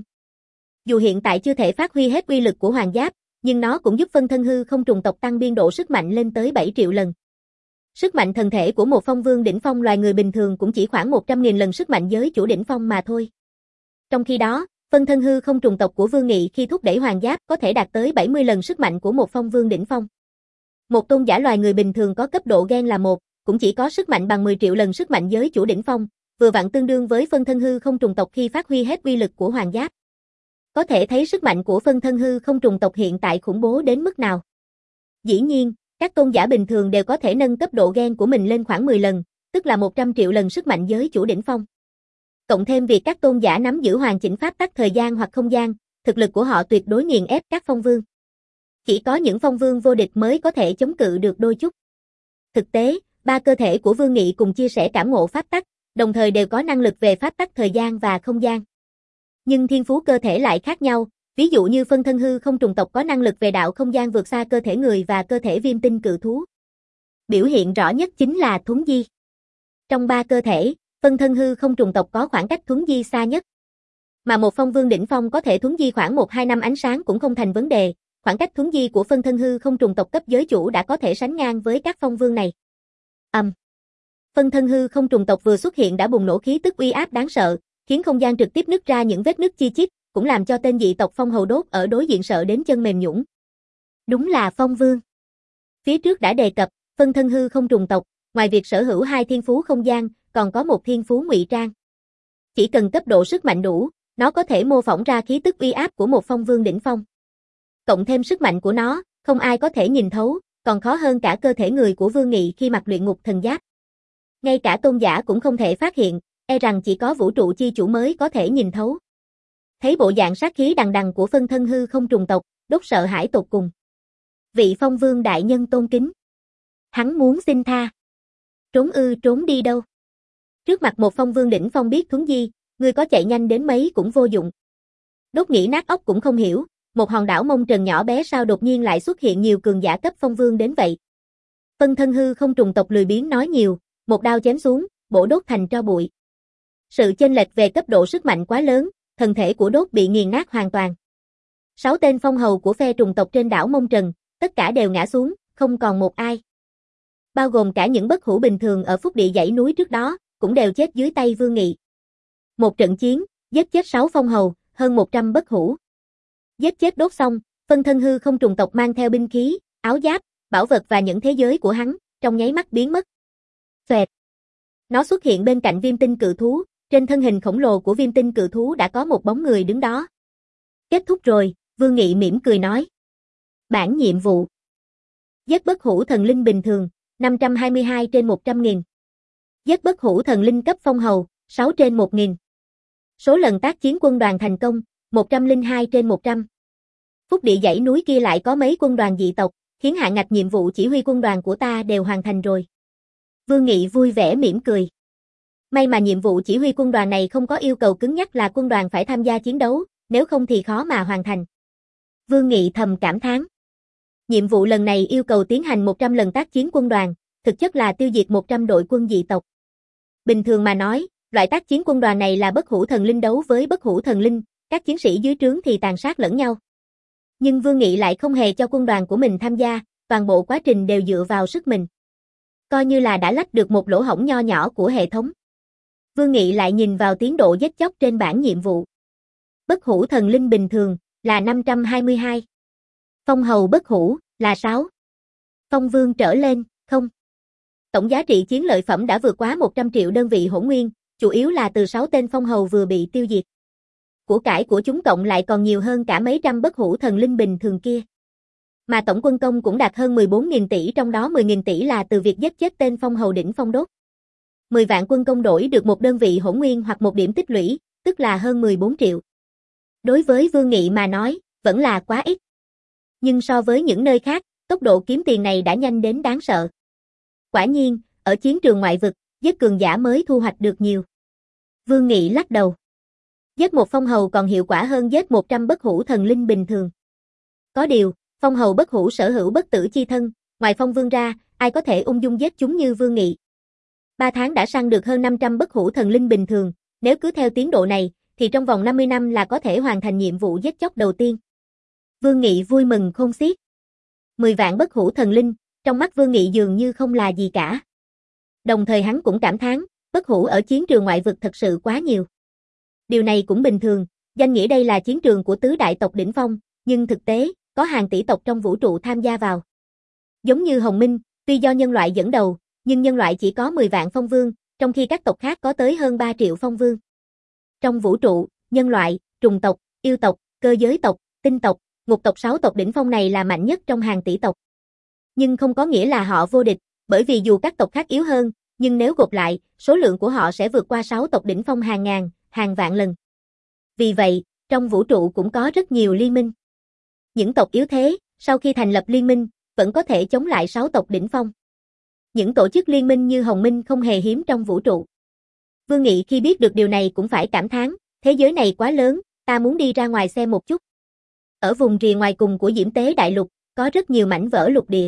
Dù hiện tại chưa thể phát huy hết uy lực của hoàng giáp, nhưng nó cũng giúp phân thân hư không trùng tộc tăng biên độ sức mạnh lên tới bảy triệu lần. Sức mạnh thần thể của một phong vương đỉnh phong loài người bình thường cũng chỉ khoảng một trăm nghìn lần sức mạnh giới chủ đỉnh phong mà thôi. Trong khi đó, phân thân hư không trùng tộc của Vương Nghị khi thúc đẩy hoàng giáp có thể đạt tới bảy mươi lần sức mạnh của một phong vương đỉnh phong. Một tôn giả loài người bình thường có cấp độ gen là một, cũng chỉ có sức mạnh bằng mười triệu lần sức mạnh giới chủ đỉnh phong, vừa vặn tương đương với phân thân hư không trùng tộc khi phát huy hết uy lực của hoàng giáp. Có thể thấy sức mạnh của phân thân hư không trùng tộc hiện tại khủng bố đến mức nào. Dĩ nhiên, các tôn giả bình thường đều có thể nâng cấp độ gen của mình lên khoảng mười lần, tức là một trăm triệu lần sức mạnh giới chủ đỉnh phong. Cộng thêm việc các tôn giả nắm giữ hoàn chỉnh pháp tắc thời gian hoặc không gian, thực lực của họ tuyệt đối nghiền ép các phong vương. Chỉ có những phong vương vô địch mới có thể chống cự được đôi chút. Thực tế, ba cơ thể của Vương Nghị cùng chia sẻ cảm ngộ pháp tắc, đồng thời đều có năng lực về pháp tắc thời gian và không gian. Nhưng thiên phú cơ thể lại khác nhau, ví dụ như phân thân hư không trùng tộc có năng lực về đạo không gian vượt xa cơ thể người và cơ thể viêm tinh cự thú. Biểu hiện rõ nhất chính là thuấn di. Trong ba cơ thể, phân thân hư không trùng tộc có khoảng cách thuấn di xa nhất. Mà một phong vương đỉnh phong có thể thuấn di khoảng một hai năm ánh sáng cũng không thành vấn đề, khoảng cách thuấn di của phân thân hư không trùng tộc cấp giới chủ đã có thể sánh ngang với các phong vương này. Âm. Um. Phân thân hư không trùng tộc vừa xuất hiện đã bùng nổ khí tức uy áp đáng sợ, khiến không gian trực tiếp nứt ra những vết nứt chi chít, cũng làm cho tên dị tộc phong hầu đốt ở đối diện sợ đến chân mềm nhũn. Đúng là phong vương. Phía trước đã đề cập, phân thân hư không trùng tộc, ngoài việc sở hữu hai thiên phú không gian, còn có một thiên phú ngụy trang. Chỉ cần cấp độ sức mạnh đủ, nó có thể mô phỏng ra khí tức uy áp của một phong vương đỉnh phong. Cộng thêm sức mạnh của nó, không ai có thể nhìn thấu, còn khó hơn cả cơ thể người của Vương Nghị khi mặc luyện ngục thần giáp. Ngay cả tôn giả cũng không thể phát hiện, e rằng chỉ có vũ trụ chi chủ mới có thể nhìn thấu. Thấy bộ dạng sát khí đằng đằng của phân thân hư không trùng tộc, Đốt sợ hãi tột cùng. Vị phong vương đại nhân tôn kính. Hắn muốn xin tha. Trốn ư trốn đi đâu? Trước mặt một phong vương đỉnh phong biết thuấn di, người có chạy nhanh đến mấy cũng vô dụng. Đốt nghĩ nát óc cũng không hiểu, một hòn đảo mông trần nhỏ bé sao đột nhiên lại xuất hiện nhiều cường giả cấp phong vương đến vậy. Phân thân hư không trùng tộc lười biếng nói nhiều, một đao chém xuống, bổ Đốt thành tro bụi. Sự chênh lệch về cấp độ sức mạnh quá lớn, thân thể của Đốt bị nghiền nát hoàn toàn. Sáu tên phong hầu của phe trùng tộc trên đảo mông trần, tất cả đều ngã xuống, không còn một ai. Bao gồm cả những bất hủ bình thường ở phúc địa dãy núi trước đó, cũng đều chết dưới tay Vương Nghị. Một trận chiến, giết chết sáu phong hầu, hơn một trăm bất hủ. Giết chết Đốt xong, phân thân hư không trùng tộc mang theo binh khí, áo giáp, bảo vật và những thế giới của hắn, trong nháy mắt biến mất. Xoẹt. Nó xuất hiện bên cạnh viêm tinh cự thú, trên thân hình khổng lồ của viêm tinh cự thú đã có một bóng người đứng đó. Kết thúc rồi, Vương Nghị mỉm cười nói. Bản nhiệm vụ. Giết bất hủ thần linh bình thường, năm trăm hai mươi hai trên một trăm nghìn. Giết bất hủ thần linh cấp phong hầu, sáu trên một nghìn. Số lần tác chiến quân đoàn thành công, một trăm lẻ hai trên một trăm. Phúc địa dãy núi kia lại có mấy quân đoàn dị tộc, khiến hạn ngạch nhiệm vụ chỉ huy quân đoàn của ta đều hoàn thành rồi. Vương Nghị vui vẻ mỉm cười. May mà nhiệm vụ chỉ huy quân đoàn này không có yêu cầu cứng nhắc là quân đoàn phải tham gia chiến đấu, nếu không thì khó mà hoàn thành. Vương Nghị thầm cảm thán. Nhiệm vụ lần này yêu cầu tiến hành một trăm lần tác chiến quân đoàn, thực chất là tiêu diệt một trăm đội quân dị tộc. Bình thường mà nói, loại tác chiến quân đoàn này là bất hủ thần linh đấu với bất hủ thần linh, các chiến sĩ dưới trướng thì tàn sát lẫn nhau. Nhưng Vương Nghị lại không hề cho quân đoàn của mình tham gia, toàn bộ quá trình đều dựa vào sức mình. Coi như là đã lách được một lỗ hổng nho nhỏ của hệ thống. Vương Nghị lại nhìn vào tiến độ giết chóc trên bảng nhiệm vụ. Bất hủ thần linh bình thường là năm trăm hai mươi hai. Phong hầu bất hủ là sáu. Phong vương trở lên, không. Tổng giá trị chiến lợi phẩm đã vượt quá một trăm triệu đơn vị hỗn nguyên, chủ yếu là từ sáu tên phong hầu vừa bị tiêu diệt. Của cải của chúng cộng lại còn nhiều hơn cả mấy trăm bất hủ thần linh bình thường kia. Mà tổng quân công cũng đạt hơn mười bốn nghìn tỷ, trong đó mười nghìn tỷ là từ việc giết chết tên phong hầu đỉnh phong Đốt. mười vạn quân công đổi được một đơn vị hỗn nguyên hoặc một điểm tích lũy, tức là hơn mười bốn triệu. Đối với Vương Nghị mà nói, vẫn là quá ít. Nhưng so với những nơi khác, tốc độ kiếm tiền này đã nhanh đến đáng sợ. Quả nhiên, ở chiến trường ngoại vực, giết cường giả mới thu hoạch được nhiều. Vương Nghị lắc đầu. Giết một phong hầu còn hiệu quả hơn giết một trăm bất hủ thần linh bình thường. Có điều, phong hầu bất hủ sở hữu bất tử chi thân, ngoài phong vương ra, ai có thể ung dung giết chúng như Vương Nghị. Ba tháng đã săn được hơn năm trăm bất hủ thần linh bình thường, nếu cứ theo tiến độ này, thì trong vòng năm mươi năm là có thể hoàn thành nhiệm vụ giết chóc đầu tiên. Vương Nghị vui mừng khôn xiết. mười vạn bất hủ thần linh, trong mắt Vương Nghị dường như không là gì cả. Đồng thời hắn cũng cảm thán, bất hủ ở chiến trường ngoại vực thật sự quá nhiều. Điều này cũng bình thường, danh nghĩa đây là chiến trường của tứ đại tộc đỉnh phong, nhưng thực tế, có hàng tỷ tộc trong vũ trụ tham gia vào. Giống như Hồng Minh, tuy do nhân loại dẫn đầu, nhưng nhân loại chỉ có mười vạn phong vương, trong khi các tộc khác có tới hơn ba triệu phong vương. Trong vũ trụ, nhân loại, trùng tộc, yêu tộc, cơ giới tộc, tinh tộc, ngục tộc sáu tộc đỉnh phong này là mạnh nhất trong hàng tỷ tộc. Nhưng không có nghĩa là họ vô địch, bởi vì dù các tộc khác yếu hơn, nhưng nếu gộp lại, số lượng của họ sẽ vượt qua sáu tộc đỉnh phong hàng ngàn, hàng vạn lần. Vì vậy, trong vũ trụ cũng có rất nhiều liên minh. Những tộc yếu thế, sau khi thành lập liên minh, vẫn có thể chống lại sáu tộc đỉnh phong. Những tổ chức liên minh như Hồng Minh không hề hiếm trong vũ trụ. Vương Nghị khi biết được điều này cũng phải cảm thán, thế giới này quá lớn, ta muốn đi ra ngoài xem một chút. Ở vùng rìa ngoài cùng của Diễm Tế Đại Lục, có rất nhiều mảnh vỡ lục địa.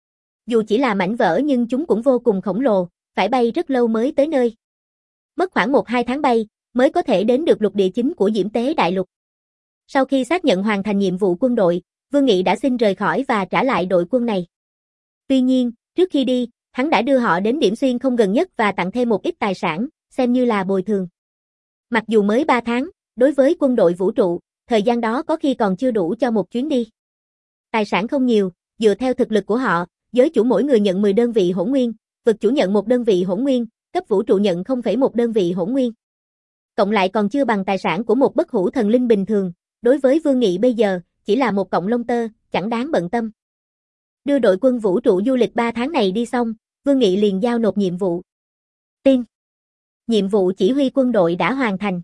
Dù chỉ là mảnh vỡ nhưng chúng cũng vô cùng khổng lồ, phải bay rất lâu mới tới nơi. Mất khoảng một hai tháng bay, mới có thể đến được lục địa chính của Diễm Tế Đại Lục. Sau khi xác nhận hoàn thành nhiệm vụ quân đội, Vương Nghị đã xin rời khỏi và trả lại đội quân này. Tuy nhiên, trước khi đi, hắn đã đưa họ đến điểm xuyên không gần nhất và tặng thêm một ít tài sản, xem như là bồi thường. Mặc dù mới ba tháng, đối với quân đội vũ trụ, thời gian đó có khi còn chưa đủ cho một chuyến đi. Tài sản không nhiều, dựa theo thực lực của họ, giới chủ mỗi người nhận mười đơn vị hỗn nguyên, vực chủ nhận một đơn vị hỗn nguyên, cấp vũ trụ nhận không phẩy một đơn vị hỗn nguyên. Cộng lại còn chưa bằng tài sản của một bất hủ thần linh bình thường, đối với Vương Nghị bây giờ, chỉ là một cọng lông tơ, chẳng đáng bận tâm. Đưa đội quân vũ trụ du lịch ba tháng này đi xong, Vương Nghị liền giao nộp nhiệm vụ. Tiên. Nhiệm vụ chỉ huy quân đội đã hoàn thành.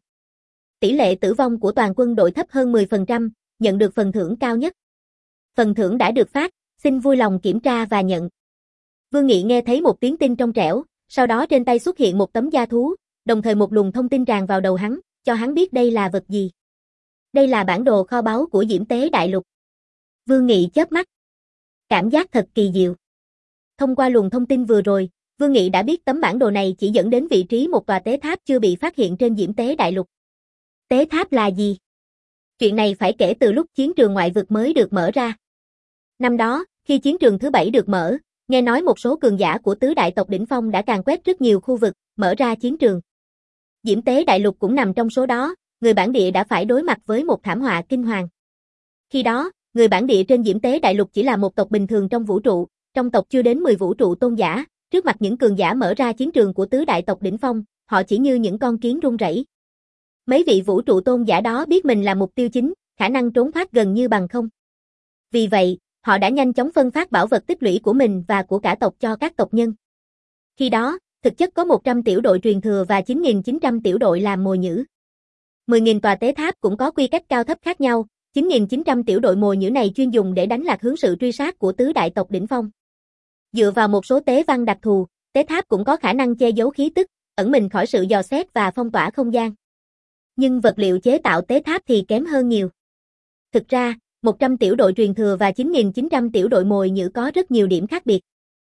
Tỷ lệ tử vong của toàn quân đội thấp hơn mười phần trăm, nhận được phần thưởng cao nhất. Phần thưởng đã được phát, xin vui lòng kiểm tra và nhận. Vương Nghị nghe thấy một tiếng tin trong trẻo, sau đó trên tay xuất hiện một tấm da thú, đồng thời một luồng thông tin tràn vào đầu hắn, cho hắn biết đây là vật gì. Đây là bản đồ kho báu của Diễm Tế Đại Lục. Vương Nghị chớp mắt. Cảm giác thật kỳ diệu. Thông qua luồng thông tin vừa rồi, Vương Nghị đã biết tấm bản đồ này chỉ dẫn đến vị trí một tòa tế tháp chưa bị phát hiện trên Diễm Tế Đại Lục. Tế tháp là gì? Chuyện này phải kể từ lúc chiến trường ngoại vực mới được mở ra. Năm đó, khi chiến trường thứ bảy được mở, nghe nói một số cường giả của tứ đại tộc đỉnh phong đã càn quét rất nhiều khu vực, mở ra chiến trường. Diễm Tế Đại Lục cũng nằm trong số đó, người bản địa đã phải đối mặt với một thảm họa kinh hoàng. Khi đó, người bản địa trên Diễm Tế Đại Lục chỉ là một tộc bình thường trong vũ trụ, trong tộc chưa đến mười vũ trụ tôn giả, trước mặt những cường giả mở ra chiến trường của tứ đại tộc đỉnh phong, họ chỉ như những con kiến run rẩy. Mấy vị vũ trụ tôn giả đó biết mình là mục tiêu chính, khả năng trốn thoát gần như bằng không. Vì vậy, họ đã nhanh chóng phân phát bảo vật tích lũy của mình và của cả tộc cho các tộc nhân. Khi đó, thực chất có một trăm tiểu đội truyền thừa và chín nghìn chín trăm tiểu đội làm mồi nhử. mười nghìn tòa tế tháp cũng có quy cách cao thấp khác nhau, chín nghìn chín trăm tiểu đội mồi nhử này chuyên dùng để đánh lạc hướng sự truy sát của tứ đại tộc đỉnh phong. Dựa vào một số tế văn đặc thù, tế tháp cũng có khả năng che giấu khí tức, ẩn mình khỏi sự dò xét và phong tỏa không gian. Nhưng vật liệu chế tạo tế tháp thì kém hơn nhiều. Thực ra, một trăm tiểu đội truyền thừa và chín nghìn chín trăm tiểu đội mồi nhử có rất nhiều điểm khác biệt.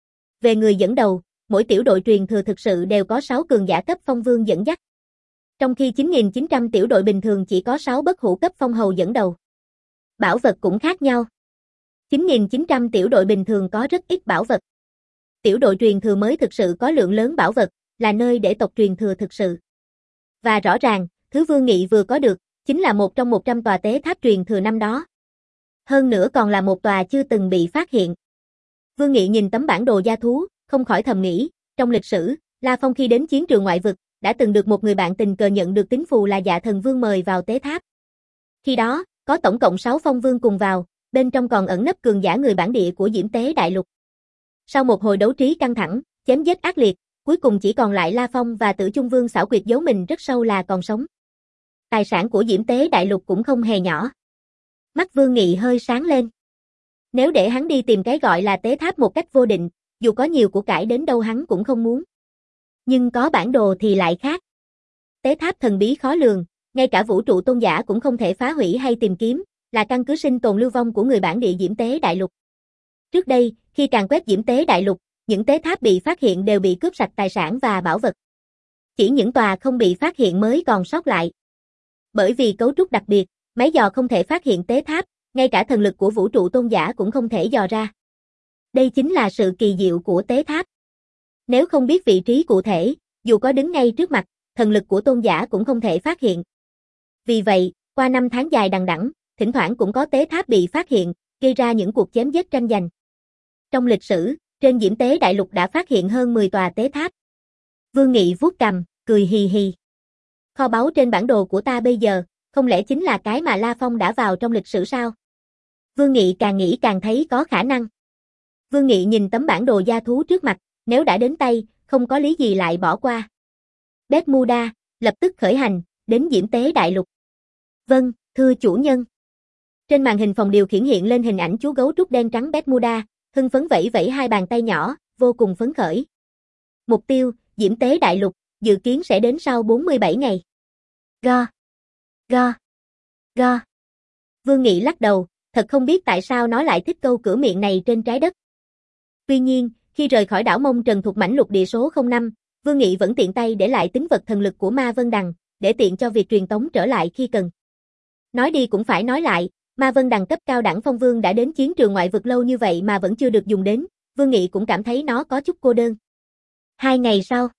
Về người dẫn đầu, mỗi tiểu đội truyền thừa thực sự đều có sáu cường giả cấp phong vương dẫn dắt. Trong khi chín nghìn chín trăm tiểu đội bình thường chỉ có sáu bất hủ cấp phong hầu dẫn đầu. Bảo vật cũng khác nhau. chín nghìn chín trăm tiểu đội bình thường có rất ít bảo vật. Tiểu đội truyền thừa mới thực sự có lượng lớn bảo vật, là nơi để tộc truyền thừa thực sự. Và rõ ràng, thứ Vương Nghị vừa có được, chính là một trong một trăm tòa tế tháp truyền thừa năm đó. Hơn nữa còn là một tòa chưa từng bị phát hiện. Vương Nghị nhìn tấm bản đồ da thú, không khỏi thầm nghĩ, trong lịch sử, La Phong khi đến chiến trường ngoại vực, đã từng được một người bạn tình cờ nhận được tín phù là Dạ Thần Vương mời vào tế tháp. Khi đó, có tổng cộng sáu phong vương cùng vào, bên trong còn ẩn nấp cường giả người bản địa của Diễm Tế Đại Lục. Sau một hồi đấu trí căng thẳng, chém giết ác liệt, cuối cùng chỉ còn lại La Phong và Tử Chung Vương xảo quyệt giấu mình rất sâu là còn sống. Tài sản của Diễm Tế Đại Lục cũng không hề nhỏ. Mắt Vương Nghị hơi sáng lên. Nếu để hắn đi tìm cái gọi là tế tháp một cách vô định, dù có nhiều của cải đến đâu hắn cũng không muốn. Nhưng có bản đồ thì lại khác. Tế tháp thần bí khó lường, ngay cả vũ trụ tôn giả cũng không thể phá hủy hay tìm kiếm, là căn cứ sinh tồn lưu vong của người bản địa Diễm Tế Đại Lục. Trước đây, khi càn quét Diễm Tế Đại Lục, những tế tháp bị phát hiện đều bị cướp sạch tài sản và bảo vật. Chỉ những tòa không bị phát hiện mới còn sót lại. Bởi vì cấu trúc đặc biệt, máy dò không thể phát hiện tế tháp, ngay cả thần lực của vũ trụ tôn giả cũng không thể dò ra. Đây chính là sự kỳ diệu của tế tháp. Nếu không biết vị trí cụ thể, dù có đứng ngay trước mặt, thần lực của tôn giả cũng không thể phát hiện. Vì vậy, qua năm tháng dài đằng đẵng, thỉnh thoảng cũng có tế tháp bị phát hiện, gây ra những cuộc chém giết tranh giành. Trong lịch sử, trên Diễm Tế Đại Lục đã phát hiện hơn mười tòa tế tháp. Vương Nghị vuốt cằm, cười hì hì. Kho báu trên bản đồ của ta bây giờ, không lẽ chính là cái mà La Phong đã vào trong lịch sử sao? Vương Nghị càng nghĩ càng thấy có khả năng. Vương Nghị nhìn tấm bản đồ gia thú trước mặt, nếu đã đến tay, không có lý gì lại bỏ qua. Bermuda, lập tức khởi hành, đến Diễm Tế Đại Lục. Vâng, thưa chủ nhân. Trên màn hình phòng điều khiển hiện lên hình ảnh chú gấu trúc đen trắng Bermuda, hưng phấn vẫy vẫy hai bàn tay nhỏ, vô cùng phấn khởi. Mục tiêu, Diễm Tế Đại Lục, dự kiến sẽ đến sau bốn mươi bảy ngày. Go, go, go. Vương Nghị lắc đầu, thật không biết tại sao nó lại thích câu cửa miệng này trên trái đất. Tuy nhiên, khi rời khỏi đảo Mông Trần thuộc mảnh lục địa số không năm, Vương Nghị vẫn tiện tay để lại tính vật thần lực của Ma Vân Đằng, để tiện cho việc truyền tống trở lại khi cần. Nói đi cũng phải nói lại, Ma Vân Đằng cấp cao đẳng phong vương đã đến chiến trường ngoại vực lâu như vậy mà vẫn chưa được dùng đến, Vương Nghị cũng cảm thấy nó có chút cô đơn. Hai ngày sau,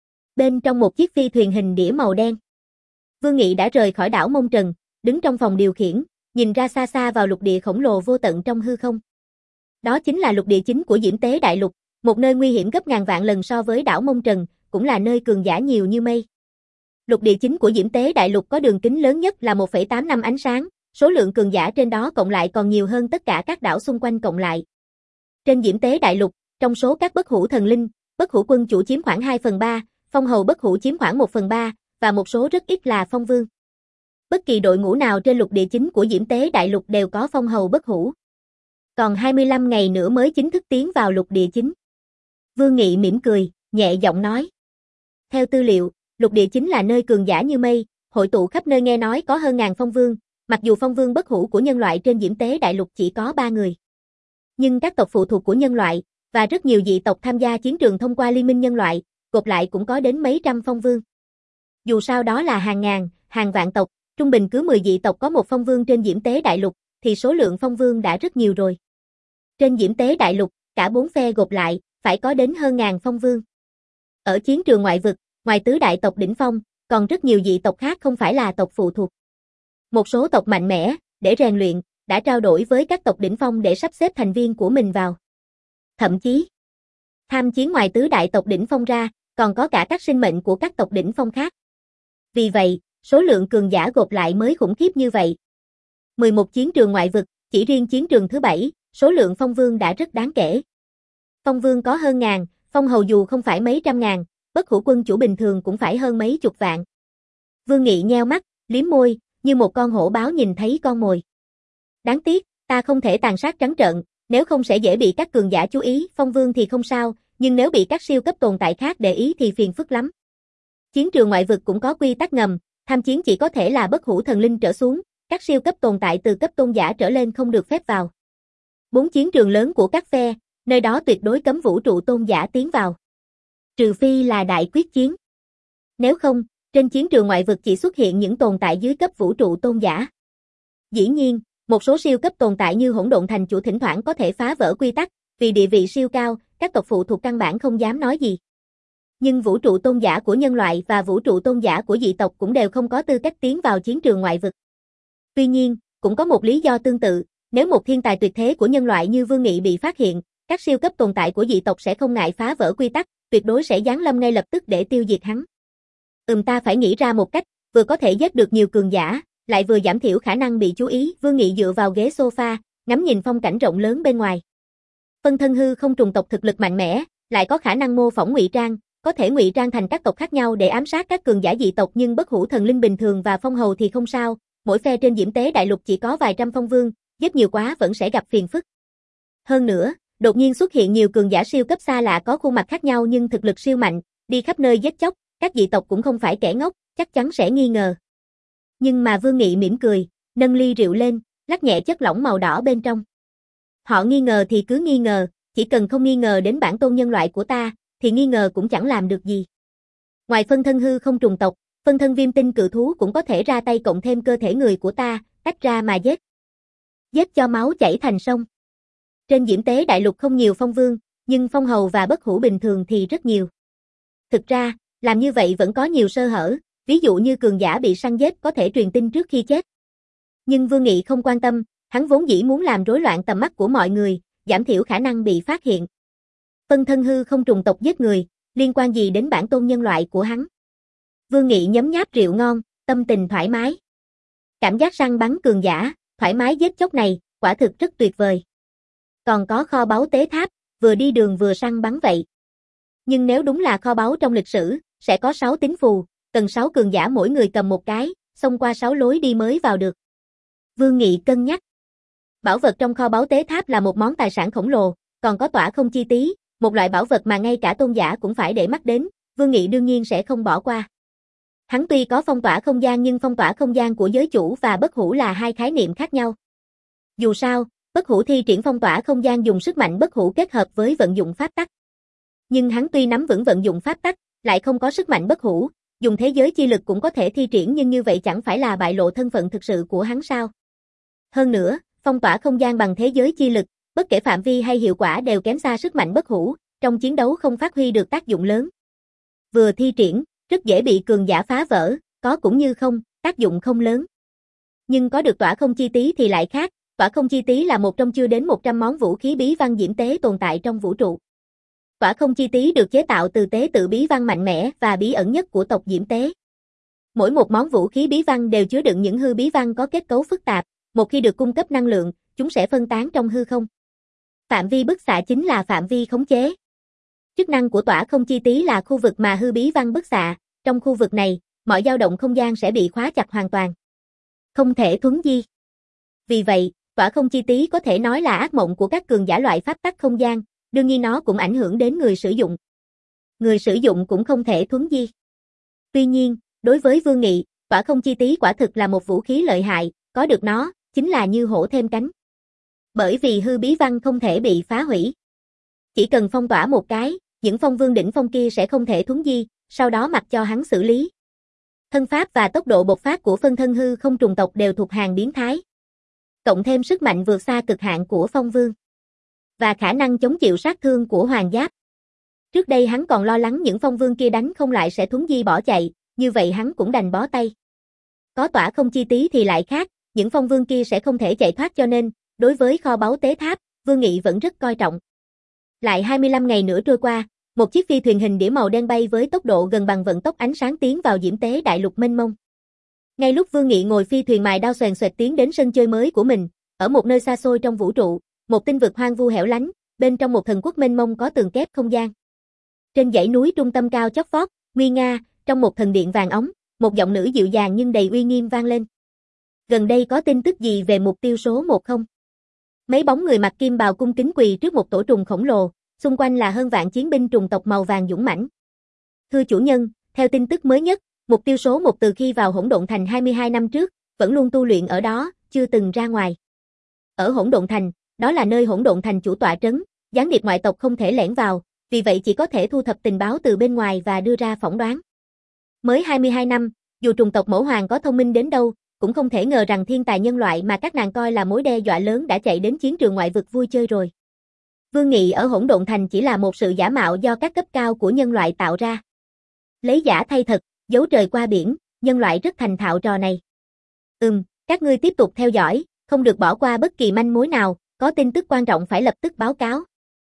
bên trong một chiếc phi thuyền hình đĩa màu đen, Vương Nghị đã rời khỏi đảo Mông Trần, đứng trong phòng điều khiển, nhìn ra xa xa vào lục địa khổng lồ vô tận trong hư không. Đó chính là lục địa chính của Diễm Tế Đại Lục, một nơi nguy hiểm gấp ngàn vạn lần so với đảo Mông Trần, cũng là nơi cường giả nhiều như mây. Lục địa chính của Diễm Tế Đại Lục có đường kính lớn nhất là một phẩy tám năm ánh sáng, số lượng cường giả trên đó cộng lại còn nhiều hơn tất cả các đảo xung quanh cộng lại. Trên Diễm Tế Đại Lục, trong số các bất hủ thần linh, bất hủ quân chủ chiếm khoảng hai phần ba, phong hầu bất hủ chiếm khoảng một phần ba, và một số rất ít là phong vương. Bất kỳ đội ngũ nào trên lục địa chính của Diễm Tế Đại Lục đều có phong hầu bất hủ. Còn hai mươi lăm ngày nữa mới chính thức tiến vào lục địa chính. Vương Nghị mỉm cười, nhẹ giọng nói. Theo tư liệu, lục địa chính là nơi cường giả như mây, hội tụ khắp nơi, nghe nói có hơn ngàn phong vương, mặc dù phong vương bất hủ của nhân loại trên Diễm Tế Đại Lục chỉ có ba người. Nhưng các tộc phụ thuộc của nhân loại, và rất nhiều dị tộc tham gia chiến trường thông qua liên minh nhân loại, gộp lại cũng có đến mấy trăm phong vương. Dù sao đó là hàng ngàn, hàng vạn tộc, trung bình cứ mười dị tộc có một phong vương trên Diễm Tế Đại Lục, thì số lượng phong vương đã rất nhiều rồi. Trên Diễm Tế Đại Lục, cả bốn phe gộp lại, phải có đến hơn ngàn phong vương. Ở chiến trường ngoại vực, ngoài tứ đại tộc đỉnh phong, còn rất nhiều dị tộc khác không phải là tộc phụ thuộc. Một số tộc mạnh mẽ, để rèn luyện, đã trao đổi với các tộc đỉnh phong để sắp xếp thành viên của mình vào. Thậm chí, tham chiến ngoài tứ đại tộc đỉnh phong ra, còn có cả các sinh mệnh của các tộc đỉnh phong khác. Vì vậy, số lượng cường giả gộp lại mới khủng khiếp như vậy. mười một chiến trường ngoại vực, chỉ riêng chiến trường thứ bảy, số lượng phong vương đã rất đáng kể. Phong vương có hơn ngàn, phong hầu dù không phải mấy trăm ngàn, bất hủ quân chủ bình thường cũng phải hơn mấy chục vạn. Vương Nghị nheo mắt, liếm môi, như một con hổ báo nhìn thấy con mồi. Đáng tiếc, ta không thể tàn sát trắng trợn, nếu không sẽ dễ bị các cường giả chú ý, phong vương thì không sao, nhưng nếu bị các siêu cấp tồn tại khác để ý thì phiền phức lắm. Chiến trường ngoại vực cũng có quy tắc ngầm, tham chiến chỉ có thể là bất hủ thần linh trở xuống, các siêu cấp tồn tại từ cấp tôn giả trở lên không được phép vào. Bốn chiến trường lớn của các phe, nơi đó tuyệt đối cấm vũ trụ tôn giả tiến vào. Trừ phi là đại quyết chiến. Nếu không, trên chiến trường ngoại vực chỉ xuất hiện những tồn tại dưới cấp vũ trụ tôn giả. Dĩ nhiên, một số siêu cấp tồn tại như Hỗn Độn Thành Chủ thỉnh thoảng có thể phá vỡ quy tắc, vì địa vị siêu cao, các tộc phụ thuộc căn bản không dám nói gì. Nhưng vũ trụ tôn giả của nhân loại và vũ trụ tôn giả của dị tộc cũng đều không có tư cách tiến vào chiến trường ngoại vực. Tuy nhiên, cũng có một lý do tương tự, nếu một thiên tài tuyệt thế của nhân loại như Vương Nghị bị phát hiện, các siêu cấp tồn tại của dị tộc sẽ không ngại phá vỡ quy tắc, tuyệt đối sẽ giáng lâm ngay lập tức để tiêu diệt hắn. Ừm ta phải nghĩ ra một cách, vừa có thể giết được nhiều cường giả, lại vừa giảm thiểu khả năng bị chú ý. Vương Nghị dựa vào ghế sofa, ngắm nhìn phong cảnh rộng lớn bên ngoài. Phân thân hư không trùng tộc thực lực mạnh mẽ, lại có khả năng mô phỏng ngụy trang, có thể ngụy trang thành các tộc khác nhau để ám sát các cường giả dị tộc, nhưng bất hủ thần linh bình thường và phong hầu thì không sao, mỗi phe trên Diễm Tế Đại Lục chỉ có vài trăm phong vương, giết nhiều quá vẫn sẽ gặp phiền phức. Hơn nữa, đột nhiên xuất hiện nhiều cường giả siêu cấp xa lạ có khuôn mặt khác nhau nhưng thực lực siêu mạnh, đi khắp nơi giết chóc, các dị tộc cũng không phải kẻ ngốc, chắc chắn sẽ nghi ngờ. Nhưng mà Vương Nghị mỉm cười, nâng ly rượu lên, lắc nhẹ chất lỏng màu đỏ bên trong. Họ nghi ngờ thì cứ nghi ngờ, chỉ cần không nghi ngờ đến bản tôn nhân loại của ta, thì nghi ngờ cũng chẳng làm được gì. Ngoài phân thân hư không trùng tộc, phân thân viêm tinh cự thú cũng có thể ra tay cộng thêm cơ thể người của ta, tách ra mà giết. Giết cho máu chảy thành sông. Trên Diễm Tế Đại Lục không nhiều phong vương, nhưng phong hầu và bất hủ bình thường thì rất nhiều. Thực ra, làm như vậy vẫn có nhiều sơ hở, ví dụ như cường giả bị săn giết có thể truyền tin trước khi chết. Nhưng Vương Nghị không quan tâm, hắn vốn dĩ muốn làm rối loạn tầm mắt của mọi người, giảm thiểu khả năng bị phát hiện. Phân thân hư không trùng tộc giết người, liên quan gì đến bản tôn nhân loại của hắn? Vương Nghị nhấm nháp rượu ngon, tâm tình thoải mái. Cảm giác săn bắn cường giả, thoải mái giết chóc này, quả thực rất tuyệt vời. Còn có kho báu tế tháp, vừa đi đường vừa săn bắn vậy. Nhưng nếu đúng là kho báu trong lịch sử, sẽ có sáu tín phù, cần sáu cường giả mỗi người cầm một cái, xông qua sáu lối đi mới vào được. Vương Nghị cân nhắc. Bảo vật trong kho báu tế tháp là một món tài sản khổng lồ, còn có tỏa không chi tí, một loại bảo vật mà ngay cả tôn giả cũng phải để mắt đến, Vương Nghị đương nhiên sẽ không bỏ qua. Hắn tuy có phong tỏa không gian nhưng phong tỏa không gian của giới chủ và bất hủ là hai khái niệm khác nhau. Dù sao, bất hủ thi triển phong tỏa không gian dùng sức mạnh bất hủ kết hợp với vận dụng pháp tắc. Nhưng hắn tuy nắm vững vận dụng pháp tắc, lại không có sức mạnh bất hủ, dùng thế giới chi lực cũng có thể thi triển nhưng như vậy chẳng phải là bại lộ thân phận thực sự của hắn sao? Hơn nữa, phong tỏa không gian bằng thế giới chi lực, bất kể phạm vi hay hiệu quả đều kém xa sức mạnh bất hủ, trong chiến đấu không phát huy được tác dụng lớn. Vừa thi triển, rất dễ bị cường giả phá vỡ, có cũng như không, tác dụng không lớn. Nhưng có được tỏa không chi tí thì lại khác, tỏa không chi tí là một trong chưa đến một trăm món vũ khí bí văn diễm tế tồn tại trong vũ trụ. Tỏa không chi tí được chế tạo từ tế tự bí văn mạnh mẽ và bí ẩn nhất của tộc Diễm Tế. Mỗi một món vũ khí bí văn đều chứa đựng những hư bí văn có kết cấu phức tạp, một khi được cung cấp năng lượng, chúng sẽ phân tán trong hư không. Phạm vi bức xạ chính là phạm vi khống chế. Chức năng của tỏa không chi tí là khu vực mà hư bí văn bức xạ, trong khu vực này, mọi dao động không gian sẽ bị khóa chặt hoàn toàn. Không thể thuấn di. Vì vậy, tỏa không chi tí có thể nói là ác mộng của các cường giả loại pháp tắc không gian, đương nhiên nó cũng ảnh hưởng đến người sử dụng. Người sử dụng cũng không thể thuấn di. Tuy nhiên, đối với Vương Nghị, tỏa không chi tí quả thực là một vũ khí lợi hại, có được nó, chính là như hổ thêm cánh. Bởi vì hư bí văn không thể bị phá hủy. Chỉ cần phong tỏa một cái, những phong vương đỉnh phong kia sẽ không thể thuấn di, sau đó mặc cho hắn xử lý. Thân pháp và tốc độ bộc phát của phân thân hư không trùng tộc đều thuộc hàng biến thái. Cộng thêm sức mạnh vượt xa cực hạn của phong vương. Và khả năng chống chịu sát thương của hoàng giáp. Trước đây hắn còn lo lắng những phong vương kia đánh không lại sẽ thuấn di bỏ chạy, như vậy hắn cũng đành bó tay. Có tỏa không chi tí thì lại khác, những phong vương kia sẽ không thể chạy thoát cho nên, đối với kho báu tế tháp, Vương Nghị vẫn rất coi trọng. Lại hai mươi lăm ngày nữa trôi qua, một chiếc phi thuyền hình đĩa màu đen bay với tốc độ gần bằng vận tốc ánh sáng tiến vào Diễm Tế Đại Lục mênh mông. Ngay lúc Vương Nghị ngồi phi thuyền mài đao xoèn xoẹt tiến đến sân chơi mới của mình, ở một nơi xa xôi trong vũ trụ, một tinh vực hoang vu hẻo lánh, bên trong một thần quốc mênh mông có tường kép không gian. Trên dãy núi trung tâm cao chót vót, nguy nga, trong một thần điện vàng óng, một giọng nữ dịu dàng nhưng đầy uy nghiêm vang lên. Gần đây có tin tức gì về mục tiêu số một không? Mấy bóng người mặc kim bào cung kính quỳ trước một tổ trùng khổng lồ, xung quanh là hơn vạn chiến binh trùng tộc màu vàng dũng mãnh. Thưa chủ nhân, theo tin tức mới nhất, mục tiêu số một từ khi vào Hỗn Độn Thành hai mươi hai năm trước, vẫn luôn tu luyện ở đó, chưa từng ra ngoài. Ở Hỗn Độn Thành, đó là nơi Hỗn Độn Thành chủ tọa trấn, gián điệp ngoại tộc không thể lẻn vào, vì vậy chỉ có thể thu thập tình báo từ bên ngoài và đưa ra phỏng đoán. Mới hai mươi hai năm, dù trùng tộc mẫu hoàng có thông minh đến đâu, cũng không thể ngờ rằng thiên tài nhân loại mà các nàng coi là mối đe dọa lớn đã chạy đến chiến trường ngoại vực vui chơi rồi. Vương Nghị ở Hỗn Độn Thành chỉ là một sự giả mạo do các cấp cao của nhân loại tạo ra. Lấy giả thay thật, giấu trời qua biển, nhân loại rất thành thạo trò này. Ừm, các ngươi tiếp tục theo dõi, không được bỏ qua bất kỳ manh mối nào, có tin tức quan trọng phải lập tức báo cáo.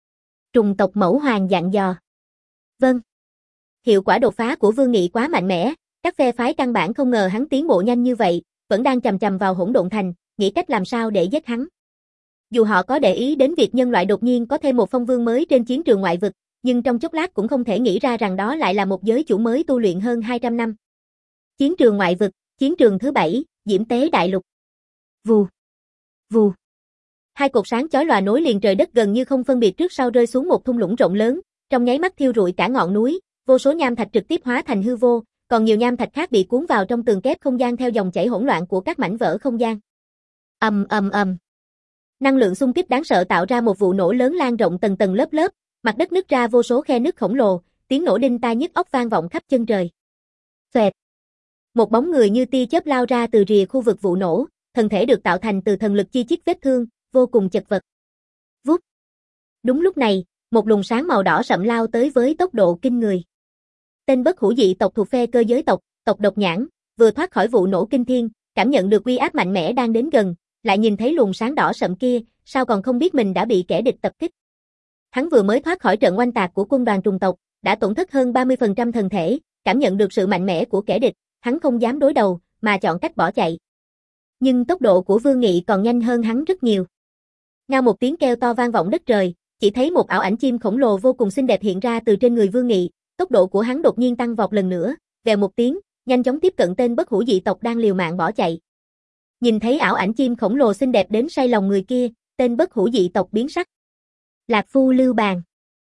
Trùng tộc mẫu hoàng dặn dò. Vâng. Hiệu quả đột phá của Vương Nghị quá mạnh mẽ, các phe phái căn bản không ngờ hắn tiến bộ nhanh như vậy, vẫn đang chầm chầm vào Hỗn Độn Thành, nghĩ cách làm sao để giết hắn. Dù họ có để ý đến việc nhân loại đột nhiên có thêm một phong vương mới trên chiến trường ngoại vực, nhưng trong chốc lát cũng không thể nghĩ ra rằng đó lại là một giới chủ mới tu luyện hơn hai trăm năm. Chiến trường ngoại vực, chiến trường thứ bảy, Diễm Tế Đại Lục. Vù, vù. Hai cột sáng chói lòa nối liền trời đất gần như không phân biệt trước sau rơi xuống một thung lũng rộng lớn, trong nháy mắt thiêu rụi cả ngọn núi, vô số nham thạch trực tiếp hóa thành hư vô, còn nhiều nham thạch khác bị cuốn vào trong tường kép không gian theo dòng chảy hỗn loạn của các mảnh vỡ không gian. Ầm ầm ầm. Năng lượng xung kích đáng sợ tạo ra một vụ nổ lớn lan rộng tầng tầng lớp lớp, mặt đất nứt ra vô số khe nứt khổng lồ, tiếng nổ đinh tai nhức óc vang vọng khắp chân trời. Xoẹt. Một bóng người như tia chớp lao ra từ rìa khu vực vụ nổ, thân thể được tạo thành từ thần lực chi chít vết thương, vô cùng chật vật. Vút. Đúng lúc này, một luồng sáng màu đỏ sậm lao tới với tốc độ kinh người. Tên bất hủ dị tộc thuộc phe cơ giới tộc, tộc độc nhãn, vừa thoát khỏi vụ nổ kinh thiên, cảm nhận được uy áp mạnh mẽ đang đến gần, lại nhìn thấy luồng sáng đỏ sậm kia, sao còn không biết mình đã bị kẻ địch tập kích. Hắn vừa mới thoát khỏi trận oanh tạc của quân đoàn trùng tộc, đã tổn thất hơn ba mươi phần trăm thân thể, cảm nhận được sự mạnh mẽ của kẻ địch, hắn không dám đối đầu, mà chọn cách bỏ chạy. Nhưng tốc độ của Vương Nghị còn nhanh hơn hắn rất nhiều. Ngao một tiếng kêu to vang vọng đất trời, chỉ thấy một ảo ảnh chim khổng lồ vô cùng xinh đẹp hiện ra từ trên người Vương Nghị, tốc độ của hắn đột nhiên tăng vọt lần nữa, vèo một tiếng, nhanh chóng tiếp cận tên bất hủ dị tộc đang liều mạng bỏ chạy. Nhìn thấy ảo ảnh chim khổng lồ xinh đẹp đến say lòng người kia, tên bất hủ dị tộc biến sắc. Lạc Phu Lưu Bàn,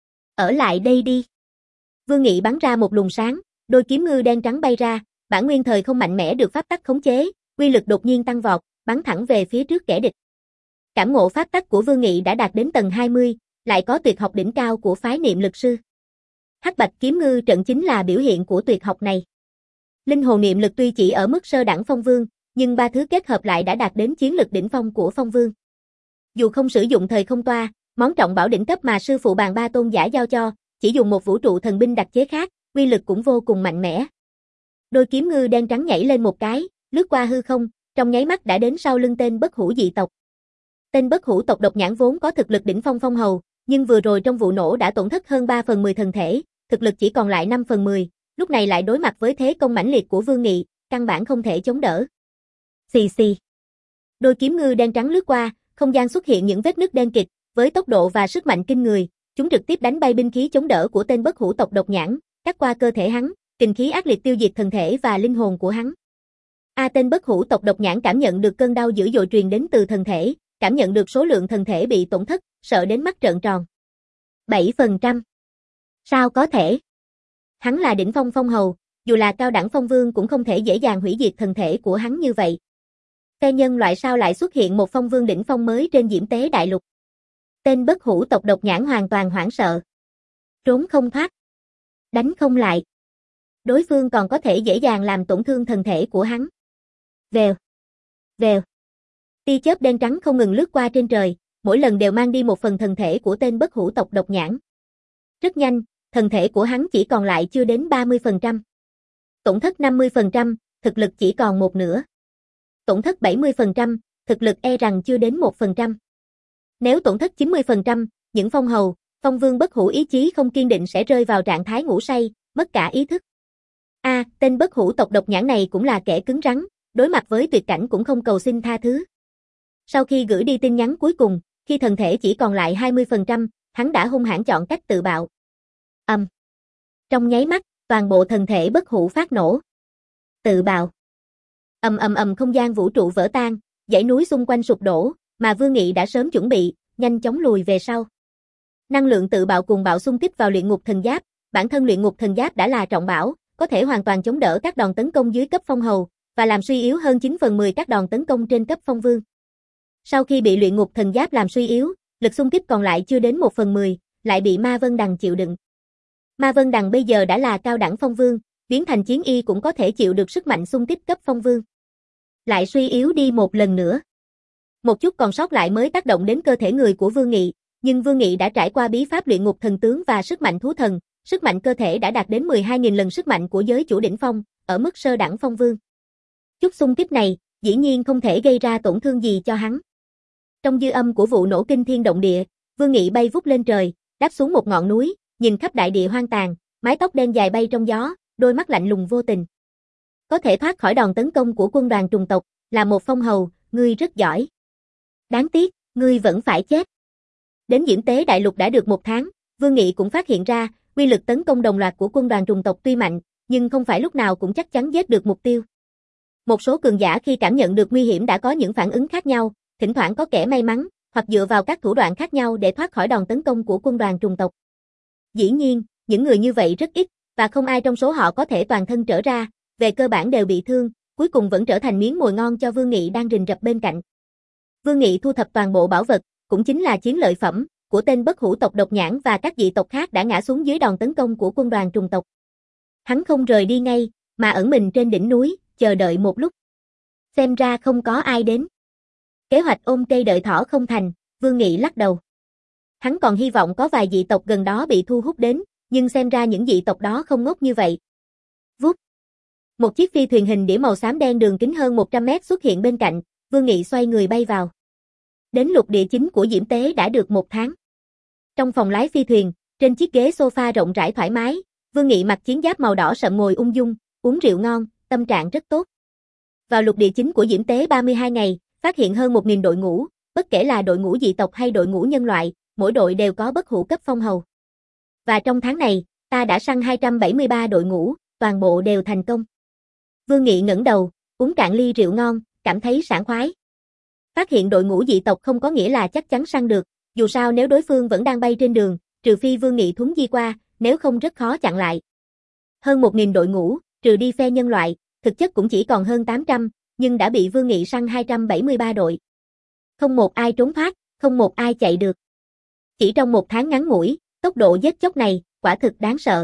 ở lại đây đi. Vương Nghị bắn ra một luồng sáng, đôi kiếm ngư đen trắng bay ra, bản nguyên thời không mạnh mẽ được pháp tắc khống chế, uy lực đột nhiên tăng vọt, bắn thẳng về phía trước kẻ địch. Cảm ngộ pháp tắc của Vương Nghị đã đạt đến tầng hai mươi, lại có tuyệt học đỉnh cao của phái niệm lực sư. Hắc Bạch kiếm ngư trận chính là biểu hiện của tuyệt học này. Linh hồn niệm lực tuy chỉ ở mức sơ đẳng phong vương, nhưng ba thứ kết hợp lại đã đạt đến chiến lực đỉnh phong của phong vương. Dù không sử dụng thời không toa, món trọng bảo đỉnh cấp mà sư phụ Bàn Ba Tôn giả giao cho, chỉ dùng một vũ trụ thần binh đặc chế khác, uy lực cũng vô cùng mạnh mẽ. Đôi kiếm ngư đen trắng nhảy lên một cái, lướt qua hư không, trong nháy mắt đã đến sau lưng tên bất hủ dị tộc. Tên bất hủ tộc độc nhãn vốn có thực lực đỉnh phong phong hầu, nhưng vừa rồi trong vụ nổ đã tổn thất hơn ba phần mười thân thể, thực lực chỉ còn lại năm phần mười, lúc này lại đối mặt với thế công mãnh liệt của Vương Nghị, căn bản không thể chống đỡ. Xì xì. Đôi kiếm ngư đen trắng lướt qua, không gian xuất hiện những vết nứt đen kịt, với tốc độ và sức mạnh kinh người, chúng trực tiếp đánh bay binh khí chống đỡ của tên bất hủ tộc độc nhãn, cắt qua cơ thể hắn, kình khí ác liệt tiêu diệt thân thể và linh hồn của hắn. A tên bất hủ tộc độc nhãn cảm nhận được cơn đau dữ dội truyền đến từ thân thể, cảm nhận được số lượng thân thể bị tổn thất, sợ đến mắt trợn tròn. bảy phần trăm. Sao có thể? Hắn là đỉnh phong phong hầu, dù là cao đẳng phong vương cũng không thể dễ dàng hủy diệt thân thể của hắn như vậy. Phe nhân loại sao lại xuất hiện một phong vương đỉnh phong mới trên Diễm Tế Đại Lục? Tên bất hủ tộc độc nhãn hoàn toàn hoảng sợ. Trốn không thoát. Đánh không lại. Đối phương còn có thể dễ dàng làm tổn thương thân thể của hắn. Vèo. Vèo. Tia chớp đen trắng không ngừng lướt qua trên trời, mỗi lần đều mang đi một phần thân thể của tên bất hủ tộc độc nhãn. Rất nhanh, thân thể của hắn chỉ còn lại chưa đến ba mươi phần trăm. Tổn thất năm mươi phần trăm, thực lực chỉ còn một nửa. Tổn thất bảy mươi phần trăm, thực lực e rằng chưa đến một phần trăm. Nếu tổn thất chín mươi phần trăm, những phong hầu, phong vương bất hủ ý chí không kiên định sẽ rơi vào trạng thái ngủ say, mất cả ý thức. A, à, tên bất hủ tộc độc nhãn này cũng là kẻ cứng rắn, đối mặt với tuyệt cảnh cũng không cầu xin tha thứ. Sau khi gửi đi tin nhắn cuối cùng, khi thân thể chỉ còn lại hai mươi phần trăm, hắn đã hung hãn chọn cách tự bạo. Âm. Um. Trong nháy mắt, toàn bộ thân thể bất hủ phát nổ. Tự bạo. Ầm ầm ầm không gian vũ trụ vỡ tan, dãy núi xung quanh sụp đổ, mà Vương Nghị đã sớm chuẩn bị, nhanh chóng lùi về sau. Năng lượng tự bạo cùng bạo xung kích vào luyện ngục thần giáp, bản thân luyện ngục thần giáp đã là trọng bảo, có thể hoàn toàn chống đỡ các đòn tấn công dưới cấp phong hầu, và làm suy yếu hơn chín phần mười các đòn tấn công trên cấp phong vương. Sau khi bị luyện ngục thần giáp làm suy yếu, lực xung kích còn lại chưa đến một phần mười, lại bị Ma Vân Đằng chịu đựng. Ma Vân Đằng bây giờ đã là cao đẳng phong vương, biến thành chiến y cũng có thể chịu được sức mạnh xung kích cấp phong vương. Lại suy yếu đi một lần nữa. Một chút còn sót lại mới tác động đến cơ thể người của Vương Nghị, nhưng Vương Nghị đã trải qua bí pháp luyện ngục thần tướng và sức mạnh thú thần, sức mạnh cơ thể đã đạt đến mười hai nghìn lần sức mạnh của giới chủ đỉnh phong, ở mức sơ đẳng phong vương. Chút xung kích này, dĩ nhiên không thể gây ra tổn thương gì cho hắn. Trong dư âm của vụ nổ kinh thiên động địa, Vương Nghị bay vút lên trời, đáp xuống một ngọn núi, nhìn khắp đại địa hoang tàn, mái tóc đen dài bay trong gió, đôi mắt lạnh lùng vô tình. Có thể thoát khỏi đòn tấn công của quân đoàn trùng tộc, là một phong hầu, ngươi rất giỏi. Đáng tiếc, ngươi vẫn phải chết. Đến Diễm Tế Đại Lục đã được một tháng, Vương Nghị cũng phát hiện ra, uy lực tấn công đồng loạt của quân đoàn trùng tộc tuy mạnh, nhưng không phải lúc nào cũng chắc chắn giết được mục tiêu. Một số cường giả khi cảm nhận được nguy hiểm đã có những phản ứng khác nhau, thỉnh thoảng có kẻ may mắn, hoặc dựa vào các thủ đoạn khác nhau để thoát khỏi đòn tấn công của quân đoàn trùng tộc. Dĩ nhiên, những người như vậy rất ít, và không ai trong số họ có thể toàn thân trở ra, về cơ bản đều bị thương, cuối cùng vẫn trở thành miếng mồi ngon cho Vương Nghị đang rình rập bên cạnh. Vương Nghị thu thập toàn bộ bảo vật, cũng chính là chiến lợi phẩm, của tên bất hủ tộc độc nhãn và các dị tộc khác đã ngã xuống dưới đòn tấn công của quân đoàn trùng tộc. Hắn không rời đi ngay, mà ẩn mình trên đỉnh núi, chờ đợi một lúc. Xem ra không có ai đến. Kế hoạch ôm cây đợi thỏ không thành, Vương Nghị lắc đầu. Hắn còn hy vọng có vài dị tộc gần đó bị thu hút đến, nhưng xem ra những dị tộc đó không ngốc như vậy. Vút. Một chiếc phi thuyền hình đĩa màu xám đen đường kính hơn một trăm mét xuất hiện bên cạnh, Vương Nghị xoay người bay vào. Đến lục địa chính của Diễm Tế đã được một tháng. Trong phòng lái phi thuyền, trên chiếc ghế sofa rộng rãi thoải mái, Vương Nghị mặc chiến giáp màu đỏ sậm ngồi ung dung, uống rượu ngon, tâm trạng rất tốt. Vào lục địa chính của Diễm Tế ba mươi hai ngày, phát hiện hơn một nghìn đội ngũ, bất kể là đội ngũ dị tộc hay đội ngũ nhân loại, mỗi đội đều có bất hủ cấp phong hầu. Và trong tháng này, ta đã săn hai trăm bảy mươi ba đội ngũ, toàn bộ đều thành công. Vương Nghị ngẩng đầu, uống cạn ly rượu ngon, cảm thấy sảng khoái. Phát hiện đội ngũ dị tộc không có nghĩa là chắc chắn săn được, dù sao nếu đối phương vẫn đang bay trên đường, trừ phi Vương Nghị thuấn di qua, nếu không rất khó chặn lại. Hơn một nghìn đội ngũ, trừ đi phe nhân loại, thực chất cũng chỉ còn hơn tám trăm, nhưng đã bị Vương Nghị săn hai trăm bảy mươi ba đội. Không một ai trốn thoát, không một ai chạy được. Chỉ trong một tháng ngắn ngủi, tốc độ giết chóc này, quả thực đáng sợ.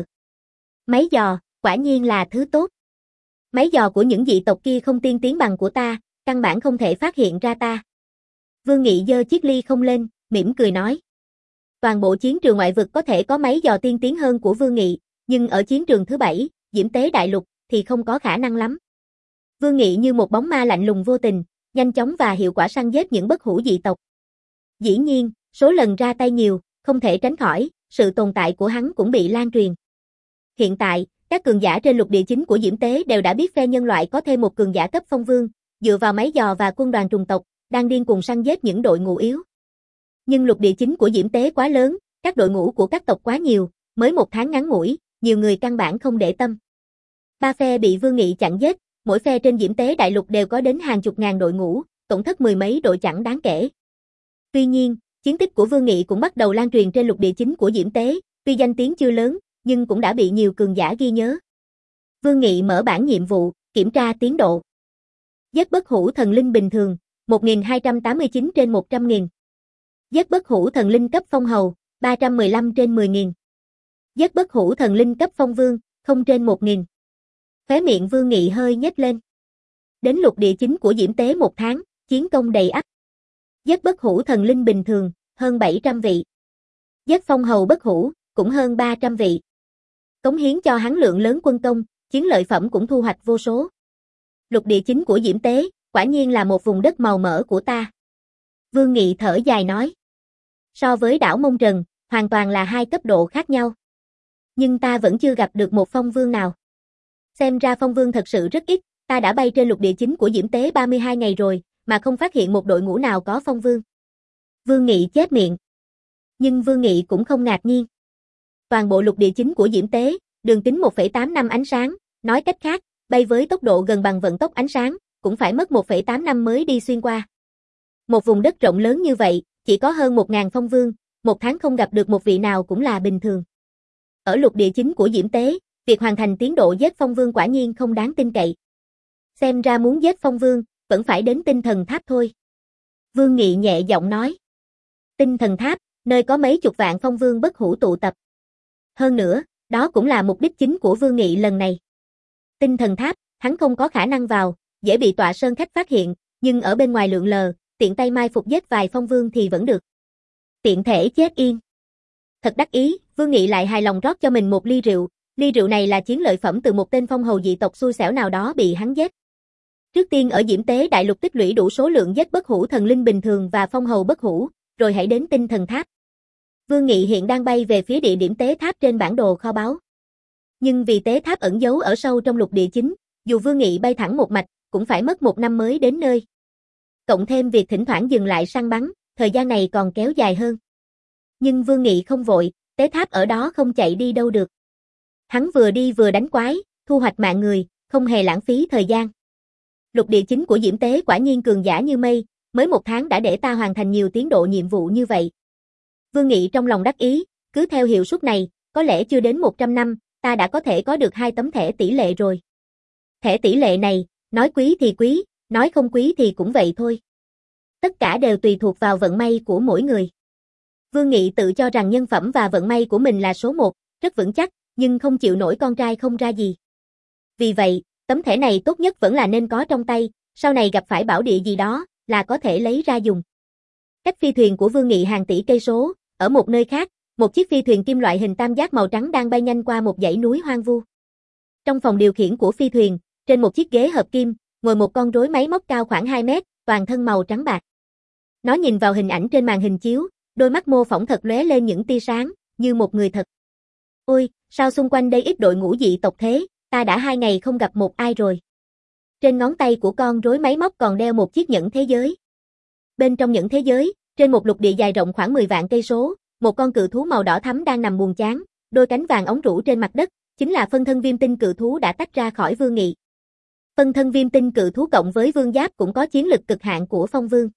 Máy dò, quả nhiên là thứ tốt. Máy dò của những dị tộc kia không tiên tiến bằng của ta, căn bản không thể phát hiện ra ta. Vương Nghị giơ chiếc ly không lên, mỉm cười nói. Toàn bộ chiến trường ngoại vực có thể có máy dò tiên tiến hơn của Vương Nghị, nhưng ở chiến trường thứ bảy, Diễm Tế Đại Lục, thì không có khả năng lắm. Vương Nghị như một bóng ma lạnh lùng vô tình, nhanh chóng và hiệu quả săn giết những bất hủ dị tộc. Dĩ nhiên, số lần ra tay nhiều, không thể tránh khỏi, sự tồn tại của hắn cũng bị lan truyền. Hiện tại, các cường giả trên lục địa chính của Diễm Tế đều đã biết phe nhân loại có thêm một cường giả cấp phong vương, dựa vào máy dò và quân đoàn trùng tộc, đang điên cuồng săn giết những đội ngũ yếu. Nhưng lục địa chính của Diễm Tế quá lớn, các đội ngũ của các tộc quá nhiều, mới một tháng ngắn ngủi, nhiều người căn bản không để tâm. Ba phe bị Vương Nghị chặn giết, mỗi phe trên Diễm Tế Đại Lục đều có đến hàng chục ngàn đội ngũ, tổn thất mười mấy đội chẳng đáng kể. Tuy nhiên, chiến tích của Vương Nghị cũng bắt đầu lan truyền trên lục địa chính của Diễm Tế, tuy danh tiếng chưa lớn, nhưng cũng đã bị nhiều cường giả ghi nhớ. Vương Nghị mở bảng nhiệm vụ, kiểm tra tiến độ. Giết bất hủ thần linh bình thường, một nghìn hai trăm tám mươi chín trên một trăm nghìn. Giết bất hủ thần linh cấp phong hầu, ba trăm mười lăm trên mười nghìn. Giết bất hủ thần linh cấp phong vương, không trên một nghìn. Khóe miệng Vương Nghị hơi nhếch lên. Đến lục địa chính của Diễm Tế một tháng, chiến công đầy ắp. Giết bất hủ thần linh bình thường, hơn bảy trăm vị. Giết phong hầu bất hủ, cũng hơn ba trăm vị. Cống hiến cho hắn lượng lớn quân công, chiến lợi phẩm cũng thu hoạch vô số. Lục địa chính của Diễm Tế, quả nhiên là một vùng đất màu mỡ của ta. Vương Nghị thở dài nói. So với đảo Mông Trần, hoàn toàn là hai cấp độ khác nhau. Nhưng ta vẫn chưa gặp được một phong vương nào. Xem ra phong vương thật sự rất ít, ta đã bay trên lục địa chính của Diễm Tế ba mươi hai ngày rồi, mà không phát hiện một đội ngũ nào có phong vương. Vương Nghị chép miệng. Nhưng Vương Nghị cũng không ngạc nhiên. Toàn bộ lục địa chính của Diễm Tế, đường kính một phẩy tám năm ánh sáng, nói cách khác, bay với tốc độ gần bằng vận tốc ánh sáng, cũng phải mất một phẩy tám năm mới đi xuyên qua. Một vùng đất rộng lớn như vậy, chỉ có hơn một nghìn phong vương, một tháng không gặp được một vị nào cũng là bình thường. Ở lục địa chính của Diễm Tế, việc hoàn thành tiến độ giết phong vương quả nhiên không đáng tin cậy. Xem ra muốn giết phong vương, vẫn phải đến tinh thần tháp thôi. Vương Nghị nhẹ giọng nói. Tinh thần tháp, nơi có mấy chục vạn phong vương bất hủ tụ tập. Hơn nữa, đó cũng là mục đích chính của Vương Nghị lần này. Tinh thần tháp, hắn không có khả năng vào, dễ bị tọa sơn khách phát hiện, nhưng ở bên ngoài lượn lờ, tiện tay mai phục giết vài phong vương thì vẫn được. Tiện thể chết yên. Thật đắc ý, Vương Nghị lại hài lòng rót cho mình một ly rượu, ly rượu này là chiến lợi phẩm từ một tên phong hầu dị tộc xui xẻo nào đó bị hắn giết. Trước tiên ở Diễm Tế Đại Lục tích lũy đủ số lượng giết bất hủ thần linh bình thường và phong hầu bất hủ, rồi hãy đến tinh thần tháp. Vương Nghị hiện đang bay về phía địa điểm tế tháp trên bản đồ kho báu. Nhưng vì tế tháp ẩn giấu ở sâu trong lục địa chính, dù Vương Nghị bay thẳng một mạch, cũng phải mất một năm mới đến nơi. Cộng thêm việc thỉnh thoảng dừng lại săn bắn, thời gian này còn kéo dài hơn. Nhưng Vương Nghị không vội, tế tháp ở đó không chạy đi đâu được. Hắn vừa đi vừa đánh quái, thu hoạch mạng người, không hề lãng phí thời gian. Lục địa chính của Diễm Tế quả nhiên cường giả như mây, mới một tháng đã để ta hoàn thành nhiều tiến độ nhiệm vụ như vậy. Vương Nghị trong lòng đắc ý, cứ theo hiệu suất này, có lẽ chưa đến một trăm năm, ta đã có thể có được hai tấm thẻ tỷ lệ rồi. Thẻ tỷ lệ này, nói quý thì quý, nói không quý thì cũng vậy thôi. Tất cả đều tùy thuộc vào vận may của mỗi người. Vương Nghị tự cho rằng nhân phẩm và vận may của mình là số một, rất vững chắc, nhưng không chịu nổi con trai không ra gì. Vì vậy, tấm thẻ này tốt nhất vẫn là nên có trong tay, sau này gặp phải bảo địa gì đó, là có thể lấy ra dùng. Cách phi thuyền của Vương Nghị hàng tỷ cây số, ở một nơi khác, một chiếc phi thuyền kim loại hình tam giác màu trắng đang bay nhanh qua một dãy núi hoang vu. Trong phòng điều khiển của phi thuyền, trên một chiếc ghế hợp kim, ngồi một con rối máy móc cao khoảng hai mét, toàn thân màu trắng bạc. Nó nhìn vào hình ảnh trên màn hình chiếu, đôi mắt mô phỏng thật lóe lên những tia sáng, như một người thật. Ôi, sao xung quanh đây ít đội ngũ dị tộc thế, ta đã hai ngày không gặp một ai rồi. Trên ngón tay của con rối máy móc còn đeo một chiếc nhẫn thế giới. Bên trong nhẫn thế giới, trên một lục địa dài rộng khoảng mười vạn cây số, một con cự thú màu đỏ thắm đang nằm buồn chán, đôi cánh vàng óng rũ trên mặt đất, chính là phân thân viêm tinh cự thú đã tách ra khỏi Vương Nghị. Phân thân viêm tinh cự thú cộng với vương giáp cũng có chiến lực cực hạn của phong vương.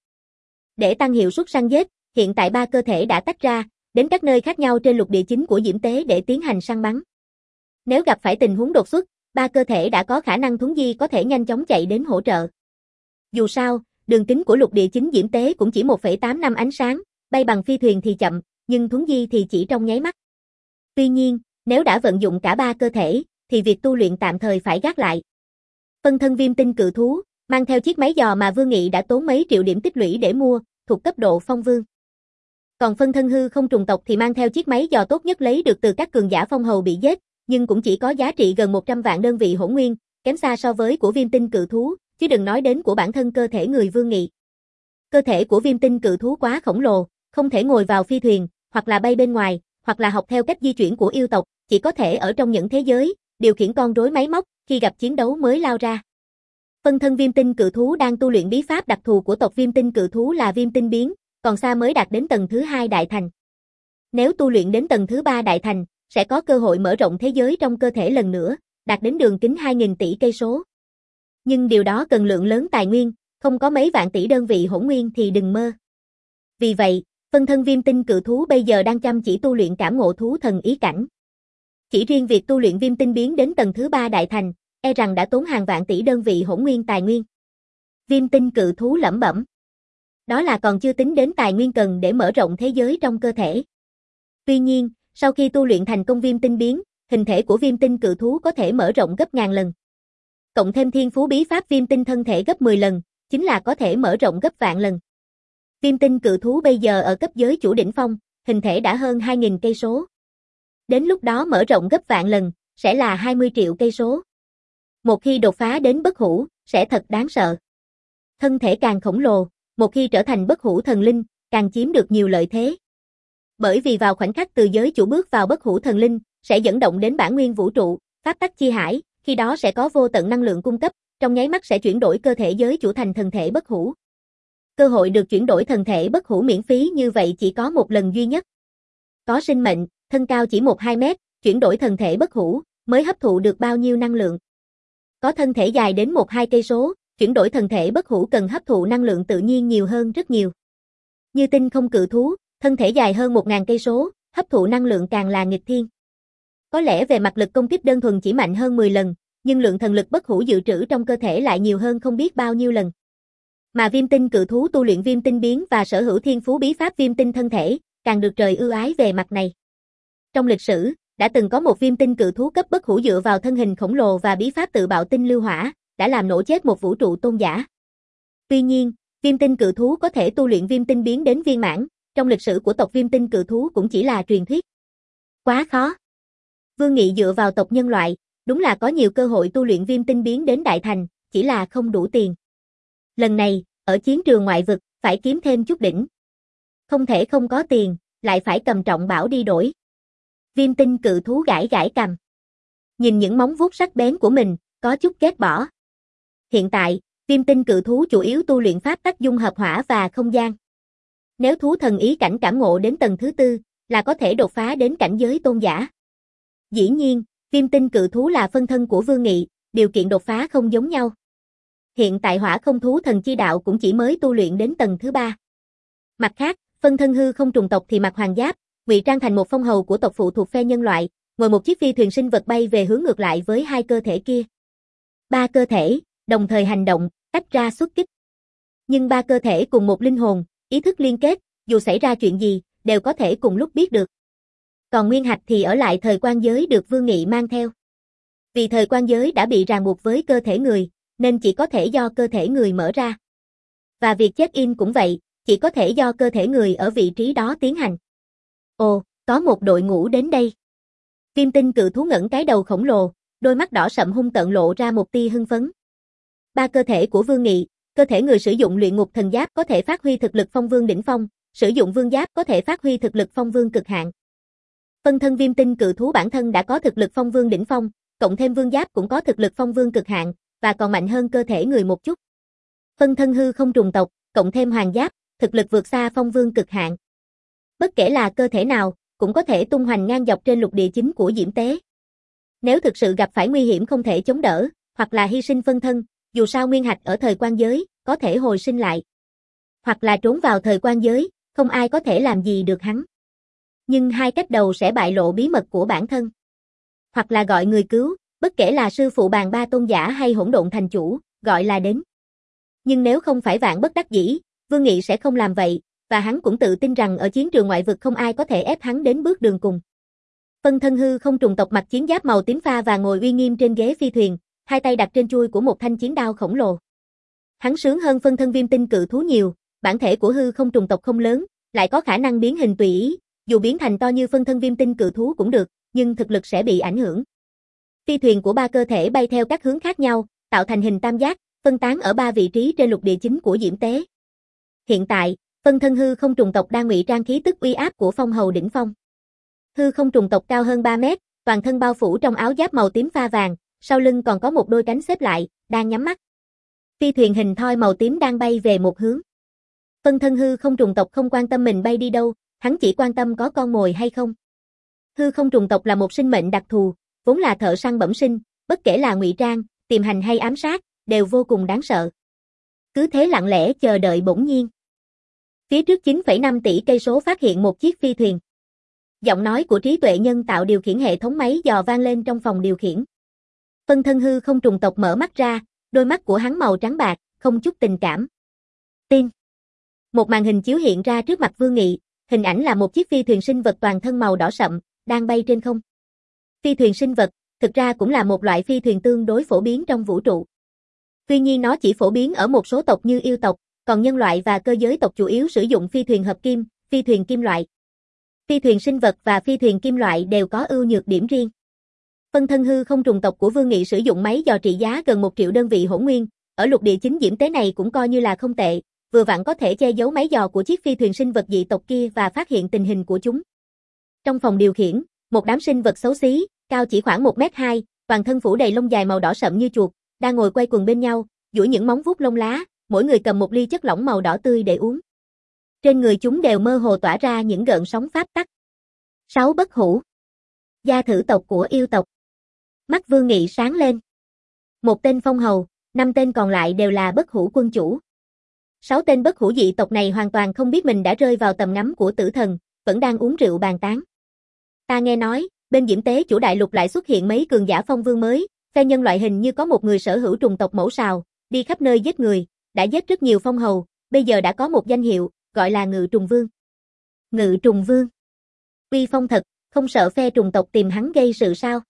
Để tăng hiệu suất săn giết, hiện tại ba cơ thể đã tách ra, đến các nơi khác nhau trên lục địa chính của Diễm Tế để tiến hành săn bắn. Nếu gặp phải tình huống đột xuất, ba cơ thể đã có khả năng thuấn di có thể nhanh chóng chạy đến hỗ trợ. Dù sao, đường kính của lục địa chính Diễm Tế cũng chỉ một phẩy tám năm ánh sáng, bay bằng phi thuyền thì chậm, nhưng thuấn di thì chỉ trong nháy mắt. Tuy nhiên, nếu đã vận dụng cả ba cơ thể, thì việc tu luyện tạm thời phải gác lại. Phân thân viêm tinh cự thú, mang theo chiếc máy dò mà Vương Nghị đã tốn mấy triệu điểm tích lũy để mua, thuộc cấp độ phong vương. Còn phân thân hư không trùng tộc thì mang theo chiếc máy dò tốt nhất lấy được từ các cường giả phong hầu bị giết, nhưng cũng chỉ có giá trị gần một trăm vạn đơn vị hỗn nguyên, kém xa so với của viêm tinh cự thú, chứ đừng nói đến của bản thân cơ thể người Vương Nghị. Cơ thể của viêm tinh cự thú quá khổng lồ, không thể ngồi vào phi thuyền, hoặc là bay bên ngoài, hoặc là học theo cách di chuyển của yêu tộc, chỉ có thể ở trong những thế giới, điều khiển con rối máy móc, khi gặp chiến đấu mới lao ra. Phân thân viêm tinh cự thú đang tu luyện bí pháp đặc thù của tộc viêm tinh cự thú là viêm tinh biến, còn xa mới đạt đến tầng thứ hai đại thành. Nếu tu luyện đến tầng thứ ba đại thành, sẽ có cơ hội mở rộng thế giới trong cơ thể lần nữa, đạt đến đường kính hai nghìn tỷ cây số. Nhưng điều đó cần lượng lớn tài nguyên, không có mấy vạn tỷ đơn vị hỗn nguyên thì đừng mơ. Vì vậy, phân thân viêm tinh cự thú bây giờ đang chăm chỉ tu luyện cảm ngộ thú thần ý cảnh. Chỉ riêng việc tu luyện viêm tinh biến đến tầng thứ ba đại thành, e rằng đã tốn hàng vạn tỷ đơn vị hỗn nguyên tài nguyên. Viêm tinh cự thú lẩm bẩm. Đó là còn chưa tính đến tài nguyên cần để mở rộng thế giới trong cơ thể. Tuy nhiên, sau khi tu luyện thành công viêm tinh biến, hình thể của viêm tinh cự thú có thể mở rộng gấp ngàn lần. Cộng thêm thiên phú bí pháp viêm tinh thân thể gấp mười lần, chính là có thể mở rộng gấp vạn lần. Viêm tinh cự thú bây giờ ở cấp giới chủ đỉnh phong, hình thể đã hơn hai nghìn cây số. Đến lúc đó mở rộng gấp vạn lần, sẽ là hai mươi triệu cây số. Một khi đột phá đến bất hủ, sẽ thật đáng sợ. Thân thể càng khổng lồ, một khi trở thành bất hủ thần linh, càng chiếm được nhiều lợi thế. Bởi vì vào khoảnh khắc từ giới chủ bước vào bất hủ thần linh, sẽ dẫn động đến bản nguyên vũ trụ, pháp tắc chi hải, khi đó sẽ có vô tận năng lượng cung cấp, trong nháy mắt sẽ chuyển đổi cơ thể giới chủ thành thần thể bất hủ. Cơ hội được chuyển đổi thần thể bất hủ miễn phí như vậy chỉ có một lần duy nhất. Có sinh mệnh, thân cao chỉ một đến hai mét, chuyển đổi thần thể bất hủ, mới hấp thụ được bao nhiêu năng lượng. Có thân thể dài đến một đến hai cây số, chuyển đổi thần thể bất hủ cần hấp thụ năng lượng tự nhiên nhiều hơn rất nhiều. Như tinh không cự thú, thân thể dài hơn một nghìn cây số, hấp thụ năng lượng càng là nghịch thiên. Có lẽ về mặt lực công kích đơn thuần chỉ mạnh hơn mười lần, nhưng lượng thần lực bất hủ dự trữ trong cơ thể lại nhiều hơn không biết bao nhiêu lần. Mà viêm tinh cự thú tu luyện viêm tinh biến và sở hữu thiên phú bí pháp viêm tinh thân thể, càng được trời ưu ái về mặt này. Trong lịch sử, đã từng có một viêm tinh cự thú cấp bất hủ dựa vào thân hình khổng lồ và bí pháp tự bạo tinh lưu hỏa, đã làm nổ chết một vũ trụ tôn giả. Tuy nhiên, viêm tinh cự thú có thể tu luyện viêm tinh biến đến viên mãn, trong lịch sử của tộc viêm tinh cự thú cũng chỉ là truyền thuyết. Quá khó. Vương Nghị dựa vào tộc nhân loại, đúng là có nhiều cơ hội tu luyện viêm tinh biến đến đại thành, chỉ là không đủ tiền. Lần này, ở chiến trường ngoại vực, phải kiếm thêm chút đỉnh. Không thể không có tiền, lại phải cầm trọng bảo đi đổi. Viêm tinh cự thú gãi gãi cằm. Nhìn những móng vuốt sắc bén của mình, có chút ghét bỏ. Hiện tại, viêm tinh cự thú chủ yếu tu luyện pháp tắc dung hợp hỏa và không gian. Nếu thú thần ý cảnh cảm ngộ đến tầng thứ tư, là có thể đột phá đến cảnh giới tôn giả. Dĩ nhiên, viêm tinh cự thú là phân thân của Vương Nghị, điều kiện đột phá không giống nhau. Hiện tại Hỏa Không Thú Thần Chi Đạo cũng chỉ mới tu luyện đến tầng thứ ba. Mặt khác, phân thân hư không trùng tộc thì mặc hoàng giáp, ngụy trang thành một phong hầu của tộc phụ thuộc phe nhân loại, ngồi một chiếc phi thuyền sinh vật bay về hướng ngược lại với hai cơ thể kia. Ba cơ thể, đồng thời hành động, tách ra xuất kích. Nhưng ba cơ thể cùng một linh hồn, ý thức liên kết, dù xảy ra chuyện gì, đều có thể cùng lúc biết được. Còn Nguyên Hạch thì ở lại thời quan giới được Vương Nghị mang theo. Vì thời quan giới đã bị ràng buộc với cơ thể người, nên chỉ có thể do cơ thể người mở ra. Và việc check-in cũng vậy, chỉ có thể do cơ thể người ở vị trí đó tiến hành. Ồ, có một đội ngũ đến đây. Viêm tinh cự thú ngẩng cái đầu khổng lồ, đôi mắt đỏ sậm hung tợn lộ ra một tia hưng phấn. Ba cơ thể của Vương Nghị, cơ thể người sử dụng luyện ngục thần giáp có thể phát huy thực lực phong vương đỉnh phong, sử dụng vương giáp có thể phát huy thực lực phong vương cực hạn. Phân thân viêm tinh cự thú bản thân đã có thực lực phong vương đỉnh phong, cộng thêm vương giáp cũng có thực lực phong vương cực hạn, và còn mạnh hơn cơ thể người một chút. Phân thân hư không trùng tộc, cộng thêm hoàng giáp, thực lực vượt xa phong vương cực hạn. Bất kể là cơ thể nào, cũng có thể tung hoành ngang dọc trên lục địa chính của Diễm Tế. Nếu thực sự gặp phải nguy hiểm không thể chống đỡ, hoặc là hy sinh phân thân, dù sao Nguyên Hạch ở thời quan giới, có thể hồi sinh lại. Hoặc là trốn vào thời quan giới, không ai có thể làm gì được hắn. Nhưng hai cách đầu sẽ bại lộ bí mật của bản thân. Hoặc là gọi người cứu, bất kể là sư phụ bàn ba tôn giả hay hỗn độn thành chủ, gọi là đến. Nhưng nếu không phải vạn bất đắc dĩ, Vương Nghị sẽ không làm vậy, và hắn cũng tự tin rằng ở chiến trường ngoại vực không ai có thể ép hắn đến bước đường cùng. Phân thân hư không trùng tộc mặc chiến giáp màu tím pha và ngồi uy nghiêm trên ghế phi thuyền, hai tay đặt trên chuôi của một thanh chiến đao khổng lồ. Hắn sướng hơn phân thân viêm tinh cự thú nhiều, bản thể của hư không trùng tộc không lớn, lại có khả năng biến hình tùy ý, dù biến thành to như phân thân viêm tinh cự thú cũng được, nhưng thực lực sẽ bị ảnh hưởng. Phi thuyền của ba cơ thể bay theo các hướng khác nhau, tạo thành hình tam giác, phân tán ở ba vị trí trên lục địa chính của Diễm Tế. Hiện tại, phân thân hư không trùng tộc đang ngụy trang khí tức uy áp của phong hầu đỉnh phong. Hư không trùng tộc cao hơn ba mét, toàn thân bao phủ trong áo giáp màu tím pha vàng, sau lưng còn có một đôi cánh xếp lại, đang nhắm mắt. Phi thuyền hình thoi màu tím đang bay về một hướng. Phân thân hư không trùng tộc không quan tâm mình bay đi đâu, hắn chỉ quan tâm có con mồi hay không. Hư không trùng tộc là một sinh mệnh đặc thù, vốn là thợ săn bẩm sinh, bất kể là ngụy trang, tìm hành hay ám sát, đều vô cùng đáng sợ. Cứ thế lặng lẽ chờ đợi bỗng nhiên. Phía trước chín phẩy năm tỷ cây số phát hiện một chiếc phi thuyền. Giọng nói của trí tuệ nhân tạo điều khiển hệ thống máy dò vang lên trong phòng điều khiển. Phân thân hư không trùng tộc mở mắt ra, đôi mắt của hắn màu trắng bạc, không chút tình cảm. Tin. Một màn hình chiếu hiện ra trước mặt Vương Nghị, hình ảnh là một chiếc phi thuyền sinh vật toàn thân màu đỏ sậm, đang bay trên không. Phi thuyền sinh vật, thực ra cũng là một loại phi thuyền tương đối phổ biến trong vũ trụ. Tuy nhiên nó chỉ phổ biến ở một số tộc như yêu tộc, còn nhân loại và cơ giới tộc chủ yếu sử dụng phi thuyền hợp kim, phi thuyền kim loại. Phi thuyền sinh vật và phi thuyền kim loại đều có ưu nhược điểm riêng. Phân thân hư không trùng tộc của Vương Nghị sử dụng máy dò trị giá gần một triệu đơn vị hỗn nguyên, ở lục địa chính Diễm Tế này cũng coi như là không tệ, vừa vặn có thể che giấu máy dò của chiếc phi thuyền sinh vật dị tộc kia và phát hiện tình hình của chúng. Trong phòng điều khiển, một đám sinh vật xấu xí, cao chỉ khoảng một mét hai, toàn thân phủ đầy lông dài màu đỏ sậm như chuột, đang ngồi quay quần bên nhau, duỗi những móng vuốt lông lá, mỗi người cầm một ly chất lỏng màu đỏ tươi để uống. Trên người chúng đều mơ hồ tỏa ra những gợn sóng pháp tắc. Sáu bất hủ. Gia thử tộc của yêu tộc. Mắt Vương Nghị sáng lên. Một tên phong hầu, năm tên còn lại đều là bất hủ quân chủ. Sáu tên bất hủ dị tộc này hoàn toàn không biết mình đã rơi vào tầm ngắm của tử thần, vẫn đang uống rượu bàn tán. Ta nghe nói, bên Diễm Tế chủ đại lục lại xuất hiện mấy cường giả phong vương mới, phe nhân loại hình như có một người sở hữu trùng tộc mẫu sào, đi khắp nơi giết người, đã giết rất nhiều phong hầu, bây giờ đã có một danh hiệu, gọi là Ngự Trùng Vương. Ngự Trùng Vương. Uy phong thật, không sợ phe trùng tộc tìm hắn gây sự sao?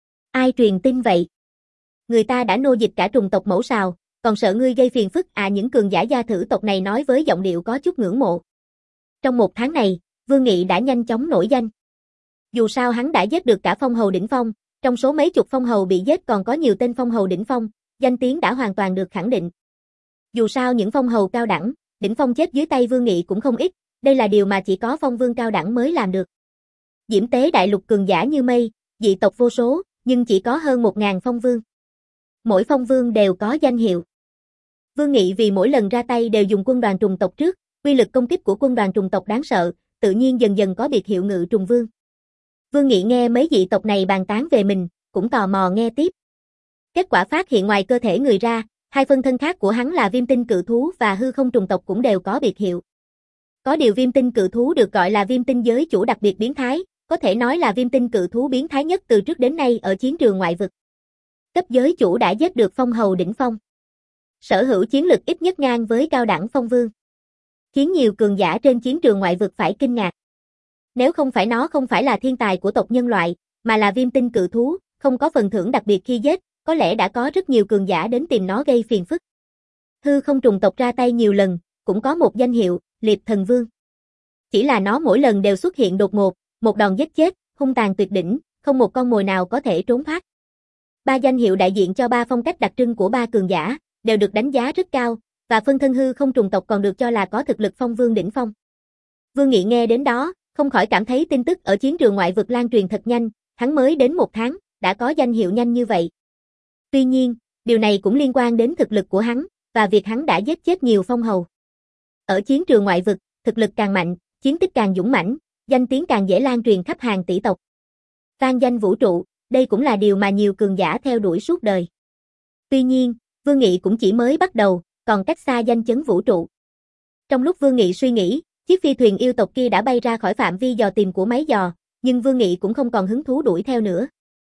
Ai truyền tin vậy? Người ta đã nô dịch cả trùng tộc mẫu sào, còn sợ ngươi gây phiền phức à? Những cường giả gia thử tộc này nói với giọng điệu có chút ngưỡng mộ. Trong một tháng này, Vương Nghị đã nhanh chóng nổi danh. Dù sao hắn đã giết được cả phong hầu đỉnh phong, trong số mấy chục phong hầu bị giết còn có nhiều tên phong hầu đỉnh phong, danh tiếng đã hoàn toàn được khẳng định. Dù sao những phong hầu cao đẳng, đỉnh phong chết dưới tay Vương Nghị cũng không ít, đây là điều mà chỉ có phong vương cao đẳng mới làm được. Diễm Tế đại lục cường giả như mây, dị tộc vô số, nhưng chỉ có hơn một ngàn phong vương. Mỗi phong vương đều có danh hiệu. Vương Nghị vì mỗi lần ra tay đều dùng quân đoàn trùng tộc trước, uy lực công kích của quân đoàn trùng tộc đáng sợ, tự nhiên dần dần có biệt hiệu Ngự Trùng Vương. Vương Nghị nghe mấy dị tộc này bàn tán về mình, cũng tò mò nghe tiếp. Kết quả phát hiện ngoài cơ thể người ra, Hai phân thân khác của hắn là viêm tinh cự thú và hư không trùng tộc cũng đều có biệt hiệu. Có điều viêm tinh cự thú được gọi là viêm tinh giới chủ đặc biệt biến thái, có thể nói là viêm tinh cự thú biến thái nhất từ trước đến nay ở chiến trường ngoại vực. Cấp giới chủ đã giết được phong hầu đỉnh phong. Sở hữu chiến lực ít nhất ngang với cao đẳng phong vương. Khiến nhiều cường giả trên chiến trường ngoại vực phải kinh ngạc. Nếu không phải nó không phải là thiên tài của tộc nhân loại, mà là viêm tinh cự thú, không có phần thưởng đặc biệt khi giết, có lẽ đã có rất nhiều cường giả đến tìm nó gây phiền phức. Hư không trùng tộc ra tay nhiều lần, cũng có một danh hiệu, Liệp Thần Vương. Chỉ là nó mỗi lần đều xuất hiện đột ngột, một đòn giết chết, hung tàn tuyệt đỉnh, không một con mồi nào có thể trốn thoát. Ba danh hiệu đại diện cho ba phong cách đặc trưng của ba cường giả, đều được đánh giá rất cao, và phân thân hư không trùng tộc còn được cho là có thực lực phong vương đỉnh phong. Vương Nghị nghe đến đó, không khỏi cảm thấy tin tức ở chiến trường ngoại vực lan truyền thật nhanh, hắn mới đến một tháng, đã có danh hiệu nhanh như vậy. Tuy nhiên, điều này cũng liên quan đến thực lực của hắn, và việc hắn đã giết chết nhiều phong hầu. Ở chiến trường ngoại vực, thực lực càng mạnh, chiến tích càng dũng mãnh, danh tiếng càng dễ lan truyền khắp hàng tỷ tộc. Vang danh vũ trụ, đây cũng là điều mà nhiều cường giả theo đuổi suốt đời. Tuy nhiên, Vương Nghị cũng chỉ mới bắt đầu, còn cách xa danh chấn vũ trụ. Trong lúc Vương Nghị suy nghĩ, chiếc phi thuyền yêu tộc kia đã bay ra khỏi phạm vi dò tìm của máy dò, nhưng Vương Nghị cũng không còn hứng thú đuổi theo nữa.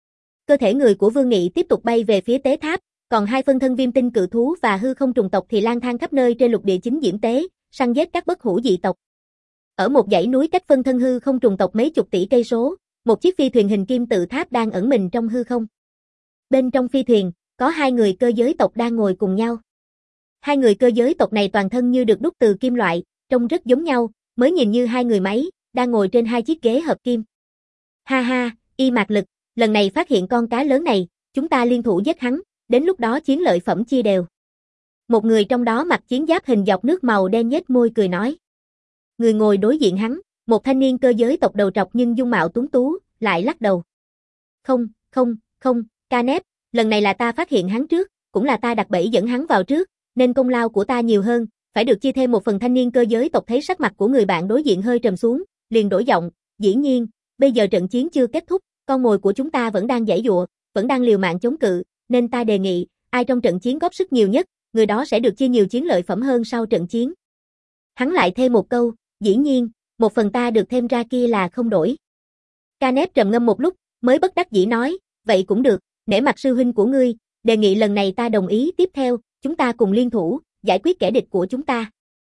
Cơ thể người của Vương Nghị tiếp tục bay về phía tế tháp, còn hai phân thân viêm tinh cự thú và hư không trùng tộc thì lang thang khắp nơi trên lục địa chính diễm tế, săn giết các bất hủ dị tộc. Ở một dãy núi cách phân thân hư không trùng tộc mấy chục tỷ cây số, một chiếc phi thuyền hình kim tự tháp đang ẩn mình trong hư không. Bên trong phi thuyền, có hai người cơ giới tộc đang ngồi cùng nhau. Hai người cơ giới tộc này toàn thân như được đúc từ kim loại, trông rất giống nhau, mới nhìn như hai người máy, đang ngồi trên hai chiếc ghế hợp kim. Ha ha, Y Mạc Lực, lần này phát hiện con cá lớn này, chúng ta liên thủ giết hắn, đến lúc đó chiến lợi phẩm chia đều. Một người trong đó mặc chiến giáp hình dọc nước màu đen nhếch môi cười nói. Người ngồi đối diện hắn, một thanh niên cơ giới tộc đầu trọc nhưng dung mạo tuấn tú, lại lắc đầu. Không, không, không, Canep, lần này là ta phát hiện hắn trước, cũng là ta đặt bẫy dẫn hắn vào trước, nên công lao của ta nhiều hơn, phải được chia thêm một phần. Thanh niên cơ giới tộc thấy sắc mặt của người bạn đối diện hơi trầm xuống, liền đổi giọng, dĩ nhiên, bây giờ trận chiến chưa kết thúc, con mồi của chúng ta vẫn đang giãy giụa, vẫn đang liều mạng chống cự, nên ta đề nghị, ai trong trận chiến góp sức nhiều nhất, người đó sẽ được chia nhiều chiến lợi phẩm hơn sau trận chiến. Hắn lại thêm một câu, dĩ nhiên, một phần ta được thêm ra kia là không đổi. Canep trầm ngâm một lúc, mới bất đắc dĩ nói, vậy cũng được, nể mặt sư huynh của ngươi, đề nghị lần này ta đồng ý. Tiếp theo, chúng ta cùng liên thủ, giải quyết kẻ địch của chúng ta.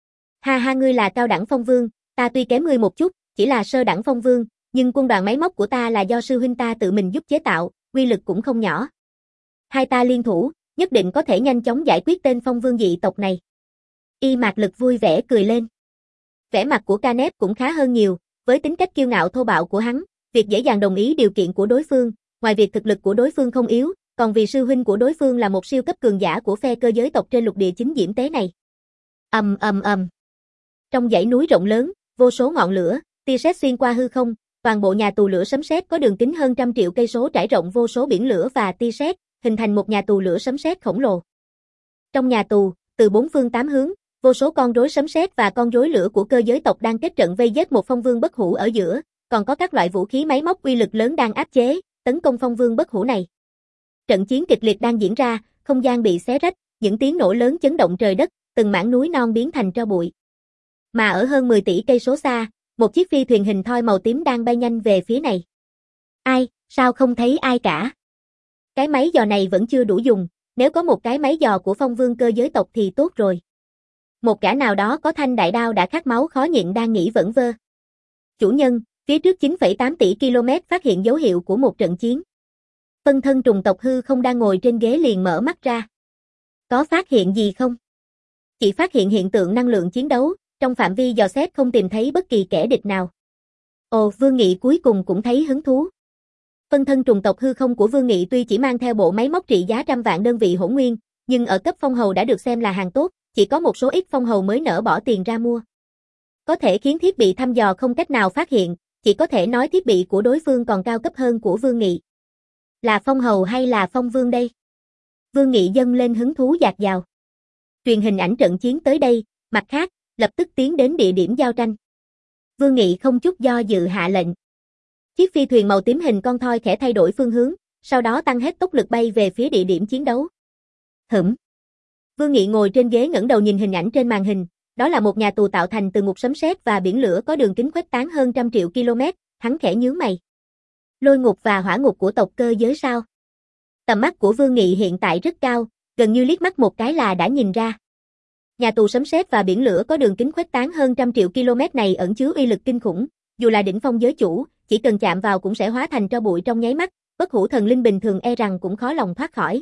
Ha ha, ngươi là cao đẳng phong vương, ta tuy kém ngươi một chút, chỉ là sơ đẳng phong vương, nhưng quân đoàn máy móc của ta là do sư huynh ta tự mình giúp chế tạo, uy lực cũng không nhỏ. Hai ta liên thủ, nhất định có thể nhanh chóng giải quyết tên phong vương dị tộc này. Y Mạc Lực vui vẻ cười lên. Vẻ mặt của Canep cũng khá hơn nhiều, với tính cách kiêu ngạo thô bạo của hắn, việc dễ dàng đồng ý điều kiện của đối phương, ngoài việc thực lực của đối phương không yếu, còn vì sư huynh của đối phương là một siêu cấp cường giả của phe cơ giới tộc trên lục địa chính diễm tế này. Ầm ầm ầm. Trong dãy núi rộng lớn, vô số ngọn lửa, tia sét xuyên qua hư không, toàn bộ nhà tù lửa sấm sét có đường kính hơn trăm triệu cây số trải rộng vô số biển lửa và tia sét, hình thành một nhà tù lửa sấm sét khổng lồ. Trong nhà tù, từ bốn phương tám hướng, vô số con rối sấm sét và con rối lửa của cơ giới tộc đang kết trận vây giết một phong vương bất hủ ở giữa, còn có các loại vũ khí máy móc uy lực lớn đang áp chế, tấn công phong vương bất hủ này. Trận chiến kịch liệt đang diễn ra, không gian bị xé rách, những tiếng nổ lớn chấn động trời đất, từng mảng núi non biến thành tro bụi. Mà ở hơn mười tỷ cây số xa, một chiếc phi thuyền hình thoi màu tím đang bay nhanh về phía này. Ai, sao không thấy ai cả? Cái máy dò này vẫn chưa đủ dùng, nếu có một cái máy dò của phong vương cơ giới tộc thì tốt rồi. Một gã nào đó có thanh đại đao đã khát máu khó nhịn đang nghĩ vẩn vơ. Chủ nhân, phía trước chín phẩy tám tỷ ki lô mét phát hiện dấu hiệu của một trận chiến. Phân thân trùng tộc hư không đang ngồi trên ghế liền mở mắt ra. Có phát hiện gì không? Chỉ phát hiện hiện tượng năng lượng chiến đấu, trong phạm vi dò xét không tìm thấy bất kỳ kẻ địch nào. Ồ, Vương Nghị cuối cùng cũng thấy hứng thú. Phân thân trùng tộc hư không của Vương Nghị tuy chỉ mang theo bộ máy móc trị giá trăm vạn đơn vị hỗn nguyên, nhưng ở cấp phong hầu đã được xem là hàng tốt, chỉ có một số ít phong hầu mới nỡ bỏ tiền ra mua. Có thể khiến thiết bị thăm dò không cách nào phát hiện, chỉ có thể nói thiết bị của đối phương còn cao cấp hơn của Vương Nghị. Là phong hầu hay là phong vương đây? Vương Nghị dâng lên hứng thú dạt dào. Truyền hình ảnh trận chiến tới đây, mặt khác, lập tức tiến đến địa điểm giao tranh. Vương Nghị không chút do dự hạ lệnh. Chiếc phi thuyền màu tím hình con thoi khẽ thay đổi phương hướng, sau đó tăng hết tốc lực bay về phía địa điểm chiến đấu. Hửm. Vương Nghị ngồi trên ghế ngẩng đầu nhìn hình ảnh trên màn hình, đó là một nhà tù tạo thành từ ngục sấm sét và biển lửa có đường kính khuếch tán hơn trăm triệu km, hắn khẽ nhướng mày. Lôi ngục và hỏa ngục của tộc cơ giới sao? Tầm mắt của Vương Nghị hiện tại rất cao, gần như liếc mắt một cái là đã nhìn ra. Nhà tù sấm sét và biển lửa có đường kính khuếch tán hơn trăm triệu km này ẩn chứa uy lực kinh khủng, dù là đỉnh phong giới chủ, chỉ cần chạm vào cũng sẽ hóa thành tro bụi trong nháy mắt, bất hủ thần linh bình thường e rằng cũng khó lòng thoát khỏi.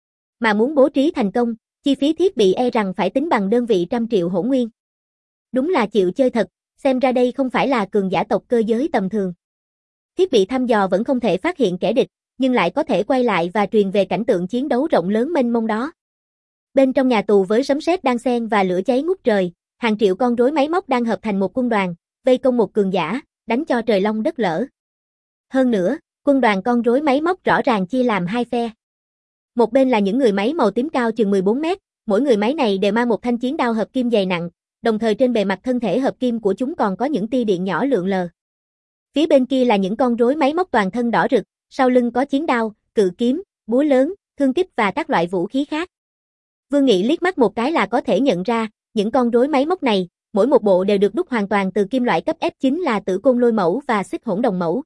Mà muốn bố trí thành công, chi phí thiết bị e rằng phải tính bằng đơn vị trăm triệu hỗn nguyên. Đúng là chịu chơi thật, xem ra đây không phải là cường giả tộc cơ giới tầm thường. Thiết bị thăm dò vẫn không thể phát hiện kẻ địch, nhưng lại có thể quay lại và truyền về cảnh tượng chiến đấu rộng lớn mênh mông đó. Bên trong nhà tù với sấm sét đang xen và lửa cháy ngút trời, hàng triệu con rối máy móc đang hợp thành một quân đoàn, vây công một cường giả, đánh cho trời long đất lở. Hơn nữa, quân đoàn con rối máy móc rõ ràng chia làm hai phe. Một bên là những người máy màu tím cao chừng mười bốn mét, mỗi người máy này đều mang một thanh chiến đao hợp kim dày nặng, đồng thời trên bề mặt thân thể hợp kim của chúng còn có những tia điện nhỏ lượn lờ. Phía bên kia là những con rối máy móc toàn thân đỏ rực, sau lưng có chiến đao, cự kiếm, búa lớn, thương kích và các loại vũ khí khác. Vương Nghị liếc mắt một cái là có thể nhận ra, những con rối máy móc này, mỗi một bộ đều được đúc hoàn toàn từ kim loại cấp F chín là tử côn lôi mẫu và xích hỗn đồng mẫu.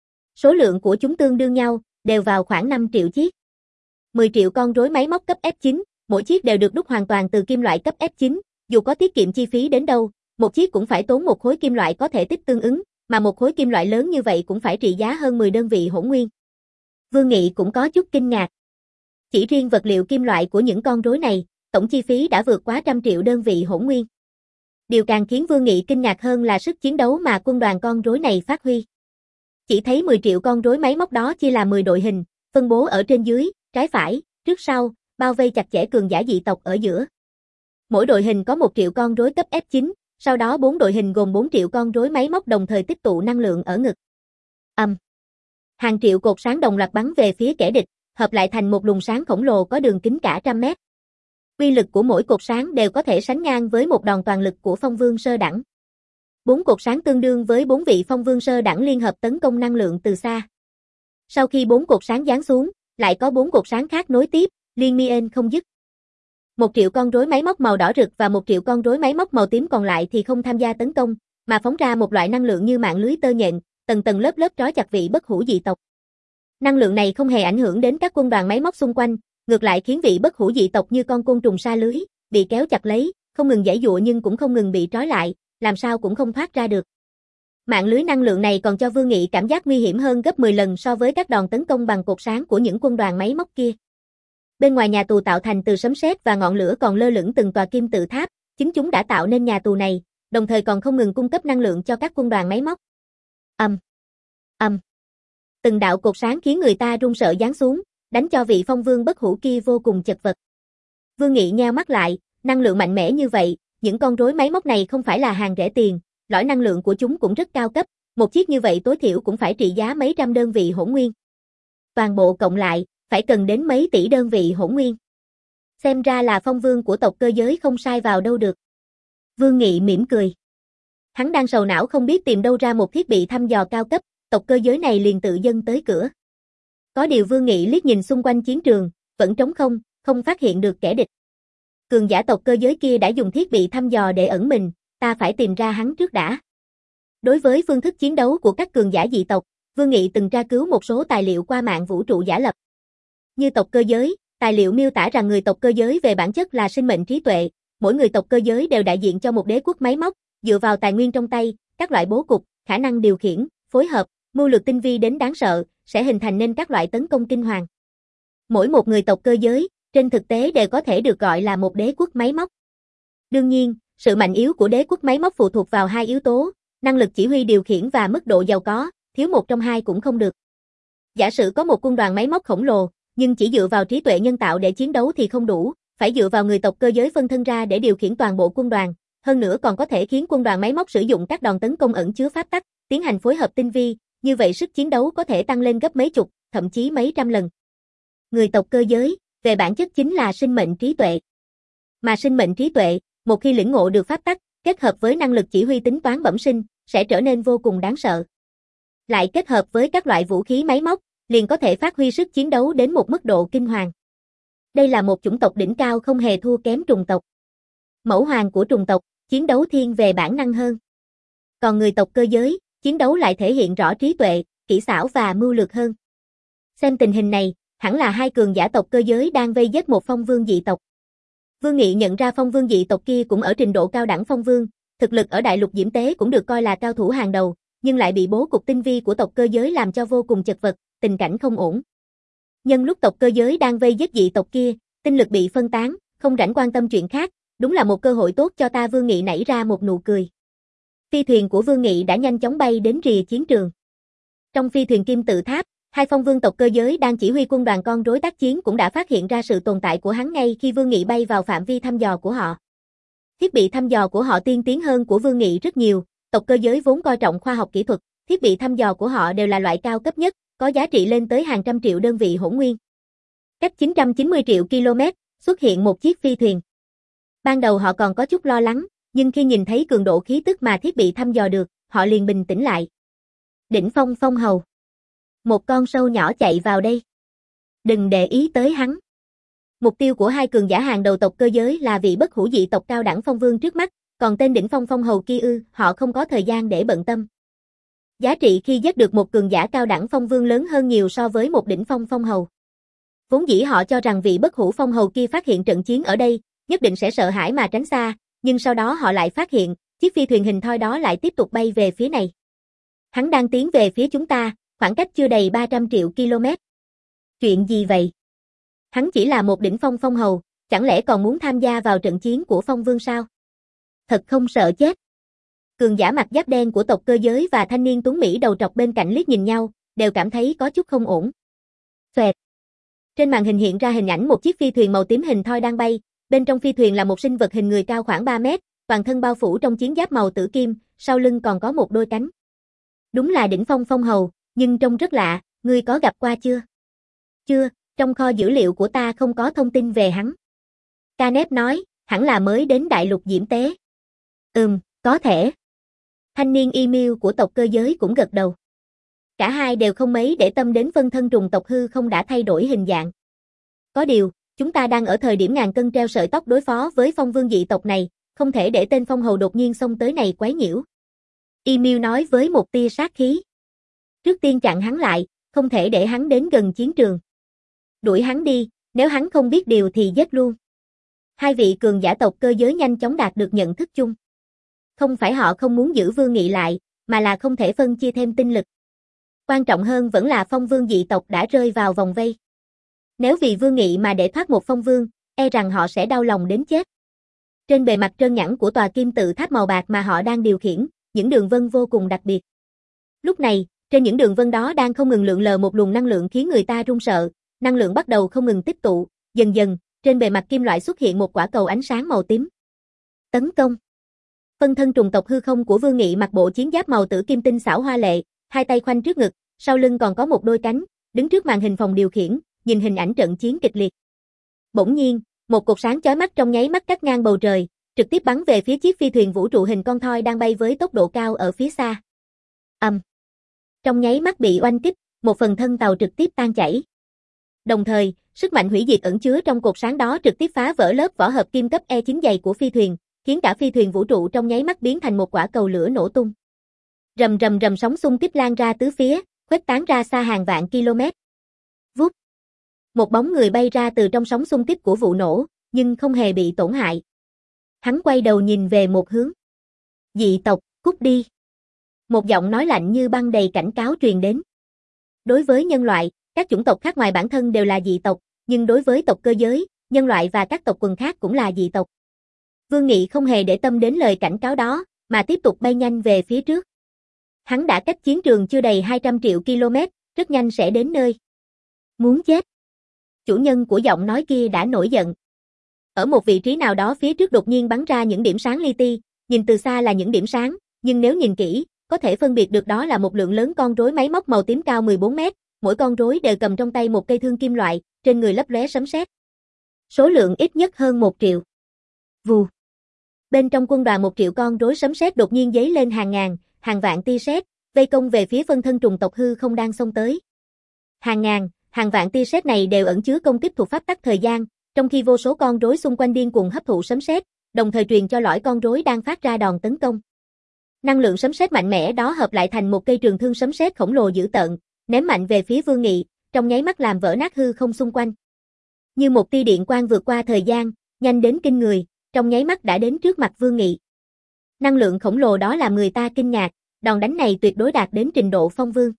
Số lượng của chúng tương đương nhau, đều vào khoảng năm triệu chiếc. mười triệu con rối máy móc cấp F chín, mỗi chiếc đều được đúc hoàn toàn từ kim loại cấp F chín, dù có tiết kiệm chi phí đến đâu, một chiếc cũng phải tốn một khối kim loại có thể tích tương ứng, mà một khối kim loại lớn như vậy cũng phải trị giá hơn mười đơn vị hỗn nguyên. Vương Nghị cũng có chút kinh ngạc. Chỉ riêng vật liệu kim loại của những con rối này, tổng chi phí đã vượt quá trăm triệu đơn vị hỗn nguyên. Điều càng khiến Vương Nghị kinh ngạc hơn là sức chiến đấu mà quân đoàn con rối này phát huy. Chỉ thấy mười triệu con rối máy móc đó chia làm mười đội hình, phân bố ở trên dưới, trái phải, trước sau, bao vây chặt chẽ cường giả dị tộc ở giữa. Mỗi đội hình có một triệu con rối cấp F chín, sau đó bốn đội hình gồm bốn triệu con rối máy móc đồng thời tích tụ năng lượng ở ngực. Âm. Um. Hàng triệu cột sáng đồng loạt bắn về phía kẻ địch, hợp lại thành một luồng sáng khổng lồ có đường kính cả trăm mét. Uy lực của mỗi cột sáng đều có thể sánh ngang với một đòn toàn lực của phong vương sơ đẳng. Bốn cột sáng tương đương với bốn vị phong vương sơ đẳng liên hợp tấn công năng lượng từ xa. Sau khi bốn cột sáng giáng xuống, lại có bốn cột sáng khác nối tiếp, liên miên không dứt. Một triệu con rối máy móc màu đỏ rực và một triệu con rối máy móc màu tím còn lại thì không tham gia tấn công, mà phóng ra một loại năng lượng như mạng lưới tơ nhện, tầng tầng lớp lớp trói chặt vị bất hủ dị tộc. Năng lượng này không hề ảnh hưởng đến các quân đoàn máy móc xung quanh, ngược lại khiến vị bất hủ dị tộc như con côn trùng sa lưới, bị kéo chặt lấy, không ngừng giãy giụa nhưng cũng không ngừng bị trói lại, làm sao cũng không thoát ra được. Mạng lưới năng lượng này còn cho Vương Nghị cảm giác nguy hiểm hơn gấp mười lần so với các đòn tấn công bằng cột sáng của những quân đoàn máy móc kia. Bên ngoài nhà tù tạo thành từ sấm sét và ngọn lửa còn lơ lửng từng tòa kim tự tháp, chính chúng đã tạo nên nhà tù này, đồng thời còn không ngừng cung cấp năng lượng cho các quân đoàn máy móc. Ầm. Um. Ầm. Um. Từng đạo cột sáng khiến người ta run sợ giáng xuống, đánh cho vị phong vương bất hủ kia vô cùng chật vật. Vương Nghị nheo mắt lại, năng lượng mạnh mẽ như vậy, những con rối máy móc này không phải là hàng rẻ tiền, lõi năng lượng của chúng cũng rất cao cấp, một chiếc như vậy tối thiểu cũng phải trị giá mấy trăm đơn vị hỗn nguyên. Toàn bộ cộng lại, phải cần đến mấy tỷ đơn vị hỗn nguyên. Xem ra là phong vương của tộc cơ giới không sai vào đâu được. Vương Nghị mỉm cười. Hắn đang sầu não không biết tìm đâu ra một thiết bị thăm dò cao cấp, tộc cơ giới này liền tự dâng tới cửa. Có điều Vương Nghị liếc nhìn xung quanh chiến trường, vẫn trống không, không phát hiện được kẻ địch. Cường giả tộc cơ giới kia đã dùng thiết bị thăm dò để ẩn mình, ta phải tìm ra hắn trước đã. Đối với phương thức chiến đấu của các cường giả dị tộc, Vương Nghị từng tra cứu một số tài liệu qua mạng vũ trụ giả lập. Như tộc cơ giới, tài liệu miêu tả rằng người tộc cơ giới về bản chất là sinh mệnh trí tuệ, mỗi người tộc cơ giới đều đại diện cho một đế quốc máy móc, dựa vào tài nguyên trong tay, các loại bố cục, khả năng điều khiển, phối hợp, mưu lược tinh vi đến đáng sợ, sẽ hình thành nên các loại tấn công kinh hoàng. Mỗi một người tộc cơ giới, trên thực tế đều có thể được gọi là một đế quốc máy móc. Đương nhiên, sự mạnh yếu của đế quốc máy móc phụ thuộc vào hai yếu tố, năng lực chỉ huy điều khiển và mức độ giàu có, thiếu một trong hai cũng không được. Giả sử có một quân đoàn máy móc khổng lồ, nhưng chỉ dựa vào trí tuệ nhân tạo để chiến đấu thì không đủ, phải dựa vào người tộc cơ giới phân thân ra để điều khiển toàn bộ quân đoàn, hơn nữa còn có thể khiến quân đoàn máy móc sử dụng các đòn tấn công ẩn chứa pháp tắc, tiến hành phối hợp tinh vi, như vậy sức chiến đấu có thể tăng lên gấp mấy chục, thậm chí mấy trăm lần. Người tộc cơ giới, về bản chất chính là sinh mệnh trí tuệ. Mà sinh mệnh trí tuệ, một khi lĩnh ngộ được pháp tắc, kết hợp với năng lực chỉ huy tính toán bẩm sinh, sẽ trở nên vô cùng đáng sợ. Lại kết hợp với các loại vũ khí máy móc, liền có thể phát huy sức chiến đấu đến một mức độ kinh hoàng. Đây là một chủng tộc đỉnh cao không hề thua kém trùng tộc. Mẫu hoàng của trùng tộc, chiến đấu thiên về bản năng hơn. Còn người tộc cơ giới, chiến đấu lại thể hiện rõ trí tuệ, kỹ xảo và mưu lược hơn. Xem tình hình này, hẳn là hai cường giả tộc cơ giới đang vây giết một phong vương dị tộc. Vương Nghị nhận ra phong vương dị tộc kia cũng ở trình độ cao đẳng phong vương, thực lực ở đại lục diễm tế cũng được coi là cao thủ hàng đầu, nhưng lại bị bố cục tinh vi của tộc cơ giới làm cho vô cùng chật vật, tình cảnh không ổn. Nhân lúc tộc cơ giới đang vây giết dị tộc kia, tinh lực bị phân tán, không rảnh quan tâm chuyện khác, đúng là một cơ hội tốt cho ta. Vương Nghị nảy ra một nụ cười. Phi thuyền của Vương Nghị đã nhanh chóng bay đến rìa chiến trường. Trong phi thuyền kim tự tháp, hai phong vương tộc cơ giới đang chỉ huy quân đoàn con rối tác chiến cũng đã phát hiện ra sự tồn tại của hắn ngay khi Vương Nghị bay vào phạm vi thăm dò của họ. Thiết bị thăm dò của họ tiên tiến hơn của Vương Nghị rất nhiều, tộc cơ giới vốn coi trọng khoa học kỹ thuật, thiết bị thăm dò của họ đều là loại cao cấp nhất, có giá trị lên tới hàng trăm triệu đơn vị hỗn nguyên. Cách chín trăm chín mươi triệu ki lô mét, xuất hiện một chiếc phi thuyền. Ban đầu họ còn có chút lo lắng, nhưng khi nhìn thấy cường độ khí tức mà thiết bị thăm dò được, họ liền bình tĩnh lại. Đỉnh phong phong hầu. Một con sâu nhỏ chạy vào đây. Đừng để ý tới hắn. Mục tiêu của hai cường giả hàng đầu tộc cơ giới là vị bất hủ dị tộc cao đẳng phong vương trước mắt, còn tên đỉnh phong phong hầu kia ư, họ không có thời gian để bận tâm. Giá trị khi giết được một cường giả cao đẳng phong vương lớn hơn nhiều so với một đỉnh phong phong hầu. Vốn dĩ họ cho rằng vị bất hủ phong hầu kia phát hiện trận chiến ở đây, nhất định sẽ sợ hãi mà tránh xa, nhưng sau đó họ lại phát hiện, chiếc phi thuyền hình thoi đó lại tiếp tục bay về phía này. Hắn đang tiến về phía chúng ta, khoảng cách chưa đầy ba trăm triệu ki lô mét. Chuyện gì vậy? Hắn chỉ là một đỉnh phong phong hầu, chẳng lẽ còn muốn tham gia vào trận chiến của phong vương sao? Thật không sợ chết. Cường giả mặt giáp đen của tộc cơ giới và thanh niên tuấn Mỹ đầu trọc bên cạnh liếc nhìn nhau, đều cảm thấy có chút không ổn. Xoẹt. Trên màn hình hiện ra hình ảnh một chiếc phi thuyền màu tím hình thoi đang bay, bên trong phi thuyền là một sinh vật hình người cao khoảng ba mét, toàn thân bao phủ trong chiến giáp màu tử kim, sau lưng còn có một đôi cánh. Đúng là đỉnh phong phong hầu, nhưng trông rất lạ, ngươi có gặp qua chưa? Chưa, trong kho dữ liệu của ta không có thông tin về hắn. Canep nói, hẳn là mới đến đại lục diễm tế. Ừm, có thể. Thanh niên email của tộc cơ giới cũng gật đầu. Cả hai đều không mấy để tâm đến phân thân trùng tộc hư không đã thay đổi hình dạng. Có điều, chúng ta đang ở thời điểm ngàn cân treo sợi tóc đối phó với phong vương dị tộc này, không thể để tên phong hầu đột nhiên xông tới này quấy nhiễu. Email nói với một tia sát khí. Trước tiên chặn hắn lại, không thể để hắn đến gần chiến trường. Đuổi hắn đi, nếu hắn không biết điều thì giết luôn. Hai vị cường giả tộc cơ giới nhanh chóng đạt được nhận thức chung. Không phải họ không muốn giữ Vương Nghị lại, mà là không thể phân chia thêm tinh lực. Quan trọng hơn vẫn là phong vương dị tộc đã rơi vào vòng vây. Nếu vì Vương Nghị mà để thoát một phong vương, e rằng họ sẽ đau lòng đến chết. Trên bề mặt trơn nhẵn của tòa kim tự tháp màu bạc mà họ đang điều khiển, những đường vân vô cùng đặc biệt. Lúc này, trên những đường vân đó đang không ngừng lượn lờ một luồng năng lượng khiến người ta run sợ, năng lượng bắt đầu không ngừng tích tụ, dần dần, trên bề mặt kim loại xuất hiện một quả cầu ánh sáng màu tím. Tấn công. Phân thân trùng tộc hư không của Vương Nghị mặc bộ chiến giáp màu tử kim tinh xảo hoa lệ, hai tay khoanh trước ngực, sau lưng còn có một đôi cánh, đứng trước màn hình phòng điều khiển, nhìn hình ảnh trận chiến kịch liệt. Bỗng nhiên, một cột sáng chói mắt trong nháy mắt cắt ngang bầu trời, trực tiếp bắn về phía chiếc phi thuyền vũ trụ hình con thoi đang bay với tốc độ cao ở phía xa. Ầm. Um. Trong nháy mắt bị oanh kích, một phần thân tàu trực tiếp tan chảy. Đồng thời, sức mạnh hủy diệt ẩn chứa trong cột sáng đó trực tiếp phá vỡ lớp vỏ hợp kim cấp E chín dày của phi thuyền, khiến cả phi thuyền vũ trụ trong nháy mắt biến thành một quả cầu lửa nổ tung. Rầm rầm rầm sóng xung kích lan ra tứ phía, khuếch tán ra xa hàng vạn km. Vút. Một bóng người bay ra từ trong sóng xung kích của vụ nổ, nhưng không hề bị tổn hại. Hắn quay đầu nhìn về một hướng. Dị tộc, cút đi. Một giọng nói lạnh như băng đầy cảnh cáo truyền đến. Đối với nhân loại, các chủng tộc khác ngoài bản thân đều là dị tộc, nhưng đối với tộc cơ giới, nhân loại và các tộc quần khác cũng là dị tộc. Vương Nghị không hề để tâm đến lời cảnh cáo đó, mà tiếp tục bay nhanh về phía trước. Hắn đã cách chiến trường chưa đầy hai trăm triệu km, rất nhanh sẽ đến nơi. Muốn chết. Chủ nhân của giọng nói kia đã nổi giận. Ở một vị trí nào đó phía trước đột nhiên bắn ra những điểm sáng li ti, nhìn từ xa là những điểm sáng, nhưng nếu nhìn kỹ, có thể phân biệt được đó là một lượng lớn con rối máy móc màu tím cao mười bốn mét, mỗi con rối đều cầm trong tay một cây thương kim loại, trên người lấp lóe sấm sét. Số lượng ít nhất hơn một triệu. Vù. Bên trong quân đoàn một triệu con rối sấm sét đột nhiên giấy lên hàng ngàn, hàng vạn tia sét, vây công về phía phân thân trùng tộc hư không đang xông tới. Hàng ngàn, hàng vạn tia sét này đều ẩn chứa công kích thuộc pháp tắc thời gian, Trong khi vô số con rối xung quanh điên cuồng hấp thụ sấm sét, đồng thời truyền cho lõi con rối đang phát ra đòn tấn công. Năng lượng sấm sét mạnh mẽ đó hợp lại thành một cây trường thương sấm sét khổng lồ dữ tợn, ném mạnh về phía Vương Nghị, trong nháy mắt làm vỡ nát hư không xung quanh. Như một tia điện quang vượt qua thời gian, nhanh đến kinh người, trong nháy mắt đã đến trước mặt Vương Nghị. Năng lượng khổng lồ đó làm người ta kinh ngạc, đòn đánh này tuyệt đối đạt đến trình độ phong vương.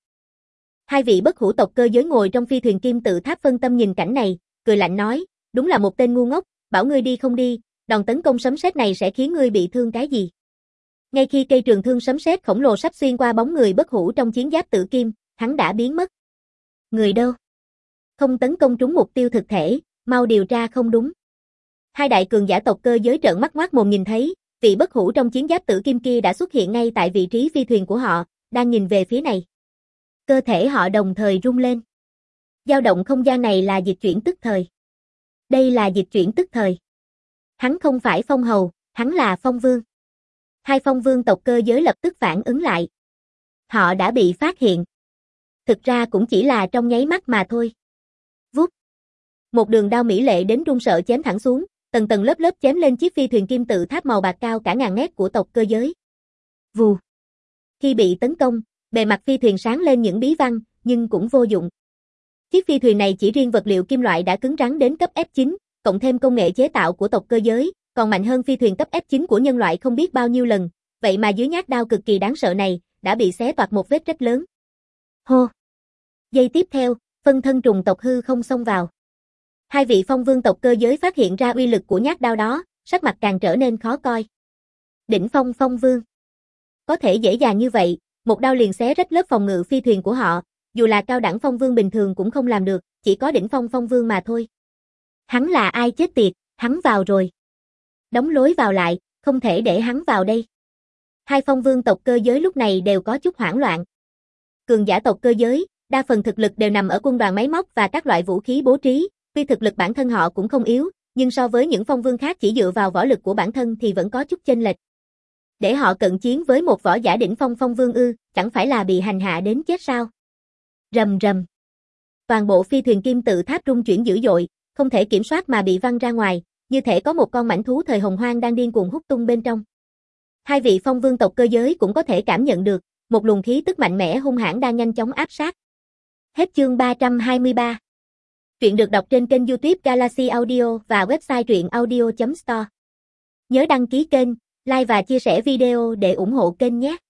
Hai vị bất hủ tộc cơ giới ngồi trong phi thuyền kim tự tháp phân tâm nhìn cảnh này, cười lạnh nói, đúng là một tên ngu ngốc, bảo ngươi đi không đi, đòn tấn công sấm sét này sẽ khiến ngươi bị thương cái gì. Ngay khi cây trường thương sấm sét khổng lồ sắp xuyên qua bóng người bất hủ trong chiến giáp tử kim, hắn đã biến mất. Người đâu? Không tấn công trúng mục tiêu thực thể, mau điều tra không đúng. Hai đại cường giả tộc cơ giới trợn mắt ngoác mồm nhìn thấy, vị bất hủ trong chiến giáp tử kim kia đã xuất hiện ngay tại vị trí phi thuyền của họ, đang nhìn về phía này. Cơ thể họ đồng thời rung lên. Dao động không gian này là dịch chuyển tức thời. Đây là dịch chuyển tức thời. Hắn không phải phong hầu, hắn là phong vương. Hai phong vương tộc cơ giới lập tức phản ứng lại. Họ đã bị phát hiện. Thực ra cũng chỉ là trong nháy mắt mà thôi. Vút. Một đường đao mỹ lệ đến run sợ chém thẳng xuống, tầng tầng lớp lớp chém lên chiếc phi thuyền kim tự tháp màu bạc cao cả ngàn mét của tộc cơ giới. Vù. Khi bị tấn công, bề mặt phi thuyền sáng lên những bí văn, nhưng cũng vô dụng. Chiếc phi thuyền này chỉ riêng vật liệu kim loại đã cứng rắn đến cấp F chín, cộng thêm công nghệ chế tạo của tộc cơ giới, còn mạnh hơn phi thuyền cấp F chín của nhân loại không biết bao nhiêu lần, vậy mà dưới nhát đao cực kỳ đáng sợ này, đã bị xé toạc một vết rách lớn. Hô! Giây tiếp theo, phân thân trùng tộc hư không xông vào. Hai vị phong vương tộc cơ giới phát hiện ra uy lực của nhát đao đó, sắc mặt càng trở nên khó coi. Đỉnh phong phong vương. Có thể dễ dàng như vậy, một đao liền xé rách lớp phòng ngự phi thuyền của họ, dù là cao đẳng phong vương bình thường cũng không làm được, chỉ có đỉnh phong phong vương mà thôi. Hắn là ai chết tiệt, hắn vào rồi. Đóng lối vào lại, không thể để hắn vào đây. Hai phong vương tộc cơ giới lúc này đều có chút hoảng loạn. Cường giả tộc cơ giới, đa phần thực lực đều nằm ở quân đoàn máy móc và các loại vũ khí bố trí, tuy thực lực bản thân họ cũng không yếu, nhưng so với những phong vương khác chỉ dựa vào võ lực của bản thân thì vẫn có chút chênh lệch. Để họ cận chiến với một võ giả đỉnh phong phong vương ư, chẳng phải là bị hành hạ đến chết sao? Rầm rầm. Toàn bộ phi thuyền kim tự tháp rung chuyển dữ dội, không thể kiểm soát mà bị văng ra ngoài, như thể có một con mãnh thú thời hồng hoang đang điên cuồng hút tung bên trong. Hai vị phong vương tộc cơ giới cũng có thể cảm nhận được, một luồng khí tức mạnh mẽ hung hãn đang nhanh chóng áp sát. Hết chương ba trăm hai mươi ba. Truyện được đọc trên kênh YouTube Galaxy Audio và website truyện audio chấm store. Nhớ đăng ký kênh, like và chia sẻ video để ủng hộ kênh nhé.